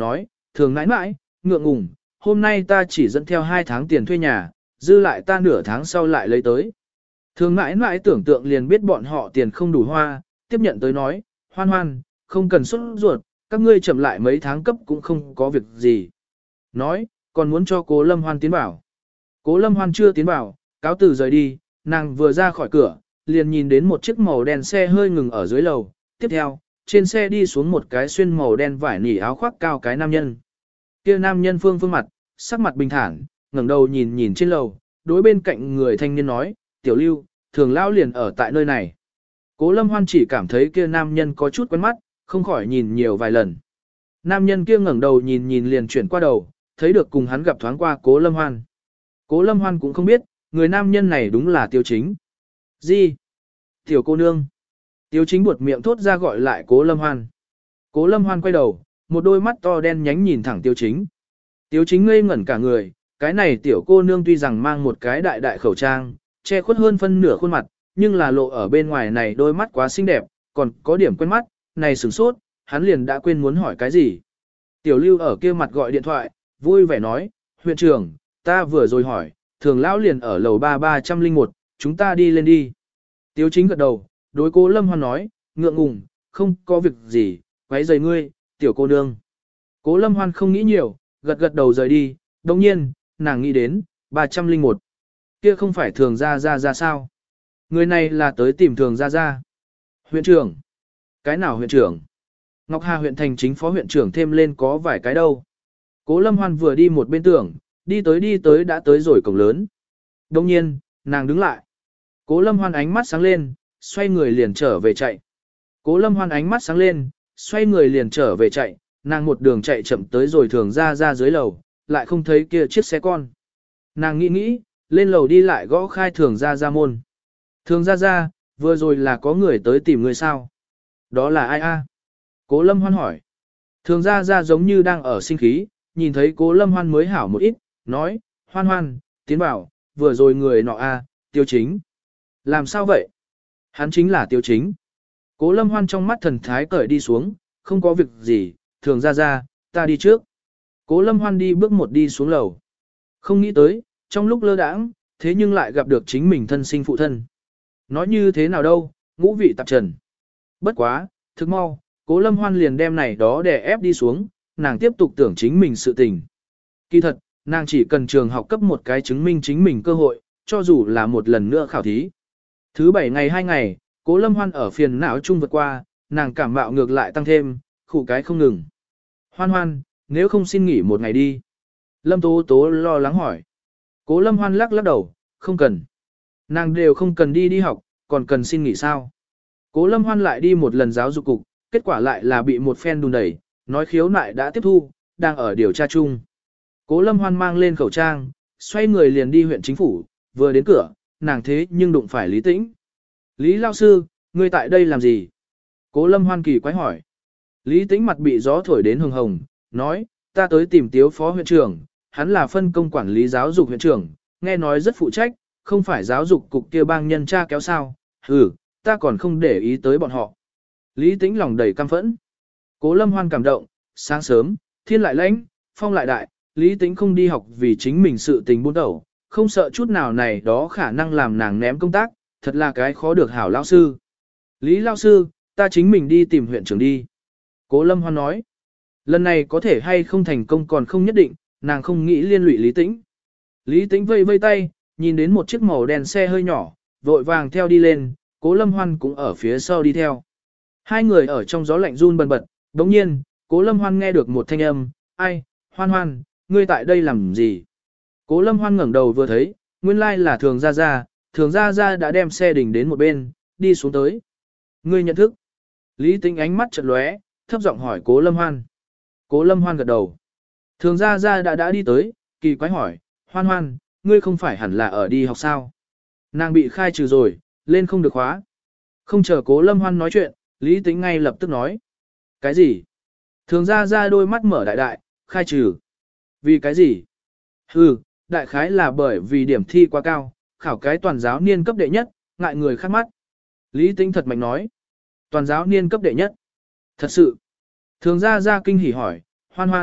thường nãi nãi, ngượng ngùng, hôm nay ta chỉ dẫn theo hai tháng tiền thuê nhà, dư lại ta nửa tháng sau lại lấy tới. Thường nãi nãi tưởng tượng liền biết bọn họ tiền không đủ hoa, tiếp nhận tới nói, hoan hoan, không cần xuất ruột, các ngươi chậm lại mấy tháng cấp cũng không có việc gì. Nói, còn muốn cho cố Lâm Hoan tiến vào. Cố Lâm Hoan chưa tiến vào, cáo từ rời đi, nàng vừa ra khỏi cửa, liền nhìn đến một chiếc màu đen xe hơi ngừng ở dưới lầu. Tiếp theo, trên xe đi xuống một cái xuyên màu đen vải nỉ áo khoác cao cái nam nhân. Kia nam nhân phương phương mặt, sắc mặt bình thản, ngẩng đầu nhìn nhìn trên lầu, đối bên cạnh người thanh niên nói, tiểu lưu, thường lão liền ở tại nơi này. Cố Lâm Hoan chỉ cảm thấy kia nam nhân có chút quen mắt, không khỏi nhìn nhiều vài lần. Nam nhân kia ngẩng đầu nhìn nhìn liền chuyển qua đầu, thấy được cùng hắn gặp thoáng qua Cố Lâm Hoan. Cố Lâm Hoan cũng không biết, người nam nhân này đúng là Tiêu Chính. Gì? Tiểu cô nương. Tiêu Chính buột miệng thốt ra gọi lại Cố Lâm Hoan. Cố Lâm Hoan quay đầu, một đôi mắt to đen nhánh nhìn thẳng Tiêu Chính. Tiêu Chính ngây ngẩn cả người, cái này tiểu cô nương tuy rằng mang một cái đại đại khẩu trang, che khuất hơn phân nửa khuôn mặt, nhưng là lộ ở bên ngoài này đôi mắt quá xinh đẹp, còn có điểm quen mắt, này sửng sốt, hắn liền đã quên muốn hỏi cái gì. Tiểu Lưu ở kia mặt gọi điện thoại, vui vẻ nói, huyện trưởng, ta vừa rồi hỏi, thường lão liền ở lầu ba ba không một, chúng ta đi lên đi. Tiêu Chính gật đầu, đối Cố Lâm Hoan nói, ngượng ngùng, không có việc gì, quấy rầy ngươi, tiểu cô nương. Cố Lâm Hoan không nghĩ nhiều, gật gật đầu rời đi, đồng nhiên, nàng nghĩ đến, ba không một. Kia không phải thường ra ra ra sao? Người này là tới tìm thường ra ra. Huyện trưởng. Cái nào huyện trưởng? Ngọc Hà huyện thành chính phó huyện trưởng thêm lên có vài cái đâu. Cố Lâm Hoan vừa đi một bên tưởng, đi tới đi tới đã tới rồi cổng lớn. Đồng nhiên, nàng đứng lại. Cố Lâm Hoan ánh mắt sáng lên, xoay người liền trở về chạy. Cố Lâm Hoan ánh mắt sáng lên, xoay người liền trở về chạy, nàng một đường chạy chậm tới rồi thường ra ra dưới lầu, lại không thấy kia chiếc xe con. Nàng nghĩ nghĩ, lên lầu đi lại gõ khai thường ra ra môn. Thường ra ra, vừa rồi là có người tới tìm người sao? Đó là ai a? Cố Lâm Hoan hỏi. Thường ra ra giống như đang ở sinh khí, nhìn thấy Cố Lâm Hoan mới hảo một ít, nói, Hoan Hoan, tiến bảo, vừa rồi người nọ a, Tiêu Chính. Làm sao vậy? Hắn chính là Tiêu Chính. Cố Lâm Hoan trong mắt thần thái cởi đi xuống, không có việc gì, thường ra ra, ta đi trước. Cố Lâm Hoan đi bước một đi xuống lầu. Không nghĩ tới, trong lúc lơ đãng, thế nhưng lại gặp được chính mình thân sinh phụ thân. Nói như thế nào đâu, ngũ vị tạp trần. Bất quá, thức mau, Cố Lâm Hoan liền đem này đó để ép đi xuống, nàng tiếp tục tưởng chính mình sự tình. Kỳ thật, nàng chỉ cần trường học cấp một cái chứng minh chính mình cơ hội, cho dù là một lần nữa khảo thí. Thứ bảy ngày hai ngày, Cố Lâm Hoan ở phiền não chung vượt qua, nàng cảm mạo ngược lại tăng thêm, khủ cái không ngừng. Hoan Hoan, nếu không xin nghỉ một ngày đi. Lâm Tố Tố lo lắng hỏi. Cố Lâm Hoan lắc lắc đầu, không cần. Nàng đều không cần đi đi học, còn cần xin nghỉ sao. Cố Lâm Hoan lại đi một lần giáo dục cục, kết quả lại là bị một phen đùn đẩy, nói khiếu nại đã tiếp thu, đang ở điều tra chung. Cố Lâm Hoan mang lên khẩu trang, xoay người liền đi huyện chính phủ, vừa đến cửa, nàng thế nhưng đụng phải Lý Tĩnh. Lý lao sư, ngươi tại đây làm gì? Cố Lâm Hoan kỳ quái hỏi. Lý Tĩnh mặt bị gió thổi đến hồng hồng, nói, ta tới tìm Tiếu phó huyện trưởng, hắn là phân công quản lý giáo dục huyện trưởng, nghe nói rất phụ trách, không phải giáo dục cục kia bang nhân tra kéo sao, ừ, ta còn không để ý tới bọn họ. Lý Tĩnh lòng đầy căm phẫn. Cố Lâm Hoan cảm động, sáng sớm, thiên lại lãnh, phong lại đại, Lý Tĩnh không đi học vì chính mình sự tình buôn đầu, không sợ chút nào này đó khả năng làm nàng ném công tác, thật là cái khó được hảo lao sư. Lý lao sư, ta chính mình đi tìm huyện trưởng đi. Cố Lâm Hoan nói, lần này có thể hay không thành công còn không nhất định, nàng không nghĩ liên lụy Lý Tĩnh. Lý Tĩnh vây vây tay, nhìn đến một chiếc màu đen xe hơi nhỏ, vội vàng theo đi lên, Cố Lâm Hoan cũng ở phía sau đi theo. Hai người ở trong gió lạnh run bần bật, đồng nhiên, Cố Lâm Hoan nghe được một thanh âm, ai, Hoan Hoan, ngươi tại đây làm gì? Cố Lâm Hoan ngẩng đầu vừa thấy, nguyên lai là Thường Gia Gia, Thường Gia Gia đã đem xe đình đến một bên, đi xuống tới. Ngươi nhận thức. Lý Tĩnh ánh mắt chợt lóe, thấp giọng hỏi Cố Lâm Hoan. Cố Lâm Hoan gật đầu. Thường Gia Gia đã đã đi tới, kỳ quái hỏi, Hoan Hoan, ngươi không phải hẳn là ở đi học sao? Nàng bị khai trừ rồi, lên không được khóa. Không chờ Cố Lâm Hoan nói chuyện, Lý Tĩnh ngay lập tức nói. Cái gì? Thường Gia Gia đôi mắt mở đại đại, khai trừ. Vì cái gì? Hừ, đại khái là bởi vì điểm thi quá cao, khảo cái toàn giáo niên cấp đệ nhất, ngại người khác mắt. Lý Tĩnh thật mạnh nói. Toàn giáo niên cấp đệ nhất. Thật sự. Thường Gia Gia kinh hỉ hỏi, Hoan Hoan,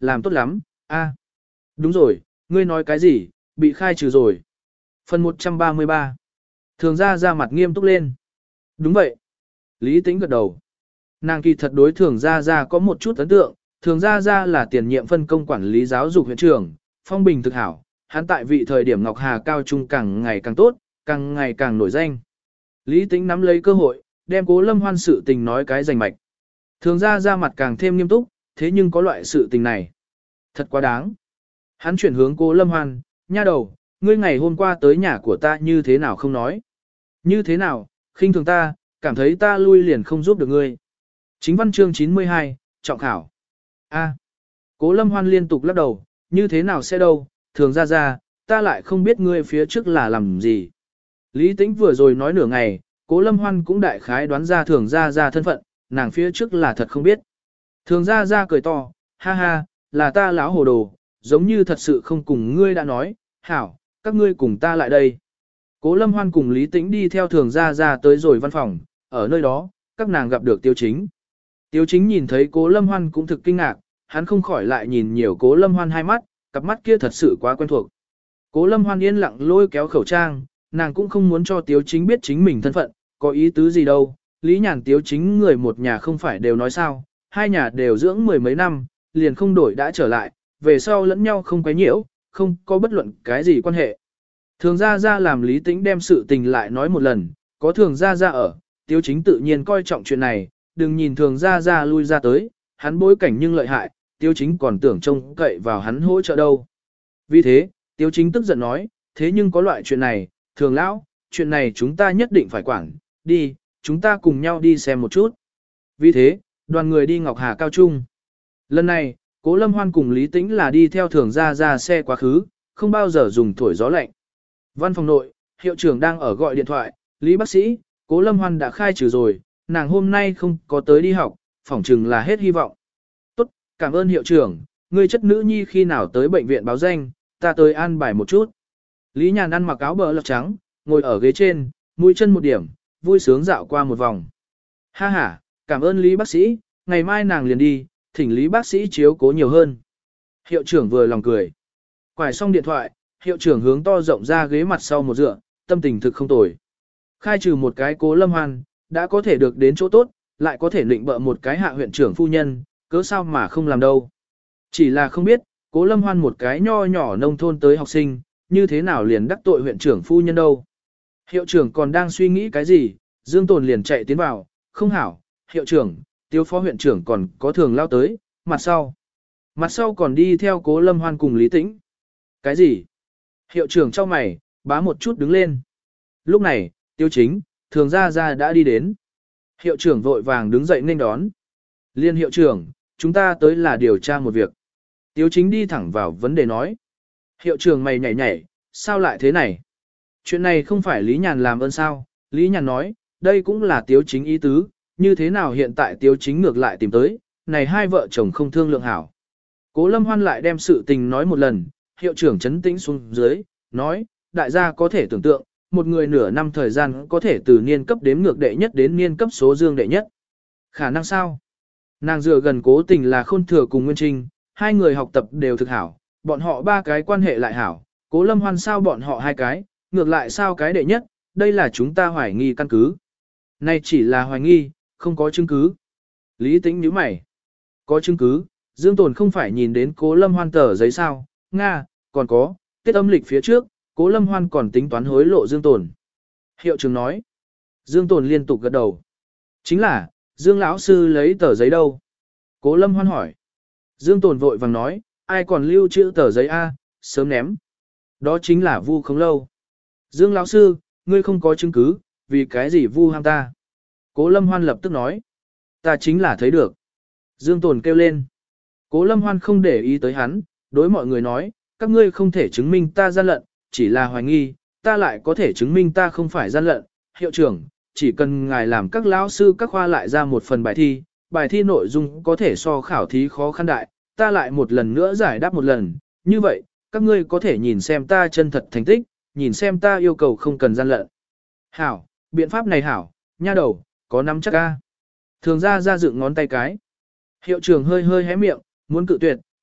làm tốt lắm, a. Đúng rồi, ngươi nói cái gì, bị khai trừ rồi. Phần một trăm ba mươi ba. Thường ra ra mặt nghiêm túc lên. Đúng vậy. Lý Tĩnh gật đầu. Nàng kỳ thật đối thường ra ra có một chút ấn tượng, thường ra ra là tiền nhiệm phân công quản lý giáo dục huyện trưởng, phong bình thực hảo, hắn tại vị thời điểm Ngọc Hà cao trung càng ngày càng tốt, càng ngày càng nổi danh. Lý Tĩnh nắm lấy cơ hội, đem Cố Lâm Hoan sự tình nói cái rành mạch. Thường ra ra mặt càng thêm nghiêm túc, thế nhưng có loại sự tình này. Thật quá đáng. Hắn chuyển hướng Cố Lâm Hoan, nha đầu, ngươi ngày hôm qua tới nhà của ta như thế nào không nói. Như thế nào, khinh thường ta, cảm thấy ta lui liền không giúp được ngươi. Chính văn chương chín mươi hai, trọng khảo. A. Cố Lâm Hoan liên tục lắc đầu, như thế nào sẽ đâu, thường ra ra, ta lại không biết ngươi phía trước là làm gì. Lý Tĩnh vừa rồi nói nửa ngày, Cố Lâm Hoan cũng đại khái đoán ra thường ra ra thân phận, nàng phía trước là thật không biết. Thường ra ra cười to, ha ha, là ta láo hồ đồ, giống như thật sự không cùng ngươi đã nói, hảo, các ngươi cùng ta lại đây. Cố Lâm Hoan cùng Lý Tĩnh đi theo thường ra ra tới rồi văn phòng, ở nơi đó, các nàng gặp được Tiêu Chính. Tiêu Chính nhìn thấy Cố Lâm Hoan cũng thực kinh ngạc, hắn không khỏi lại nhìn nhiều Cố Lâm Hoan hai mắt, cặp mắt kia thật sự quá quen thuộc. Cố Lâm Hoan yên lặng lôi kéo khẩu trang, nàng cũng không muốn cho Tiêu Chính biết chính mình thân phận, có ý tứ gì đâu. Lý Nhàn Tiêu Chính người một nhà không phải đều nói sao, hai nhà đều dưỡng mười mấy năm, liền không đổi đã trở lại, về sau lẫn nhau không quấy nhiễu, không có bất luận cái gì quan hệ. Thường ra ra làm Lý Tĩnh đem sự tình lại nói một lần, có thường ra ra ở, Tiêu Chính tự nhiên coi trọng chuyện này, đừng nhìn thường ra ra lui ra tới, hắn bối cảnh nhưng lợi hại, Tiêu Chính còn tưởng trông cậy vào hắn hỗ trợ đâu. Vì thế, Tiêu Chính tức giận nói, thế nhưng có loại chuyện này, thường lão, chuyện này chúng ta nhất định phải quản, đi, chúng ta cùng nhau đi xem một chút. Vì thế, đoàn người đi Ngọc Hà Cao Trung. Lần này, Cố Lâm Hoan cùng Lý Tĩnh là đi theo thường ra ra xe quá khứ, không bao giờ dùng thổi gió lạnh. Văn phòng nội, hiệu trưởng đang ở gọi điện thoại, Lý bác sĩ, Cố Lâm Hoan đã khai trừ rồi, nàng hôm nay không có tới đi học, phỏng chừng là hết hy vọng. Tốt, cảm ơn hiệu trưởng, người chất nữ nhi khi nào tới bệnh viện báo danh, ta tới an bài một chút. Lý Nhàn ăn mặc áo bờ lọc trắng, ngồi ở ghế trên, mũi chân một điểm, vui sướng dạo qua một vòng. Ha ha, cảm ơn Lý bác sĩ, ngày mai nàng liền đi, thỉnh Lý bác sĩ chiếu cố nhiều hơn. Hiệu trưởng vừa lòng cười. Quải xong điện thoại, hiệu trưởng hướng to rộng ra ghế mặt sau một dựa, tâm tình thực không tồi. Khai trừ một cái Cố Lâm Hoan, đã có thể được đến chỗ tốt, lại có thể định bợ một cái hạ huyện trưởng phu nhân, cớ sao mà không làm đâu. Chỉ là không biết, Cố Lâm Hoan một cái nho nhỏ nông thôn tới học sinh, như thế nào liền đắc tội huyện trưởng phu nhân đâu. Hiệu trưởng còn đang suy nghĩ cái gì, Dương Tồn liền chạy tiến vào, không hảo, hiệu trưởng, tiêu phó huyện trưởng còn có thường lao tới, mặt sau. Mặt sau còn đi theo Cố Lâm Hoan cùng Lý Tĩnh. Cái gì? Hiệu trưởng trong mày, bá một chút đứng lên. Lúc này, Tiêu Chính, thường ra ra đã đi đến. Hiệu trưởng vội vàng đứng dậy nên đón. Liên hiệu trưởng, chúng ta tới là điều tra một việc. Tiêu Chính đi thẳng vào vấn đề nói. Hiệu trưởng mày nhảy nhảy, sao lại thế này? Chuyện này không phải Lý Nhàn làm ơn sao? Lý Nhàn nói, đây cũng là Tiêu Chính ý tứ, như thế nào hiện tại Tiêu Chính ngược lại tìm tới, này hai vợ chồng không thương lượng hảo. Cố Lâm Hoan lại đem sự tình nói một lần, hiệu trưởng chấn tĩnh xuống dưới, nói, đại gia có thể tưởng tượng, một người nửa năm thời gian có thể từ niên cấp đếm ngược đệ nhất đến niên cấp số dương đệ nhất. Khả năng sao? Nàng dựa gần Cố Tình là Khôn Thừa cùng Nguyên Trinh, hai người học tập đều thực hảo, bọn họ ba cái quan hệ lại hảo, Cố Lâm Hoan sao bọn họ hai cái, ngược lại sao cái đệ nhất, đây là chúng ta hoài nghi căn cứ. Này chỉ là hoài nghi, không có chứng cứ. Lý Tĩnh nhíu mày. Có chứng cứ, Dương Tồn không phải nhìn đến Cố Lâm Hoan tờ giấy sao, Nga, còn có, tiết âm lịch phía trước, Cố Lâm Hoan còn tính toán hối lộ Dương Tồn. Hiệu trưởng nói. Dương Tồn liên tục gật đầu. Chính là, Dương lão sư lấy tờ giấy đâu? Cố Lâm Hoan hỏi. Dương Tồn vội vàng nói, ai còn lưu trữ tờ giấy A, sớm ném. Đó chính là vu không lâu. Dương lão sư, ngươi không có chứng cứ, vì cái gì vu ham ta? Cố Lâm Hoan lập tức nói. Ta chính là thấy được. Dương Tồn kêu lên. Cố Lâm Hoan không để ý tới hắn, đối mọi người nói, các ngươi không thể chứng minh ta gian lận, chỉ là hoài nghi, ta lại có thể chứng minh ta không phải gian lận. Hiệu trưởng, chỉ cần ngài làm các lão sư các khoa lại ra một phần bài thi, bài thi nội dung có thể so khảo thí khó khăn đại, ta lại một lần nữa giải đáp một lần, như vậy, các ngươi có thể nhìn xem ta chân thật thành tích, nhìn xem ta yêu cầu không cần gian lận. Hảo, biện pháp này hảo, nha đầu, có nắm chắc ca. Thường ra ra dựng ngón tay cái. Hiệu trưởng hơi hơi hé miệng, muốn cự tuyệt,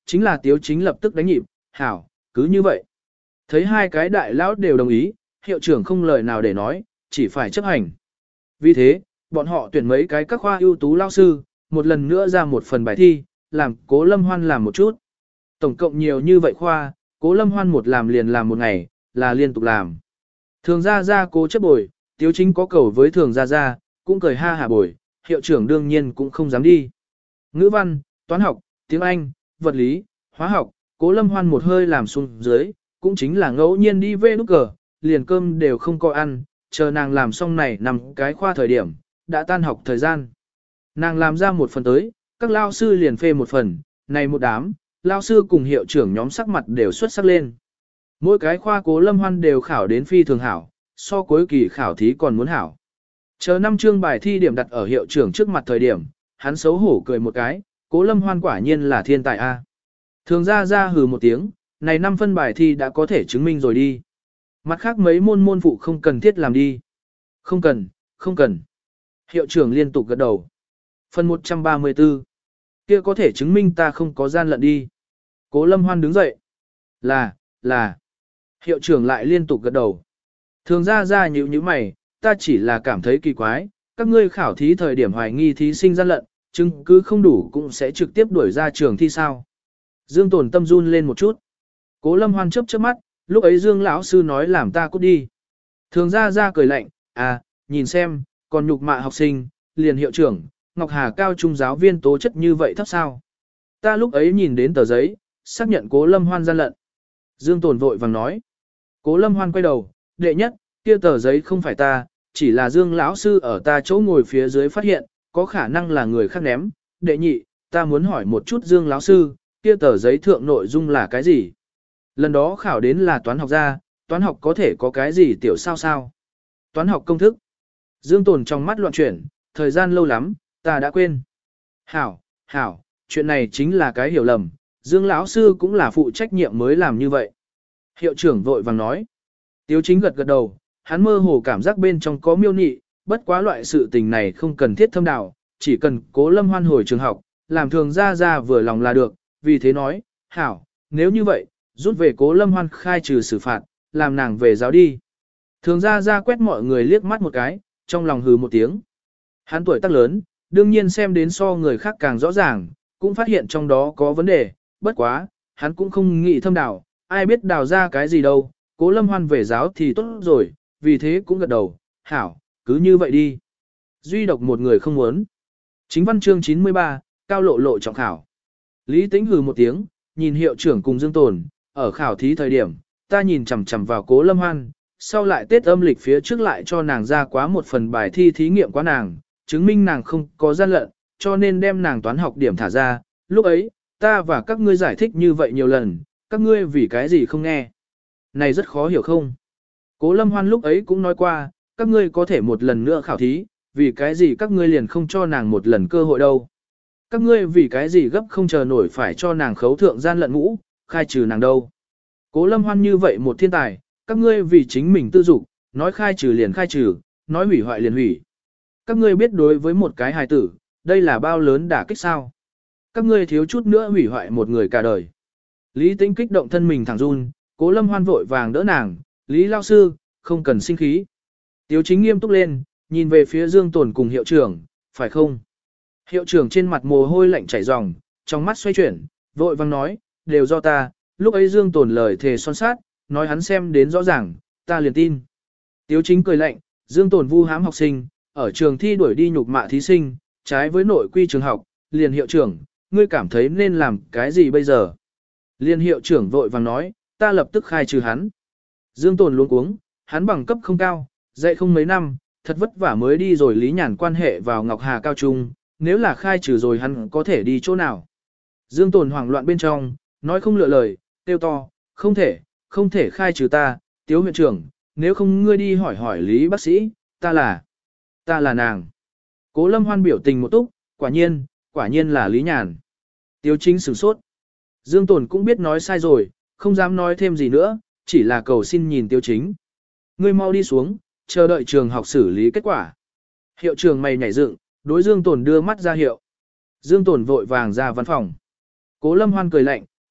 chính là Tiếu Chính lập tức đánh nhịp, hảo, cứ như vậy. Thấy hai cái đại lão đều đồng ý, hiệu trưởng không lời nào để nói, chỉ phải chấp hành. Vì thế, bọn họ tuyển mấy cái các khoa ưu tú lao sư, một lần nữa ra một phần bài thi, làm Cố Lâm Hoan làm một chút. Tổng cộng nhiều như vậy khoa, Cố Lâm Hoan một làm liền làm một ngày, là liên tục làm. Thường ra ra cố chấp bồi, Tiếu Chính có cầu với thường ra ra, cũng cười ha hả bồi, hiệu trưởng đương nhiên cũng không dám đi. Ngữ văn, toán học, tiếng Anh, vật lý, hóa học, Cố Lâm Hoan một hơi làm xuống dưới, cũng chính là ngẫu nhiên đi về nút cờ, liền cơm đều không có ăn, chờ nàng làm xong này nằm cái khoa thời điểm, đã tan học thời gian. Nàng làm ra một phần tới, các lao sư liền phê một phần, này một đám, lao sư cùng hiệu trưởng nhóm sắc mặt đều xuất sắc lên. Mỗi cái khoa Cố Lâm Hoan đều khảo đến phi thường hảo, so cuối kỳ khảo thí còn muốn hảo. Chờ năm chương bài thi điểm đặt ở hiệu trưởng trước mặt thời điểm, hắn xấu hổ cười một cái, Cố Lâm Hoan quả nhiên là thiên tài a. Thường ra ra hừ một tiếng, này năm phân bài thi đã có thể chứng minh rồi đi. Mặt khác mấy môn môn phụ không cần thiết làm đi. Không cần, không cần. Hiệu trưởng liên tục gật đầu. Phần một trăm ba mươi tư. Kia có thể chứng minh ta không có gian lận đi. Cố Lâm Hoan đứng dậy. Là, là. Hiệu trưởng lại liên tục gật đầu. Thường ra ra nhíu nhíu mày, ta chỉ là cảm thấy kỳ quái, các ngươi khảo thí thời điểm hoài nghi thí sinh gian lận, chứng cứ không đủ cũng sẽ trực tiếp đuổi ra trường thi sao. Dương Tồn tâm run lên một chút. Cố Lâm Hoan chớp chớp mắt, lúc ấy Dương lão sư nói làm ta cút đi. Thường ra ra cười lạnh, à, nhìn xem, còn nhục mạ học sinh, liền hiệu trưởng, Ngọc Hà cao trung giáo viên tố chất như vậy thấp sao. Ta lúc ấy nhìn đến tờ giấy, xác nhận Cố Lâm Hoan gian lận. Dương Tồn vội vàng nói. Cố Lâm Hoan quay đầu, đệ nhất, kia tờ giấy không phải ta, chỉ là Dương lão sư ở ta chỗ ngồi phía dưới phát hiện, có khả năng là người khác ném. Đệ nhị, ta muốn hỏi một chút Dương lão sư, kia tờ giấy thượng nội dung là cái gì? Lần đó khảo đến là toán học ra, toán học có thể có cái gì tiểu sao sao? Toán học công thức. Dương Tồn trong mắt loạn chuyển, thời gian lâu lắm, ta đã quên. Hảo, hảo, chuyện này chính là cái hiểu lầm, Dương lão sư cũng là phụ trách nhiệm mới làm như vậy. Hiệu trưởng vội vàng nói. Tiếu Chính gật gật đầu, hắn mơ hồ cảm giác bên trong có miêu nị, bất quá loại sự tình này không cần thiết thâm đạo, chỉ cần Cố Lâm Hoan hồi trường học, làm thường ra ra vừa lòng là được, vì thế nói, hảo, nếu như vậy, rút về Cố Lâm Hoan khai trừ xử phạt, làm nàng về giáo đi. Thường ra ra quét mọi người liếc mắt một cái, trong lòng hừ một tiếng. Hắn tuổi tác lớn, đương nhiên xem đến so người khác càng rõ ràng, cũng phát hiện trong đó có vấn đề, bất quá, hắn cũng không nghĩ thâm đào, ai biết đào ra cái gì đâu, Cố Lâm Hoan về giáo thì tốt rồi, vì thế cũng gật đầu, hảo, cứ như vậy đi. Duy độc một người không muốn. Chính văn chương chín mươi ba, cao lộ lộ trọng khảo. Lý Tĩnh hừ một tiếng, nhìn hiệu trưởng cùng Dương Tồn, ở khảo thí thời điểm, ta nhìn chằm chằm vào Cố Lâm Hoan, sau lại Tết âm lịch phía trước lại cho nàng ra quá một phần bài thi thí nghiệm quá nàng, chứng minh nàng không có gian lận, cho nên đem nàng toán học điểm thả ra, lúc ấy, ta và các ngươi giải thích như vậy nhiều lần, các ngươi vì cái gì không nghe. Này rất khó hiểu không? Cố Lâm Hoan lúc ấy cũng nói qua, các ngươi có thể một lần nữa khảo thí, vì cái gì các ngươi liền không cho nàng một lần cơ hội đâu. Các ngươi vì cái gì gấp không chờ nổi phải cho nàng khấu thượng gian lận ngũ, khai trừ nàng đâu. Cố Lâm Hoan như vậy một thiên tài, các ngươi vì chính mình tư dục, nói khai trừ liền khai trừ, nói hủy hoại liền hủy. Các ngươi biết đối với một cái hài tử, đây là bao lớn đả kích sao. Các ngươi thiếu chút nữa hủy hoại một người cả đời. Lý Tĩnh kích động thân mình thẳng run, Cố Lâm Hoan vội vàng đỡ nàng, Lý lao sư, không cần sinh khí. Tiếu Chính nghiêm túc lên, nhìn về phía Dương Tồn cùng hiệu trưởng, phải không? Hiệu trưởng trên mặt mồ hôi lạnh chảy ròng, trong mắt xoay chuyển, vội vàng nói, đều do ta, lúc ấy Dương Tồn lời thề son sát, nói hắn xem đến rõ ràng, ta liền tin. Tiếu Chính cười lạnh, Dương Tồn vu hãm học sinh, ở trường thi đuổi đi nhục mạ thí sinh, trái với nội quy trường học, liền hiệu trưởng, ngươi cảm thấy nên làm cái gì bây giờ? Liên hiệu trưởng vội vàng nói, ta lập tức khai trừ hắn. Dương Tồn luống cuống, hắn bằng cấp không cao, dạy không mấy năm, thật vất vả mới đi rồi Lý Nhàn quan hệ vào Ngọc Hà cao trung, nếu là khai trừ rồi hắn có thể đi chỗ nào. Dương Tồn hoảng loạn bên trong, nói không lựa lời, kêu to, không thể, không thể khai trừ ta, Tiếu huyện trưởng, nếu không ngươi đi hỏi hỏi Lý bác sĩ, ta là, ta là nàng. Cố Lâm Hoan biểu tình một túc, quả nhiên, quả nhiên là Lý Nhàn. Tiếu Chính sửng sốt. Dương Tồn cũng biết nói sai rồi, không dám nói thêm gì nữa, chỉ là cầu xin nhìn Tiếu Chính. Ngươi mau đi xuống, chờ đợi trường học xử lý kết quả. Hiệu trưởng mày nhảy dựng, đối Dương Tồn đưa mắt ra hiệu. Dương Tồn vội vàng ra văn phòng. Cố Lâm Hoan cười lạnh,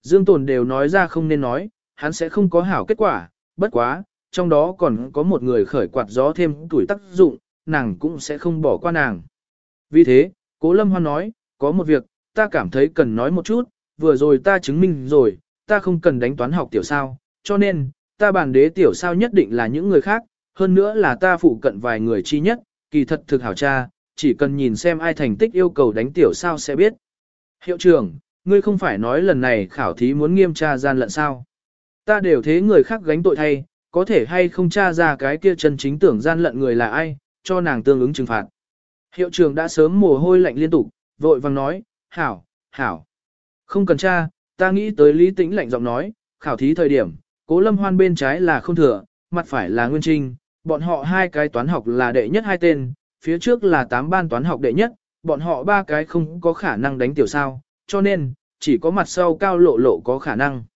Dương Tồn đều nói ra không nên nói, hắn sẽ không có hảo kết quả, bất quá, trong đó còn có một người khởi quạt gió thêm tuổi tác dụng, nàng cũng sẽ không bỏ qua nàng. Vì thế, Cố Lâm Hoan nói, có một việc, ta cảm thấy cần nói một chút, vừa rồi ta chứng minh rồi, ta không cần đánh toán học tiểu sao, cho nên, ta bản đế tiểu sao nhất định là những người khác, hơn nữa là ta phụ cận vài người chi nhất, kỳ thật thực hảo tra, chỉ cần nhìn xem ai thành tích yêu cầu đánh tiểu sao sẽ biết. Hiệu trưởng, ngươi không phải nói lần này khảo thí muốn nghiêm tra gian lận sao? Ta đều thế người khác gánh tội thay, có thể hay không tra ra cái kia chân chính tưởng gian lận người là ai, cho nàng tương ứng trừng phạt. Hiệu trưởng đã sớm mồ hôi lạnh liên tục, vội vàng nói, hảo, hảo. Không cần tra, ta nghĩ tới Lý Tĩnh lạnh giọng nói, khảo thí thời điểm, Cố Lâm Hoan bên trái là không thừa, mặt phải là Nguyên Trinh, bọn họ hai cái toán học là đệ nhất hai tên, phía trước là tám ban toán học đệ nhất, bọn họ ba cái không có khả năng đánh tiểu sao, cho nên, chỉ có mặt sau Cao Lộ Lộ có khả năng.